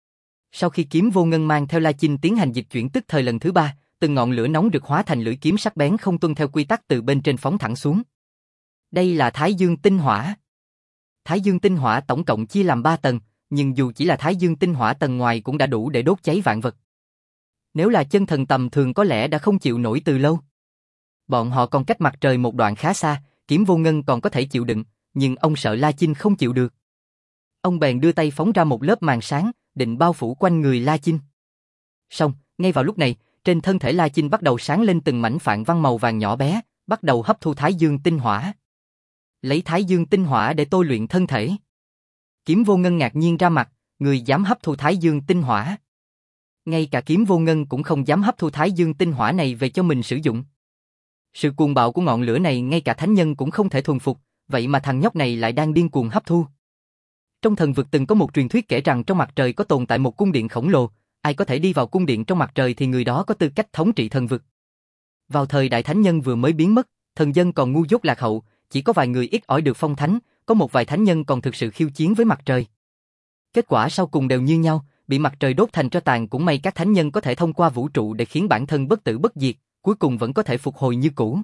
Sau khi Kiếm Vô Ngân mang theo La Chinh tiến hành dịch chuyển tức thời lần thứ ba, từng ngọn lửa nóng được hóa thành lưỡi kiếm sắc bén không tuân theo quy tắc từ bên trên phóng thẳng xuống. Đây là Thái Dương Tinh Hỏa. Thái Dương Tinh Hỏa tổng cộng chia làm ba tầng, nhưng dù chỉ là Thái Dương Tinh Hỏa tầng ngoài cũng đã đủ để đốt cháy vạn vật. Nếu là chân thần tầm thường có lẽ đã không chịu nổi từ lâu. Bọn họ còn cách mặt trời một đoạn khá xa, Kiếm Vô Ngân còn có thể chịu đựng, nhưng ông sợ La Chinh không chịu được. Ông bèn đưa tay phóng ra một lớp màn sáng, định bao phủ quanh người La Chinh. Song, ngay vào lúc này, trên thân thể La Chinh bắt đầu sáng lên từng mảnh phạn văn màu vàng nhỏ bé, bắt đầu hấp thu Thái Dương Tinh Hỏa. Lấy Thái Dương Tinh Hỏa để tôi luyện thân thể. Kiếm Vô Ngân ngạc nhiên ra mặt, người dám hấp thu Thái Dương Tinh Hỏa. Ngay cả Kiếm Vô Ngân cũng không dám hấp thu Thái Dương Tinh Hỏa này về cho mình sử dụng. Sự cuồng bạo của ngọn lửa này ngay cả thánh nhân cũng không thể thuần phục, vậy mà thằng nhóc này lại đang điên cuồng hấp thu. Trong thần vực từng có một truyền thuyết kể rằng trong mặt trời có tồn tại một cung điện khổng lồ, ai có thể đi vào cung điện trong mặt trời thì người đó có tư cách thống trị thần vực. Vào thời đại thánh nhân vừa mới biến mất, thần dân còn ngu dốt lạc hậu, chỉ có vài người ít ỏi được phong thánh, có một vài thánh nhân còn thực sự khiêu chiến với mặt trời. Kết quả sau cùng đều như nhau, bị mặt trời đốt thành tro tàn, cũng may các thánh nhân có thể thông qua vũ trụ để khiến bản thân bất tử bất diệt, cuối cùng vẫn có thể phục hồi như cũ.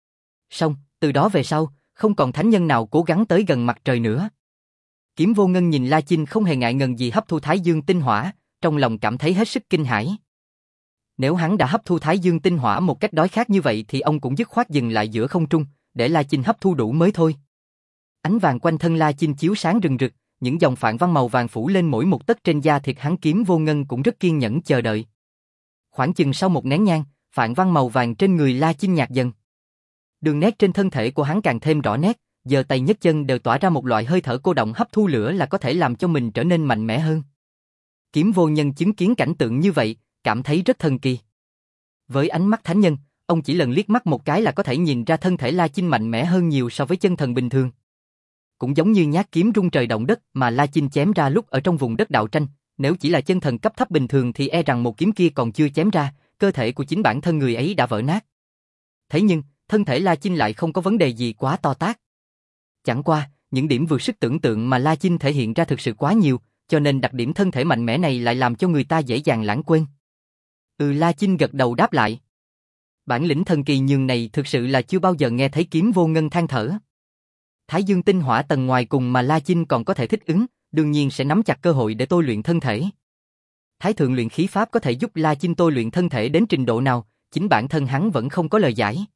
Song, từ đó về sau, không còn thánh nhân nào cố gắng tới gần mặt trời nữa. Kiếm Vô Ngân nhìn La Chinh không hề ngại ngần gì hấp thu Thái Dương Tinh Hỏa, trong lòng cảm thấy hết sức kinh hãi. Nếu hắn đã hấp thu Thái Dương Tinh Hỏa một cách đói khát như vậy thì ông cũng dứt khoát dừng lại giữa không trung, để La Chinh hấp thu đủ mới thôi. Ánh vàng quanh thân La Chinh chiếu sáng rừng rực, những dòng phạn văn màu vàng phủ lên mỗi một tấc trên da thịt hắn. Kiếm Vô Ngân cũng rất kiên nhẫn chờ đợi. Khoảng chừng sau một nén nhang, phạn văn màu vàng trên người La Chinh nhạt dần. Đường nét trên thân thể của hắn càng thêm rõ nét, giơ tay nhấc chân đều tỏa ra một loại hơi thở cô động, hấp thu lửa là có thể làm cho mình trở nên mạnh mẽ hơn. Kiếm Vô Nhân chứng kiến cảnh tượng như vậy, cảm thấy rất thần kỳ. Với ánh mắt thánh nhân, ông chỉ lần liếc mắt một cái là có thể nhìn ra thân thể La Chinh mạnh mẽ hơn nhiều so với chân thần bình thường. Cũng giống như nhát kiếm rung trời động đất mà La Chinh chém ra lúc ở trong vùng đất đạo tranh, nếu chỉ là chân thần cấp thấp bình thường thì e rằng một kiếm kia còn chưa chém ra, cơ thể của chính bản thân người ấy đã vỡ nát. Thế nhưng, thân thể La Chinh lại không có vấn đề gì quá to tát. Chẳng qua, những điểm vượt sức tưởng tượng mà La Chinh thể hiện ra thực sự quá nhiều, cho nên đặc điểm thân thể mạnh mẽ này lại làm cho người ta dễ dàng lãng quên. Ừ, La Chinh gật đầu đáp lại. Bản lĩnh thần kỳ nhường này thực sự là chưa bao giờ nghe thấy. Kiếm Vô Ngân than thở. Thái Dương Tinh Hỏa tầng ngoài cùng mà La Chinh còn có thể thích ứng, đương nhiên sẽ nắm chặt cơ hội để tôi luyện thân thể. Thái thượng luyện khí pháp có thể giúp La Chinh tôi luyện thân thể đến trình độ nào, chính bản thân hắn vẫn không có lời giải.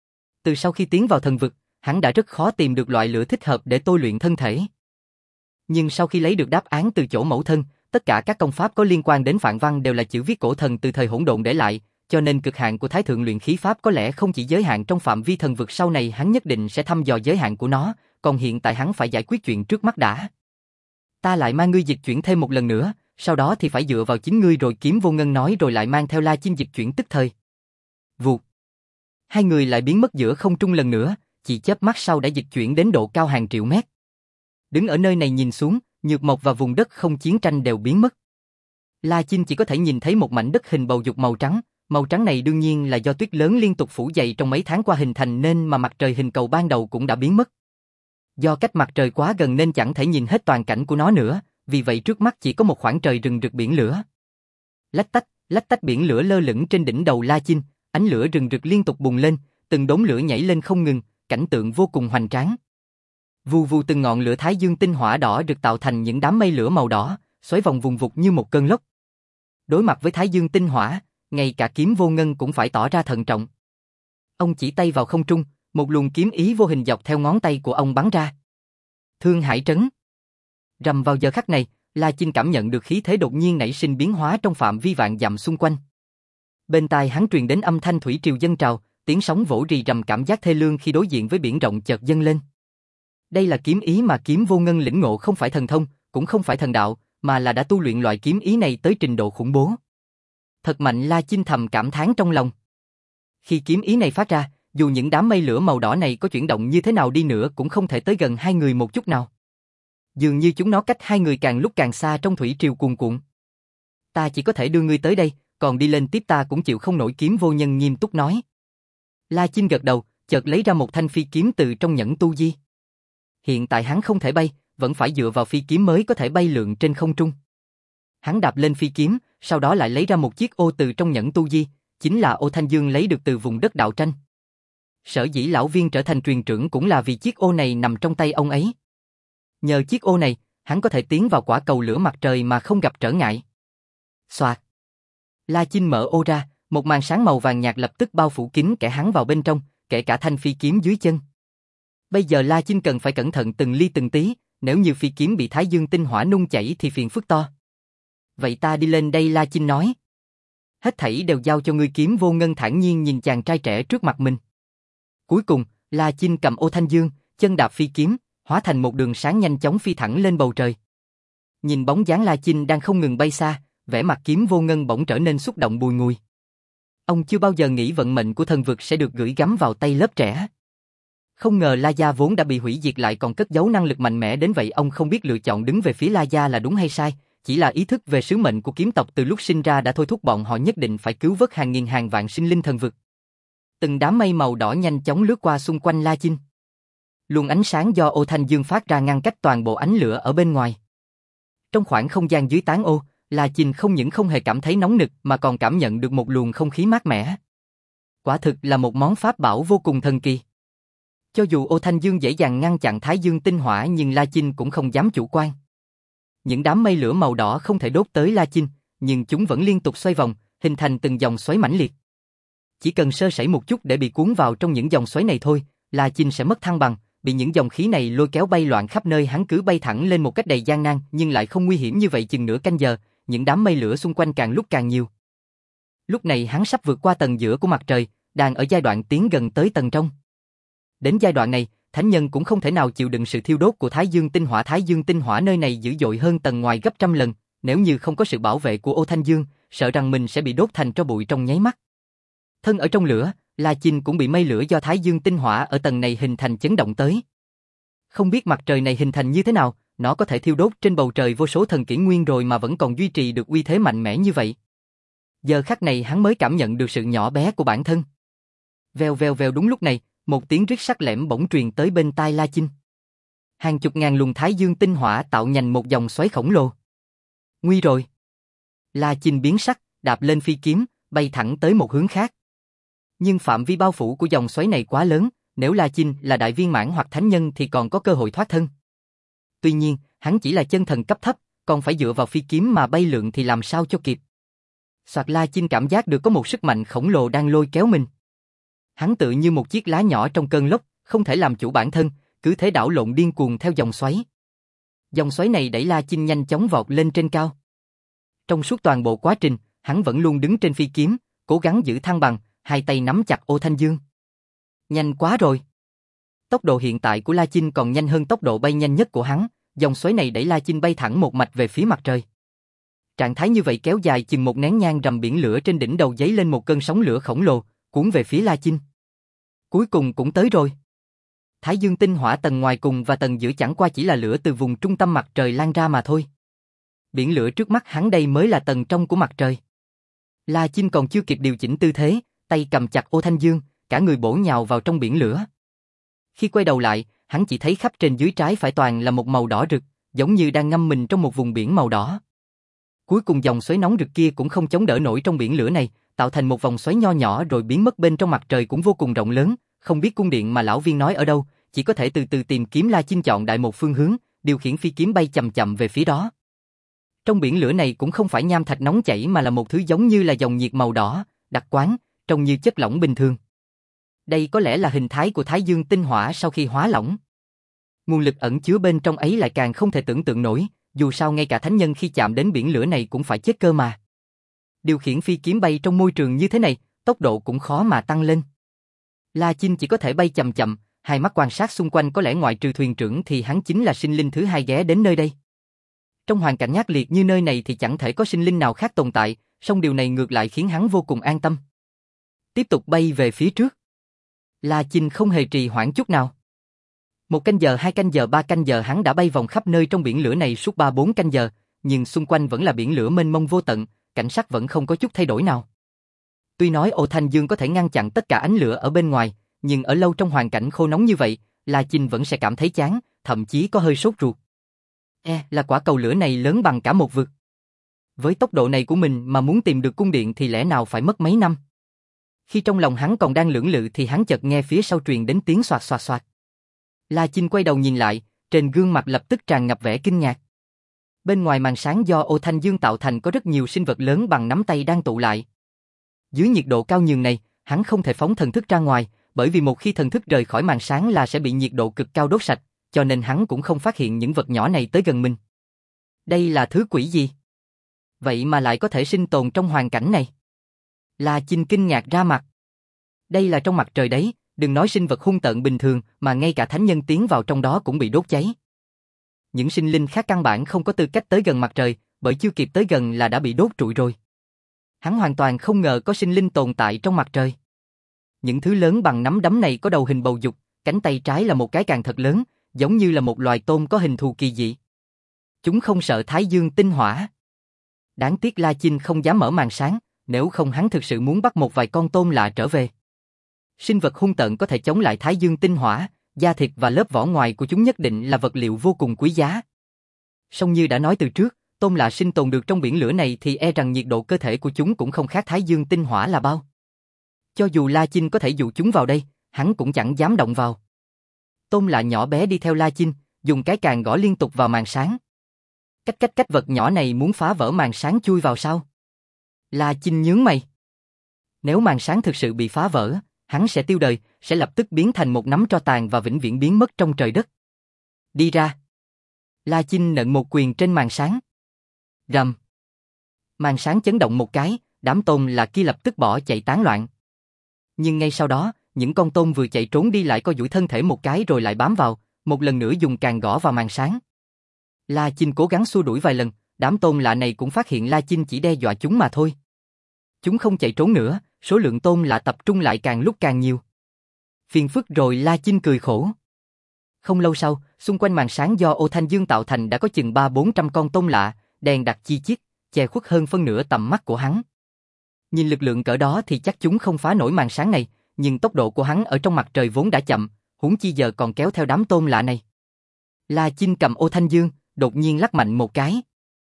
Từ sau khi tiến vào thần vực, hắn đã rất khó tìm được loại lửa thích hợp để tôi luyện thân thể. Nhưng sau khi lấy được đáp án từ chỗ mẫu thân, tất cả các công pháp có liên quan đến phạn văn đều là chữ viết cổ thần từ thời hỗn độn để lại, cho nên cực hạn của Thái thượng luyện khí pháp có lẽ không chỉ giới hạn trong phạm vi thần vực, sau này hắn nhất định sẽ thăm dò giới hạn của nó, còn hiện tại hắn phải giải quyết chuyện trước mắt đã. Ta lại mang ngươi dịch chuyển thêm một lần nữa, sau đó thì phải dựa vào chính ngươi rồi, Kiếm Vô Ngân nói rồi lại mang theo La Chinh dịch chuyển tức thời. Vụt. Hai người lại biến mất giữa không trung lần nữa, chỉ chớp mắt sau đã dịch chuyển đến độ cao hàng triệu mét. Đứng ở nơi này nhìn xuống, Nhược Mộc và vùng đất không chiến tranh đều biến mất. La Chinh chỉ có thể nhìn thấy một mảnh đất hình bầu dục màu trắng, màu trắng này đương nhiên là do tuyết lớn liên tục phủ dày trong mấy tháng qua hình thành nên mà mặt trời hình cầu ban đầu cũng đã biến mất. Do cách mặt trời quá gần nên chẳng thể nhìn hết toàn cảnh của nó nữa, vì vậy trước mắt chỉ có một khoảng trời rừng rực biển lửa. Lách tách, lách tách biển lửa lơ lửng trên đỉnh đầu La Chinh, ánh lửa rừng rực liên tục bùng lên, từng đốm lửa nhảy lên không ngừng, cảnh tượng vô cùng hoành tráng. Vù vù từng ngọn lửa thái dương tinh hỏa đỏ được tạo thành những đám mây lửa màu đỏ, xoáy vòng vùng vụt như một cơn lốc. Đối mặt với thái dương tinh hỏa, ngay cả Kiếm Vô Ngân cũng phải tỏ ra thận trọng. Ông chỉ tay vào không trung, một luồng kiếm ý vô hình dọc theo ngón tay của ông bắn ra. Thương Hải trấn. Rầm vào giờ khắc này, La Chinh cảm nhận được khí thế đột nhiên nảy sinh biến hóa trong phạm vi vạn dặm xung quanh. Bên tai hắn truyền đến âm thanh thủy triều dâng trào, tiếng sóng vỗ rì rầm, cảm giác thê lương khi đối diện với biển rộng chợt dâng lên. Đây là kiếm ý mà Kiếm Vô Ngân lĩnh ngộ, không phải thần thông, cũng không phải thần đạo, mà là đã tu luyện loại kiếm ý này tới trình độ khủng bố. Thật mạnh, La Chinh thầm cảm thán trong lòng. Khi kiếm ý này phát ra, dù những đám mây lửa màu đỏ này có chuyển động như thế nào đi nữa cũng không thể tới gần hai người một chút nào. Dường như chúng nó cách hai người càng lúc càng xa trong thủy triều cuồn cuộn. Ta chỉ có thể đưa ngươi tới đây, còn đi lên tiếp ta cũng chịu không nổi, Kiếm Vô Nhân nghiêm túc nói. La Chinh gật đầu, chợt lấy ra một thanh phi kiếm từ trong nhẫn tu di. Hiện tại hắn không thể bay, vẫn phải dựa vào phi kiếm mới có thể bay lượn trên không trung. Hắn đạp lên phi kiếm, sau đó lại lấy ra một chiếc ô từ trong nhẫn tu di, chính là ô Thanh Dương lấy được từ vùng đất đạo tranh. Sở dĩ lão viên trở thành truyền trưởng cũng là vì chiếc ô này nằm trong tay ông ấy. Nhờ chiếc ô này, hắn có thể tiến vào quả cầu lửa mặt trời mà không gặp trở ngại. Xoạt. La Chinh mở ô ra, một màn sáng màu vàng nhạt lập tức bao phủ kín kẻ hắn vào bên trong, kể cả thanh phi kiếm dưới chân. Bây giờ La Chinh cần phải cẩn thận từng ly từng tí, nếu như phi kiếm bị thái dương tinh hỏa nung chảy thì phiền phức to. Vậy ta đi lên đây, La Chinh nói. Hết thảy đều giao cho ngươi, Kiếm Vô Ngân thản nhiên nhìn chàng trai trẻ trước mặt mình. Cuối cùng, La Chinh cầm ô Thanh Dương, chân đạp phi kiếm, hóa thành một đường sáng nhanh chóng phi thẳng lên bầu trời. Nhìn bóng dáng La Chinh đang không ngừng bay xa, vẻ mặt Kiếm Vô Ngân bỗng trở nên xúc động bùi ngùi. Ông chưa bao giờ nghĩ vận mệnh của thần vực sẽ được gửi gắm vào tay lớp trẻ. Không ngờ La Gia vốn đã bị hủy diệt lại còn cất giấu năng lực mạnh mẽ đến vậy. Ông không biết lựa chọn đứng về phía La Gia là đúng hay sai, chỉ là ý thức về sứ mệnh của kiếm tộc từ lúc sinh ra đã thôi thúc bọn họ nhất định phải cứu vớt hàng nghìn hàng vạn sinh linh thần vực. Từng đám mây màu đỏ nhanh chóng lướt qua xung quanh La Chinh. Luồng ánh sáng do ô Thanh Dương phát ra ngăn cách toàn bộ ánh lửa ở bên ngoài. Trong khoảng không gian dưới tán ô, La Chinh không những không hề cảm thấy nóng nực mà còn cảm nhận được một luồng không khí mát mẻ. Quả thực là một món pháp bảo vô cùng thần kỳ. Cho dù ô Thanh Dương dễ dàng ngăn chặn thái dương tinh hỏa nhưng La Chinh cũng không dám chủ quan. Những đám mây lửa màu đỏ không thể đốt tới La Chinh, nhưng chúng vẫn liên tục xoay vòng, hình thành từng dòng xoáy mãnh liệt. Chỉ cần sơ sẩy một chút để bị cuốn vào trong những dòng xoáy này thôi, La Chinh sẽ mất thăng bằng, bị những dòng khí này lôi kéo bay loạn khắp nơi. Hắn cứ bay thẳng lên một cách đầy gian nan nhưng lại không nguy hiểm như vậy. Chừng nửa canh giờ, những đám mây lửa xung quanh càng lúc càng nhiều. Lúc này hắn sắp vượt qua tầng giữa của mặt trời, đang ở giai đoạn tiến gần tới tầng trong. Đến giai đoạn này, thánh nhân cũng không thể nào chịu đựng sự thiêu đốt của thái dương tinh hỏa. Thái dương tinh hỏa nơi này dữ dội hơn tầng ngoài gấp trăm lần, nếu như không có sự bảo vệ của ô Thanh Dương, sợ rằng mình sẽ bị đốt thành tro bụi trong nháy mắt. Thân ở trong lửa, La Chinh cũng bị mây lửa do thái dương tinh hỏa ở tầng này hình thành chấn động tới. Không biết mặt trời này hình thành như thế nào, nó có thể thiêu đốt trên bầu trời vô số thần kỷ nguyên rồi mà vẫn còn duy trì được uy thế mạnh mẽ như vậy. Giờ khắc này hắn mới cảm nhận được sự nhỏ bé của bản thân. Vèo vèo vèo, đúng lúc này, một tiếng rít sắc lẻm bỗng truyền tới bên tai La Chinh. Hàng chục ngàn luồng thái dương tinh hỏa tạo thành một dòng xoáy khổng lồ. Nguy rồi. La Chinh biến sắc, đạp lên phi kiếm, bay thẳng tới một hướng khác. Nhưng phạm vi bao phủ của dòng xoáy này quá lớn, nếu La Chinh là đại viên mãn hoặc thánh nhân thì còn có cơ hội thoát thân. Tuy nhiên, hắn chỉ là chân thần cấp thấp, còn phải dựa vào phi kiếm mà bay lượn thì làm sao cho kịp. Soạt, La Chinh cảm giác được có một sức mạnh khổng lồ đang lôi kéo mình. Hắn tự như một chiếc lá nhỏ trong cơn lốc, không thể làm chủ bản thân, cứ thế đảo lộn điên cuồng theo dòng xoáy. Dòng xoáy này đẩy La Chinh nhanh chóng vọt lên trên cao. Trong suốt toàn bộ quá trình, hắn vẫn luôn đứng trên phi kiếm, cố gắng giữ thăng bằng, hai tay nắm chặt ô Thanh Dương. Nhanh quá rồi. Tốc độ hiện tại của La Chinh còn nhanh hơn tốc độ bay nhanh nhất của hắn, dòng xoáy này đẩy La Chinh bay thẳng một mạch về phía mặt trời. Trạng thái như vậy kéo dài chừng một nén nhang, rầm biển lửa trên đỉnh đầu giấy lên một cơn sóng lửa khổng lồ, cuốn về phía La Chinh. Cuối cùng cũng tới rồi. Thái dương tinh hỏa tầng ngoài cùng và tầng giữa chẳng qua chỉ là lửa từ vùng trung tâm mặt trời lan ra mà thôi. Biển lửa trước mắt hắn đây mới là tầng trong của mặt trời. La Chinh còn chưa kịp điều chỉnh tư thế, tay cầm chặt ô thanh dương, cả người bổ nhào vào trong biển lửa. Khi quay đầu lại, hắn chỉ thấy khắp trên dưới trái phải toàn là một màu đỏ rực, giống như đang ngâm mình trong một vùng biển màu đỏ. Cuối cùng dòng xoáy nóng rực kia cũng không chống đỡ nổi trong biển lửa này, tạo thành một vòng xoáy nho nhỏ rồi biến mất bên trong mặt trời cũng vô cùng rộng lớn, không biết cung điện mà lão viên nói ở đâu, chỉ có thể từ từ tìm kiếm. La Chinh chọn đại một phương hướng, điều khiển phi kiếm bay chậm chậm về phía đó. Trong biển lửa này cũng không phải nham thạch nóng chảy mà là một thứ giống như là dòng nhiệt màu đỏ, đặc quán, trông như chất lỏng bình thường. Đây có lẽ là hình thái của Thái Dương tinh hỏa sau khi hóa lỏng. Nguồn lực ẩn chứa bên trong ấy lại càng không thể tưởng tượng nổi, dù sao ngay cả thánh nhân khi chạm đến biển lửa này cũng phải chết cơ mà. Điều khiển phi kiếm bay trong môi trường như thế này, tốc độ cũng khó mà tăng lên. La Chinh chỉ có thể bay chậm chậm, hai mắt quan sát xung quanh, có lẽ ngoại trừ thuyền trưởng thì hắn chính là sinh linh thứ hai ghé đến nơi đây. Trong hoàn cảnh ác liệt như nơi này thì chẳng thể có sinh linh nào khác tồn tại, song điều này ngược lại khiến hắn vô cùng an tâm. Tiếp tục bay về phía trước. La Chinh không hề trì hoãn chút nào. Một canh giờ, hai canh giờ, ba canh giờ hắn đã bay vòng khắp nơi trong biển lửa này suốt ba bốn canh giờ, nhưng xung quanh vẫn là biển lửa mênh mông vô tận, cảnh sắc vẫn không có chút thay đổi nào. Tuy nói ô thanh dương có thể ngăn chặn tất cả ánh lửa ở bên ngoài, nhưng ở lâu trong hoàn cảnh khô nóng như vậy, La Chinh vẫn sẽ cảm thấy chán, thậm chí có hơi sốt ruột. E là quả cầu lửa này lớn bằng cả một vực. Với tốc độ này của mình mà muốn tìm được cung điện thì lẽ nào phải mất mấy năm. Khi trong lòng hắn còn đang lưỡng lự thì hắn chợt nghe phía sau truyền đến tiếng xoạt xoạt xoạt. La Chinh quay đầu nhìn lại, trên gương mặt lập tức tràn ngập vẻ kinh ngạc. Bên ngoài màn sáng do ô thanh dương tạo thành có rất nhiều sinh vật lớn bằng nắm tay đang tụ lại. Dưới nhiệt độ cao nhường này, hắn không thể phóng thần thức ra ngoài, bởi vì một khi thần thức rời khỏi màn sáng là sẽ bị nhiệt độ cực cao đốt sạch, cho nên hắn cũng không phát hiện những vật nhỏ này tới gần mình. Đây là thứ quỷ gì? Vậy mà lại có thể sinh tồn trong hoàn cảnh này. La Chinh kinh ngạc ra mặt. Đây là trong mặt trời đấy, đừng nói sinh vật hung tợn bình thường mà ngay cả thánh nhân tiến vào trong đó cũng bị đốt cháy. Những sinh linh khác căn bản không có tư cách tới gần mặt trời, bởi chưa kịp tới gần là đã bị đốt trụi rồi. Hắn hoàn toàn không ngờ có sinh linh tồn tại trong mặt trời. Những thứ lớn bằng nắm đấm này có đầu hình bầu dục, cánh tay trái là một cái càng thật lớn, giống như là một loài tôm có hình thù kỳ dị. Chúng không sợ Thái Dương tinh hỏa. Đáng tiếc La Chinh không dám mở màn sáng, nếu không hắn thực sự muốn bắt một vài con tôm lạ trở về. Sinh vật hung tợn có thể chống lại Thái Dương tinh hỏa, da thịt và lớp vỏ ngoài của chúng nhất định là vật liệu vô cùng quý giá. Song như đã nói từ trước, tôm lạ sinh tồn được trong biển lửa này thì e rằng nhiệt độ cơ thể của chúng cũng không khác Thái Dương tinh hỏa là bao. Cho dù La Chinh có thể dụ chúng vào đây, hắn cũng chẳng dám động vào. Tôm lạ nhỏ bé đi theo La Chinh, dùng cái càng gõ liên tục vào màn sáng. Cách cách cách vật nhỏ này muốn phá vỡ màn sáng chui vào sao? La Chinh nhướng mày. Nếu màn sáng thực sự bị phá vỡ, hắn sẽ tiêu đời, sẽ lập tức biến thành một nắm tro tàn và vĩnh viễn biến mất trong trời đất. Đi ra. La Chinh nện một quyền trên màn sáng. Rầm. Màn sáng chấn động một cái, đám tôm lạ kia lập tức bỏ chạy tán loạn. Nhưng ngay sau đó, những con tôm vừa chạy trốn đi lại co duỗi thân thể một cái rồi lại bám vào, một lần nữa dùng càng gõ vào màn sáng. La Chinh cố gắng xua đuổi vài lần, đám tôm lạ này cũng phát hiện La Chinh chỉ đe dọa chúng mà thôi. Chúng không chạy trốn nữa, số lượng tôm lạ tập trung lại càng lúc càng nhiều. Phiền phức rồi, La Chinh cười khổ. Không lâu sau, xung quanh màn sáng do ô thanh dương tạo thành đã có chừng ba bốn trăm con tôm lạ, đèn đặc chi chít, che khuất hơn phân nửa tầm mắt của hắn. Nhìn lực lượng cỡ đó thì chắc chúng không phá nổi màn sáng này, nhưng tốc độ của hắn ở trong mặt trời vốn đã chậm, huống chi giờ còn kéo theo đám tôm lạ này. La Chinh cầm ô thanh dương, đột nhiên lắc mạnh một cái.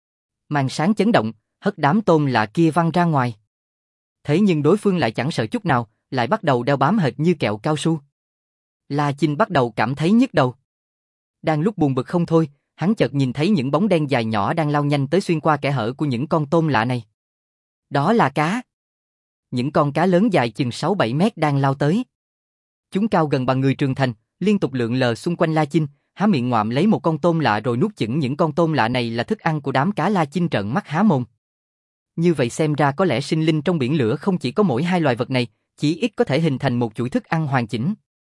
Màn sáng chấn động, hất đám tôm lạ kia văng ra ngoài. Thế nhưng đối phương lại chẳng sợ chút nào, lại bắt đầu đeo bám hệt như kẹo cao su. La Chinh bắt đầu cảm thấy nhức đầu. Đang lúc buồn bực không thôi, hắn chợt nhìn thấy những bóng đen dài nhỏ đang lao nhanh tới xuyên qua kẽ hở của những con tôm lạ này. Đó là cá. Những con cá lớn dài chừng sáu bảy mét đang lao tới. Chúng cao gần bằng người trưởng thành, liên tục lượn lờ xung quanh La Chinh, há miệng ngoạm lấy một con tôm lạ rồi nuốt chửng những con tôm lạ này là thức ăn của đám cá. La Chinh trợn mắt há mồm. Như vậy xem ra có lẽ sinh linh trong biển lửa không chỉ có mỗi hai loài vật này, chỉ ít có thể hình thành một chuỗi thức ăn hoàn chỉnh.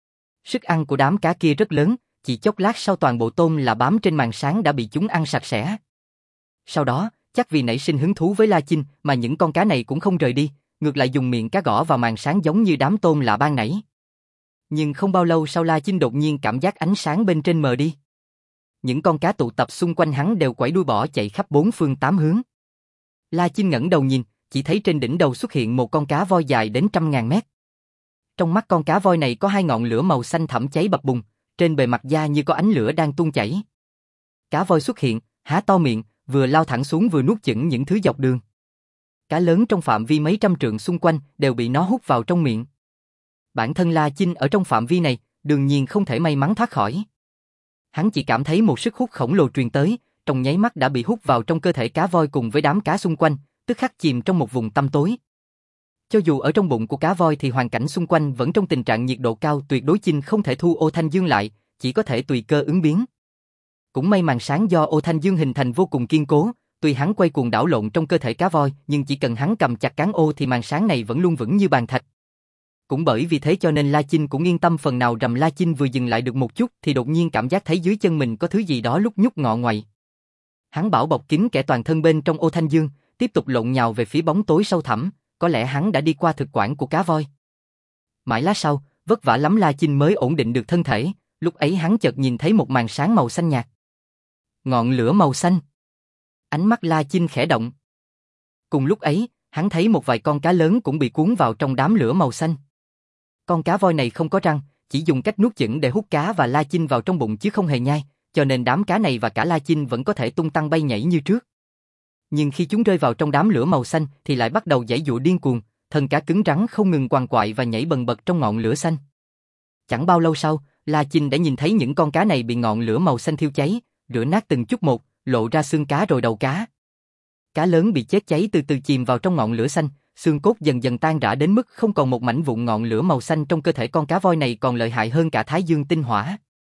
Sức ăn của đám cá kia rất lớn, chỉ chốc lát sau toàn bộ tôm là bám trên màn sáng đã bị chúng ăn sạch sẽ. Sau đó, chắc vì nảy sinh hứng thú với La Chinh mà những con cá này cũng không rời đi, ngược lại dùng miệng cá gõ vào màn sáng giống như đám tôm lạ ban nãy. Nhưng không bao lâu sau La Chinh đột nhiên cảm giác ánh sáng bên trên mờ đi. Những con cá tụ tập xung quanh hắn đều quẩy đuôi bỏ chạy khắp bốn phương tám hướng. La Chinh ngẩng đầu nhìn, chỉ thấy trên đỉnh đầu xuất hiện một con cá voi dài đến trăm ngàn mét. Trong mắt con cá voi này có hai ngọn lửa màu xanh thẫm cháy bập bùng, trên bề mặt da như có ánh lửa đang tuôn chảy. Cá voi xuất hiện, há to miệng, vừa lao thẳng xuống vừa nuốt chửng những thứ dọc đường. Cá lớn trong phạm vi mấy trăm trượng xung quanh đều bị nó hút vào trong miệng. Bản thân La Chinh ở trong phạm vi này, đương nhiên không thể may mắn thoát khỏi. Hắn chỉ cảm thấy một sức hút khổng lồ truyền tới, trong nháy mắt đã bị hút vào trong cơ thể cá voi cùng với đám cá xung quanh, tức khắc chìm trong một vùng tăm tối. Cho dù ở trong bụng của cá voi thì hoàn cảnh xung quanh vẫn trong tình trạng nhiệt độ cao, tuyệt đối Chinh không thể thu Ô Thanh Dương lại, chỉ có thể tùy cơ ứng biến. Cũng may màn sáng do Ô Thanh Dương hình thành vô cùng kiên cố, tuy hắn quay cuồng đảo lộn trong cơ thể cá voi, nhưng chỉ cần hắn cầm chặt cán ô thì màn sáng này vẫn luôn vững như bàn thạch. Cũng bởi vì thế cho nên La Chinh cũng yên tâm phần nào. Rầm La Chinh vừa dừng lại được một chút thì đột nhiên cảm giác thấy dưới chân mình có thứ gì đó lúc nhúc ngọ ngoậy. Hắn bảo bọc kín kẽ toàn thân bên trong Ô Thanh Dương, tiếp tục lộn nhào về phía bóng tối sâu thẳm, có lẽ hắn đã đi qua thực quản của cá voi. Mãi lát sau, vất vả lắm La Chinh mới ổn định được thân thể, lúc ấy hắn chợt nhìn thấy một màn sáng màu xanh nhạt. Ngọn lửa màu xanh. Ánh mắt La Chinh khẽ động. Cùng lúc ấy, hắn thấy một vài con cá lớn cũng bị cuốn vào trong đám lửa màu xanh. Con cá voi này không có răng, chỉ dùng cách nuốt chửng để hút cá và La Chinh vào trong bụng chứ không hề nhai, cho nên đám cá này và cả La Chinh vẫn có thể tung tăng bay nhảy như trước. Nhưng khi chúng rơi vào trong đám lửa màu xanh thì lại bắt đầu giãy giụa điên cuồng, thân cá cứng rắn không ngừng quằn quại và nhảy bần bật trong ngọn lửa xanh. Chẳng bao lâu sau, La Chinh đã nhìn thấy những con cá này bị ngọn lửa màu xanh thiêu cháy, rửa nát từng chút một, lộ ra xương cá rồi đầu cá. Cá lớn bị chết cháy từ từ chìm vào trong ngọn lửa xanh, xương cốt dần dần tan rã đến mức không còn một mảnh vụn. Ngọn lửa màu xanh trong cơ thể con cá voi này còn lợi hại hơn cả Thái Dương tinh hỏa.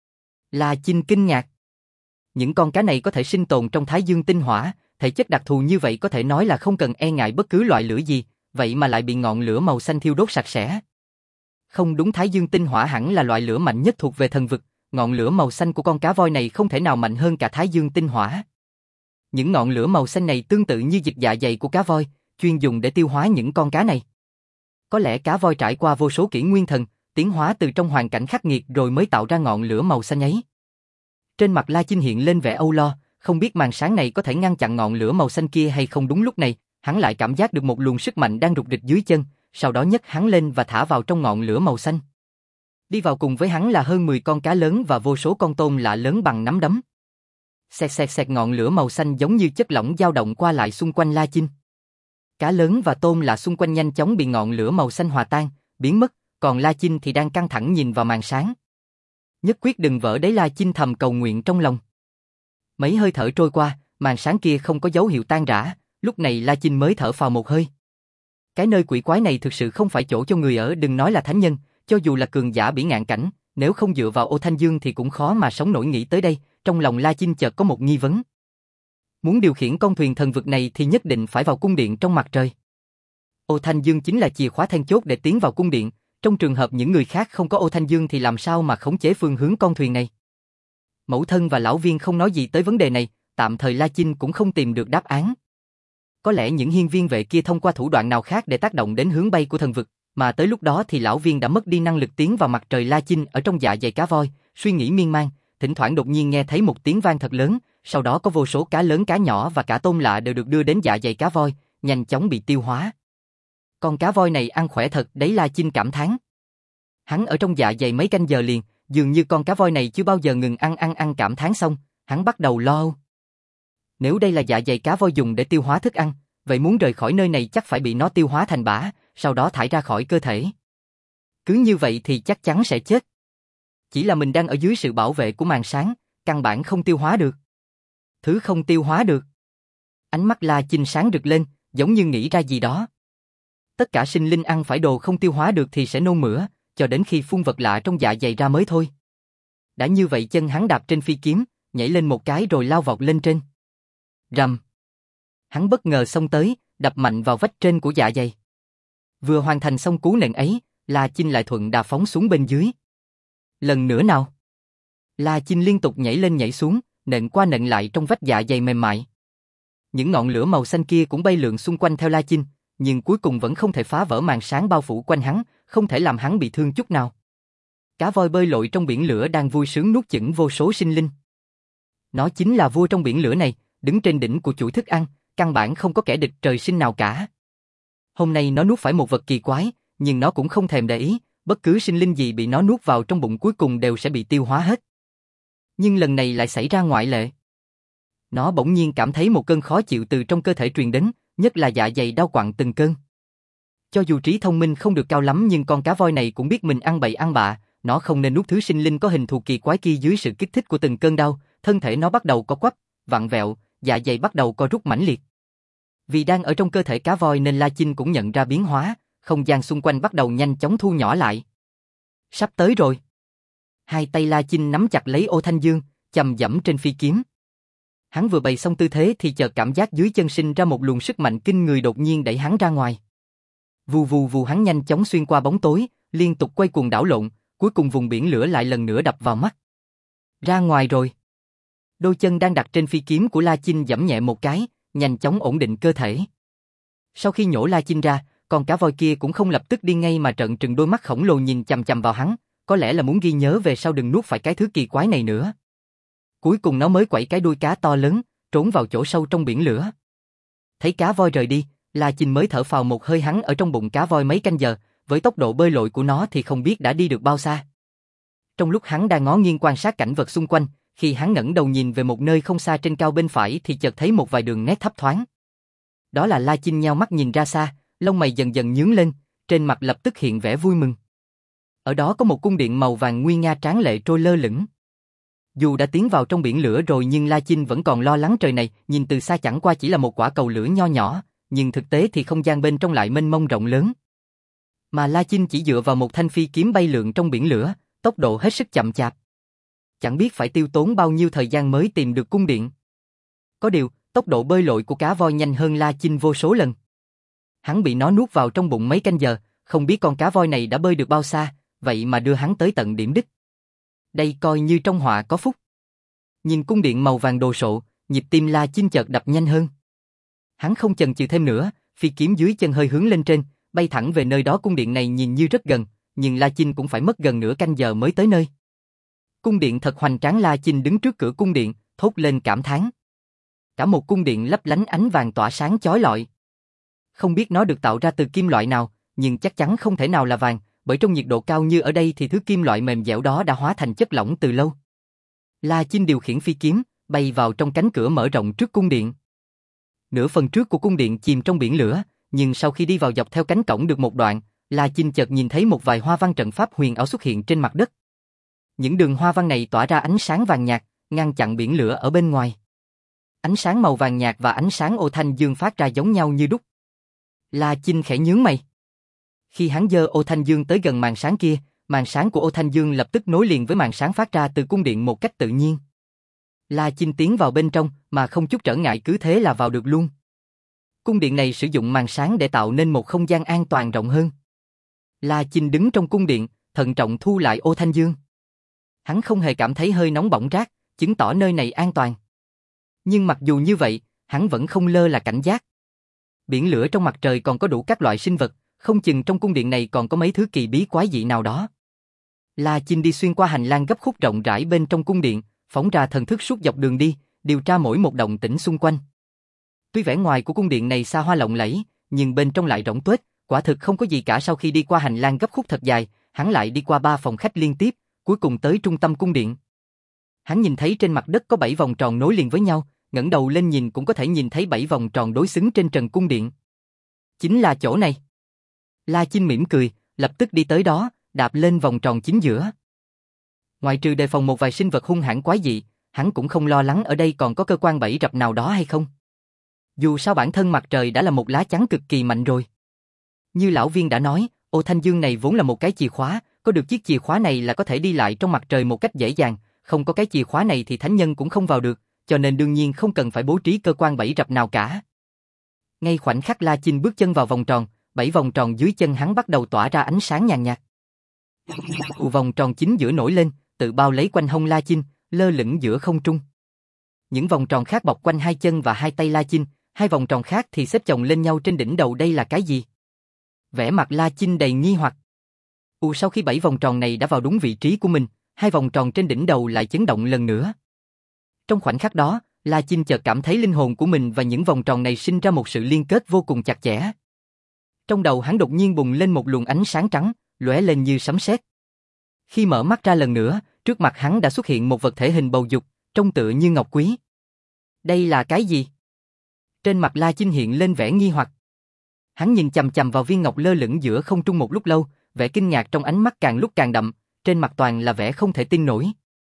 La Chinh kinh ngạc. Những con cá này có thể sinh tồn trong Thái Dương tinh hỏa, thể chất đặc thù như vậy có thể nói là không cần e ngại bất cứ loại lửa gì, vậy mà lại bị ngọn lửa màu xanh thiêu đốt sạch sẽ. Không đúng, Thái Dương tinh hỏa hẳn là loại lửa mạnh nhất thuộc về thần vực, ngọn lửa màu xanh của con cá voi này không thể nào mạnh hơn cả Thái Dương tinh hỏa. Những ngọn lửa màu xanh này tương tự như dịch dạ dày của cá voi, chuyên dùng để tiêu hóa những con cá này. Có lẽ cá voi trải qua vô số kỷ nguyên thần, tiến hóa từ trong hoàn cảnh khắc nghiệt rồi mới tạo ra ngọn lửa màu xanh ấy. Trên mặt La Chinh hiện lên vẻ âu lo, không biết màn sáng này có thể ngăn chặn ngọn lửa màu xanh kia hay không. Đúng lúc này, hắn lại cảm giác được một luồng sức mạnh đang rục rịch dưới chân, sau đó nhấc hắn lên và thả vào trong ngọn lửa màu xanh. Đi vào cùng với hắn là hơn mười con cá lớn và vô số con tôm lạ lớn bằng nắm đấm. Xẹt xẹt xẹt, ngọn lửa màu xanh giống như chất lỏng dao động qua lại xung quanh La Chinh. Cá lớn và tôm lạ xung quanh nhanh chóng bị ngọn lửa màu xanh hòa tan, biến mất, còn La Chinh thì đang căng thẳng nhìn vào màn sáng. Nhất quyết đừng vỡ đấy, La Chinh thầm cầu nguyện trong lòng. Mấy hơi thở trôi qua, màn sáng kia không có dấu hiệu tan rã, lúc này La Chinh mới thở phào một hơi. Cái nơi quỷ quái này thực sự không phải chỗ cho người ở, đừng nói là thánh nhân, cho dù là cường giả bỉ ngạn cảnh, nếu không dựa vào Ô Thanh Dương thì cũng khó mà sống nổi. Nghĩ tới đây, trong lòng La Chinh chợt có một nghi vấn. Muốn điều khiển con thuyền thần vực này thì nhất định phải vào cung điện trong mặt trời. Ô Thanh Dương chính là chìa khóa then chốt để tiến vào cung điện, trong trường hợp những người khác không có Ô Thanh Dương thì làm sao mà khống chế phương hướng con thuyền này. Mẫu thân và lão viên không nói gì tới vấn đề này, tạm thời La Chinh cũng không tìm được đáp án. Có lẽ những hiên viên vệ kia thông qua thủ đoạn nào khác để tác động đến hướng bay của thần vực, mà tới lúc đó thì lão viên đã mất đi năng lực tiến vào mặt trời. La Chinh ở trong dạ dày cá voi, suy nghĩ miên man, thỉnh thoảng đột nhiên nghe thấy một tiếng vang thật lớn, sau đó có vô số cá lớn, cá nhỏ và cả tôm lạ đều được đưa đến dạ dày cá voi, nhanh chóng bị tiêu hóa. Con cá voi này ăn khỏe thật đấy, La Chinh cảm thán. Hắn ở trong dạ dày mấy canh giờ liền, dường như con cá voi này chưa bao giờ ngừng ăn ăn ăn. Cảm thán xong, hắn bắt đầu lo âu. Nếu đây là dạ dày cá voi dùng để tiêu hóa thức ăn, vậy muốn rời khỏi nơi này chắc phải bị nó tiêu hóa thành bã, sau đó thải ra khỏi cơ thể. Cứ như vậy thì chắc chắn sẽ chết. Chỉ là mình đang ở dưới sự bảo vệ của màn sáng, căn bản không tiêu hóa được. Thứ không tiêu hóa được. Ánh mắt La Chinh sáng rực lên, giống như nghĩ ra gì đó. Tất cả sinh linh ăn phải đồ không tiêu hóa được thì sẽ nôn mửa, cho đến khi phun vật lạ trong dạ dày ra mới thôi. Đã như vậy chân hắn đạp trên phi kiếm, nhảy lên một cái rồi lao vọt lên trên. Rầm. Hắn bất ngờ xông tới, đập mạnh vào vách trên của dạ dày. Vừa hoàn thành xong cú nện ấy, La Chinh lại thuận đà phóng xuống bên dưới. Lần nữa nào. La Chinh liên tục nhảy lên nhảy xuống, nện qua nện lại trong vách dạ dày mềm mại. Những ngọn lửa màu xanh kia cũng bay lượn xung quanh theo La Chinh, nhưng cuối cùng vẫn không thể phá vỡ màn sáng bao phủ quanh hắn, không thể làm hắn bị thương chút nào. Cá voi bơi lội trong biển lửa đang vui sướng nuốt chửng vô số sinh linh. Nó chính là vua trong biển lửa này, đứng trên đỉnh của chuỗi thức ăn, căn bản không có kẻ địch trời sinh nào cả. Hôm nay nó nuốt phải một vật kỳ quái, nhưng nó cũng không thèm để ý, bất cứ sinh linh gì bị nó nuốt vào trong bụng cuối cùng đều sẽ bị tiêu hóa hết. Nhưng lần này lại xảy ra ngoại lệ. Nó bỗng nhiên cảm thấy một cơn khó chịu từ trong cơ thể truyền đến, nhất là dạ dày đau quặn từng cơn. Cho dù trí thông minh không được cao lắm nhưng con cá voi này cũng biết mình ăn bậy ăn bạ, nó không nên nuốt thứ sinh linh có hình thù kỳ quái kia. Dưới sự kích thích của từng cơn đau, thân thể nó bắt đầu co quắp, vặn vẹo, dạ dày bắt đầu co rút mãnh liệt. Vì đang ở trong cơ thể cá voi nên La Chinh cũng nhận ra biến hóa, không gian xung quanh bắt đầu nhanh chóng thu nhỏ lại. Sắp tới rồi. Hai tay La Chinh nắm chặt lấy ô thanh dương, chầm dẫm trên phi kiếm. Hắn vừa bày xong tư thế thì chợt cảm giác dưới chân sinh ra một luồng sức mạnh kinh người đột nhiên đẩy hắn ra ngoài. Vù vù vù, hắn nhanh chóng xuyên qua bóng tối, liên tục quay cuồng đảo lộn, cuối cùng vùng biển lửa lại lần nữa đập vào mắt. Ra ngoài rồi. Đôi chân đang đặt trên phi kiếm của La Chinh giẫm nhẹ một cái, nhanh chóng ổn định cơ thể. Sau khi nhổ La Chinh ra, con cá voi kia cũng không lập tức đi ngay mà trợn trừng đôi mắt khổng lồ nhìn chằm chằm vào hắn, có lẽ là muốn ghi nhớ về sau đừng nuốt phải cái thứ kỳ quái này nữa. Cuối cùng nó mới quẩy cái đuôi cá to lớn, trốn vào chỗ sâu trong biển lửa. Thấy cá voi rời đi, La Chinh mới thở phào một hơi. Hắn ở trong bụng cá voi mấy canh giờ, với tốc độ bơi lội của nó thì không biết đã đi được bao xa. Trong lúc hắn đang ngó nghiêng quan sát cảnh vật xung quanh, khi hắn ngẩng đầu nhìn về một nơi không xa trên cao bên phải thì chợt thấy một vài đường nét thấp thoáng. Đó là La Chinh nheo mắt nhìn ra xa, lông mày dần dần nhướng lên, trên mặt lập tức hiện vẻ vui mừng. Ở đó có một cung điện màu vàng nguy nga tráng lệ trôi lơ lửng. Dù đã tiến vào trong biển lửa rồi nhưng La Chinh vẫn còn lo lắng. Trời này, nhìn từ xa chẳng qua chỉ là một quả cầu lửa nho nhỏ, nhưng thực tế thì không gian bên trong lại mênh mông rộng lớn. Mà La Chinh chỉ dựa vào một thanh phi kiếm bay lượn trong biển lửa, tốc độ hết sức chậm chạp. Chẳng biết phải tiêu tốn bao nhiêu thời gian mới tìm được cung điện. Có điều, tốc độ bơi lội của cá voi nhanh hơn La Chinh vô số lần. Hắn bị nó nuốt vào trong bụng mấy canh giờ, không biết con cá voi này đã bơi được bao xa, vậy mà đưa hắn tới tận điểm đích. Đây coi như trong họa có phúc. Nhìn cung điện màu vàng đồ sộ, nhịp tim La Chinh chợt đập nhanh hơn. Hắn không chần chừ thêm nữa, phi kiếm dưới chân hơi hướng lên trên, bay thẳng về nơi đó. Cung điện này nhìn như rất gần, nhưng La Chinh cũng phải mất gần nửa canh giờ mới tới nơi. Cung điện thật hoành tráng. La Chinh đứng trước cửa cung điện, thốt lên cảm thán. Cả một cung điện lấp lánh ánh vàng tỏa sáng chói lọi. Không biết nó được tạo ra từ kim loại nào, nhưng chắc chắn không thể nào là vàng, bởi trong nhiệt độ cao như ở đây thì thứ kim loại mềm dẻo đó đã hóa thành chất lỏng từ lâu. La Chinh điều khiển phi kiếm, bay vào trong cánh cửa mở rộng trước cung điện. Nửa phần trước của cung điện chìm trong biển lửa, nhưng sau khi đi vào dọc theo cánh cổng được một đoạn, La Chinh chợt nhìn thấy một vài hoa văn trận pháp huyền ảo xuất hiện trên mặt đất. Những đường hoa văn này tỏa ra ánh sáng vàng nhạt, ngăn chặn biển lửa ở bên ngoài. Ánh sáng màu vàng nhạt và ánh sáng ô thanh dương phát ra giống nhau như đúc. La Chinh khẽ nhướng mày. Khi hắn giơ ô thanh dương tới gần màn sáng kia, màn sáng của ô thanh dương lập tức nối liền với màn sáng phát ra từ cung điện một cách tự nhiên. La Chinh tiến vào bên trong mà không chút trở ngại, cứ thế là vào được luôn. Cung điện này sử dụng màn sáng để tạo nên một không gian an toàn rộng hơn. La Chinh đứng trong cung điện, thận trọng thu lại ô thanh dương. Hắn không hề cảm thấy hơi nóng bỏng rát, chứng tỏ nơi này an toàn. Nhưng mặc dù như vậy, hắn vẫn không lơ là cảnh giác. Biển lửa trong mặt trời còn có đủ các loại sinh vật, không chừng trong cung điện này còn có mấy thứ kỳ bí quái dị nào đó. La Chinh đi xuyên qua hành lang gấp khúc rộng rãi bên trong cung điện, phóng ra thần thức suốt dọc đường đi, điều tra mỗi một động tĩnh xung quanh. Tuy vẻ ngoài của cung điện này xa hoa lộng lẫy, nhưng bên trong lại rỗng tuếch, quả thực không có gì cả. Sau khi đi qua hành lang gấp khúc thật dài, hắn lại đi qua ba phòng khách liên tiếp, cuối cùng tới trung tâm cung điện. Hắn nhìn thấy trên mặt đất có bảy vòng tròn nối liền với nhau, ngẩng đầu lên nhìn cũng có thể nhìn thấy bảy vòng tròn đối xứng trên trần cung điện. Chính là chỗ này. La Chinh mỉm cười, lập tức đi tới đó, đạp lên vòng tròn chính giữa. Ngoại trừ đề phòng một vài sinh vật hung hãn quái dị, hắn cũng không lo lắng ở đây còn có cơ quan bẫy rập nào đó hay không. Dù sao bản thân mặt trời đã là một lá chắn cực kỳ mạnh rồi. Như lão viên đã nói, ô thanh dương này vốn là một cái chìa khóa, có được chiếc chìa khóa này là có thể đi lại trong mặt trời một cách dễ dàng, không có cái chìa khóa này thì thánh nhân cũng không vào được, cho nên đương nhiên không cần phải bố trí cơ quan bẫy rập nào cả. Ngay khoảnh khắc La Chinh bước chân vào vòng tròn, bảy vòng tròn dưới chân hắn bắt đầu tỏa ra ánh sáng nhàn nhạt. Vòng tròn chính giữa nổi lên, tự bao lấy quanh hông La Chinh, lơ lửng giữa không trung. Những vòng tròn khác bọc quanh hai chân và hai tay La Chinh, hai vòng tròn khác thì xếp chồng lên nhau trên đỉnh đầu, đây là cái gì? Vẻ mặt La Chinh đầy nghi hoặc. Ù, sau khi bảy vòng tròn này đã vào đúng vị trí của mình, hai vòng tròn trên đỉnh đầu lại chấn động lần nữa. Trong khoảnh khắc đó, La Chinh chợt cảm thấy linh hồn của mình và những vòng tròn này sinh ra một sự liên kết vô cùng chặt chẽ. Trong đầu hắn đột nhiên bùng lên một luồng ánh sáng trắng, lóe lên như sấm sét. Khi mở mắt ra lần nữa, trước mặt hắn đã xuất hiện một vật thể hình bầu dục, trông tựa như ngọc quý. Đây là cái gì? Trên mặt La Chinh hiện lên vẻ nghi hoặc. Hắn nhìn chằm chằm vào viên ngọc lơ lửng giữa không trung một lúc lâu, vẻ kinh ngạc trong ánh mắt càng lúc càng đậm, trên mặt toàn là vẻ không thể tin nổi.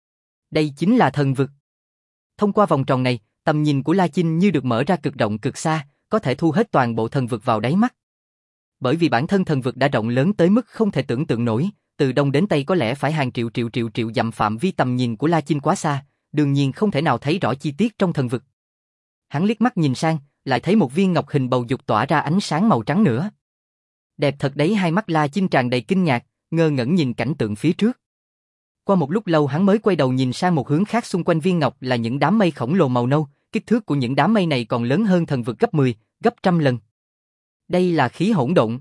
Đây chính là thần vực. Thông qua vòng tròn này, tầm nhìn của La Chinh như được mở ra cực rộng cực xa, có thể thu hết toàn bộ thần vực vào đáy mắt. Bởi vì bản thân thần vực đã rộng lớn tới mức không thể tưởng tượng nổi, từ đông đến tây có lẽ phải hàng triệu triệu triệu triệu dặm, phạm vi tầm nhìn của La Chinh quá xa, đương nhiên không thể nào thấy rõ chi tiết trong thần vực. Hắn liếc mắt nhìn sang, lại thấy một viên ngọc hình bầu dục tỏa ra ánh sáng màu trắng nữa. Đẹp thật đấy, hai mắt La Chinh tràn đầy kinh ngạc, ngơ ngẩn nhìn cảnh tượng phía trước. Qua một lúc lâu hắn mới quay đầu nhìn sang một hướng khác, xung quanh viên ngọc là những đám mây khổng lồ màu nâu, kích thước của những đám mây này còn lớn hơn thần vực gấp mười, gấp trăm lần. Đây là khí hỗn độn.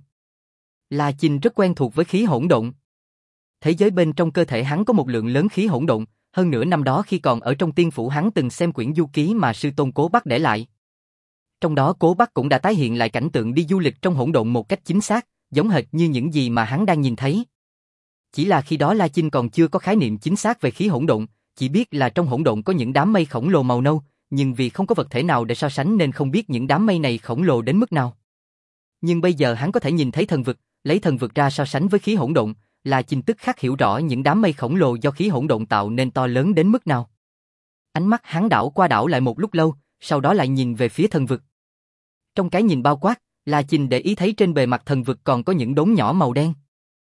La Chinh rất quen thuộc với khí hỗn độn. Thế giới bên trong cơ thể hắn có một lượng lớn khí hỗn độn, hơn nữa năm đó khi còn ở trong tiên phủ hắn từng xem quyển du ký mà sư tôn Cố Bắc để lại. Trong đó Cố Bắc cũng đã tái hiện lại cảnh tượng đi du lịch trong hỗn độn một cách chính xác, giống hệt như những gì mà hắn đang nhìn thấy. Chỉ là khi đó La Chinh còn chưa có khái niệm chính xác về khí hỗn độn, chỉ biết là trong hỗn độn có những đám mây khổng lồ màu nâu, nhưng vì không có vật thể nào để so sánh nên không biết những đám mây này khổng lồ đến mức nào. Nhưng bây giờ hắn có thể nhìn thấy thần vực, lấy thần vực ra so sánh với khí hỗn độn, La Chinh tức khắc hiểu rõ những đám mây khổng lồ do khí hỗn độn tạo nên to lớn đến mức nào. Ánh mắt hắn đảo qua đảo lại một lúc lâu, sau đó lại nhìn về phía thần vực. Trong cái nhìn bao quát, La Chinh để ý thấy trên bề mặt thần vực còn có những đốm nhỏ màu đen.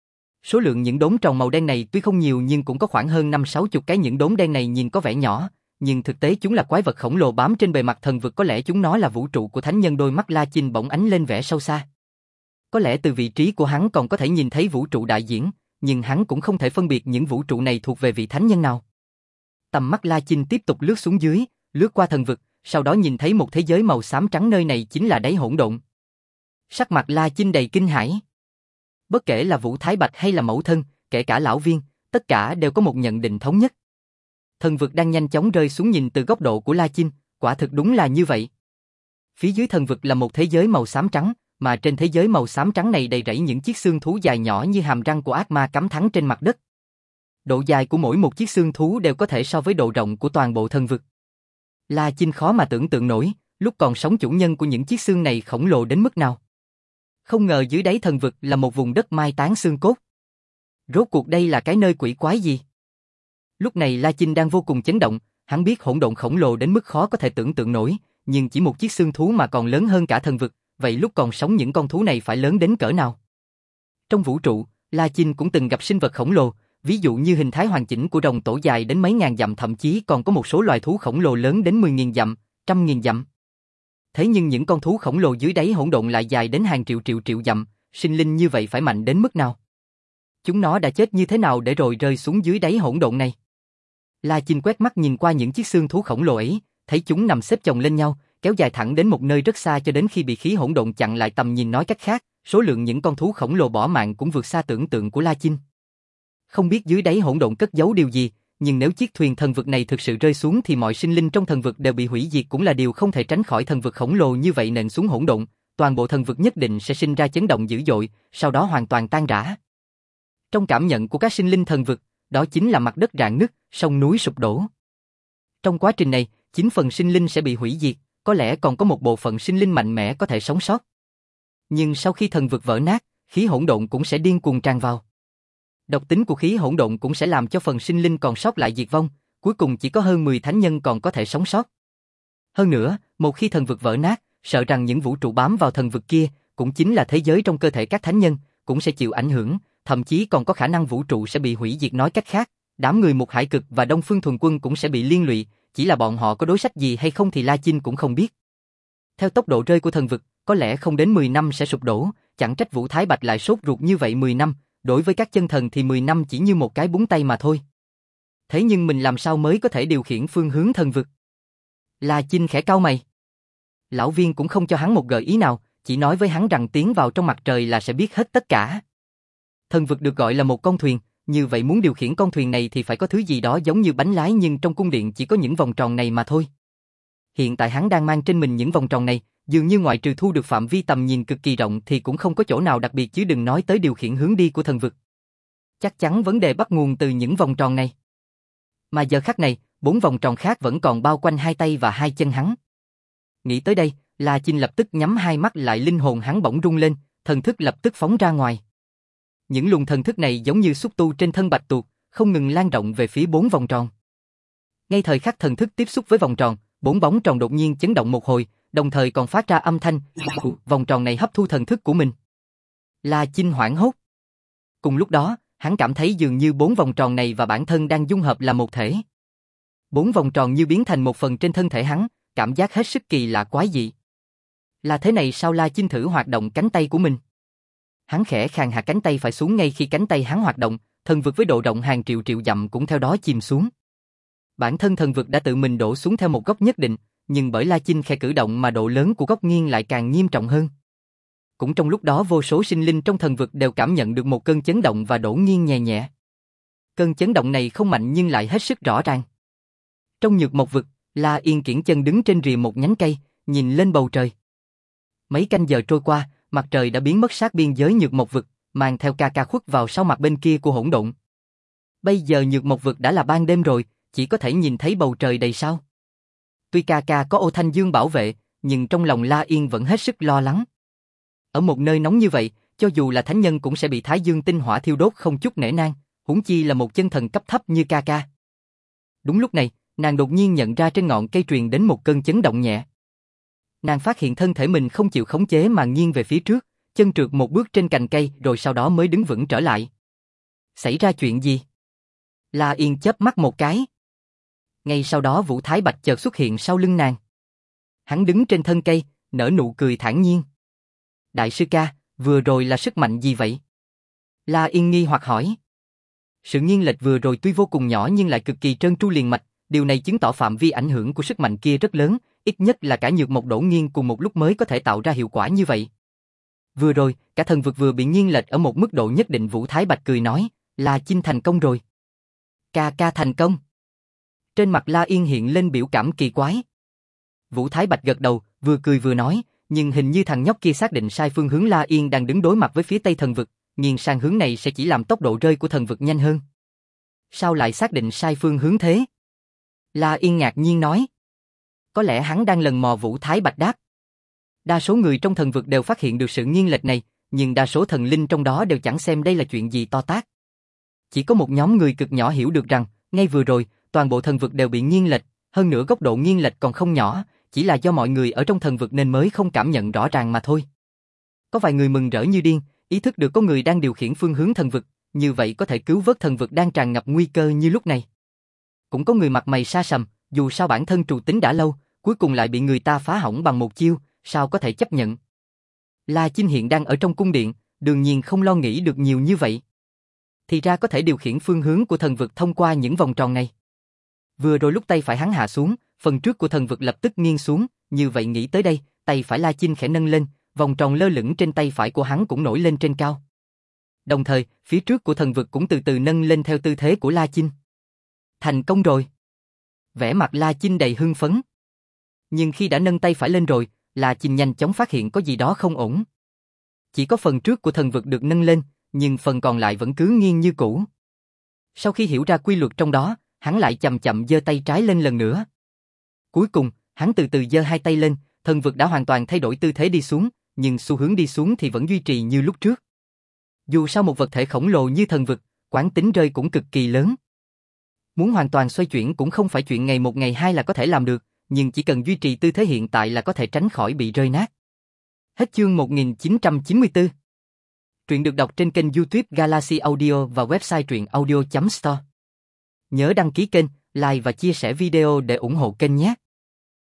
Số lượng những đốm tròn màu đen này tuy không nhiều nhưng cũng có khoảng hơn năm sáu chục cái. Những đốm đen này nhìn có vẻ nhỏ, nhưng thực tế chúng là quái vật khổng lồ bám trên bề mặt thần vực, có lẽ chúng nó là vũ trụ của thánh nhân. Đôi mắt La Chinh bỗng ánh lên vẻ sâu xa. Có lẽ từ vị trí của hắn còn có thể nhìn thấy vũ trụ đại diễn, nhưng hắn cũng không thể phân biệt những vũ trụ này thuộc về vị thánh nhân nào. Tầm mắt La Chinh tiếp tục lướt xuống dưới, lướt qua thần vực, sau đó nhìn thấy một thế giới màu xám trắng, nơi này chính là đáy hỗn độn. Sắc mặt La Chinh đầy kinh hãi. Bất kể là Vũ Thái Bạch hay là mẫu thân, kể cả lão viên, tất cả đều có một nhận định thống nhất. Thần vực đang nhanh chóng rơi xuống. Nhìn từ góc độ của La Chinh, quả thực đúng là như vậy. Phía dưới thần vực là một thế giới màu xám trắng, mà trên thế giới màu xám trắng này đầy rẫy những chiếc xương thú dài nhỏ như hàm răng của ác ma cắm thẳng trên mặt đất. Độ dài của mỗi một chiếc xương thú đều có thể so với độ rộng của toàn bộ thần vực. La Chinh khó mà tưởng tượng nổi, lúc còn sống chủ nhân của những chiếc xương này khổng lồ đến mức nào. Không ngờ dưới đáy thần vực là một vùng đất mai táng xương cốt. Rốt cuộc đây là cái nơi quỷ quái gì? Lúc này La Chinh đang vô cùng chấn động, hắn biết hỗn độn khổng lồ đến mức khó có thể tưởng tượng nổi, nhưng chỉ một chiếc xương thú mà còn lớn hơn cả thần vực, vậy lúc còn sống những con thú này phải lớn đến cỡ nào? Trong vũ trụ, La Chinh cũng từng gặp sinh vật khổng lồ, ví dụ như hình thái hoàn chỉnh của rồng tổ dài đến mấy ngàn dặm, thậm chí còn có một số loài thú khổng lồ lớn đến mười nghìn dặm, trăm nghìn dặm. Thế nhưng những con thú khổng lồ dưới đáy hỗn độn lại dài đến hàng triệu triệu triệu dặm, sinh linh như vậy phải mạnh đến mức nào? Chúng nó đã chết như thế nào để rồi rơi xuống dưới đáy hỗn độn này? La Chinh quét mắt nhìn qua những chiếc xương thú khổng lồ ấy, thấy chúng nằm xếp chồng lên nhau, kéo dài thẳng đến một nơi rất xa cho đến khi bị khí hỗn độn chặn lại tầm nhìn. Nói cách khác, số lượng những con thú khổng lồ bỏ mạng cũng vượt xa tưởng tượng của La Chinh. Không biết dưới đáy hỗn độn cất giấu điều gì, nhưng nếu chiếc thuyền thần vực này thực sự rơi xuống thì mọi sinh linh trong thần vực đều bị hủy diệt cũng là điều không thể tránh khỏi. Thần vực khổng lồ như vậy nện xuống hỗn độn, toàn bộ thần vực nhất định sẽ sinh ra chấn động dữ dội, sau đó hoàn toàn tan rã. Trong cảm nhận của các sinh linh thần vực, đó chính là mặt đất rạn nứt, sông núi sụp đổ. Trong quá trình này, chín phần sinh linh sẽ bị hủy diệt, có lẽ còn có một bộ phận sinh linh mạnh mẽ có thể sống sót. Nhưng sau khi thần vực vỡ nát, khí hỗn độn cũng sẽ điên cuồng tràn vào. Độc tính của khí hỗn độn cũng sẽ làm cho phần sinh linh còn sót lại diệt vong, cuối cùng chỉ có hơn mười thánh nhân còn có thể sống sót. Hơn nữa, một khi thần vực vỡ nát, sợ rằng những vũ trụ bám vào thần vực kia, cũng chính là thế giới trong cơ thể các thánh nhân, cũng sẽ chịu ảnh hưởng, thậm chí còn có khả năng vũ trụ sẽ bị hủy diệt. Nói cách khác, đám người Mục Hải Cực và Đông Phương Thuần Quân cũng sẽ bị liên lụy, chỉ là bọn họ có đối sách gì hay không thì La Chinh cũng không biết. Theo tốc độ rơi của thần vực, có lẽ không đến mười năm sẽ sụp đổ, chẳng trách Vũ Thái Bạch lại sốt ruột như vậy. mười năm, đối với các chân thần thì mười năm chỉ như một cái búng tay mà thôi. Thế nhưng mình làm sao mới có thể điều khiển phương hướng thần vực? La Chinh khẽ cau mày. Lão Viên cũng không cho hắn một gợi ý nào, chỉ nói với hắn rằng tiến vào trong mặt trời là sẽ biết hết tất cả. Thần vực được gọi là một con thuyền, như vậy muốn điều khiển con thuyền này thì phải có thứ gì đó giống như bánh lái, nhưng trong cung điện chỉ có những vòng tròn này mà thôi. Hiện tại hắn đang mang trên mình những vòng tròn này, dường như ngoại trừ thu được phạm vi tầm nhìn cực kỳ rộng thì cũng không có chỗ nào đặc biệt, chứ đừng nói tới điều khiển hướng đi của thần vực. Chắc chắn vấn đề bắt nguồn từ những vòng tròn này. Mà giờ khắc này, bốn vòng tròn khác vẫn còn bao quanh hai tay và hai chân hắn. Nghĩ tới đây, La Chinh lập tức nhắm hai mắt lại, linh hồn hắn bỗng rung lên, thần thức lập tức phóng ra ngoài. Những luồng thần thức này giống như xúc tu trên thân bạch tuộc, không ngừng lan rộng về phía bốn vòng tròn. Ngay thời khắc thần thức tiếp xúc với vòng tròn, bốn bóng tròn đột nhiên chấn động một hồi, đồng thời còn phát ra âm thanh, vòng tròn này hấp thu thần thức của mình. La Chinh hoảng hốt. Cùng lúc đó, hắn cảm thấy dường như bốn vòng tròn này và bản thân đang dung hợp là một thể. Bốn vòng tròn như biến thành một phần trên thân thể hắn, cảm giác hết sức kỳ lạ quái dị. Là thế này sao? La Chinh thử hoạt động cánh tay của mình. Hắn khẽ khàng hạ cánh tay phải xuống, ngay khi cánh tay hắn hoạt động, thần vực với độ rộng hàng triệu triệu dặm cũng theo đó chìm xuống. Bản thân thần vực đã tự mình đổ xuống theo một góc nhất định, nhưng bởi La Chinh khẽ cử động mà độ lớn của góc nghiêng lại càng nghiêm trọng hơn. Cũng trong lúc đó, vô số sinh linh trong thần vực đều cảm nhận được một cơn chấn động và đổ nghiêng nhẹ nhẹ. Cơn chấn động này không mạnh nhưng lại hết sức rõ ràng. Trong Nhược Mộc vực, La Yên kiễng chân đứng trên rìa một nhánh cây, nhìn lên bầu trời. Mấy canh giờ trôi qua, mặt trời đã biến mất sát biên giới Nhược Mộc vực, mang theo ca ca khuất vào sau mặt bên kia của hỗn độn. Bây giờ Nhược Mộc vực đã là ban đêm rồi, chỉ có thể nhìn thấy bầu trời đầy sao. Tuy ca ca có Ô Thanh Dương bảo vệ, nhưng trong lòng La Yên vẫn hết sức lo lắng. Ở một nơi nóng như vậy, cho dù là thánh nhân cũng sẽ bị Thái Dương tinh hỏa thiêu đốt không chút nể nang, huống chi là một chân thần cấp thấp như ca ca. Đúng lúc này, nàng đột nhiên nhận ra trên ngọn cây truyền đến một cơn chấn động nhẹ. Nàng phát hiện thân thể mình không chịu khống chế mà nghiêng về phía trước, chân trượt một bước trên cành cây rồi sau đó mới đứng vững trở lại. Xảy ra chuyện gì? La Yên chớp mắt một cái. Ngay sau đó Vũ Thái Bạch chợt xuất hiện sau lưng nàng. Hắn đứng trên thân cây, nở nụ cười thản nhiên. Đại sư ca, vừa rồi là sức mạnh gì vậy? La Yên nghi hoặc hỏi. Sự nghiêng lệch vừa rồi tuy vô cùng nhỏ nhưng lại cực kỳ trơn tru liền mạch, điều này chứng tỏ phạm vi ảnh hưởng của sức mạnh kia rất lớn, ít nhất là cả Nhược Mộc đổ nghiêng cùng một lúc mới có thể tạo ra hiệu quả như vậy. Vừa rồi, cả thần vực vừa bị nghiêng lệch ở một mức độ nhất định. Vũ Thái Bạch cười nói, La Chinh thành công rồi. Ca ca thành công. Trên mặt La Yên hiện lên biểu cảm kỳ quái. Vũ Thái Bạch gật đầu, vừa cười vừa nói, nhưng hình như thằng nhóc kia xác định sai phương hướng. La Yên đang đứng đối mặt với phía tây thần vực, nghiêng sang hướng này sẽ chỉ làm tốc độ rơi của thần vực nhanh hơn. Sao lại xác định sai phương hướng thế? La Yên ngạc nhiên nói. Có lẽ hắn đang lần mò. Vũ Thái Bạch đáp. Đa số người trong thần vực đều phát hiện được sự nghiêng lệch này, nhưng đa số thần linh trong đó đều chẳng xem đây là chuyện gì to tát. Chỉ có một nhóm người cực nhỏ hiểu được rằng, ngay vừa rồi, toàn bộ thần vực đều bị nghiêng lệch, hơn nữa góc độ nghiêng lệch còn không nhỏ, chỉ là do mọi người ở trong thần vực nên mới không cảm nhận rõ ràng mà thôi. Có vài người mừng rỡ như điên, ý thức được có người đang điều khiển phương hướng thần vực, như vậy có thể cứu vớt thần vực đang tràn ngập nguy cơ như lúc này. Cũng có người mặt mày sa sầm, dù sao bản thân trù tính đã lâu, cuối cùng lại bị người ta phá hỏng bằng một chiêu, sao có thể chấp nhận. La Chinh hiện đang ở trong cung điện, đương nhiên không lo nghĩ được nhiều như vậy. Thì ra có thể điều khiển phương hướng của thần vực thông qua những vòng tròn này. Vừa rồi lúc tay phải hắn hạ xuống, phần trước của thần vực lập tức nghiêng xuống, như vậy nghĩ tới đây, tay phải La Chinh khẽ nâng lên, vòng tròn lơ lửng trên tay phải của hắn cũng nổi lên trên cao. Đồng thời, phía trước của thần vực cũng từ từ nâng lên theo tư thế của La Chinh. Thành công rồi. Vẻ mặt La Chinh đầy hưng phấn. Nhưng khi đã nâng tay phải lên rồi, La Chinh nhanh chóng phát hiện có gì đó không ổn. Chỉ có phần trước của thần vực được nâng lên, nhưng phần còn lại vẫn cứ nghiêng như cũ. Sau khi hiểu ra quy luật trong đó, hắn lại chậm chậm giơ tay trái lên lần nữa. Cuối cùng, hắn từ từ giơ hai tay lên, thần vực đã hoàn toàn thay đổi tư thế đi xuống, nhưng xu hướng đi xuống thì vẫn duy trì như lúc trước. Dù sao một vật thể khổng lồ như thần vực, quán tính rơi cũng cực kỳ lớn. Muốn hoàn toàn xoay chuyển cũng không phải chuyện ngày một ngày hai là có thể làm được, nhưng chỉ cần duy trì tư thế hiện tại là có thể tránh khỏi bị rơi nát. Hết chương một nghìn chín trăm chín mươi tư. Truyện được đọc trên kênh YouTube Galaxy Audio và website truyện audio chấm store. Nhớ đăng ký kênh, like và chia sẻ video để ủng hộ kênh nhé.